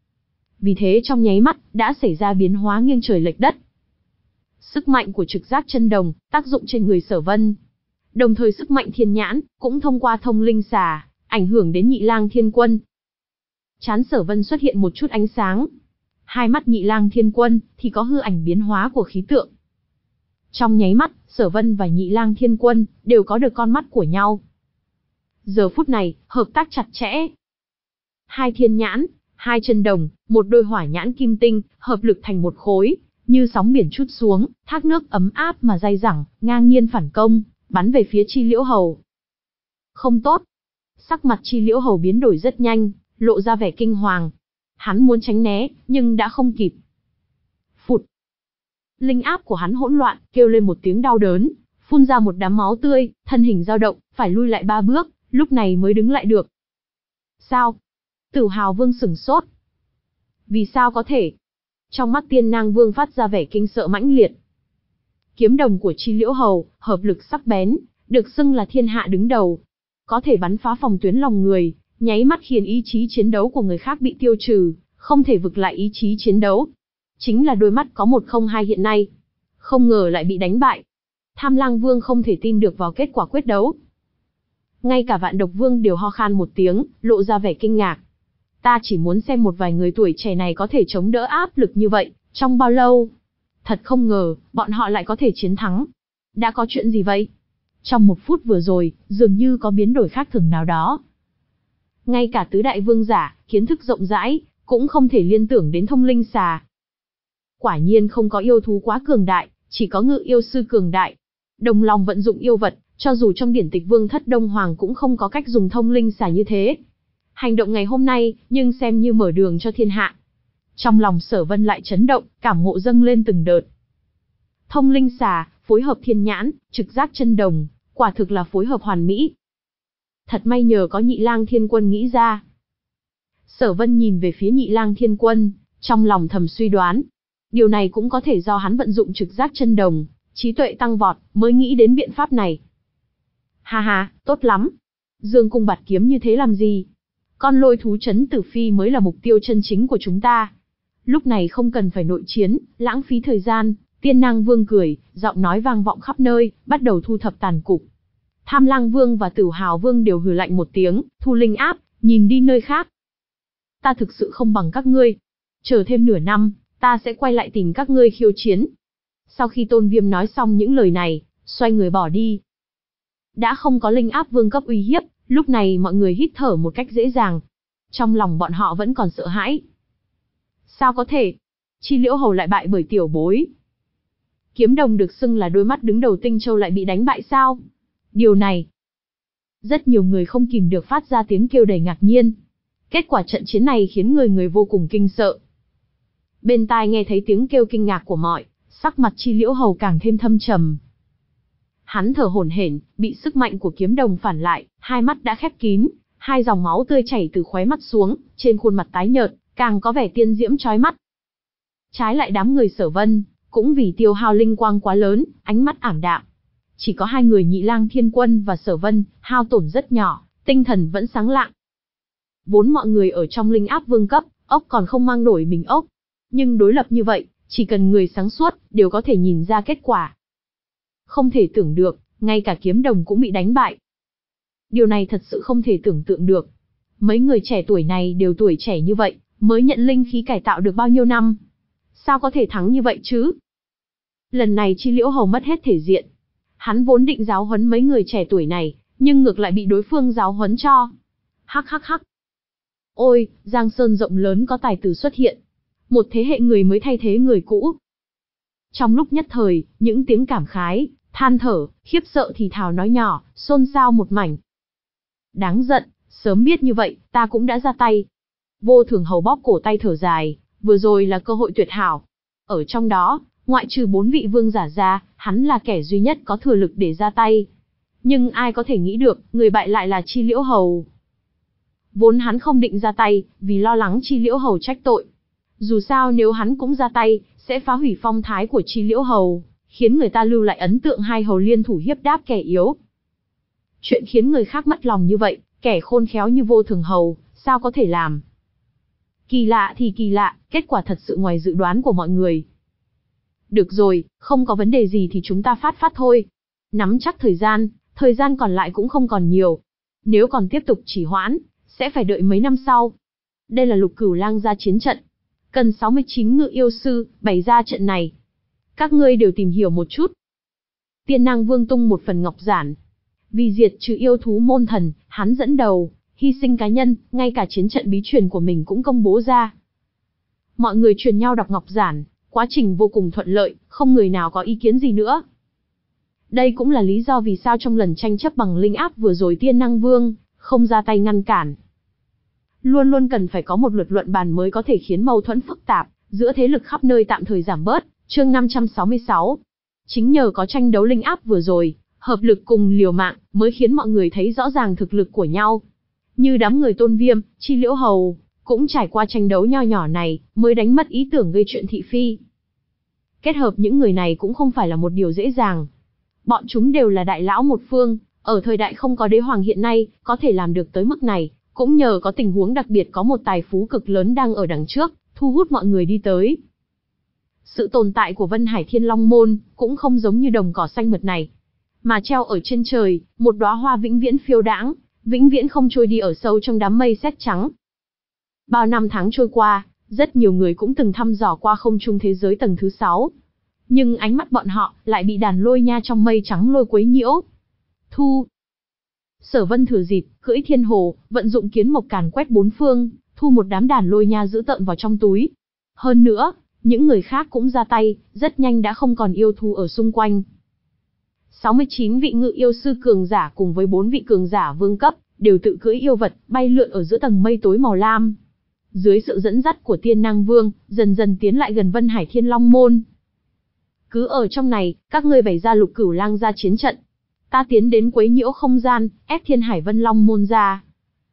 Speaker 1: Vì thế trong nháy mắt đã xảy ra biến hóa nghiêng trời lệch đất. Sức mạnh của trực giác chân đồng tác dụng trên người Sở Vân, đồng thời sức mạnh thiên nhãn cũng thông qua thông linh xà ảnh hưởng đến Nhị Lang Thiên Quân. Trán Sở Vân xuất hiện một chút ánh sáng. Hai mắt Nhị Lang Thiên Quân thì có hư ảnh biến hóa của khí tượng. Trong nháy mắt, Sở Vân và Nhị Lang Thiên Quân đều có được con mắt của nhau. Giờ phút này, hợp tác chặt chẽ. Hai thiên nhãn, hai chân đồng, một đôi hỏa nhãn kim tinh, hợp lực thành một khối, như sóng biển trút xuống, thác nước ấm áp mà dai dẳng, ngang nhiên phản công, bắn về phía Chi Liễu Hầu. Không tốt. Sắc mặt Chi Liễu Hầu biến đổi rất nhanh, lộ ra vẻ kinh hoàng. Hắn muốn tránh né, nhưng đã không kịp. Phụt. Linh áp của hắn hỗn loạn, kêu lên một tiếng đau đớn, phun ra một đám máu tươi, thân hình dao động, phải lui lại ba bước, lúc này mới đứng lại được. Sao? Tử Hào Vương sửng sốt. Vì sao có thể? Trong mắt Tiên Nang Vương phát ra vẻ kinh sợ mãnh liệt. Kiếm đồng của Chi Liễu Hầu, hợp lực sắc bén, được xưng là thiên hạ đứng đầu. Có thể bắn phá phòng tuyến lòng người, nháy mắt khiến ý chí chiến đấu của người khác bị tiêu trừ, không thể vực lại ý chí chiến đấu. Chính là đôi mắt có một không hai hiện nay. Không ngờ lại bị đánh bại. Tham Lang Vương không thể tin được vào kết quả quyết đấu. Ngay cả Vạn Độc Vương đều ho khan một tiếng, lộ ra vẻ kinh ngạc. Ta chỉ muốn xem một vài người tuổi trẻ này có thể chống đỡ áp lực như vậy, trong bao lâu. Thật không ngờ, bọn họ lại có thể chiến thắng. Đã có chuyện gì vậy? Trong một phút vừa rồi, dường như có biến đổi khác thường nào đó. Ngay cả tứ đại vương giả, kiến thức rộng rãi, cũng không thể liên tưởng đến thông linh xà. Quả nhiên không có yêu thú quá cường đại, chỉ có ngự yêu sư cường đại. Đồng lòng vận dụng yêu vật, cho dù trong điển tịch Vương Thất Đông Hoàng cũng không có cách dùng thông linh xà như thế. Hành động ngày hôm nay, nhưng xem như mở đường cho thiên hạ. Trong lòng Sở Vân lại chấn động, cảm ngộ dâng lên từng đợt. Thông linh xà, phối hợp thiên nhãn, trực giác chân đồng, quả thực là phối hợp hoàn mỹ. Thật may nhờ có Nhị Lang Thiên Quân nghĩ ra. Sở Vân nhìn về phía Nhị Lang Thiên Quân, trong lòng thầm suy đoán. Điều này cũng có thể do hắn vận dụng trực giác chân đồng, trí tuệ tăng vọt, mới nghĩ đến biện pháp này. Ha ha, tốt lắm. Dương cung bạt kiếm như thế làm gì? Con lôi thú trấn Tử Phi mới là mục tiêu chân chính của chúng ta. Lúc này không cần phải nội chiến, lãng phí thời gian. Tiên Nang Vương cười, giọng nói vang vọng khắp nơi, bắt đầu thu thập tàn cục. Tham Lang Vương và Tử Hào Vương đều hừ lạnh một tiếng, thu linh áp, nhìn đi nơi khác. Ta thực sự không bằng các ngươi. Chờ thêm nửa năm, ta sẽ quay lại tìm các ngươi khiêu chiến. Sau khi Tôn Viêm nói xong những lời này, xoay người bỏ đi. Đã không có linh áp vương cấp uy hiếp, lúc này mọi người hít thở một cách dễ dàng. Trong lòng bọn họ vẫn còn sợ hãi. Sao có thể? Chi Liễu Hầu lại bại bởi tiểu bối. Kiếm đồng được xưng là đôi mắt đứng đầu Tinh Châu lại bị đánh bại sao? Điều này, rất nhiều người không kìm được phát ra tiếng kêu đầy ngạc nhiên. Kết quả trận chiến này khiến người người vô cùng kinh sợ. Bên tai nghe thấy tiếng kêu kinh ngạc của mọi, sắc mặt Chi Liễu Hầu càng thêm thâm trầm. Hắn thở hổn hển, bị sức mạnh của kiếm đồng phản lại, hai mắt đã khép kín, hai dòng máu tươi chảy từ khóe mắt xuống, trên khuôn mặt tái nhợt, càng có vẻ tiên diễm chói mắt. Trái lại đám người Sở Vân, cũng vì tiêu hao linh quang quá lớn, ánh mắt ảm đạm. Chỉ có hai người Nhị Lang Thiên Quân và Sở Vân, hao tổn rất nhỏ, tinh thần vẫn sáng lạng. Vốn mọi người ở trong linh áp vương cấp, ốc còn không mang nổi mình ốc. Nhưng đối lập như vậy, chỉ cần người sáng suốt, đều có thể nhìn ra kết quả. Không thể tưởng được, ngay cả kiếm đồng cũng bị đánh bại. Điều này thật sự không thể tưởng tượng được. Mấy người trẻ tuổi này đều tuổi trẻ như vậy, mới nhận linh khí cải tạo được bao nhiêu năm. Sao có thể thắng như vậy chứ? Lần này Chi Liễu Hầu mất hết thể diện. Hắn vốn định giáo huấn mấy người trẻ tuổi này, nhưng ngược lại bị đối phương giáo huấn cho. Hắc hắc hắc. Ôi, Giang Sơn rộng lớn có tài tử xuất hiện. Một thế hệ người mới thay thế người cũ. Trong lúc nhất thời, những tiếng cảm khái, than thở, khiếp sợ thì thào nói nhỏ, xôn xao một mảnh. Đáng giận, sớm biết như vậy, ta cũng đã ra tay. Vô Thường Hầu bóp cổ tay thở dài, vừa rồi là cơ hội tuyệt hảo. Ở trong đó, ngoại trừ bốn vị vương giả ra, hắn là kẻ duy nhất có thừa lực để ra tay. Nhưng ai có thể nghĩ được, người bại lại là Chi Liễu Hầu. Vốn hắn không định ra tay, vì lo lắng Chi Liễu Hầu trách tội. Dù sao nếu hắn cũng ra tay, sẽ phá hủy phong thái của Chi Liễu Hầu, khiến người ta lưu lại ấn tượng hai hầu liên thủ hiếp đáp kẻ yếu. Chuyện khiến người khác mất lòng như vậy, kẻ khôn khéo như Vô Thường Hầu, sao có thể làm? Kỳ lạ thì kỳ lạ, kết quả thật sự ngoài dự đoán của mọi người. Được rồi, không có vấn đề gì thì chúng ta phát phát thôi. Nắm chắc thời gian, thời gian còn lại cũng không còn nhiều. Nếu còn tiếp tục trì hoãn, sẽ phải đợi mấy năm sau. Đây là Lục Cửu Lang ra chiến trận. Cần sáu mươi chín ngự yêu sư, bày ra trận này. Các ngươi đều tìm hiểu một chút. Tiên Năng Vương tung một phần ngọc giản. Vì diệt trừ yêu thú môn thần, hắn dẫn đầu, hy sinh cá nhân, ngay cả chiến trận bí truyền của mình cũng công bố ra. Mọi người truyền nhau đọc ngọc giản, quá trình vô cùng thuận lợi, không người nào có ý kiến gì nữa. Đây cũng là lý do vì sao trong lần tranh chấp bằng linh áp vừa rồi Tiên Năng Vương không ra tay ngăn cản. Luôn luôn cần phải có một luật luận bàn mới có thể khiến mâu thuẫn phức tạp giữa thế lực khắp nơi tạm thời giảm bớt. Chương năm trăm sáu mươi sáu. Chính nhờ có tranh đấu linh áp vừa rồi, hợp lực cùng liều mạng, mới khiến mọi người thấy rõ ràng thực lực của nhau. Như đám người Tôn Viêm, Chi Liễu Hầu, cũng trải qua tranh đấu nho nhỏ này, mới đánh mất ý tưởng gây chuyện thị phi. Kết hợp những người này cũng không phải là một điều dễ dàng. Bọn chúng đều là đại lão một phương, ở thời đại không có đế hoàng hiện nay, có thể làm được tới mức này, cũng nhờ có tình huống đặc biệt có một tài phú cực lớn đang ở đằng trước, thu hút mọi người đi tới. Sự tồn tại của Vân Hải Thiên Long Môn cũng không giống như đồng cỏ xanh mượt này, mà treo ở trên trời, một đóa hoa vĩnh viễn phiêu đãng, vĩnh viễn không trôi đi ở sâu trong đám mây sét trắng. Bao năm tháng trôi qua, rất nhiều người cũng từng thăm dò qua không trung thế giới tầng thứ sáu. Nhưng ánh mắt bọn họ lại bị đàn lôi nha trong mây trắng lôi quấy nhiễu. Thu. Sở Vân thừa dịp, cưỡi thiên hồ, vận dụng kiến mộc càn quét bốn phương, thu một đám đàn lôi nha dữ tợn vào trong túi. Hơn nữa, những người khác cũng ra tay, rất nhanh đã không còn yêu thú ở xung quanh. sáu mươi chín vị ngự yêu sư cường giả cùng với bốn vị cường giả vương cấp, đều tự cưỡi yêu vật, bay lượn ở giữa tầng mây tối màu lam. Dưới sự dẫn dắt của Tiên Năng Vương, dần dần tiến lại gần Vân Hải Thiên Long Môn. Cứ ở trong này, các ngươi bày ra Lục Cửu Lang ra chiến trận. Ta tiến đến quấy nhiễu không gian, ép Thiên Hải Vân Long Môn ra.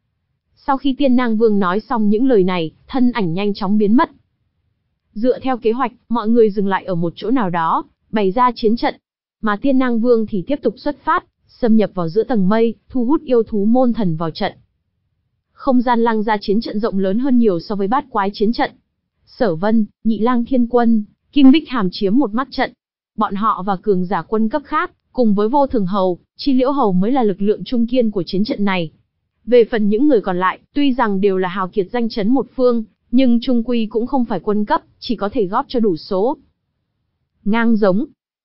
Speaker 1: Sau khi Tiên Năng Vương nói xong những lời này, thân ảnh nhanh chóng biến mất. Dựa theo kế hoạch, mọi người dừng lại ở một chỗ nào đó, bày ra chiến trận. Mà Tiên Năng Vương thì tiếp tục xuất phát, xâm nhập vào giữa tầng mây, thu hút yêu thú môn thần vào trận. Không gian Lang ra chiến trận rộng lớn hơn nhiều so với Bát Quái chiến trận. Sở Vân, Nhị Lang Thiên Quân, Kim Bích Hàm chiếm một mắt trận. Bọn họ và cường giả quân cấp khác, cùng với Vô Thường Hầu, Chi Liễu Hầu mới là lực lượng trung kiên của chiến trận này. Về phần những người còn lại, tuy rằng đều là hào kiệt danh chấn một phương, nhưng chung quy cũng không phải quân cấp, chỉ có thể góp cho đủ số. Ngang giống.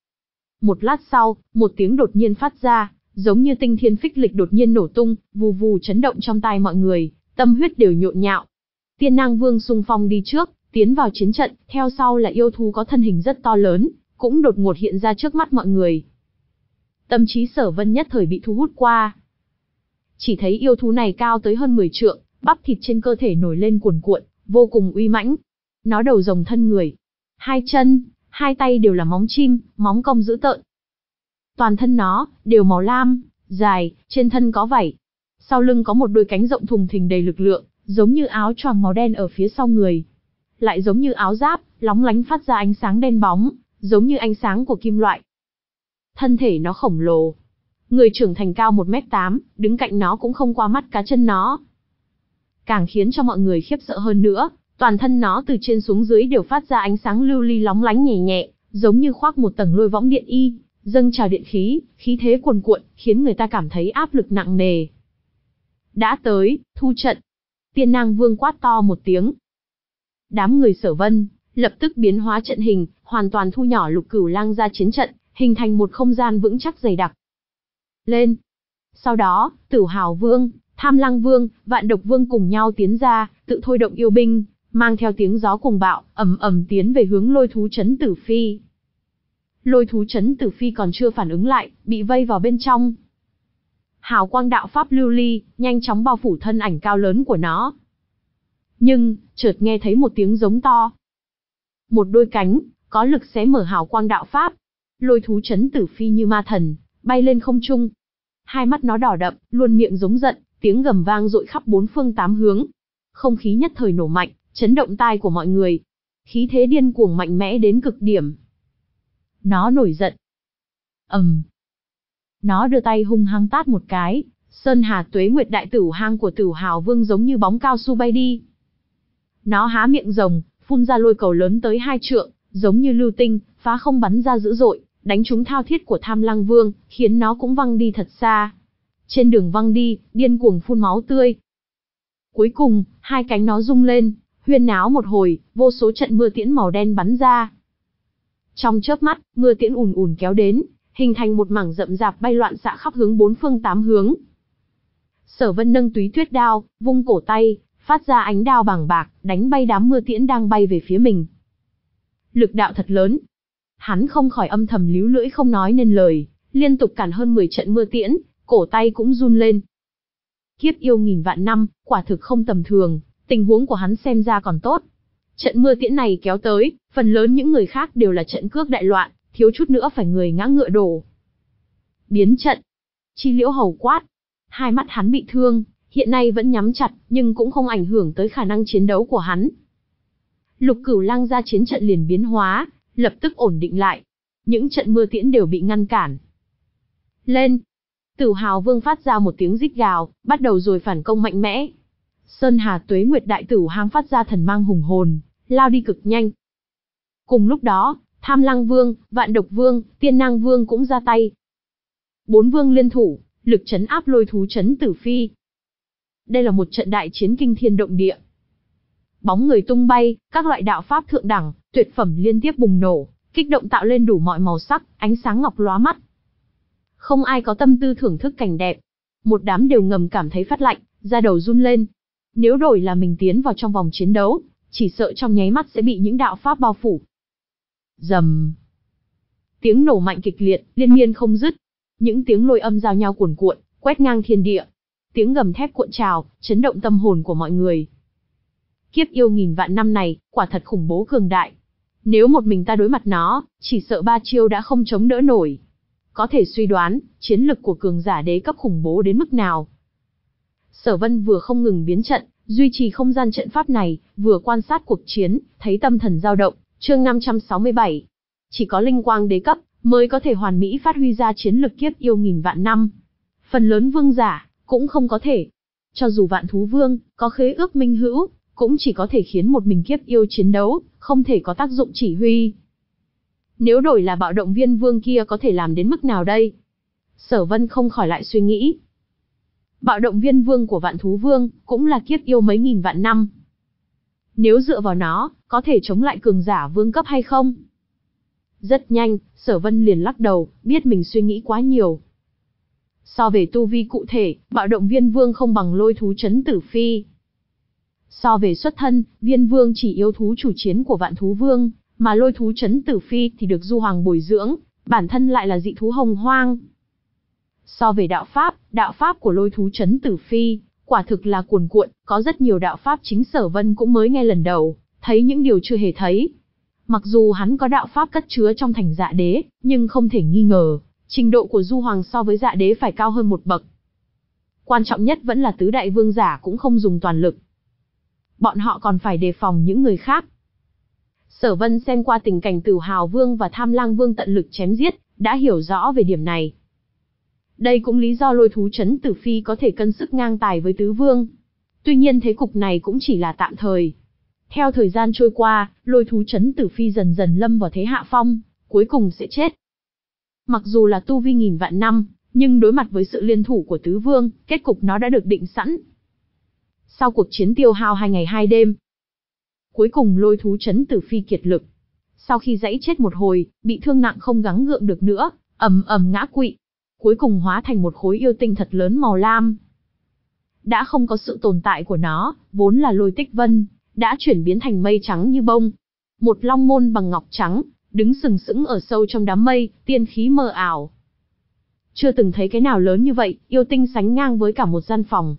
Speaker 1: Một lát sau, một tiếng đột nhiên phát ra, giống như tinh thiên phích lịch đột nhiên nổ tung, vù vù chấn động trong tai mọi người, tâm huyết đều nhộn nhạo. Tiên Năng Vương xung phong đi trước, tiến vào chiến trận, theo sau là yêu thú có thân hình rất to lớn, cũng đột ngột hiện ra trước mắt mọi người. Tâm trí Sở Vân nhất thời bị thu hút qua. Chỉ thấy yêu thú này cao tới hơn mười trượng, bắp thịt trên cơ thể nổi lên cuồn cuộn, vô cùng uy mãnh. Nó đầu rồng thân người, hai chân, hai tay đều là móng chim, móng cong dữ tợn. Toàn thân nó đều màu lam, dài, trên thân có vảy. Sau lưng có một đôi cánh rộng thùng thình đầy lực lượng, giống như áo choàng màu đen ở phía sau người. Lại giống như áo giáp, lóng lánh phát ra ánh sáng đen bóng, giống như ánh sáng của kim loại. Thân thể nó khổng lồ. Người trưởng thành cao một mét tám, đứng cạnh nó cũng không qua mắt cá chân nó. Càng khiến cho mọi người khiếp sợ hơn nữa, toàn thân nó từ trên xuống dưới đều phát ra ánh sáng lưu ly lóng lánh nhẹ nhẹ, giống như khoác một tầng lôi võng điện y, dâng trào điện khí, khí thế cuồn cuộn, khiến người ta cảm thấy áp lực nặng nề. Đã tới, thu trận. Tiên Năng Vương quát to một tiếng. Đám người Sở Vân lập tức biến hóa trận hình, hoàn toàn thu nhỏ Lục Cửu Lang ra chiến trận, hình thành một không gian vững chắc dày đặc. Lên. Sau đó, Tử Hào Vương, Tham Lăng Vương, Vạn Độc Vương cùng nhau tiến ra, tự thôi động yêu binh, mang theo tiếng gió cuồng bạo, ầm ầm tiến về hướng lôi thú trấn Tử Phi. Lôi thú trấn Tử Phi còn chưa phản ứng lại, bị vây vào bên trong. Hào quang đạo pháp lưu ly, nhanh chóng bao phủ thân ảnh cao lớn của nó. Nhưng, chợt nghe thấy một tiếng giống to. Một đôi cánh, có lực xé mở hào quang đạo pháp. Lôi thú trấn Tử Phi như ma thần, bay lên không trung. Hai mắt nó đỏ đậm, luôn miệng giống giận, tiếng gầm vang dội khắp bốn phương tám hướng. Không khí nhất thời nổ mạnh, chấn động tai của mọi người. Khí thế điên cuồng mạnh mẽ đến cực điểm. Nó nổi giận. ầm, um. Nó đưa tay hung hăng tát một cái, Sơn Hà Tuế Nguyệt đại tửu hang của Tửu Hào Vương giống như bóng cao su bay đi. Nó há miệng rồng, phun ra lôi cầu lớn tới hai trượng, giống như lưu tinh, phá không bắn ra dữ dội, đánh trúng thao thiết của Tham Lang Vương, khiến nó cũng văng đi thật xa. Trên đường văng đi, điên cuồng phun máu tươi. Cuối cùng, hai cánh nó rung lên, huyên náo một hồi, vô số trận mưa tiễn màu đen bắn ra. Trong chớp mắt, mưa tiễn ùn ùn kéo đến, hình thành một mảng rậm rạp bay loạn xạ khắp hướng bốn phương tám hướng. Sở Vân nâng túy tuyết đao, vung cổ tay, phát ra ánh đao bàng bạc, đánh bay đám mưa tiễn đang bay về phía mình. Lực đạo thật lớn. Hắn không khỏi âm thầm líu lưỡi không nói nên lời, liên tục cản hơn mười trận mưa tiễn, cổ tay cũng run lên. Kiếp yêu nghìn vạn năm, quả thực không tầm thường, tình huống của hắn xem ra còn tốt. Trận mưa tiễn này kéo tới, phần lớn những người khác đều là trận cước đại loạn, thiếu chút nữa phải người ngã ngựa đổ. Biến trận. Chi Liễu Hầu quát. Hai mắt hắn bị thương, hiện nay vẫn nhắm chặt, nhưng cũng không ảnh hưởng tới khả năng chiến đấu của hắn. Lục Cửu Lang ra chiến trận liền biến hóa, lập tức ổn định lại. Những trận mưa tiễn đều bị ngăn cản. Lên! Tửu Hào Vương phát ra một tiếng rít gào, bắt đầu rồi phản công mạnh mẽ. Sơn Hà Tuế Nguyệt đại tửu hang phát ra thần mang hùng hồn, lao đi cực nhanh. Cùng lúc đó, Tham Lang Vương, Vạn Độc Vương, Tiên Nang Vương cũng ra tay. Bốn vương liên thủ, lực trấn áp lôi thú trấn Tử Phi. Đây là một trận đại chiến kinh thiên động địa. Bóng người tung bay, các loại đạo pháp thượng đẳng, tuyệt phẩm liên tiếp bùng nổ, kích động tạo lên đủ mọi màu sắc, ánh sáng ngọc lóa mắt. Không ai có tâm tư thưởng thức cảnh đẹp. Một đám đều ngầm cảm thấy phát lạnh, da đầu run lên. Nếu đổi là mình tiến vào trong vòng chiến đấu, chỉ sợ trong nháy mắt sẽ bị những đạo pháp bao phủ. Rầm. Tiếng nổ mạnh kịch liệt, liên miên không dứt. Những tiếng lôi âm giao nhau cuồn cuộn, quét ngang thiên địa. Tiếng gầm thét cuộn trào, chấn động tâm hồn của mọi người. Kiếp yêu nghìn vạn năm này, quả thật khủng bố cường đại. Nếu một mình ta đối mặt nó, chỉ sợ ba chiêu đã không chống đỡ nổi. Có thể suy đoán, chiến lực của cường giả đế cấp khủng bố đến mức nào. Sở Vân vừa không ngừng biến trận, duy trì không gian trận pháp này, vừa quan sát cuộc chiến, thấy tâm thần dao động. Chương năm trăm sáu mươi bảy. Chỉ có linh quang đế cấp mới có thể hoàn mỹ phát huy ra chiến lực kiếp yêu nghìn vạn năm. Phần lớn vương giả cũng không có thể. Cho dù Vạn Thú Vương có khế ước minh hữu, cũng chỉ có thể khiến một mình kiếp yêu chiến đấu, không thể có tác dụng chỉ huy. Nếu đổi là Bạo Động Viên Vương kia có thể làm đến mức nào đây? Sở Vân không khỏi lại suy nghĩ. Bạo Động Viên Vương của Vạn Thú Vương cũng là kiếp yêu mấy nghìn vạn năm. Nếu dựa vào nó, có thể chống lại cường giả vương cấp hay không? Rất nhanh, Sở Vân liền lắc đầu, biết mình suy nghĩ quá nhiều. So về tu vi cụ thể, Bạo Động Viên Vương không bằng lôi thú trấn Tử Phi. So về xuất thân, Viên Vương chỉ yêu thú chủ chiến của Vạn Thú Vương, mà lôi thú trấn Tử Phi thì được Du Hoàng bồi dưỡng, bản thân lại là dị thú hồng hoang. So về đạo pháp, đạo pháp của lôi thú trấn Tử Phi quả thực là cuồn cuộn, có rất nhiều đạo pháp chính Sở Vân cũng mới nghe lần đầu, thấy những điều chưa hề thấy. Mặc dù hắn có đạo pháp cất chứa trong thành Dạ Đế, nhưng không thể nghi ngờ, trình độ của Du Hoàng so với Dạ Đế phải cao hơn một bậc. Quan trọng nhất vẫn là tứ đại vương giả cũng không dùng toàn lực. Bọn họ còn phải đề phòng những người khác. Sở Vân xem qua tình cảnh Tửu Hào Vương và Tham Lang Vương tận lực chém giết, đã hiểu rõ về điểm này. Đây cũng lý do lôi thú trấn Tử Phi có thể cân sức ngang tài với tứ vương. Tuy nhiên thế cục này cũng chỉ là tạm thời. Theo thời gian trôi qua, lôi thú trấn Tử Phi dần dần lâm vào thế hạ phong, cuối cùng sẽ chết. Mặc dù là tu vi nghìn vạn năm, nhưng đối mặt với sự liên thủ của tứ vương, kết cục nó đã được định sẵn. Sau cuộc chiến tiêu hao hai ngày hai đêm, cuối cùng lôi thú trấn Tử Phi kiệt lực. Sau khi dãy chết một hồi, bị thương nặng không gắng gượng được nữa, ầm ầm ngã quỵ. Cuối cùng hóa thành một khối yêu tinh thật lớn màu lam. Đã không có sự tồn tại của nó, vốn là Lôi Tích Vân, đã chuyển biến thành mây trắng như bông. Một long môn bằng ngọc trắng, đứng sừng sững ở sâu trong đám mây, tiên khí mờ ảo. Chưa từng thấy cái nào lớn như vậy, yêu tinh sánh ngang với cả một gian phòng.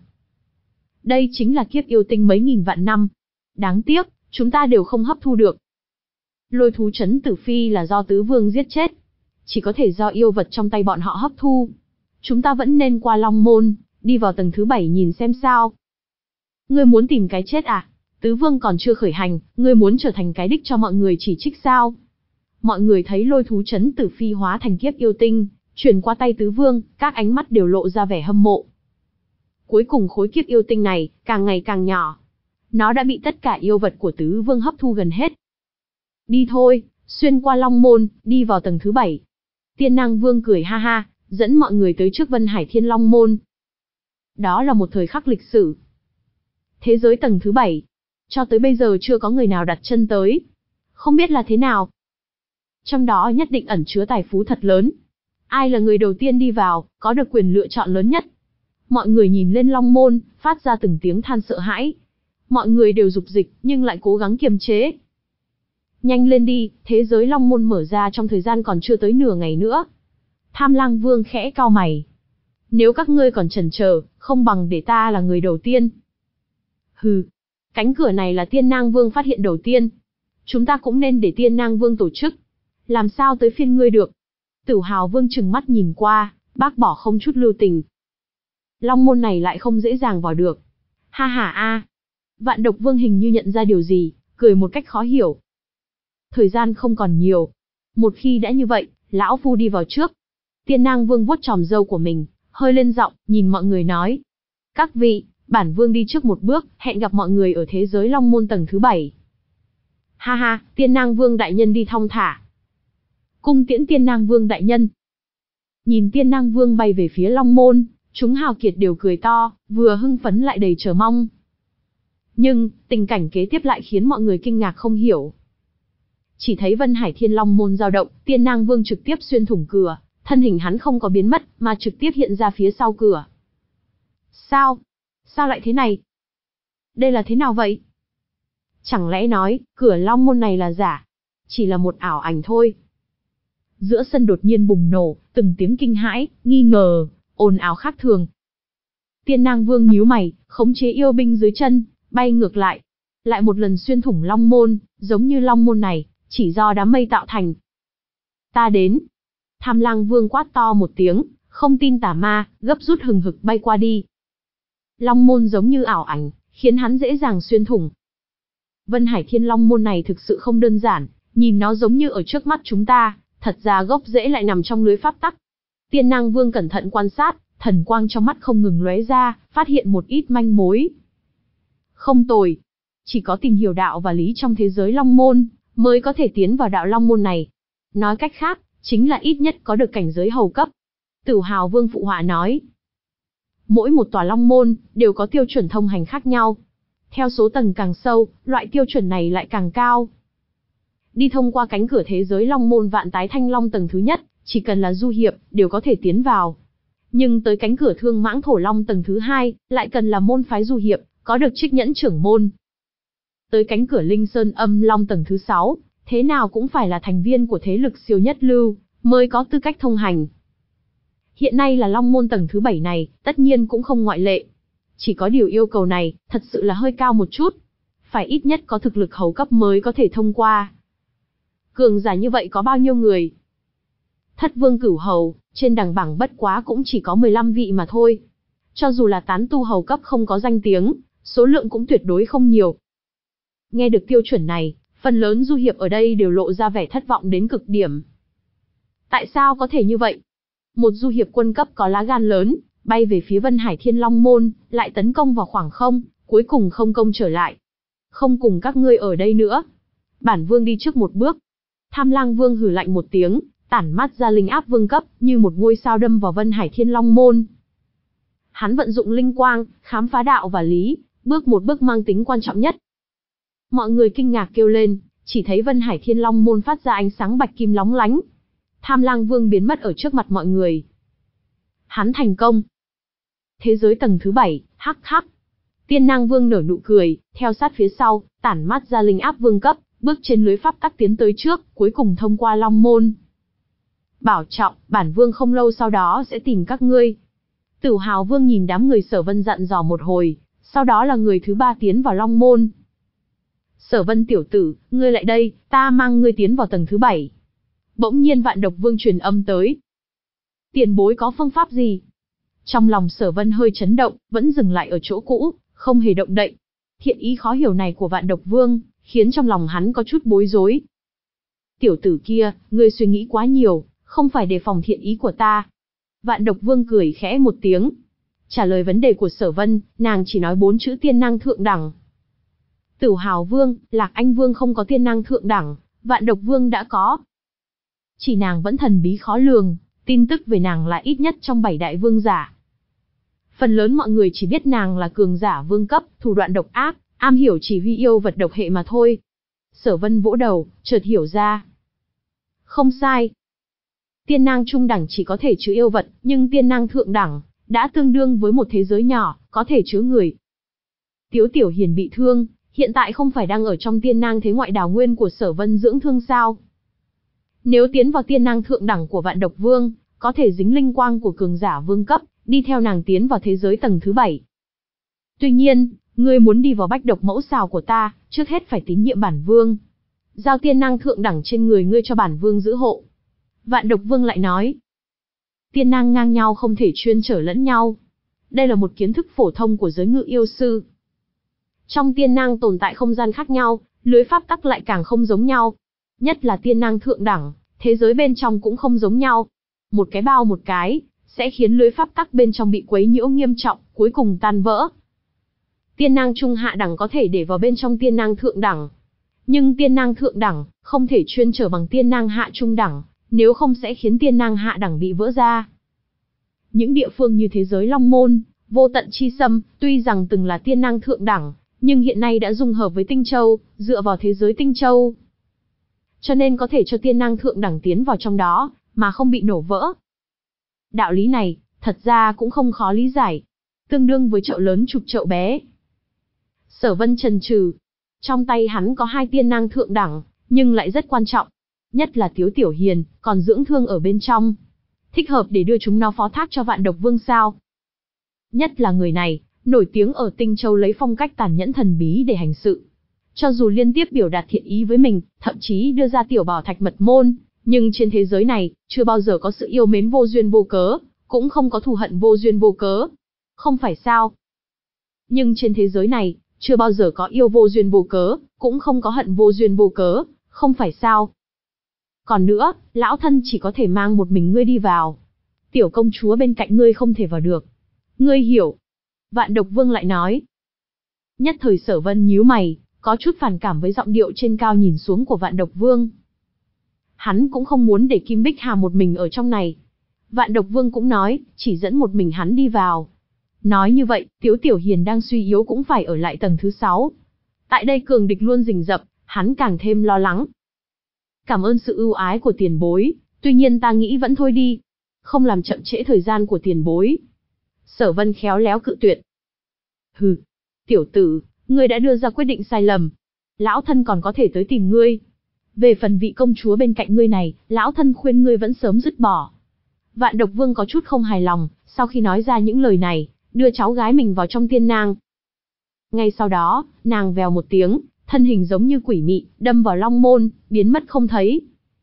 Speaker 1: Đây chính là kiếp yêu tinh mấy nghìn vạn năm. Đáng tiếc, chúng ta đều không hấp thu được. Lôi thú trấn Tử Phi là do tứ vương giết chết. Chỉ có thể do yêu vật trong tay bọn họ hấp thu. Chúng ta vẫn nên qua Long Môn, đi vào tầng thứ bảy nhìn xem sao. Ngươi muốn tìm cái chết à? Tứ vương còn chưa khởi hành, ngươi muốn trở thành cái đích cho mọi người chỉ trích sao? Mọi người thấy lôi thú trấn Tử Phi hóa thành kiếp yêu tinh, chuyển qua tay tứ vương, các ánh mắt đều lộ ra vẻ hâm mộ. Cuối cùng khối kiếp yêu tinh này, càng ngày càng nhỏ. Nó đã bị tất cả yêu vật của tứ vương hấp thu gần hết. Đi thôi, xuyên qua Long Môn, đi vào tầng thứ bảy. Tiên Nang Vương cười ha ha, dẫn mọi người tới trước Vân Hải Thiên Long Môn. Đó là một thời khắc lịch sử. Thế giới tầng thứ bảy. Cho tới bây giờ chưa có người nào đặt chân tới. Không biết là thế nào. Trong đó nhất định ẩn chứa tài phú thật lớn. Ai là người đầu tiên đi vào, có được quyền lựa chọn lớn nhất. Mọi người nhìn lên Long Môn, phát ra từng tiếng than sợ hãi. Mọi người đều dục dịch, nhưng lại cố gắng kiềm chế. Nhanh lên đi, thế giới Long Môn mở ra trong thời gian còn chưa tới nửa ngày nữa. Tham Lang Vương khẽ cau mày. Nếu các ngươi còn chần chờ, không bằng để ta là người đầu tiên. Hừ, cánh cửa này là Tiên Nang Vương phát hiện đầu tiên. Chúng ta cũng nên để Tiên Nang Vương tổ chức. Làm sao tới phiên ngươi được? Tử Hào Vương trừng mắt nhìn qua, bác bỏ không chút lưu tình. Long Môn này lại không dễ dàng vào được. Ha ha a. Vạn Độc Vương hình như nhận ra điều gì, cười một cách khó hiểu. Thời gian không còn nhiều. Một khi đã như vậy, lão phu đi vào trước. Tiên Nang Vương vuốt chòm râu của mình, hơi lên giọng, nhìn mọi người nói. Các vị, bản vương đi trước một bước, hẹn gặp mọi người ở thế giới Long Môn tầng thứ bảy. Ha ha, Tiên Nang Vương đại nhân đi thong thả. Cung tiễn Tiên Nang Vương đại nhân. Nhìn Tiên Nang Vương bay về phía Long Môn, chúng hào kiệt đều cười to, vừa hưng phấn lại đầy chờ mong. Nhưng, tình cảnh kế tiếp lại khiến mọi người kinh ngạc không hiểu. Chỉ thấy Vân Hải Thiên Long Môn dao động, Tiên Nang Vương trực tiếp xuyên thủng cửa, thân hình hắn không có biến mất, mà trực tiếp hiện ra phía sau cửa. Sao? Sao lại thế này? Đây là thế nào vậy? Chẳng lẽ nói, cửa Long Môn này là giả? Chỉ là một ảo ảnh thôi. Giữa sân đột nhiên bùng nổ, từng tiếng kinh hãi, nghi ngờ, ồn ào khác thường. Tiên Nang Vương nhíu mày, khống chế yêu binh dưới chân, bay ngược lại. Lại một lần xuyên thủng Long Môn, giống như Long Môn này, chỉ do đám mây tạo thành. Ta đến. Tham Lang Vương quát to một tiếng, không tin tà ma, gấp rút hừng hực bay qua đi. Long Môn giống như ảo ảnh, khiến hắn dễ dàng xuyên thủng. Vân Hải Thiên Long Môn này thực sự không đơn giản, nhìn nó giống như ở trước mắt chúng ta, thật ra gốc rễ lại nằm trong lưới pháp tắc. Tiên Nang Vương cẩn thận quan sát, thần quang trong mắt không ngừng lóe ra, phát hiện một ít manh mối. Không tồi. Chỉ có tìm hiểu đạo và lý trong thế giới Long Môn, mới có thể tiến vào đạo Long Môn này. Nói cách khác, chính là ít nhất có được cảnh giới hầu cấp. Tử Hào Vương phụ họa nói. Mỗi một tòa Long Môn, đều có tiêu chuẩn thông hành khác nhau. Theo số tầng càng sâu, loại tiêu chuẩn này lại càng cao. Đi thông qua cánh cửa thế giới Long Môn Vạn Tái Thanh Long tầng thứ nhất, chỉ cần là du hiệp, đều có thể tiến vào. Nhưng tới cánh cửa Thương Mãng Thổ Long tầng thứ hai, lại cần là môn phái du hiệp, có được trích nhẫn trưởng môn. Tới cánh cửa Linh Sơn Âm Long tầng thứ sáu, thế nào cũng phải là thành viên của thế lực siêu nhất lưu, mới có tư cách thông hành. Hiện nay là Long Môn tầng thứ bảy này, tất nhiên cũng không ngoại lệ. Chỉ có điều yêu cầu này, thật sự là hơi cao một chút. Phải ít nhất có thực lực hầu cấp mới có thể thông qua. Cường giả như vậy có bao nhiêu người? Thất Vương Cửu Hầu, trên đẳng bảng bất quá cũng chỉ có mười lăm vị mà thôi. Cho dù là tán tu hầu cấp không có danh tiếng, số lượng cũng tuyệt đối không nhiều. Nghe được tiêu chuẩn này, phần lớn du hiệp ở đây đều lộ ra vẻ thất vọng đến cực điểm. Tại sao có thể như vậy? Một du hiệp quân cấp có lá gan lớn, bay về phía Vân Hải Thiên Long Môn, lại tấn công vào khoảng không, cuối cùng không công trở lại. Không cùng các ngươi ở đây nữa. Bản vương đi trước một bước. Tham Lang Vương hừ lạnh một tiếng, tản mát ra linh áp vương cấp, như một ngôi sao đâm vào Vân Hải Thiên Long Môn. Hắn vận dụng linh quang, khám phá đạo và lý, bước một bước mang tính quan trọng nhất. Mọi người kinh ngạc kêu lên, chỉ thấy Vân Hải Thiên Long Môn phát ra ánh sáng bạch kim lóng lánh. Tham Lang Vương biến mất ở trước mặt mọi người. Hắn thành công. Thế giới tầng thứ bảy, hắc hắc. Tiên Nang Vương nở nụ cười, theo sát phía sau, tản mát ra linh áp vương cấp, bước trên lưới pháp tắc tiến tới trước, cuối cùng thông qua Long Môn. Bảo trọng, bản vương không lâu sau đó sẽ tìm các ngươi. Tử Hào Vương nhìn đám người Sở Vân dặn dò một hồi, sau đó là người thứ ba tiến vào Long Môn. Sở Vân tiểu tử, ngươi lại đây, ta mang ngươi tiến vào tầng thứ bảy. Bỗng nhiên Vạn Độc Vương truyền âm tới. Tiền bối có phương pháp gì? Trong lòng Sở Vân hơi chấn động, vẫn dừng lại ở chỗ cũ, không hề động đậy. Thiện ý khó hiểu này của Vạn Độc Vương, khiến trong lòng hắn có chút bối rối. Tiểu tử kia, ngươi suy nghĩ quá nhiều, không phải đề phòng thiện ý của ta. Vạn Độc Vương cười khẽ một tiếng. Trả lời vấn đề của Sở Vân, nàng chỉ nói bốn chữ tiên năng thượng đẳng. Tử Hào Vương, Lạc Anh Vương không có tiên năng thượng đẳng, Vạn Độc Vương đã có. Chỉ nàng vẫn thần bí khó lường, tin tức về nàng là ít nhất trong bảy đại vương giả. Phần lớn mọi người chỉ biết nàng là cường giả vương cấp, thủ đoạn độc ác, am hiểu chỉ huy yêu vật độc hệ mà thôi. Sở Vân vỗ đầu, chợt hiểu ra. Không sai. Tiên năng trung đẳng chỉ có thể chứa yêu vật, nhưng tiên năng thượng đẳng đã tương đương với một thế giới nhỏ, có thể chứa người. Tiếu Tiểu Hiền bị thương, hiện tại không phải đang ở trong tiên năng thế ngoại đào nguyên của Sở Vân dưỡng thương sao? Nếu tiến vào tiên năng thượng đẳng của Vạn Độc Vương, có thể dính linh quang của cường giả vương cấp, đi theo nàng tiến vào thế giới tầng thứ bảy. Tuy nhiên, ngươi muốn đi vào bách độc mẫu xào của ta, trước hết phải tín nhiệm bản vương. Giao tiên năng thượng đẳng trên người ngươi cho bản vương giữ hộ. Vạn Độc Vương lại nói. Tiên năng ngang nhau không thể chuyên trở lẫn nhau. Đây là một kiến thức phổ thông của giới ngự yêu sư. Trong tiên năng tồn tại không gian khác nhau, lưới pháp tắc lại càng không giống nhau. Nhất là tiên năng thượng đẳng, thế giới bên trong cũng không giống nhau. Một cái bao một cái, sẽ khiến lưới pháp tắc bên trong bị quấy nhiễu nghiêm trọng, cuối cùng tan vỡ. Tiên năng trung hạ đẳng có thể để vào bên trong tiên năng thượng đẳng. Nhưng tiên năng thượng đẳng, không thể chuyên trở bằng tiên năng hạ trung đẳng, nếu không sẽ khiến tiên năng hạ đẳng bị vỡ ra. Những địa phương như thế giới Long Môn, Vô Tận Chi Sâm, tuy rằng từng là tiên năng thượng đẳng, nhưng hiện nay đã dung hợp với Tinh Châu, dựa vào thế giới Tinh Châu. Cho nên có thể cho tiên năng thượng đẳng tiến vào trong đó, mà không bị nổ vỡ. Đạo lý này, thật ra cũng không khó lý giải. Tương đương với chậu lớn chụp chậu bé. Sở Vân chần chừ. Trong tay hắn có hai tiên năng thượng đẳng, nhưng lại rất quan trọng. Nhất là Tiếu Tiểu Hiền, còn dưỡng thương ở bên trong. Thích hợp để đưa chúng nó phó thác cho Vạn Độc Vương sao. Nhất là người này, nổi tiếng ở Tinh Châu lấy phong cách tàn nhẫn thần bí để hành sự. Cho dù liên tiếp biểu đạt thiện ý với mình, thậm chí đưa ra tiểu bảo thạch mật môn, nhưng trên thế giới này, chưa bao giờ có sự yêu mến vô duyên vô cớ, cũng không có thù hận vô duyên vô cớ. Không phải sao? Nhưng trên thế giới này, chưa bao giờ có yêu vô duyên vô cớ, cũng không có hận vô duyên vô cớ, không phải sao? Còn nữa, lão thân chỉ có thể mang một mình ngươi đi vào. Tiểu công chúa bên cạnh ngươi không thể vào được. Ngươi hiểu. Vạn Độc Vương lại nói. Nhất thời Sở Vân nhíu mày, có chút phản cảm với giọng điệu trên cao nhìn xuống của Vạn Độc Vương. Hắn cũng không muốn để Kim Bích Hà một mình ở trong này. Vạn Độc Vương cũng nói, chỉ dẫn một mình hắn đi vào. Nói như vậy, Tiếu Tiểu Hiền đang suy yếu cũng phải ở lại tầng thứ sáu. Tại đây cường địch luôn rình rập, hắn càng thêm lo lắng. Cảm ơn sự ưu ái của tiền bối, tuy nhiên ta nghĩ vẫn thôi đi. Không làm chậm trễ thời gian của tiền bối. Sở Vân khéo léo cự tuyệt. Hừ, tiểu tử, ngươi đã đưa ra quyết định sai lầm. Lão thân còn có thể tới tìm ngươi. Về phần vị công chúa bên cạnh ngươi này, lão thân khuyên ngươi vẫn sớm dứt bỏ. Vạn Độc Vương có chút không hài lòng, sau khi nói ra những lời này, đưa cháu gái mình vào trong tiên nang. Ngay sau đó, nàng vèo một tiếng, thân hình giống như quỷ mị, đâm vào Long Môn, biến mất không thấy.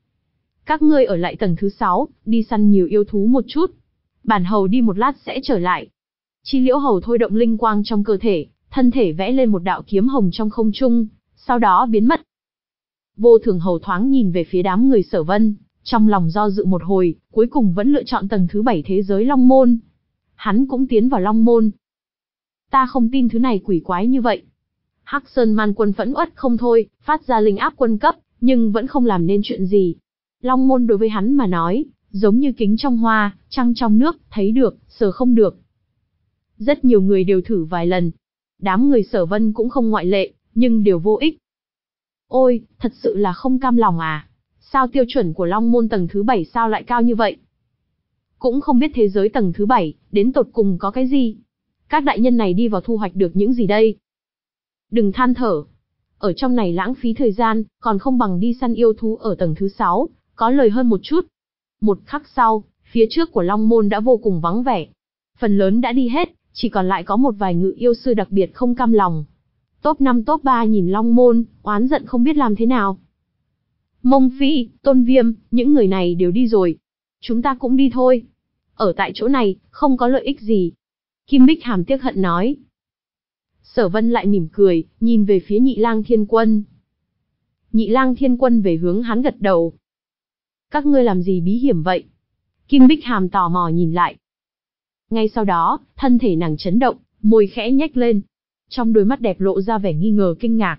Speaker 1: Các ngươi ở lại tầng thứ sáu, đi săn nhiều yêu thú một chút. Bản hầu đi một lát sẽ trở lại. Chi Liễu hầu thôi động linh quang trong cơ thể, thân thể vẽ lên một đạo kiếm hồng trong không trung, sau đó biến mất. Vô Thường hầu thoáng nhìn về phía đám người Sở Vân, trong lòng do dự một hồi, cuối cùng vẫn lựa chọn tầng thứ bảy thế giới Long Môn. Hắn cũng tiến vào Long Môn. Ta không tin thứ này quỷ quái như vậy. Hắc Sơn Man Quân phẫn uất không thôi, phát ra linh áp quân cấp, nhưng vẫn không làm nên chuyện gì. Long Môn đối với hắn mà nói, giống như kính trong hoa, trăng trong nước, thấy được, sờ không được. Rất nhiều người đều thử vài lần. Đám người Sở Vân cũng không ngoại lệ, nhưng đều vô ích. Ôi, thật sự là không cam lòng à. Sao tiêu chuẩn của Long Môn tầng thứ bảy sao lại cao như vậy? Cũng không biết thế giới tầng thứ bảy, đến tột cùng có cái gì? Các đại nhân này đi vào thu hoạch được những gì đây? Đừng than thở. Ở trong này lãng phí thời gian, còn không bằng đi săn yêu thú ở tầng thứ sáu, có lời hơn một chút. Một khắc sau, phía trước của Long Môn đã vô cùng vắng vẻ. Phần lớn đã đi hết, chỉ còn lại có một vài ngự yêu sư đặc biệt không cam lòng. Top năm top ba nhìn Long Môn, oán giận không biết làm thế nào. Mông Phi, Tôn Viêm, những người này đều đi rồi. Chúng ta cũng đi thôi. Ở tại chỗ này, không có lợi ích gì. Kim Bích Hàm tiếc hận nói. Sở Vân lại mỉm cười, nhìn về phía Nhị Lang Thiên Quân. Nhị Lang Thiên Quân về hướng hắn gật đầu. Các ngươi làm gì bí hiểm vậy? Kim Bích Hàm tò mò nhìn lại. Ngay sau đó, thân thể nàng chấn động, môi khẽ nhếch lên. Trong đôi mắt đẹp lộ ra vẻ nghi ngờ kinh ngạc.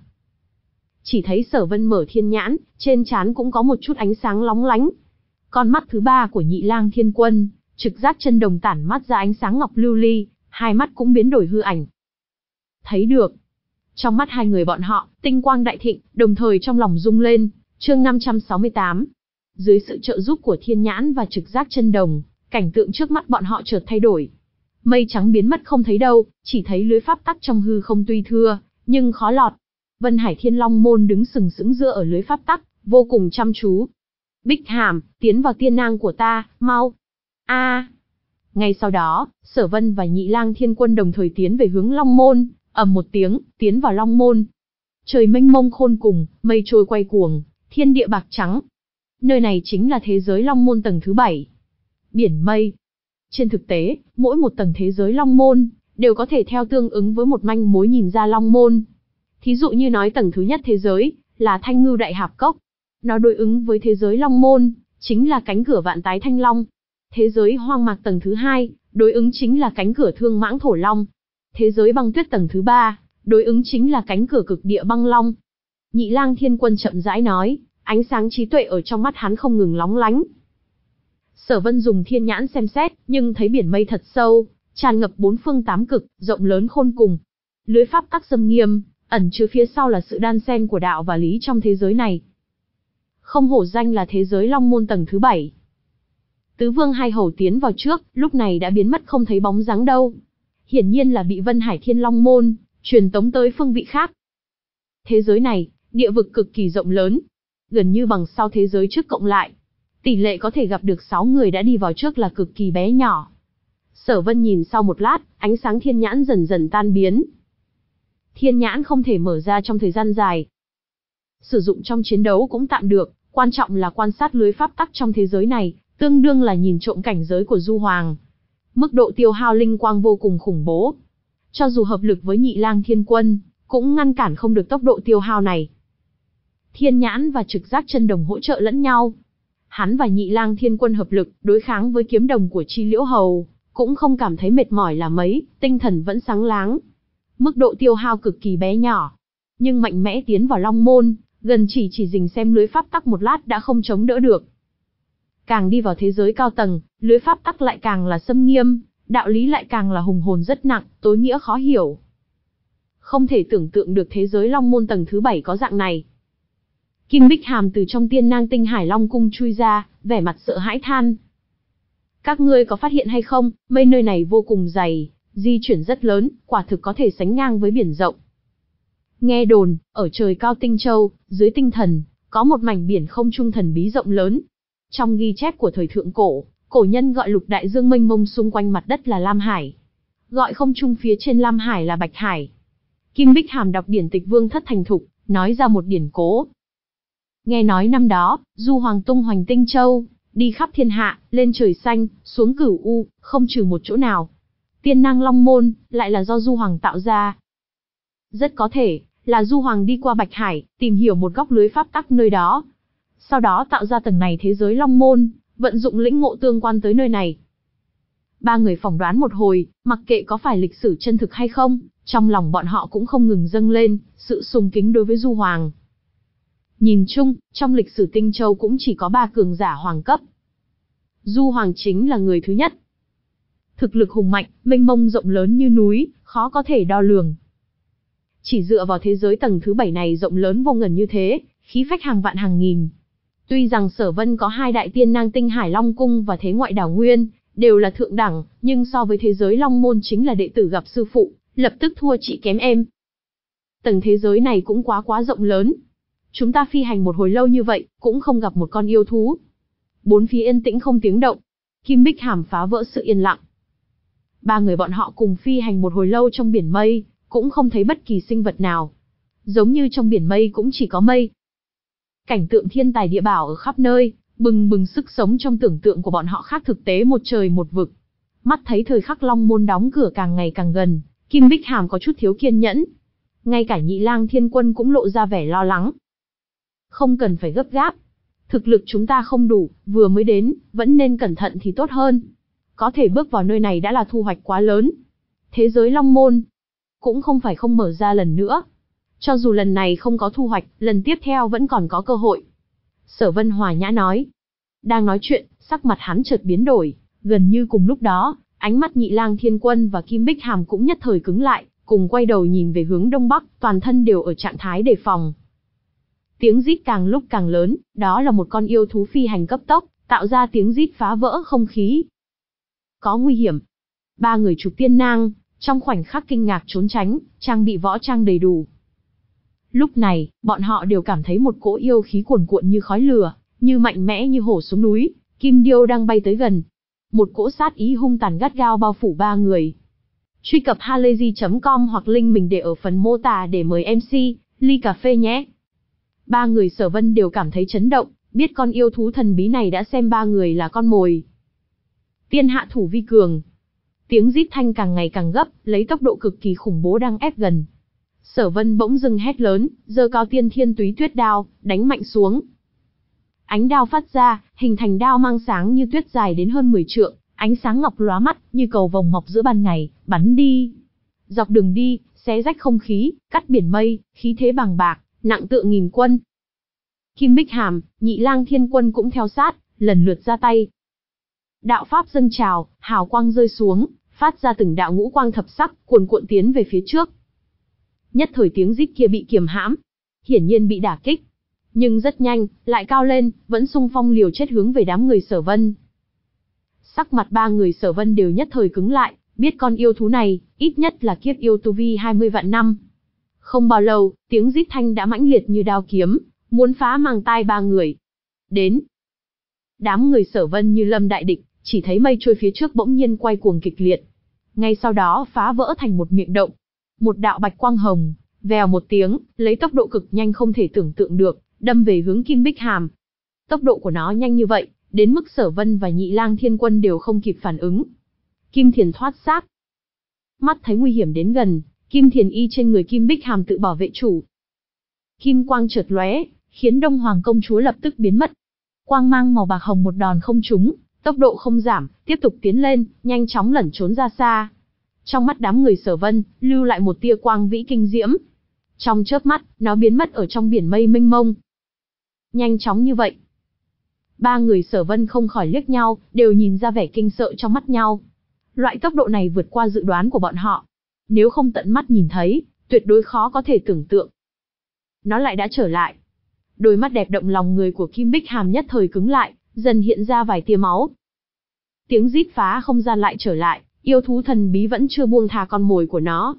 Speaker 1: Chỉ thấy Sở Vân mở thiên nhãn, trên trán cũng có một chút ánh sáng lóng lánh. Con mắt thứ ba của Nhị Lang Thiên Quân, trực giác chân đồng tản mắt ra ánh sáng ngọc lưu ly, hai mắt cũng biến đổi hư ảnh. Thấy được. Trong mắt hai người bọn họ, tinh quang đại thịnh, đồng thời trong lòng rung lên. Chương năm trăm sáu mươi tám. Dưới sự trợ giúp của thiên nhãn và trực giác chân đồng, cảnh tượng trước mắt bọn họ chợt thay đổi. Mây trắng biến mất không thấy đâu, chỉ thấy lưới pháp tắc trong hư không tuy thưa, nhưng khó lọt. Vân Hải Thiên Long Môn đứng sừng sững giữa ở lưới pháp tắc, vô cùng chăm chú. Bích Hàm, tiến vào tiên nang của ta, mau. A. À. Ngay sau đó, Sở Vân và Nhị Lang Thiên Quân đồng thời tiến về hướng Long Môn, ầm một tiếng, tiến vào Long Môn. Trời mênh mông khôn cùng, mây trôi quay cuồng, thiên địa bạc trắng. Nơi này chính là thế giới Long Môn tầng thứ bảy. Biển mây. Trên thực tế, mỗi một tầng thế giới Long Môn đều có thể theo tương ứng với một manh mối nhìn ra Long Môn. Thí dụ như nói tầng thứ nhất thế giới là Thanh Ngưu Đại Hạp Cốc, nó đối ứng với thế giới Long Môn chính là cánh cửa Vạn Tái Thanh Long. Thế giới Hoang Mạc tầng thứ hai đối ứng chính là cánh cửa Thương Mãng Thổ Long. Thế giới Băng Tuyết tầng thứ ba đối ứng chính là cánh cửa Cực Địa Băng Long. Nhị Lang Thiên Quân chậm rãi nói, ánh sáng trí tuệ ở trong mắt hắn không ngừng lóng lánh. Sở Vân dùng thiên nhãn xem xét, nhưng thấy biển mây thật sâu, tràn ngập bốn phương tám cực, rộng lớn khôn cùng. Lưới pháp tắc xâm nghiêm, ẩn chứa phía sau là sự đan xen của đạo và lý trong thế giới này. Không hổ danh là thế giới Long Môn tầng thứ bảy. Tứ Vương Hai Hầu tiến vào trước, lúc này đã biến mất không thấy bóng dáng đâu. Hiển nhiên là bị Vân Hải Thiên Long Môn truyền tống tới phương vị khác. Thế giới này, địa vực cực kỳ rộng lớn, gần như bằng sau thế giới trước cộng lại. Tỷ lệ có thể gặp được sáu người đã đi vào trước là cực kỳ bé nhỏ. Sở Vân nhìn sau một lát, ánh sáng thiên nhãn dần dần tan biến. Thiên nhãn không thể mở ra trong thời gian dài. Sử dụng trong chiến đấu cũng tạm được, quan trọng là quan sát lưới pháp tắc trong thế giới này, tương đương là nhìn trộm cảnh giới của Du Hoàng. Mức độ tiêu hao linh quang vô cùng khủng bố. Cho dù hợp lực với Nhị Lang Thiên Quân, cũng ngăn cản không được tốc độ tiêu hao này. Thiên nhãn và trực giác chân đồng hỗ trợ lẫn nhau. Hắn và Nhị Lang Thiên Quân hợp lực, đối kháng với kiếm đồng của Chi Liễu Hầu, cũng không cảm thấy mệt mỏi là mấy, tinh thần vẫn sáng láng. Mức độ tiêu hao cực kỳ bé nhỏ, nhưng mạnh mẽ tiến vào Long Môn, gần chỉ chỉ dình xem lưới pháp tắc một lát đã không chống đỡ được. Càng đi vào thế giới cao tầng, lưới pháp tắc lại càng là xâm nghiêm, đạo lý lại càng là hùng hồn rất nặng, tối nghĩa khó hiểu. Không thể tưởng tượng được thế giới Long Môn tầng thứ bảy có dạng này. Kim Bích Hàm từ trong Tiên Nang Tinh Hải Long Cung chui ra, vẻ mặt sợ hãi than. Các ngươi có phát hiện hay không, mây nơi này vô cùng dày, di chuyển rất lớn, quả thực có thể sánh ngang với biển rộng. Nghe đồn, ở trời cao Tinh Châu, dưới tinh thần, có một mảnh biển không trung thần bí rộng lớn. Trong ghi chép của thời thượng cổ, cổ nhân gọi lục đại dương mênh mông xung quanh mặt đất là Lam Hải. Gọi không trung phía trên Lam Hải là Bạch Hải. Kim Bích Hàm đọc điển tịch Vương Thất Thành Thục, nói ra một điển cố. Nghe nói năm đó, Du Hoàng tung hoành Tinh Châu, đi khắp thiên hạ, lên trời xanh, xuống cửu u, không trừ một chỗ nào. Tiên Nang Long Môn, lại là do Du Hoàng tạo ra. Rất có thể, là Du Hoàng đi qua Bạch Hải, tìm hiểu một góc lưới pháp tắc nơi đó. Sau đó tạo ra tầng này thế giới Long Môn, vận dụng lĩnh ngộ tương quan tới nơi này. Ba người phỏng đoán một hồi, mặc kệ có phải lịch sử chân thực hay không, trong lòng bọn họ cũng không ngừng dâng lên, sự sùng kính đối với Du Hoàng. Nhìn chung, trong lịch sử Tinh Châu cũng chỉ có ba cường giả hoàng cấp. Du Hoàng chính là người thứ nhất. Thực lực hùng mạnh, mênh mông rộng lớn như núi, khó có thể đo lường. Chỉ dựa vào thế giới tầng thứ bảy này rộng lớn vô ngần như thế, khí phách hàng vạn hàng nghìn. Tuy rằng Sở Vân có hai đại tiên nang Tinh Hải Long Cung và Thế Ngoại Đảo Nguyên, đều là thượng đẳng, nhưng so với thế giới Long Môn chính là đệ tử gặp sư phụ, lập tức thua chị kém em. Tầng thế giới này cũng quá quá rộng lớn. Chúng ta phi hành một hồi lâu như vậy, cũng không gặp một con yêu thú. Bốn phía yên tĩnh không tiếng động. Kim Bích Hàm phá vỡ sự yên lặng. Ba người bọn họ cùng phi hành một hồi lâu trong biển mây, cũng không thấy bất kỳ sinh vật nào. Giống như trong biển mây cũng chỉ có mây. Cảnh tượng thiên tài địa bảo ở khắp nơi, bừng bừng sức sống trong tưởng tượng của bọn họ khác thực tế một trời một vực. Mắt thấy thời khắc Long Môn đóng cửa càng ngày càng gần, Kim Bích Hàm có chút thiếu kiên nhẫn. Ngay cả Nhị Lang Thiên Quân cũng lộ ra vẻ lo lắng. Không cần phải gấp gáp. Thực lực chúng ta không đủ, vừa mới đến, vẫn nên cẩn thận thì tốt hơn. Có thể bước vào nơi này đã là thu hoạch quá lớn. Thế giới Long Môn cũng không phải không mở ra lần nữa. Cho dù lần này không có thu hoạch, lần tiếp theo vẫn còn có cơ hội. Sở Vân hòa nhã nói. Đang nói chuyện, sắc mặt hắn chợt biến đổi. Gần như cùng lúc đó, ánh mắt Nhị Lang Thiên Quân và Kim Bích Hàm cũng nhất thời cứng lại, cùng quay đầu nhìn về hướng đông bắc, toàn thân đều ở trạng thái đề phòng. Tiếng rít càng lúc càng lớn, đó là một con yêu thú phi hành cấp tốc, tạo ra tiếng rít phá vỡ không khí. Có nguy hiểm. Ba người Trục Tiên Nang, trong khoảnh khắc kinh ngạc trốn tránh, trang bị võ trang đầy đủ. Lúc này, bọn họ đều cảm thấy một cỗ yêu khí cuồn cuộn như khói lửa, như mạnh mẽ như hổ xuống núi, kim điêu đang bay tới gần. Một cỗ sát ý hung tàn gắt gao bao phủ ba người. Truy cập halayzi chấm com hoặc link mình để ở phần mô tả để mời em xê, ly cà phê nhé. Ba người Sở Vân đều cảm thấy chấn động, biết con yêu thú thần bí này đã xem ba người là con mồi. Tiên hạ thủ vi cường. Tiếng rít thanh càng ngày càng gấp, lấy tốc độ cực kỳ khủng bố đang ép gần. Sở Vân bỗng dưng hét lớn, giơ cao Tiên Thiên Túy Tuyết đao, đánh mạnh xuống. Ánh đao phát ra, hình thành đao mang sáng như tuyết dài đến hơn mười trượng, ánh sáng ngọc lóa mắt, như cầu vồng mọc giữa ban ngày, bắn đi. Dọc đường đi, xé rách không khí, cắt biển mây, khí thế bàng bạc, nặng tựa nghìn quân. Kim Bích Hàm, Nhị Lang Thiên Quân cũng theo sát, lần lượt ra tay. Đạo pháp dâng trào, hào quang rơi xuống, phát ra từng đạo ngũ quang thập sắc, cuồn cuộn tiến về phía trước. Nhất thời tiếng rít kia bị kiềm hãm, hiển nhiên bị đả kích. Nhưng rất nhanh, lại cao lên, vẫn xung phong liều chết hướng về đám người Sở Vân. Sắc mặt ba người Sở Vân đều nhất thời cứng lại, biết con yêu thú này, ít nhất là kiếp yêu tu vi hai mươi vạn năm. Không bao lâu, tiếng rít thanh đã mãnh liệt như đao kiếm, muốn phá màng tai ba người. Đến. Đám người Sở Vân như lâm đại địch, chỉ thấy mây trôi phía trước bỗng nhiên quay cuồng kịch liệt. Ngay sau đó phá vỡ thành một miệng động. Một đạo bạch quang hồng, vèo một tiếng, lấy tốc độ cực nhanh không thể tưởng tượng được, đâm về hướng Kim Bích Hàm. Tốc độ của nó nhanh như vậy, đến mức Sở Vân và Nhị Lang Thiên Quân đều không kịp phản ứng. Kim Thiền thoát xác. Mắt thấy nguy hiểm đến gần, Kim Thiền y trên người Kim Bích Hàm tự bảo vệ chủ. Kim quang chợt lóe, khiến Đông Hoàng công chúa lập tức biến mất. Quang mang màu bạc hồng một đòn không trúng, tốc độ không giảm, tiếp tục tiến lên, nhanh chóng lẩn trốn ra xa. Trong mắt đám người Sở Vân, lưu lại một tia quang vĩ kinh diễm. Trong chớp mắt, nó biến mất ở trong biển mây mênh mông. Nhanh chóng như vậy. Ba người Sở Vân không khỏi liếc nhau, đều nhìn ra vẻ kinh sợ trong mắt nhau. Loại tốc độ này vượt qua dự đoán của bọn họ. Nếu không tận mắt nhìn thấy, tuyệt đối khó có thể tưởng tượng. Nó lại đã trở lại. Đôi mắt đẹp động lòng người của Kim Bích Hàm nhất thời cứng lại, dần hiện ra vài tia máu. Tiếng rít phá không gian lại trở lại, yêu thú thần bí vẫn chưa buông tha con mồi của nó.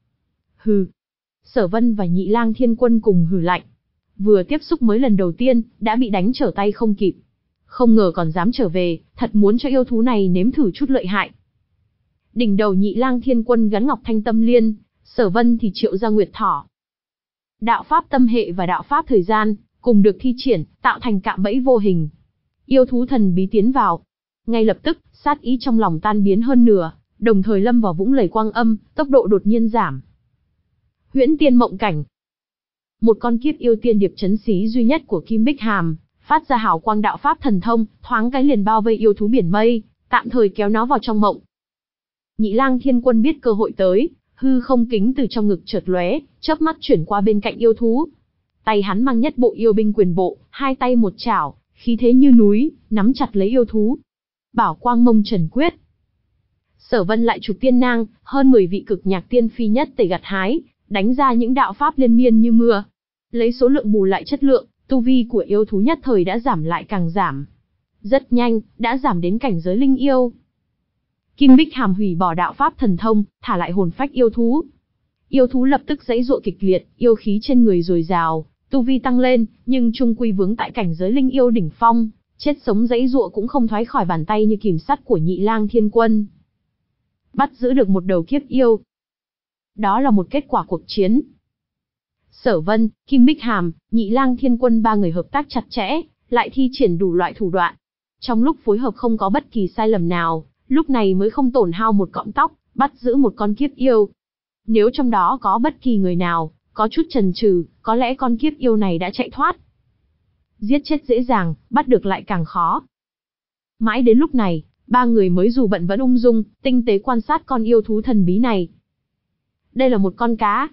Speaker 1: Hừ. Sở Vân và Nhị Lang Thiên Quân cùng hừ lạnh. Vừa tiếp xúc mới lần đầu tiên, đã bị đánh trở tay không kịp. Không ngờ còn dám trở về, thật muốn cho yêu thú này nếm thử chút lợi hại. Đỉnh đầu Nhị Lang Thiên Quân gắn Ngọc Thanh Tâm Liên, Sở Vân thì triệu ra Nguyệt Thỏ. Đạo pháp tâm hệ và đạo pháp thời gian, cùng được thi triển, tạo thành cạm bẫy vô hình. Yêu thú thần bí tiến vào. Ngay lập tức, sát ý trong lòng tan biến hơn nửa, đồng thời lâm vào vũng lầy quang âm, tốc độ đột nhiên giảm. Huyễn Tiên Mộng Cảnh. Một con kiếp yêu tiên điệp chấn xí duy nhất của Kim Bích Hàm, phát ra hào quang đạo pháp thần thông, thoáng cái liền bao vây yêu thú biển mây, tạm thời kéo nó vào trong mộng. Nhị Lang Thiên Quân biết cơ hội tới, hư không kính từ trong ngực chợt lóe, chớp mắt chuyển qua bên cạnh yêu thú. Tay hắn mang nhất bộ yêu binh quyền bộ, hai tay một chảo, khí thế như núi, nắm chặt lấy yêu thú. Bảo Quang Mông Trần Quyết. Sở Vân lại Trục Tiên Nang, hơn mười vị cực nhạc tiên phi nhất tề gặt hái, đánh ra những đạo pháp liên miên như mưa. Lấy số lượng bù lại chất lượng, tu vi của yêu thú nhất thời đã giảm lại càng giảm. Rất nhanh, đã giảm đến cảnh giới linh yêu. Kim Bích Hàm hủy bỏ đạo pháp thần thông, thả lại hồn phách yêu thú. Yêu thú lập tức giãy giụa kịch liệt, yêu khí trên người dồi dào, tu vi tăng lên, nhưng chung quy vướng tại cảnh giới linh yêu đỉnh phong, chết sống giãy giụa cũng không thoát khỏi bàn tay như kìm sắt của Nhị Lang Thiên Quân. Bắt giữ được một đầu kiếp yêu. Đó là một kết quả cuộc chiến. Sở Vân, Kim Bích Hàm, Nhị Lang Thiên Quân ba người hợp tác chặt chẽ, lại thi triển đủ loại thủ đoạn. Trong lúc phối hợp không có bất kỳ sai lầm nào, lúc này mới không tổn hao một cọng tóc, bắt giữ một con kiếp yêu. Nếu trong đó có bất kỳ người nào có chút chần chừ, có lẽ con kiếp yêu này đã chạy thoát. Giết chết dễ dàng, bắt được lại càng khó. Mãi đến lúc này, ba người mới dù bận vẫn ung dung, tinh tế quan sát con yêu thú thần bí này. Đây là một con cá.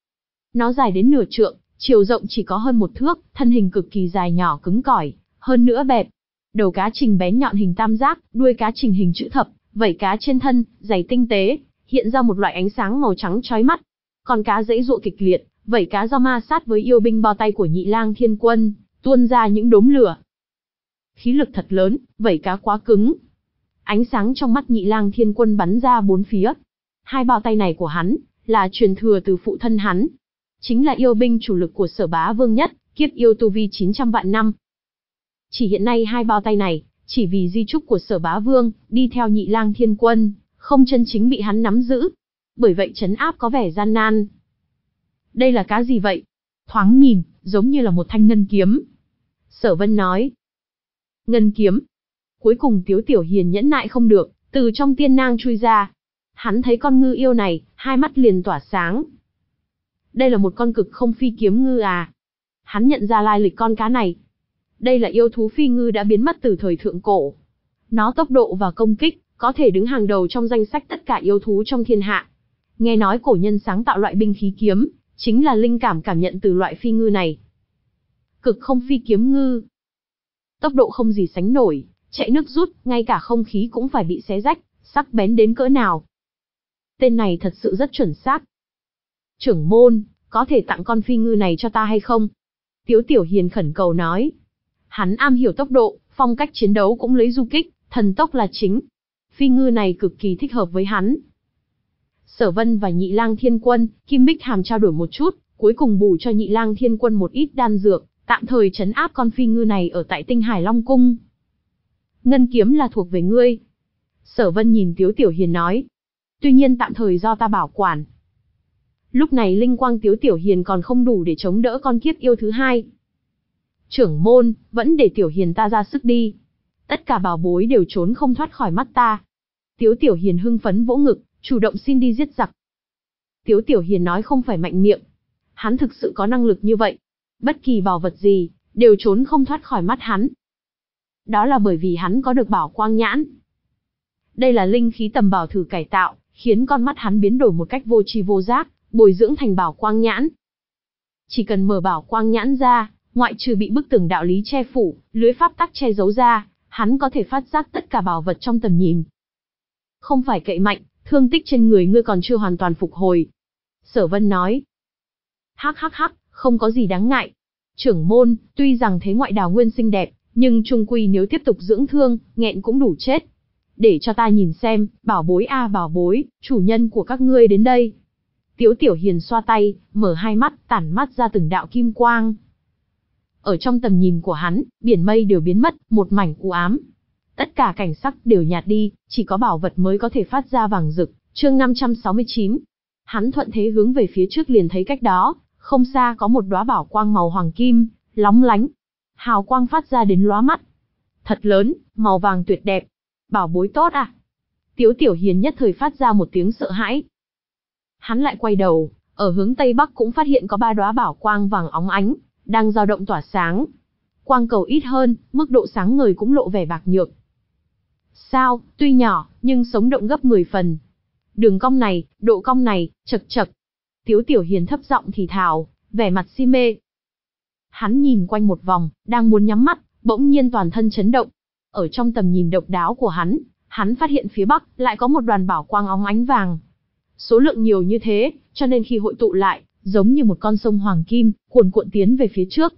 Speaker 1: Nó dài đến nửa trượng, chiều rộng chỉ có hơn một thước, thân hình cực kỳ dài nhỏ cứng cỏi, hơn nữa bẹp. Đầu cá trình bén nhọn hình tam giác, đuôi cá trình hình chữ thập, vảy cá trên thân, dày tinh tế, hiện ra một loại ánh sáng màu trắng chói mắt. Con cá giãy giụa kịch liệt, vảy cá do ma sát với yêu binh bao tay của Nhị Lang Thiên Quân, tuôn ra những đốm lửa. Khí lực thật lớn, vảy cá quá cứng. Ánh sáng trong mắt Nhị Lang Thiên Quân bắn ra bốn phía. Hai bao tay này của hắn, là truyền thừa từ phụ thân hắn. Chính là yêu binh chủ lực của Sở Bá Vương nhất, kiếp yêu tu vi chín trăm vạn năm. Chỉ hiện nay hai bao tay này, chỉ vì di trúc của Sở Bá Vương, đi theo Nhị Lang Thiên Quân, không chân chính bị hắn nắm giữ. Bởi vậy trấn áp có vẻ gian nan. Đây là cá gì vậy? Thoáng nhìn, giống như là một thanh ngân kiếm. Sở Vân nói. Ngân kiếm. Cuối cùng Tiếu Tiểu Hiền nhẫn nại không được, từ trong tiên nang chui ra. Hắn thấy con ngư yêu này, hai mắt liền tỏa sáng. Đây là một con cực không phi kiếm ngư à? Hắn nhận ra lai lịch con cá này. Đây là yêu thú phi ngư đã biến mất từ thời thượng cổ. Nó tốc độ và công kích, có thể đứng hàng đầu trong danh sách tất cả yêu thú trong thiên hạ. Nghe nói cổ nhân sáng tạo loại binh khí kiếm, chính là linh cảm cảm nhận từ loại phi ngư này. Cực không phi kiếm ngư. Tốc độ không gì sánh nổi, chạy nước rút, ngay cả không khí cũng phải bị xé rách, sắc bén đến cỡ nào. Tên này thật sự rất chuẩn xác. Trưởng môn, có thể tặng con phi ngư này cho ta hay không? Tiếu Tiểu Hiền khẩn cầu nói. Hắn am hiểu tốc độ, phong cách chiến đấu cũng lấy du kích, thần tốc là chính. Phi ngư này cực kỳ thích hợp với hắn. Sở Vân và Nhị Lang Thiên Quân, Kim Bích Hàm trao đổi một chút, cuối cùng bù cho Nhị Lang Thiên Quân một ít đan dược, tạm thời trấn áp con phi ngư này ở tại Tinh Hải Long Cung. Ngân kiếm là thuộc về ngươi. Sở Vân nhìn Tiếu Tiểu Hiền nói. Tuy nhiên tạm thời do ta bảo quản. Lúc này linh quang Tiếu Tiểu Hiền còn không đủ để chống đỡ con kiếp yêu thứ hai. Trưởng môn, vẫn để Tiểu Hiền ta ra sức đi. Tất cả bảo bối đều trốn không thoát khỏi mắt ta. Tiếu Tiểu Hiền hưng phấn vỗ ngực, chủ động xin đi giết giặc. Tiếu Tiểu Hiền nói không phải mạnh miệng. Hắn thực sự có năng lực như vậy. Bất kỳ bảo vật gì, đều trốn không thoát khỏi mắt hắn. Đó là bởi vì hắn có được bảo quang nhãn. Đây là linh khí tầm bảo thử cải tạo, khiến con mắt hắn biến đổi một cách vô tri vô giác, bồi dưỡng thành bảo quang nhãn. Chỉ cần mở bảo quang nhãn ra, ngoại trừ bị bức tường đạo lý che phủ, lưới pháp tắc che giấu ra, hắn có thể phát giác tất cả bảo vật trong tầm nhìn. Không phải cậy mạnh, thương tích trên người ngươi còn chưa hoàn toàn phục hồi. Sở Vân nói. Hắc hắc hắc, không có gì đáng ngại. Trưởng môn, tuy rằng thế ngoại đào nguyên xinh đẹp, nhưng trung quy nếu tiếp tục dưỡng thương, nghẹn cũng đủ chết. Để cho ta nhìn xem, bảo bối a à, bảo bối, chủ nhân của các ngươi đến đây. Tiếu Tiểu Hiền xoa tay, mở hai mắt, tản mắt ra từng đạo kim quang. Ở trong tầm nhìn của hắn, biển mây đều biến mất, một mảnh u ám. Tất cả cảnh sắc đều nhạt đi, chỉ có bảo vật mới có thể phát ra vàng rực. Chương năm trăm sáu mươi chín. Hắn thuận thế hướng về phía trước liền thấy cách đó, không xa có một đóa bảo quang màu hoàng kim, lóng lánh. Hào quang phát ra đến lóa mắt. Thật lớn, màu vàng tuyệt đẹp. Bảo bối tốt à? Tiếu Tiểu Hiền nhất thời phát ra một tiếng sợ hãi. Hắn lại quay đầu, ở hướng tây bắc cũng phát hiện có ba đóa bảo quang vàng óng ánh, đang dao động tỏa sáng. Quang cầu ít hơn, mức độ sáng ngời cũng lộ vẻ bạc nhược. Sao, tuy nhỏ, nhưng sống động gấp mười phần. Đường cong này, độ cong này, chật chật. Tiếu Tiểu Hiền thấp giọng thì thào, vẻ mặt si mê. Hắn nhìn quanh một vòng, đang muốn nhắm mắt, bỗng nhiên toàn thân chấn động. Ở trong tầm nhìn độc đáo của hắn, hắn phát hiện phía bắc lại có một đoàn bảo quang óng ánh vàng. Số lượng nhiều như thế, cho nên khi hội tụ lại, giống như một con sông hoàng kim, cuồn cuộn tiến về phía trước.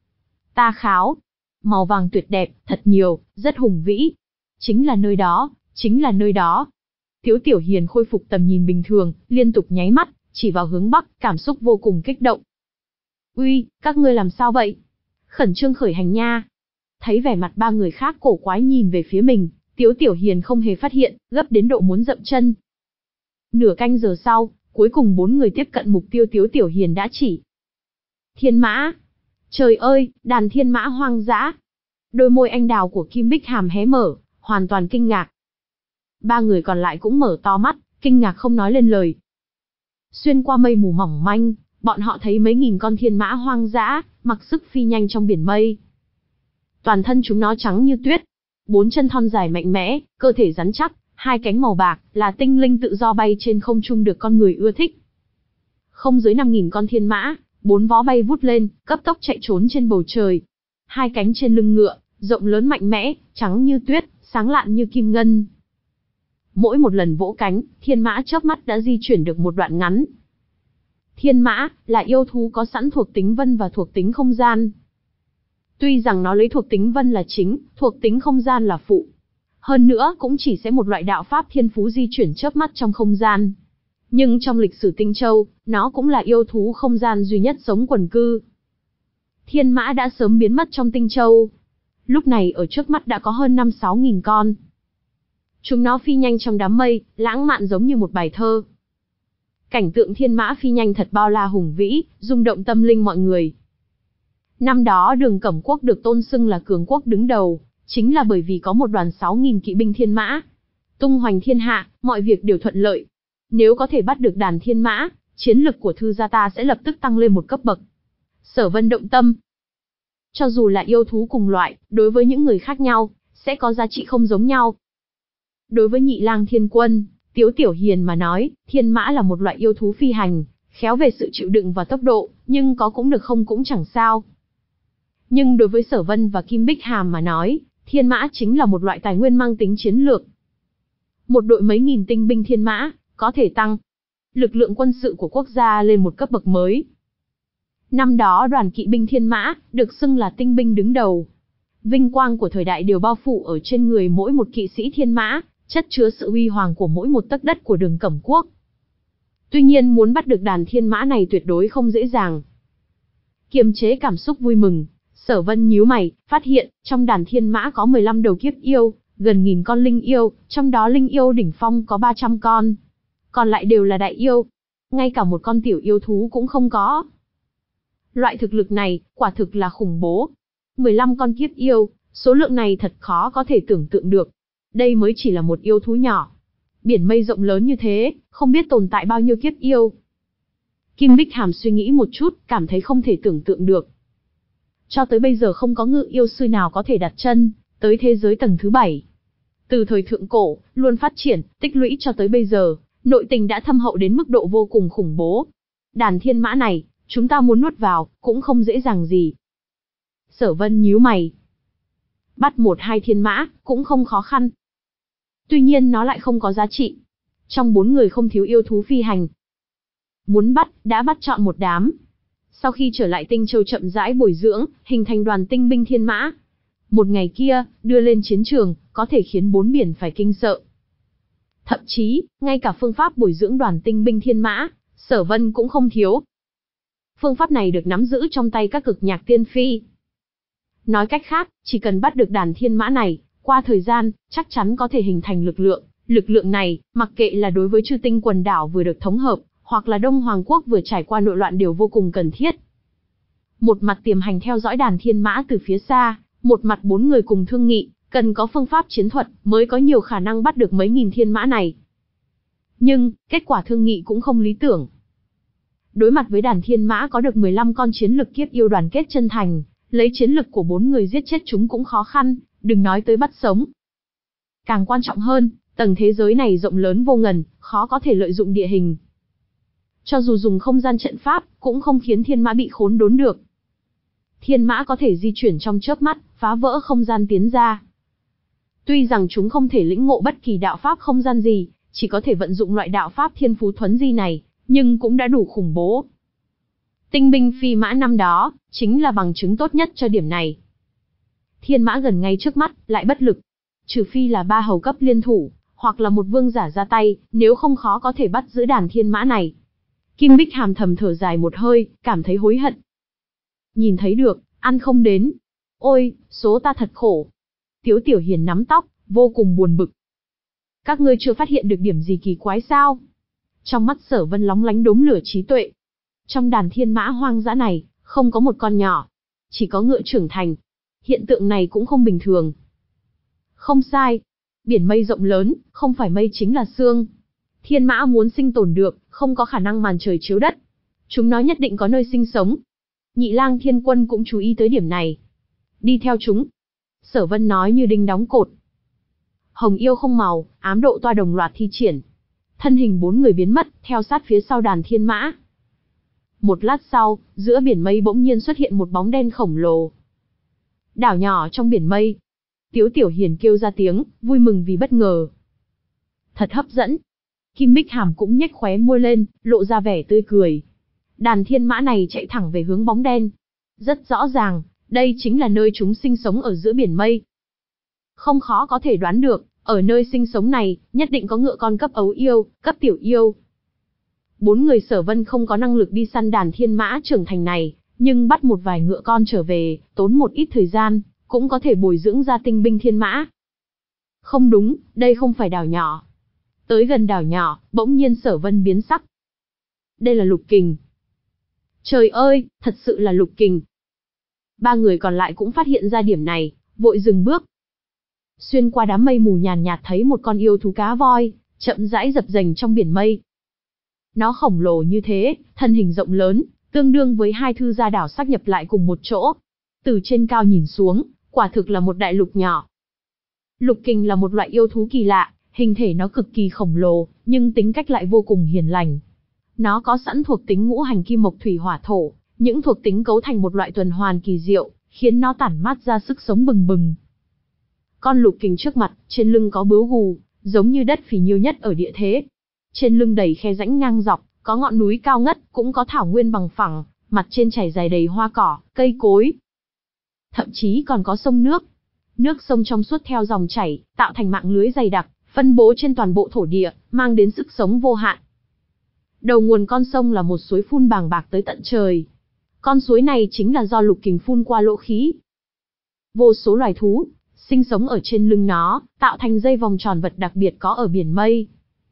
Speaker 1: Ta kháo, màu vàng tuyệt đẹp, thật nhiều, rất hùng vĩ. Chính là nơi đó, chính là nơi đó. Tiếu Tiểu Hiền khôi phục tầm nhìn bình thường, liên tục nháy mắt, chỉ vào hướng bắc, cảm xúc vô cùng kích động. Uy, các ngươi làm sao vậy? Khẩn trương khởi hành nha. Thấy vẻ mặt ba người khác cổ quái nhìn về phía mình, Tiếu Tiểu Hiền không hề phát hiện, gấp đến độ muốn dậm chân. Nửa canh giờ sau, cuối cùng bốn người tiếp cận mục tiêu Tiếu Tiểu Hiền đã chỉ. Thiên mã! Trời ơi, đàn thiên mã hoang dã! Đôi môi anh đào của Kim Bích Hàm hé mở, hoàn toàn kinh ngạc. Ba người còn lại cũng mở to mắt, kinh ngạc không nói lên lời. Xuyên qua mây mù mỏng manh, bọn họ thấy mấy nghìn con thiên mã hoang dã, mặc sức phi nhanh trong biển mây. Toàn thân chúng nó trắng như tuyết, bốn chân thon dài mạnh mẽ, cơ thể rắn chắc, hai cánh màu bạc, là tinh linh tự do bay trên không trung được con người ưa thích. Không dưới năm nghìn con thiên mã, bốn vó bay vút lên, cấp tốc chạy trốn trên bầu trời. Hai cánh trên lưng ngựa, rộng lớn mạnh mẽ, trắng như tuyết, sáng lạn như kim ngân. Mỗi một lần vỗ cánh, thiên mã chớp mắt đã di chuyển được một đoạn ngắn. Thiên mã là yêu thú có sẵn thuộc tính vân và thuộc tính không gian. Tuy rằng nó lấy thuộc tính vân là chính, thuộc tính không gian là phụ. Hơn nữa cũng chỉ sẽ một loại đạo pháp thiên phú di chuyển chớp mắt trong không gian. Nhưng trong lịch sử Tinh Châu, nó cũng là yêu thú không gian duy nhất sống quần cư. Thiên mã đã sớm biến mất trong Tinh Châu. Lúc này ở trước mắt đã có hơn năm sáu nghìn con. Chúng nó phi nhanh trong đám mây, lãng mạn giống như một bài thơ. Cảnh tượng thiên mã phi nhanh thật bao la hùng vĩ, rung động tâm linh mọi người. Năm đó Đường Cẩm Quốc được tôn xưng là cường quốc đứng đầu, chính là bởi vì có một đoàn sáu nghìn kỵ binh thiên mã. Tung hoành thiên hạ, mọi việc đều thuận lợi. Nếu có thể bắt được đàn thiên mã, chiến lực của thư gia ta sẽ lập tức tăng lên một cấp bậc. Sở Vân động tâm. Cho dù là yêu thú cùng loại, đối với những người khác nhau, sẽ có giá trị không giống nhau. Đối với Nhị Lang Thiên Quân, Tiếu Tiểu Hiền mà nói, thiên mã là một loại yêu thú phi hành, khéo về sự chịu đựng và tốc độ, nhưng có cũng được không cũng chẳng sao. Nhưng đối với Sở Vân và Kim Bích Hàm mà nói, thiên mã chính là một loại tài nguyên mang tính chiến lược. Một đội mấy nghìn tinh binh thiên mã, có thể tăng lực lượng quân sự của quốc gia lên một cấp bậc mới. Năm đó đoàn kỵ binh thiên mã, được xưng là tinh binh đứng đầu. Vinh quang của thời đại đều bao phủ ở trên người mỗi một kỵ sĩ thiên mã, chất chứa sự uy hoàng của mỗi một tấc đất của Đường Cẩm Quốc. Tuy nhiên muốn bắt được đàn thiên mã này tuyệt đối không dễ dàng. Kiềm chế cảm xúc vui mừng, Sở Vân nhíu mày, phát hiện, trong đàn thiên mã có mười lăm đầu kiếp yêu, gần nghìn con linh yêu, trong đó linh yêu đỉnh phong có ba trăm con. Còn lại đều là đại yêu. Ngay cả một con tiểu yêu thú cũng không có. Loại thực lực này, quả thực là khủng bố. mười lăm con kiếp yêu, số lượng này thật khó có thể tưởng tượng được. Đây mới chỉ là một yêu thú nhỏ. Biển mây rộng lớn như thế, không biết tồn tại bao nhiêu kiếp yêu. Kim Bích Hàm suy nghĩ một chút, cảm thấy không thể tưởng tượng được. Cho tới bây giờ không có ngự yêu sư nào có thể đặt chân tới thế giới tầng thứ bảy. Từ thời thượng cổ, luôn phát triển, tích lũy cho tới bây giờ, nội tình đã thâm hậu đến mức độ vô cùng khủng bố. Đàn thiên mã này, chúng ta muốn nuốt vào, cũng không dễ dàng gì. Sở Vân nhíu mày. Bắt một hai thiên mã, cũng không khó khăn. Tuy nhiên nó lại không có giá trị. Trong bốn người không thiếu yêu thú phi hành. Muốn bắt, đã bắt chọn một đám. Sau khi trở lại Tinh Châu chậm rãi bồi dưỡng, hình thành đoàn tinh binh thiên mã. Một ngày kia, đưa lên chiến trường, có thể khiến bốn biển phải kinh sợ. Thậm chí, ngay cả phương pháp bồi dưỡng đoàn tinh binh thiên mã, Sở Vân cũng không thiếu. Phương pháp này được nắm giữ trong tay các cực nhạc tiên phi. Nói cách khác, chỉ cần bắt được đàn thiên mã này, qua thời gian, chắc chắn có thể hình thành lực lượng. Lực lượng này, mặc kệ là đối với chư tinh quần đảo vừa được thống hợp, hoặc là Đông Hoàng Quốc vừa trải qua nội loạn đều vô cùng cần thiết. Một mặt tiềm hành theo dõi đàn thiên mã từ phía xa, một mặt bốn người cùng thương nghị, cần có phương pháp chiến thuật mới có nhiều khả năng bắt được mấy nghìn thiên mã này. Nhưng, kết quả thương nghị cũng không lý tưởng. Đối mặt với đàn thiên mã có được mười lăm con chiến lực kiếp yêu đoàn kết chân thành, lấy chiến lực của bốn người giết chết chúng cũng khó khăn, đừng nói tới bắt sống. Càng quan trọng hơn, tầng thế giới này rộng lớn vô ngần, khó có thể lợi dụng địa hình. Cho dù dùng không gian trận pháp, cũng không khiến thiên mã bị khốn đốn được. Thiên mã có thể di chuyển trong chớp mắt, phá vỡ không gian tiến ra. Tuy rằng chúng không thể lĩnh ngộ bất kỳ đạo pháp không gian gì, chỉ có thể vận dụng loại đạo pháp thiên phú thuấn di này, nhưng cũng đã đủ khủng bố. Tinh binh phi mã năm đó, chính là bằng chứng tốt nhất cho điểm này. Thiên mã gần ngay trước mắt, lại bất lực. Trừ phi là ba hầu cấp liên thủ, hoặc là một vương giả ra tay, nếu không khó có thể bắt giữ đàn thiên mã này. Kim Bích Hàm thầm thở dài một hơi, cảm thấy hối hận. Nhìn thấy được, ăn không đến. Ôi, số ta thật khổ. Tiếu Tiểu Hiền nắm tóc, vô cùng buồn bực. Các ngươi chưa phát hiện được điểm gì kỳ quái sao? Trong mắt Sở Vân lóng lánh đốm lửa trí tuệ. Trong đàn thiên mã hoang dã này, không có một con nhỏ, chỉ có ngựa trưởng thành. Hiện tượng này cũng không bình thường. Không sai. Biển mây rộng lớn, không phải mây chính là sương. Thiên mã muốn sinh tồn được, không có khả năng màn trời chiếu đất. Chúng nó nhất định có nơi sinh sống. Nhị Lang Thiên Quân cũng chú ý tới điểm này. Đi theo chúng. Sở Vân nói như đinh đóng cột. Hồng yêu không màu, ám độ toa đồng loạt thi triển. Thân hình bốn người biến mất, theo sát phía sau đàn thiên mã. Một lát sau, giữa biển mây bỗng nhiên xuất hiện một bóng đen khổng lồ. Đảo nhỏ trong biển mây. Tiếu Tiểu Hiền kêu ra tiếng, vui mừng vì bất ngờ. Thật hấp dẫn. Kim Bích Hàm cũng nhếch khóe môi lên, lộ ra vẻ tươi cười. Đàn thiên mã này chạy thẳng về hướng bóng đen. Rất rõ ràng, đây chính là nơi chúng sinh sống ở giữa biển mây. Không khó có thể đoán được, ở nơi sinh sống này, nhất định có ngựa con cấp ấu yêu, cấp tiểu yêu. Bốn người Sở Vân không có năng lực đi săn đàn thiên mã trưởng thành này, nhưng bắt một vài ngựa con trở về, tốn một ít thời gian, cũng có thể bồi dưỡng ra tinh binh thiên mã. Không đúng, đây không phải đảo nhỏ. Tới gần đảo nhỏ, bỗng nhiên Sở Vân biến sắc. Đây là lục kình. Trời ơi, thật sự là lục kình. Ba người còn lại cũng phát hiện ra điểm này, vội dừng bước. Xuyên qua đám mây mù nhàn nhạt thấy một con yêu thú cá voi, chậm rãi dập dềnh trong biển mây. Nó khổng lồ như thế, thân hình rộng lớn, tương đương với hai thư gia đảo sáp nhập lại cùng một chỗ. Từ trên cao nhìn xuống, quả thực là một đại lục nhỏ. Lục kình là một loại yêu thú kỳ lạ, hình thể nó cực kỳ khổng lồ, nhưng tính cách lại vô cùng hiền lành. Nó có sẵn thuộc tính ngũ hành kim mộc thủy hỏa thổ, những thuộc tính cấu thành một loại tuần hoàn kỳ diệu, khiến nó tản mát ra sức sống bừng bừng. Con lục kình trước mặt, trên lưng có bướu gù, giống như đất phì nhiêu nhất ở địa thế. Trên lưng đầy khe rãnh ngang dọc, có ngọn núi cao ngất, cũng có thảo nguyên bằng phẳng, mặt trên chảy dài đầy hoa cỏ, cây cối. Thậm chí còn có sông nước. Nước sông trong suốt theo dòng chảy, tạo thành mạng lưới dày đặc, phân bố trên toàn bộ thổ địa, mang đến sức sống vô hạn. Đầu nguồn con sông là một suối phun bàng bạc tới tận trời. Con suối này chính là do lục kình phun qua lỗ khí. Vô số loài thú sinh sống ở trên lưng nó, tạo thành dây vòng tròn vật đặc biệt có ở biển mây.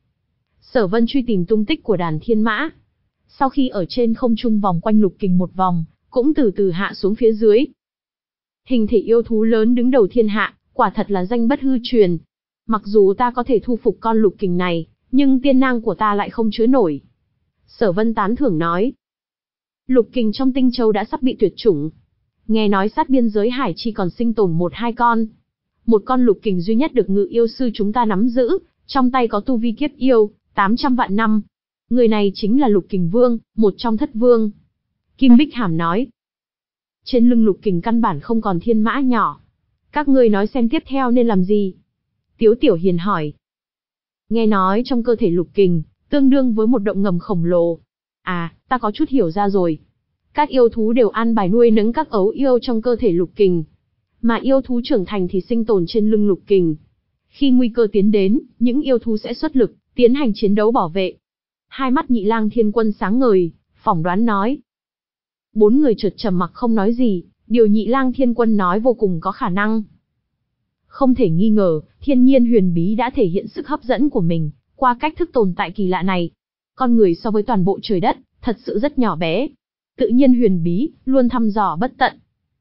Speaker 1: Sở Vân truy tìm tung tích của đàn thiên mã. Sau khi ở trên không trung vòng quanh lục kình một vòng, cũng từ từ hạ xuống phía dưới. Hình thể yêu thú lớn đứng đầu thiên hạ, quả thật là danh bất hư truyền. Mặc dù ta có thể thu phục con lục kình này, nhưng tiên năng của ta lại không chứa nổi. Sở Vân tán thưởng nói. Lục kình trong Tinh Châu đã sắp bị tuyệt chủng. Nghe nói sát biên giới hải chi còn sinh tồn một hai con. Một con lục kình duy nhất được ngự yêu sư chúng ta nắm giữ, trong tay có tu vi kiếp yêu, tám trăm vạn năm. Người này chính là lục kình vương, một trong thất vương. Kim Bích Hàm nói. Trên lưng lục kình căn bản không còn thiên mã nhỏ. Các ngươi nói xem tiếp theo nên làm gì? Tiếu Tiểu Hiền hỏi. Nghe nói trong cơ thể lục kình, tương đương với một động ngầm khổng lồ. À, ta có chút hiểu ra rồi. Các yêu thú đều an bài nuôi nấng các ấu yêu trong cơ thể lục kình. Mà yêu thú trưởng thành thì sinh tồn trên lưng lục kình. Khi nguy cơ tiến đến, những yêu thú sẽ xuất lực, tiến hành chiến đấu bảo vệ. Hai mắt Nhị Lang Thiên Quân sáng ngời, phỏng đoán nói. Bốn người chợt trầm mặc không nói gì, điều Nhị Lang Thiên Quân nói vô cùng có khả năng. Không thể nghi ngờ, thiên nhiên huyền bí đã thể hiện sức hấp dẫn của mình, qua cách thức tồn tại kỳ lạ này. Con người so với toàn bộ trời đất, thật sự rất nhỏ bé. Tự nhiên huyền bí, luôn thăm dò bất tận.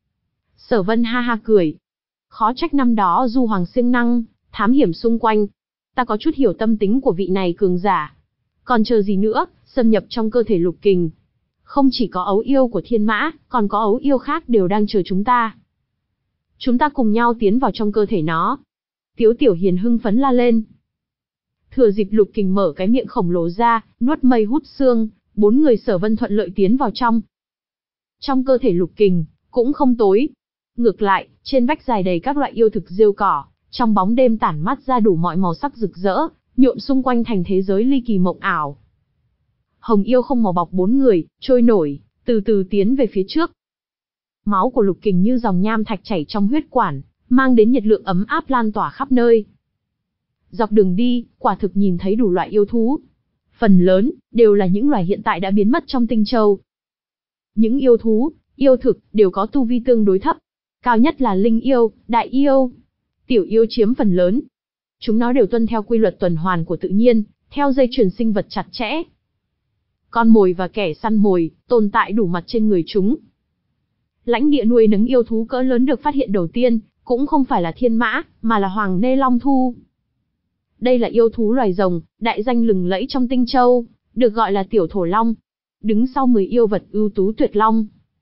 Speaker 1: Sở Vân ha ha cười. Khó trách năm đó Du Hoàng siêng năng, thám hiểm xung quanh. Ta có chút hiểu tâm tính của vị này cường giả. Còn chờ gì nữa, xâm nhập trong cơ thể lục kình. Không chỉ có ấu yêu của thiên mã, còn có ấu yêu khác đều đang chờ chúng ta. Chúng ta cùng nhau tiến vào trong cơ thể nó. Tiếu Tiểu Hiền hưng phấn la lên. Thừa dịp lục kình mở cái miệng khổng lồ ra, nuốt mây hút xương, bốn người Sở Vân thuận lợi tiến vào trong. Trong cơ thể lục kình, cũng không tối. Ngược lại, trên vách dài đầy các loại yêu thực rêu cỏ, trong bóng đêm tản mát ra đủ mọi màu sắc rực rỡ, nhuộm xung quanh thành thế giới ly kỳ mộng ảo. Hồng yêu không màu bọc bốn người, trôi nổi, từ từ tiến về phía trước. Máu của lục kình như dòng nham thạch chảy trong huyết quản, mang đến nhiệt lượng ấm áp lan tỏa khắp nơi. Dọc đường đi, quả thực nhìn thấy đủ loại yêu thú. phần lớn đều là những loài hiện tại đã biến mất trong Tinh Châu. Những yêu thú, yêu thực đều có tu vi tương đối thấp, cao nhất là linh yêu, đại yêu, tiểu yêu chiếm phần lớn. Chúng nó đều tuân theo quy luật tuần hoàn của tự nhiên, theo dây chuyền sinh vật chặt chẽ. Con mồi và kẻ săn mồi tồn tại đủ mặt trên người chúng. Lãnh địa nuôi nấng yêu thú cỡ lớn được phát hiện đầu tiên cũng không phải là thiên mã, mà là hoàng nê long thu. Đây là yêu thú loài rồng, đại danh lừng lẫy trong Tinh Châu, được gọi là tiểu thổ long, đứng sau mười yêu vật ưu tú tuyệt long.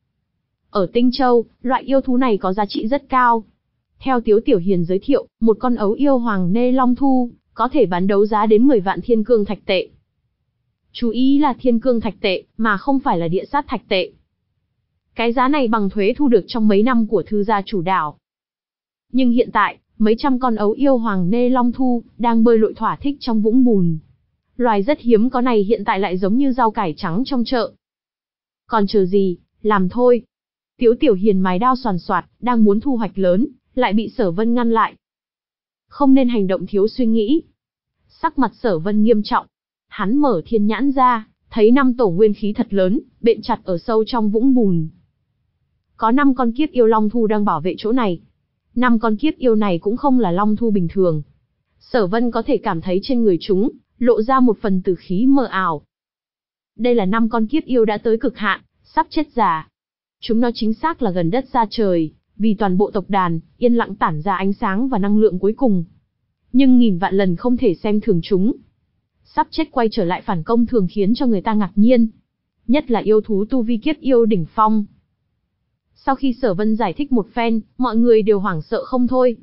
Speaker 1: Ở Tinh Châu, loại yêu thú này có giá trị rất cao. Theo Tiếu Tiểu Hiền giới thiệu, một con ấu yêu hoàng nê long thu có thể bán đấu giá đến mười vạn thiên cương thạch tệ. Chú ý là thiên cương thạch tệ, mà không phải là địa sát thạch tệ. Cái giá này bằng thuế thu được trong mấy năm của thư gia chủ đảo. Nhưng hiện tại, mấy trăm con ấu yêu hoàng nê long thu đang bơi lội thỏa thích trong vũng bùn. Loài rất hiếm có này hiện tại lại giống như rau cải trắng trong chợ. Còn chờ gì, làm thôi. Tiếu Tiểu Hiền mài đao xoàn xoạt, đang muốn thu hoạch lớn, lại bị Sở Vân ngăn lại. Không nên hành động thiếu suy nghĩ. Sắc mặt Sở Vân nghiêm trọng. Hắn mở thiên nhãn ra, thấy năm tổ nguyên khí thật lớn, bện chặt ở sâu trong vũng bùn. Có năm con kiếp yêu long thu đang bảo vệ chỗ này. Năm con kiếp yêu này cũng không là long thu bình thường. Sở Vân có thể cảm thấy trên người chúng lộ ra một phần tử khí mờ ảo. Đây là năm con kiếp yêu đã tới cực hạn, sắp chết già. Chúng nó chính xác là gần đất xa trời, vì toàn bộ tộc đàn yên lặng tản ra ánh sáng và năng lượng cuối cùng. Nhưng nghìn vạn lần không thể xem thường chúng. Sắp chết quay trở lại phản công thường khiến cho người ta ngạc nhiên. Nhất là yêu thú tu vi kiếp yêu đỉnh phong. Sau khi Sở Vân giải thích một phen, mọi người đều hoảng sợ không thôi.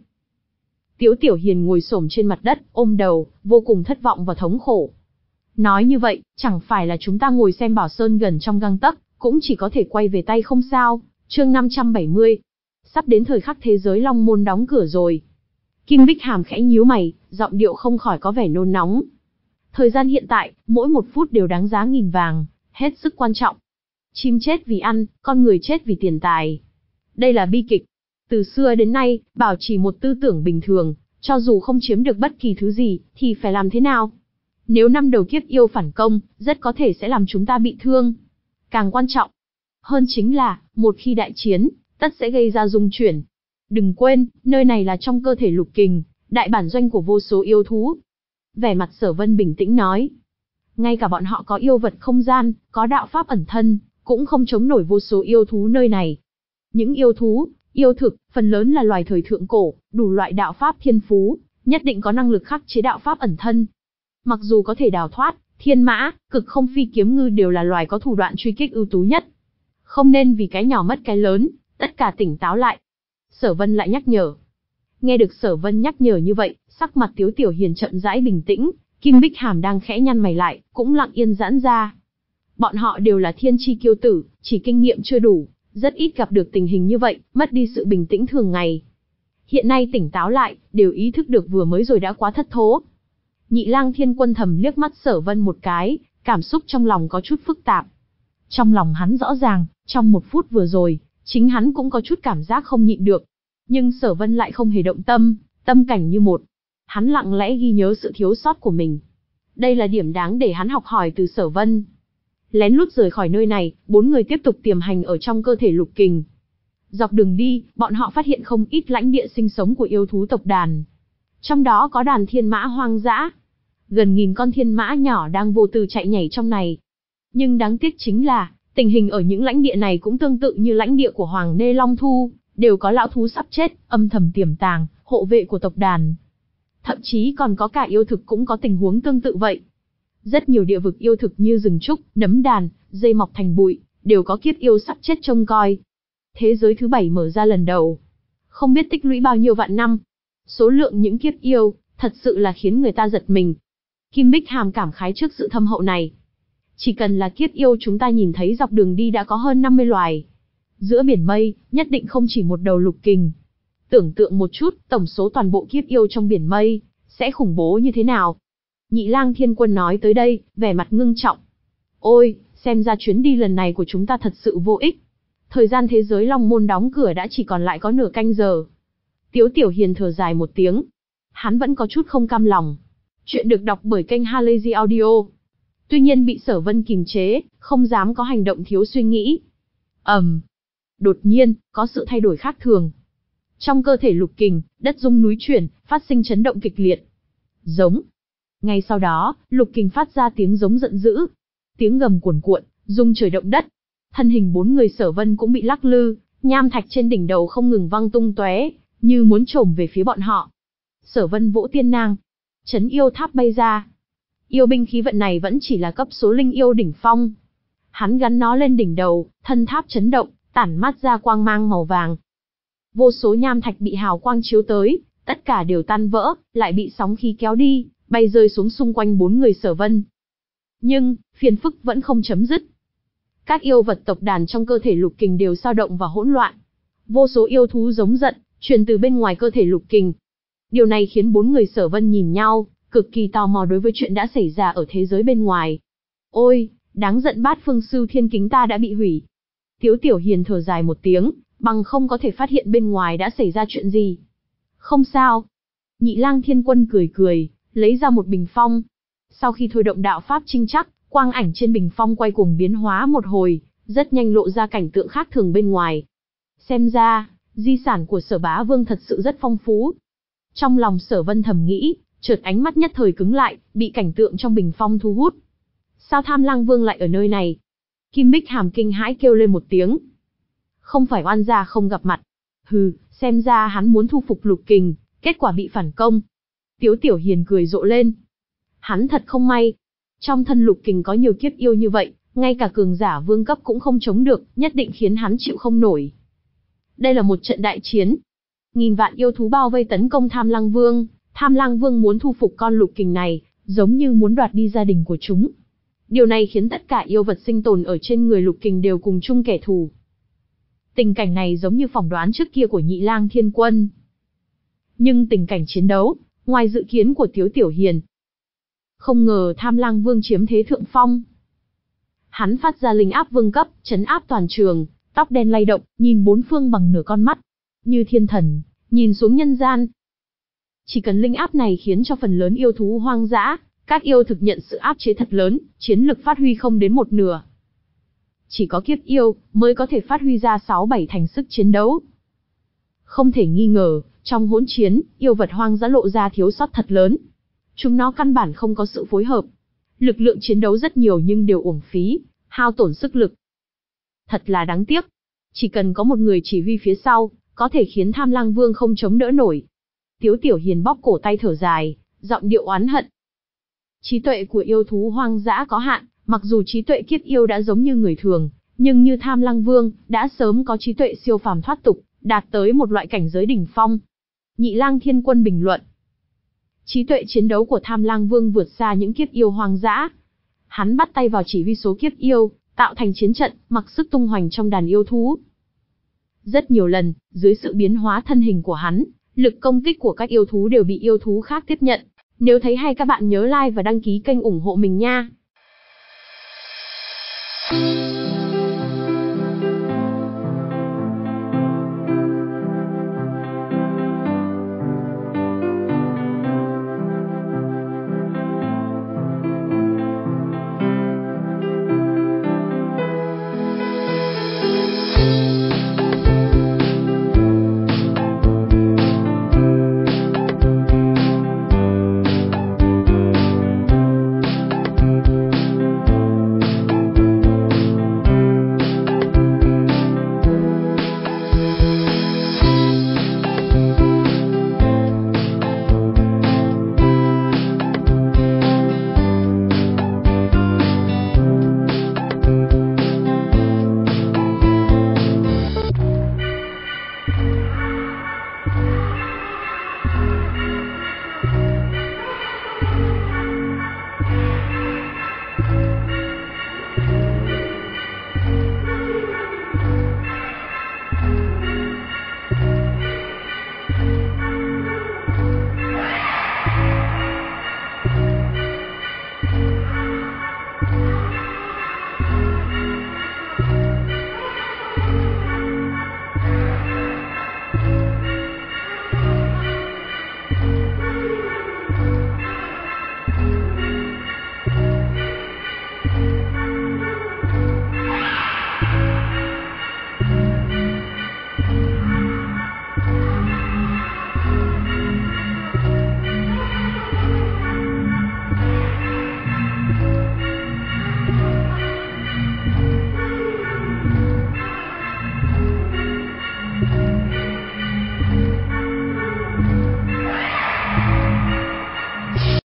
Speaker 1: Tiếu Tiểu Hiền ngồi xổm trên mặt đất, ôm đầu, vô cùng thất vọng và thống khổ. Nói như vậy, chẳng phải là chúng ta ngồi xem Bảo Sơn gần trong gang tấc, cũng chỉ có thể quay về tay không sao. Chương năm trăm bảy mươi. Sắp đến thời khắc thế giới Long Môn đóng cửa rồi. Kim Bích Hàm khẽ nhíu mày, giọng điệu không khỏi có vẻ nôn nóng. Thời gian hiện tại, mỗi một phút đều đáng giá nghìn vàng, hết sức quan trọng. Chim chết vì ăn, con người chết vì tiền tài. Đây là bi kịch. Từ xưa đến nay, bảo trì một tư tưởng bình thường, cho dù không chiếm được bất kỳ thứ gì, thì phải làm thế nào? Nếu năm đầu kiếp yêu phản công, rất có thể sẽ làm chúng ta bị thương. Càng quan trọng hơn chính là, một khi đại chiến, tất sẽ gây ra dung chuyển. Đừng quên, nơi này là trong cơ thể Lục Kình, đại bản doanh của vô số yêu thú. Vẻ mặt Sở Vân bình tĩnh nói. Ngay cả bọn họ có yêu vật không gian, có đạo pháp ẩn thân, cũng không chống nổi vô số yêu thú nơi này. Những yêu thú, yêu thực, phần lớn là loài thời thượng cổ, đủ loại đạo pháp thiên phú, nhất định có năng lực khắc chế đạo pháp ẩn thân. Mặc dù có thể đào thoát, thiên mã, cực không phi kiếm ngư đều là loài có thủ đoạn truy kích ưu tú nhất. Không nên vì cái nhỏ mất cái lớn, tất cả tỉnh táo lại. Sở Vân lại nhắc nhở. Nghe được Sở Vân nhắc nhở như vậy, sắc mặt Tiếu Tiểu Hiền chậm rãi bình tĩnh, Kim Bích Hàm đang khẽ nhăn mày lại, cũng lặng yên giãn ra. Bọn họ đều là thiên chi kiêu tử, chỉ kinh nghiệm chưa đủ, rất ít gặp được tình hình như vậy, mất đi sự bình tĩnh thường ngày. Hiện nay tỉnh táo lại, đều ý thức được vừa mới rồi đã quá thất thố. Nhị Lang Thiên Quân thầm liếc mắt Sở Vân một cái, cảm xúc trong lòng có chút phức tạp. Trong lòng hắn rõ ràng, trong một phút vừa rồi, chính hắn cũng có chút cảm giác không nhịn được. Nhưng Sở Vân lại không hề động tâm, tâm cảnh như một. Hắn lặng lẽ ghi nhớ sự thiếu sót của mình. Đây là điểm đáng để hắn học hỏi từ Sở Vân. Lén lút rời khỏi nơi này, bốn người tiếp tục tiềm hành ở trong cơ thể Lục Kình. Dọc đường đi, bọn họ phát hiện không ít lãnh địa sinh sống của yêu thú tộc đàn. Trong đó có đàn thiên mã hoang dã. Gần nghìn con thiên mã nhỏ đang vô tư chạy nhảy trong này. Nhưng đáng tiếc chính là, tình hình ở những lãnh địa này cũng tương tự như lãnh địa của Hoàng Nê Long Thu, đều có lão thú sắp chết, âm thầm tiềm tàng, hộ vệ của tộc đàn. Thậm chí còn có cả yêu thực cũng có tình huống tương tự vậy. Rất nhiều địa vực yêu thực như rừng trúc, nấm đàn, dây mọc thành bụi, đều có kiếp yêu sắp chết trông coi. Thế giới thứ bảy mở ra lần đầu. Không biết tích lũy bao nhiêu vạn năm. Số lượng những kiếp yêu, thật sự là khiến người ta giật mình. Kim Bích Hàm cảm khái trước sự thâm hậu này. Chỉ cần là kiếp yêu chúng ta nhìn thấy dọc đường đi đã có hơn năm mươi loài. Giữa biển mây, nhất định không chỉ một đầu Lục Kình. Tưởng tượng một chút, tổng số toàn bộ kiếp yêu trong biển mây, sẽ khủng bố như thế nào? Nhị Lang Thiên Quân nói tới đây, vẻ mặt ngưng trọng. Ôi, xem ra chuyến đi lần này của chúng ta thật sự vô ích. Thời gian thế giới Long Môn đóng cửa đã chỉ còn lại có nửa canh giờ. Tiếu Tiểu Hiền thở dài một tiếng. Hắn vẫn có chút không cam lòng. Chuyện được đọc bởi kênh Halazy Audio. tuy nhiên bị Sở Vân kìm chế, không dám có hành động thiếu suy nghĩ. ầm, um, đột nhiên, có sự thay đổi khác thường. Trong cơ thể Lục Kình, đất rung núi chuyển, phát sinh chấn động kịch liệt. Giống. Ngay sau đó, Lục Kình phát ra tiếng giống giận dữ. Tiếng gầm cuồn cuộn, rung trời động đất. Thân hình bốn người Sở Vân cũng bị lắc lư, nham thạch trên đỉnh đầu không ngừng văng tung tóe, như muốn chồm về phía bọn họ. Sở Vân vỗ tiên nang, chấn yêu tháp bay ra. Yêu binh khí vận này vẫn chỉ là cấp số linh yêu đỉnh phong. Hắn gắn nó lên đỉnh đầu, thân tháp chấn động, tản mát ra quang mang màu vàng. Vô số nham thạch bị hào quang chiếu tới, tất cả đều tan vỡ, lại bị sóng khí kéo đi, bay rơi xuống xung quanh bốn người Sở Vân. Nhưng, phiền phức vẫn không chấm dứt. Các yêu vật tộc đàn trong cơ thể Lục Kình đều dao động và hỗn loạn. Vô số yêu thú giống giận, truyền từ bên ngoài cơ thể Lục Kình. Điều này khiến bốn người Sở Vân nhìn nhau, cực kỳ tò mò đối với chuyện đã xảy ra ở thế giới bên ngoài. Ôi, đáng giận, Bát Phương Sưu Thiên Kính ta đã bị hủy. Tiếu Tiểu Hiền thở dài một tiếng, bằng không có thể phát hiện bên ngoài đã xảy ra chuyện gì. Không sao. Nhị Lang Thiên Quân cười cười, lấy ra một bình phong. Sau khi thôi động đạo pháp trinh chắc, quang ảnh trên bình phong quay cuồng biến hóa một hồi, rất nhanh lộ ra cảnh tượng khác thường bên ngoài. Xem ra, di sản của Sở Bá Vương thật sự rất phong phú. Trong lòng Sở Vân thầm nghĩ, chợt ánh mắt nhất thời cứng lại, bị cảnh tượng trong bình phong thu hút. Sao Tham Lang Vương lại ở nơi này? Kim Bích Hàm kinh hãi kêu lên một tiếng. Không phải oan gia không gặp mặt. Hừ, xem ra hắn muốn thu phục Lục Kình, kết quả bị phản công. Tiếu Tiểu Hiền cười rộ lên. Hắn thật không may. Trong thân Lục Kình có nhiều kiếp yêu như vậy, ngay cả cường giả vương cấp cũng không chống được, nhất định khiến hắn chịu không nổi. Đây là một trận đại chiến. Nghìn vạn yêu thú bao vây tấn công Tham Lang Vương. Tham Lang Vương muốn thu phục con Lục Kình này, giống như muốn đoạt đi gia đình của chúng. Điều này khiến tất cả yêu vật sinh tồn ở trên người Lục Kình đều cùng chung kẻ thù. Tình cảnh này giống như phỏng đoán trước kia của Nhị Lang Thiên Quân. Nhưng tình cảnh chiến đấu, ngoài dự kiến của Tiếu Tiểu Hiền. Không ngờ Tham Lang Vương chiếm thế thượng phong. Hắn phát ra linh áp vương cấp, trấn áp toàn trường, tóc đen lay động, nhìn bốn phương bằng nửa con mắt. Như thiên thần, nhìn xuống nhân gian. Chỉ cần linh áp này khiến cho phần lớn yêu thú hoang dã, các yêu thực nhận sự áp chế thật lớn, chiến lực phát huy không đến một nửa. Chỉ có kiếp yêu mới có thể phát huy ra sáu bảy thành sức chiến đấu. Không thể nghi ngờ, trong hỗn chiến, yêu vật hoang dã lộ ra thiếu sót thật lớn. Chúng nó căn bản không có sự phối hợp. Lực lượng chiến đấu rất nhiều nhưng đều uổng phí, hao tổn sức lực. Thật là đáng tiếc. Chỉ cần có một người chỉ huy phía sau, có thể khiến Tham Lang Vương không chống đỡ nổi. Tiếu Tiểu Hiền bóp cổ tay thở dài, giọng điệu oán hận. Trí tuệ của yêu thú hoang dã có hạn, mặc dù trí tuệ kiếp yêu đã giống như người thường, nhưng như Tham Lang Vương, đã sớm có trí tuệ siêu phàm thoát tục, đạt tới một loại cảnh giới đỉnh phong. Nhị Lang Thiên Quân bình luận. Trí tuệ chiến đấu của Tham Lang Vương vượt xa những kiếp yêu hoang dã. Hắn bắt tay vào chỉ huy số kiếp yêu, tạo thành chiến trận, mặc sức tung hoành trong đàn yêu thú. Rất nhiều lần, dưới sự biến hóa thân hình của hắn, lực công kích của các yêu thú đều bị yêu thú khác tiếp nhận. Nếu thấy hay các bạn nhớ like và đăng ký kênh ủng hộ mình nha.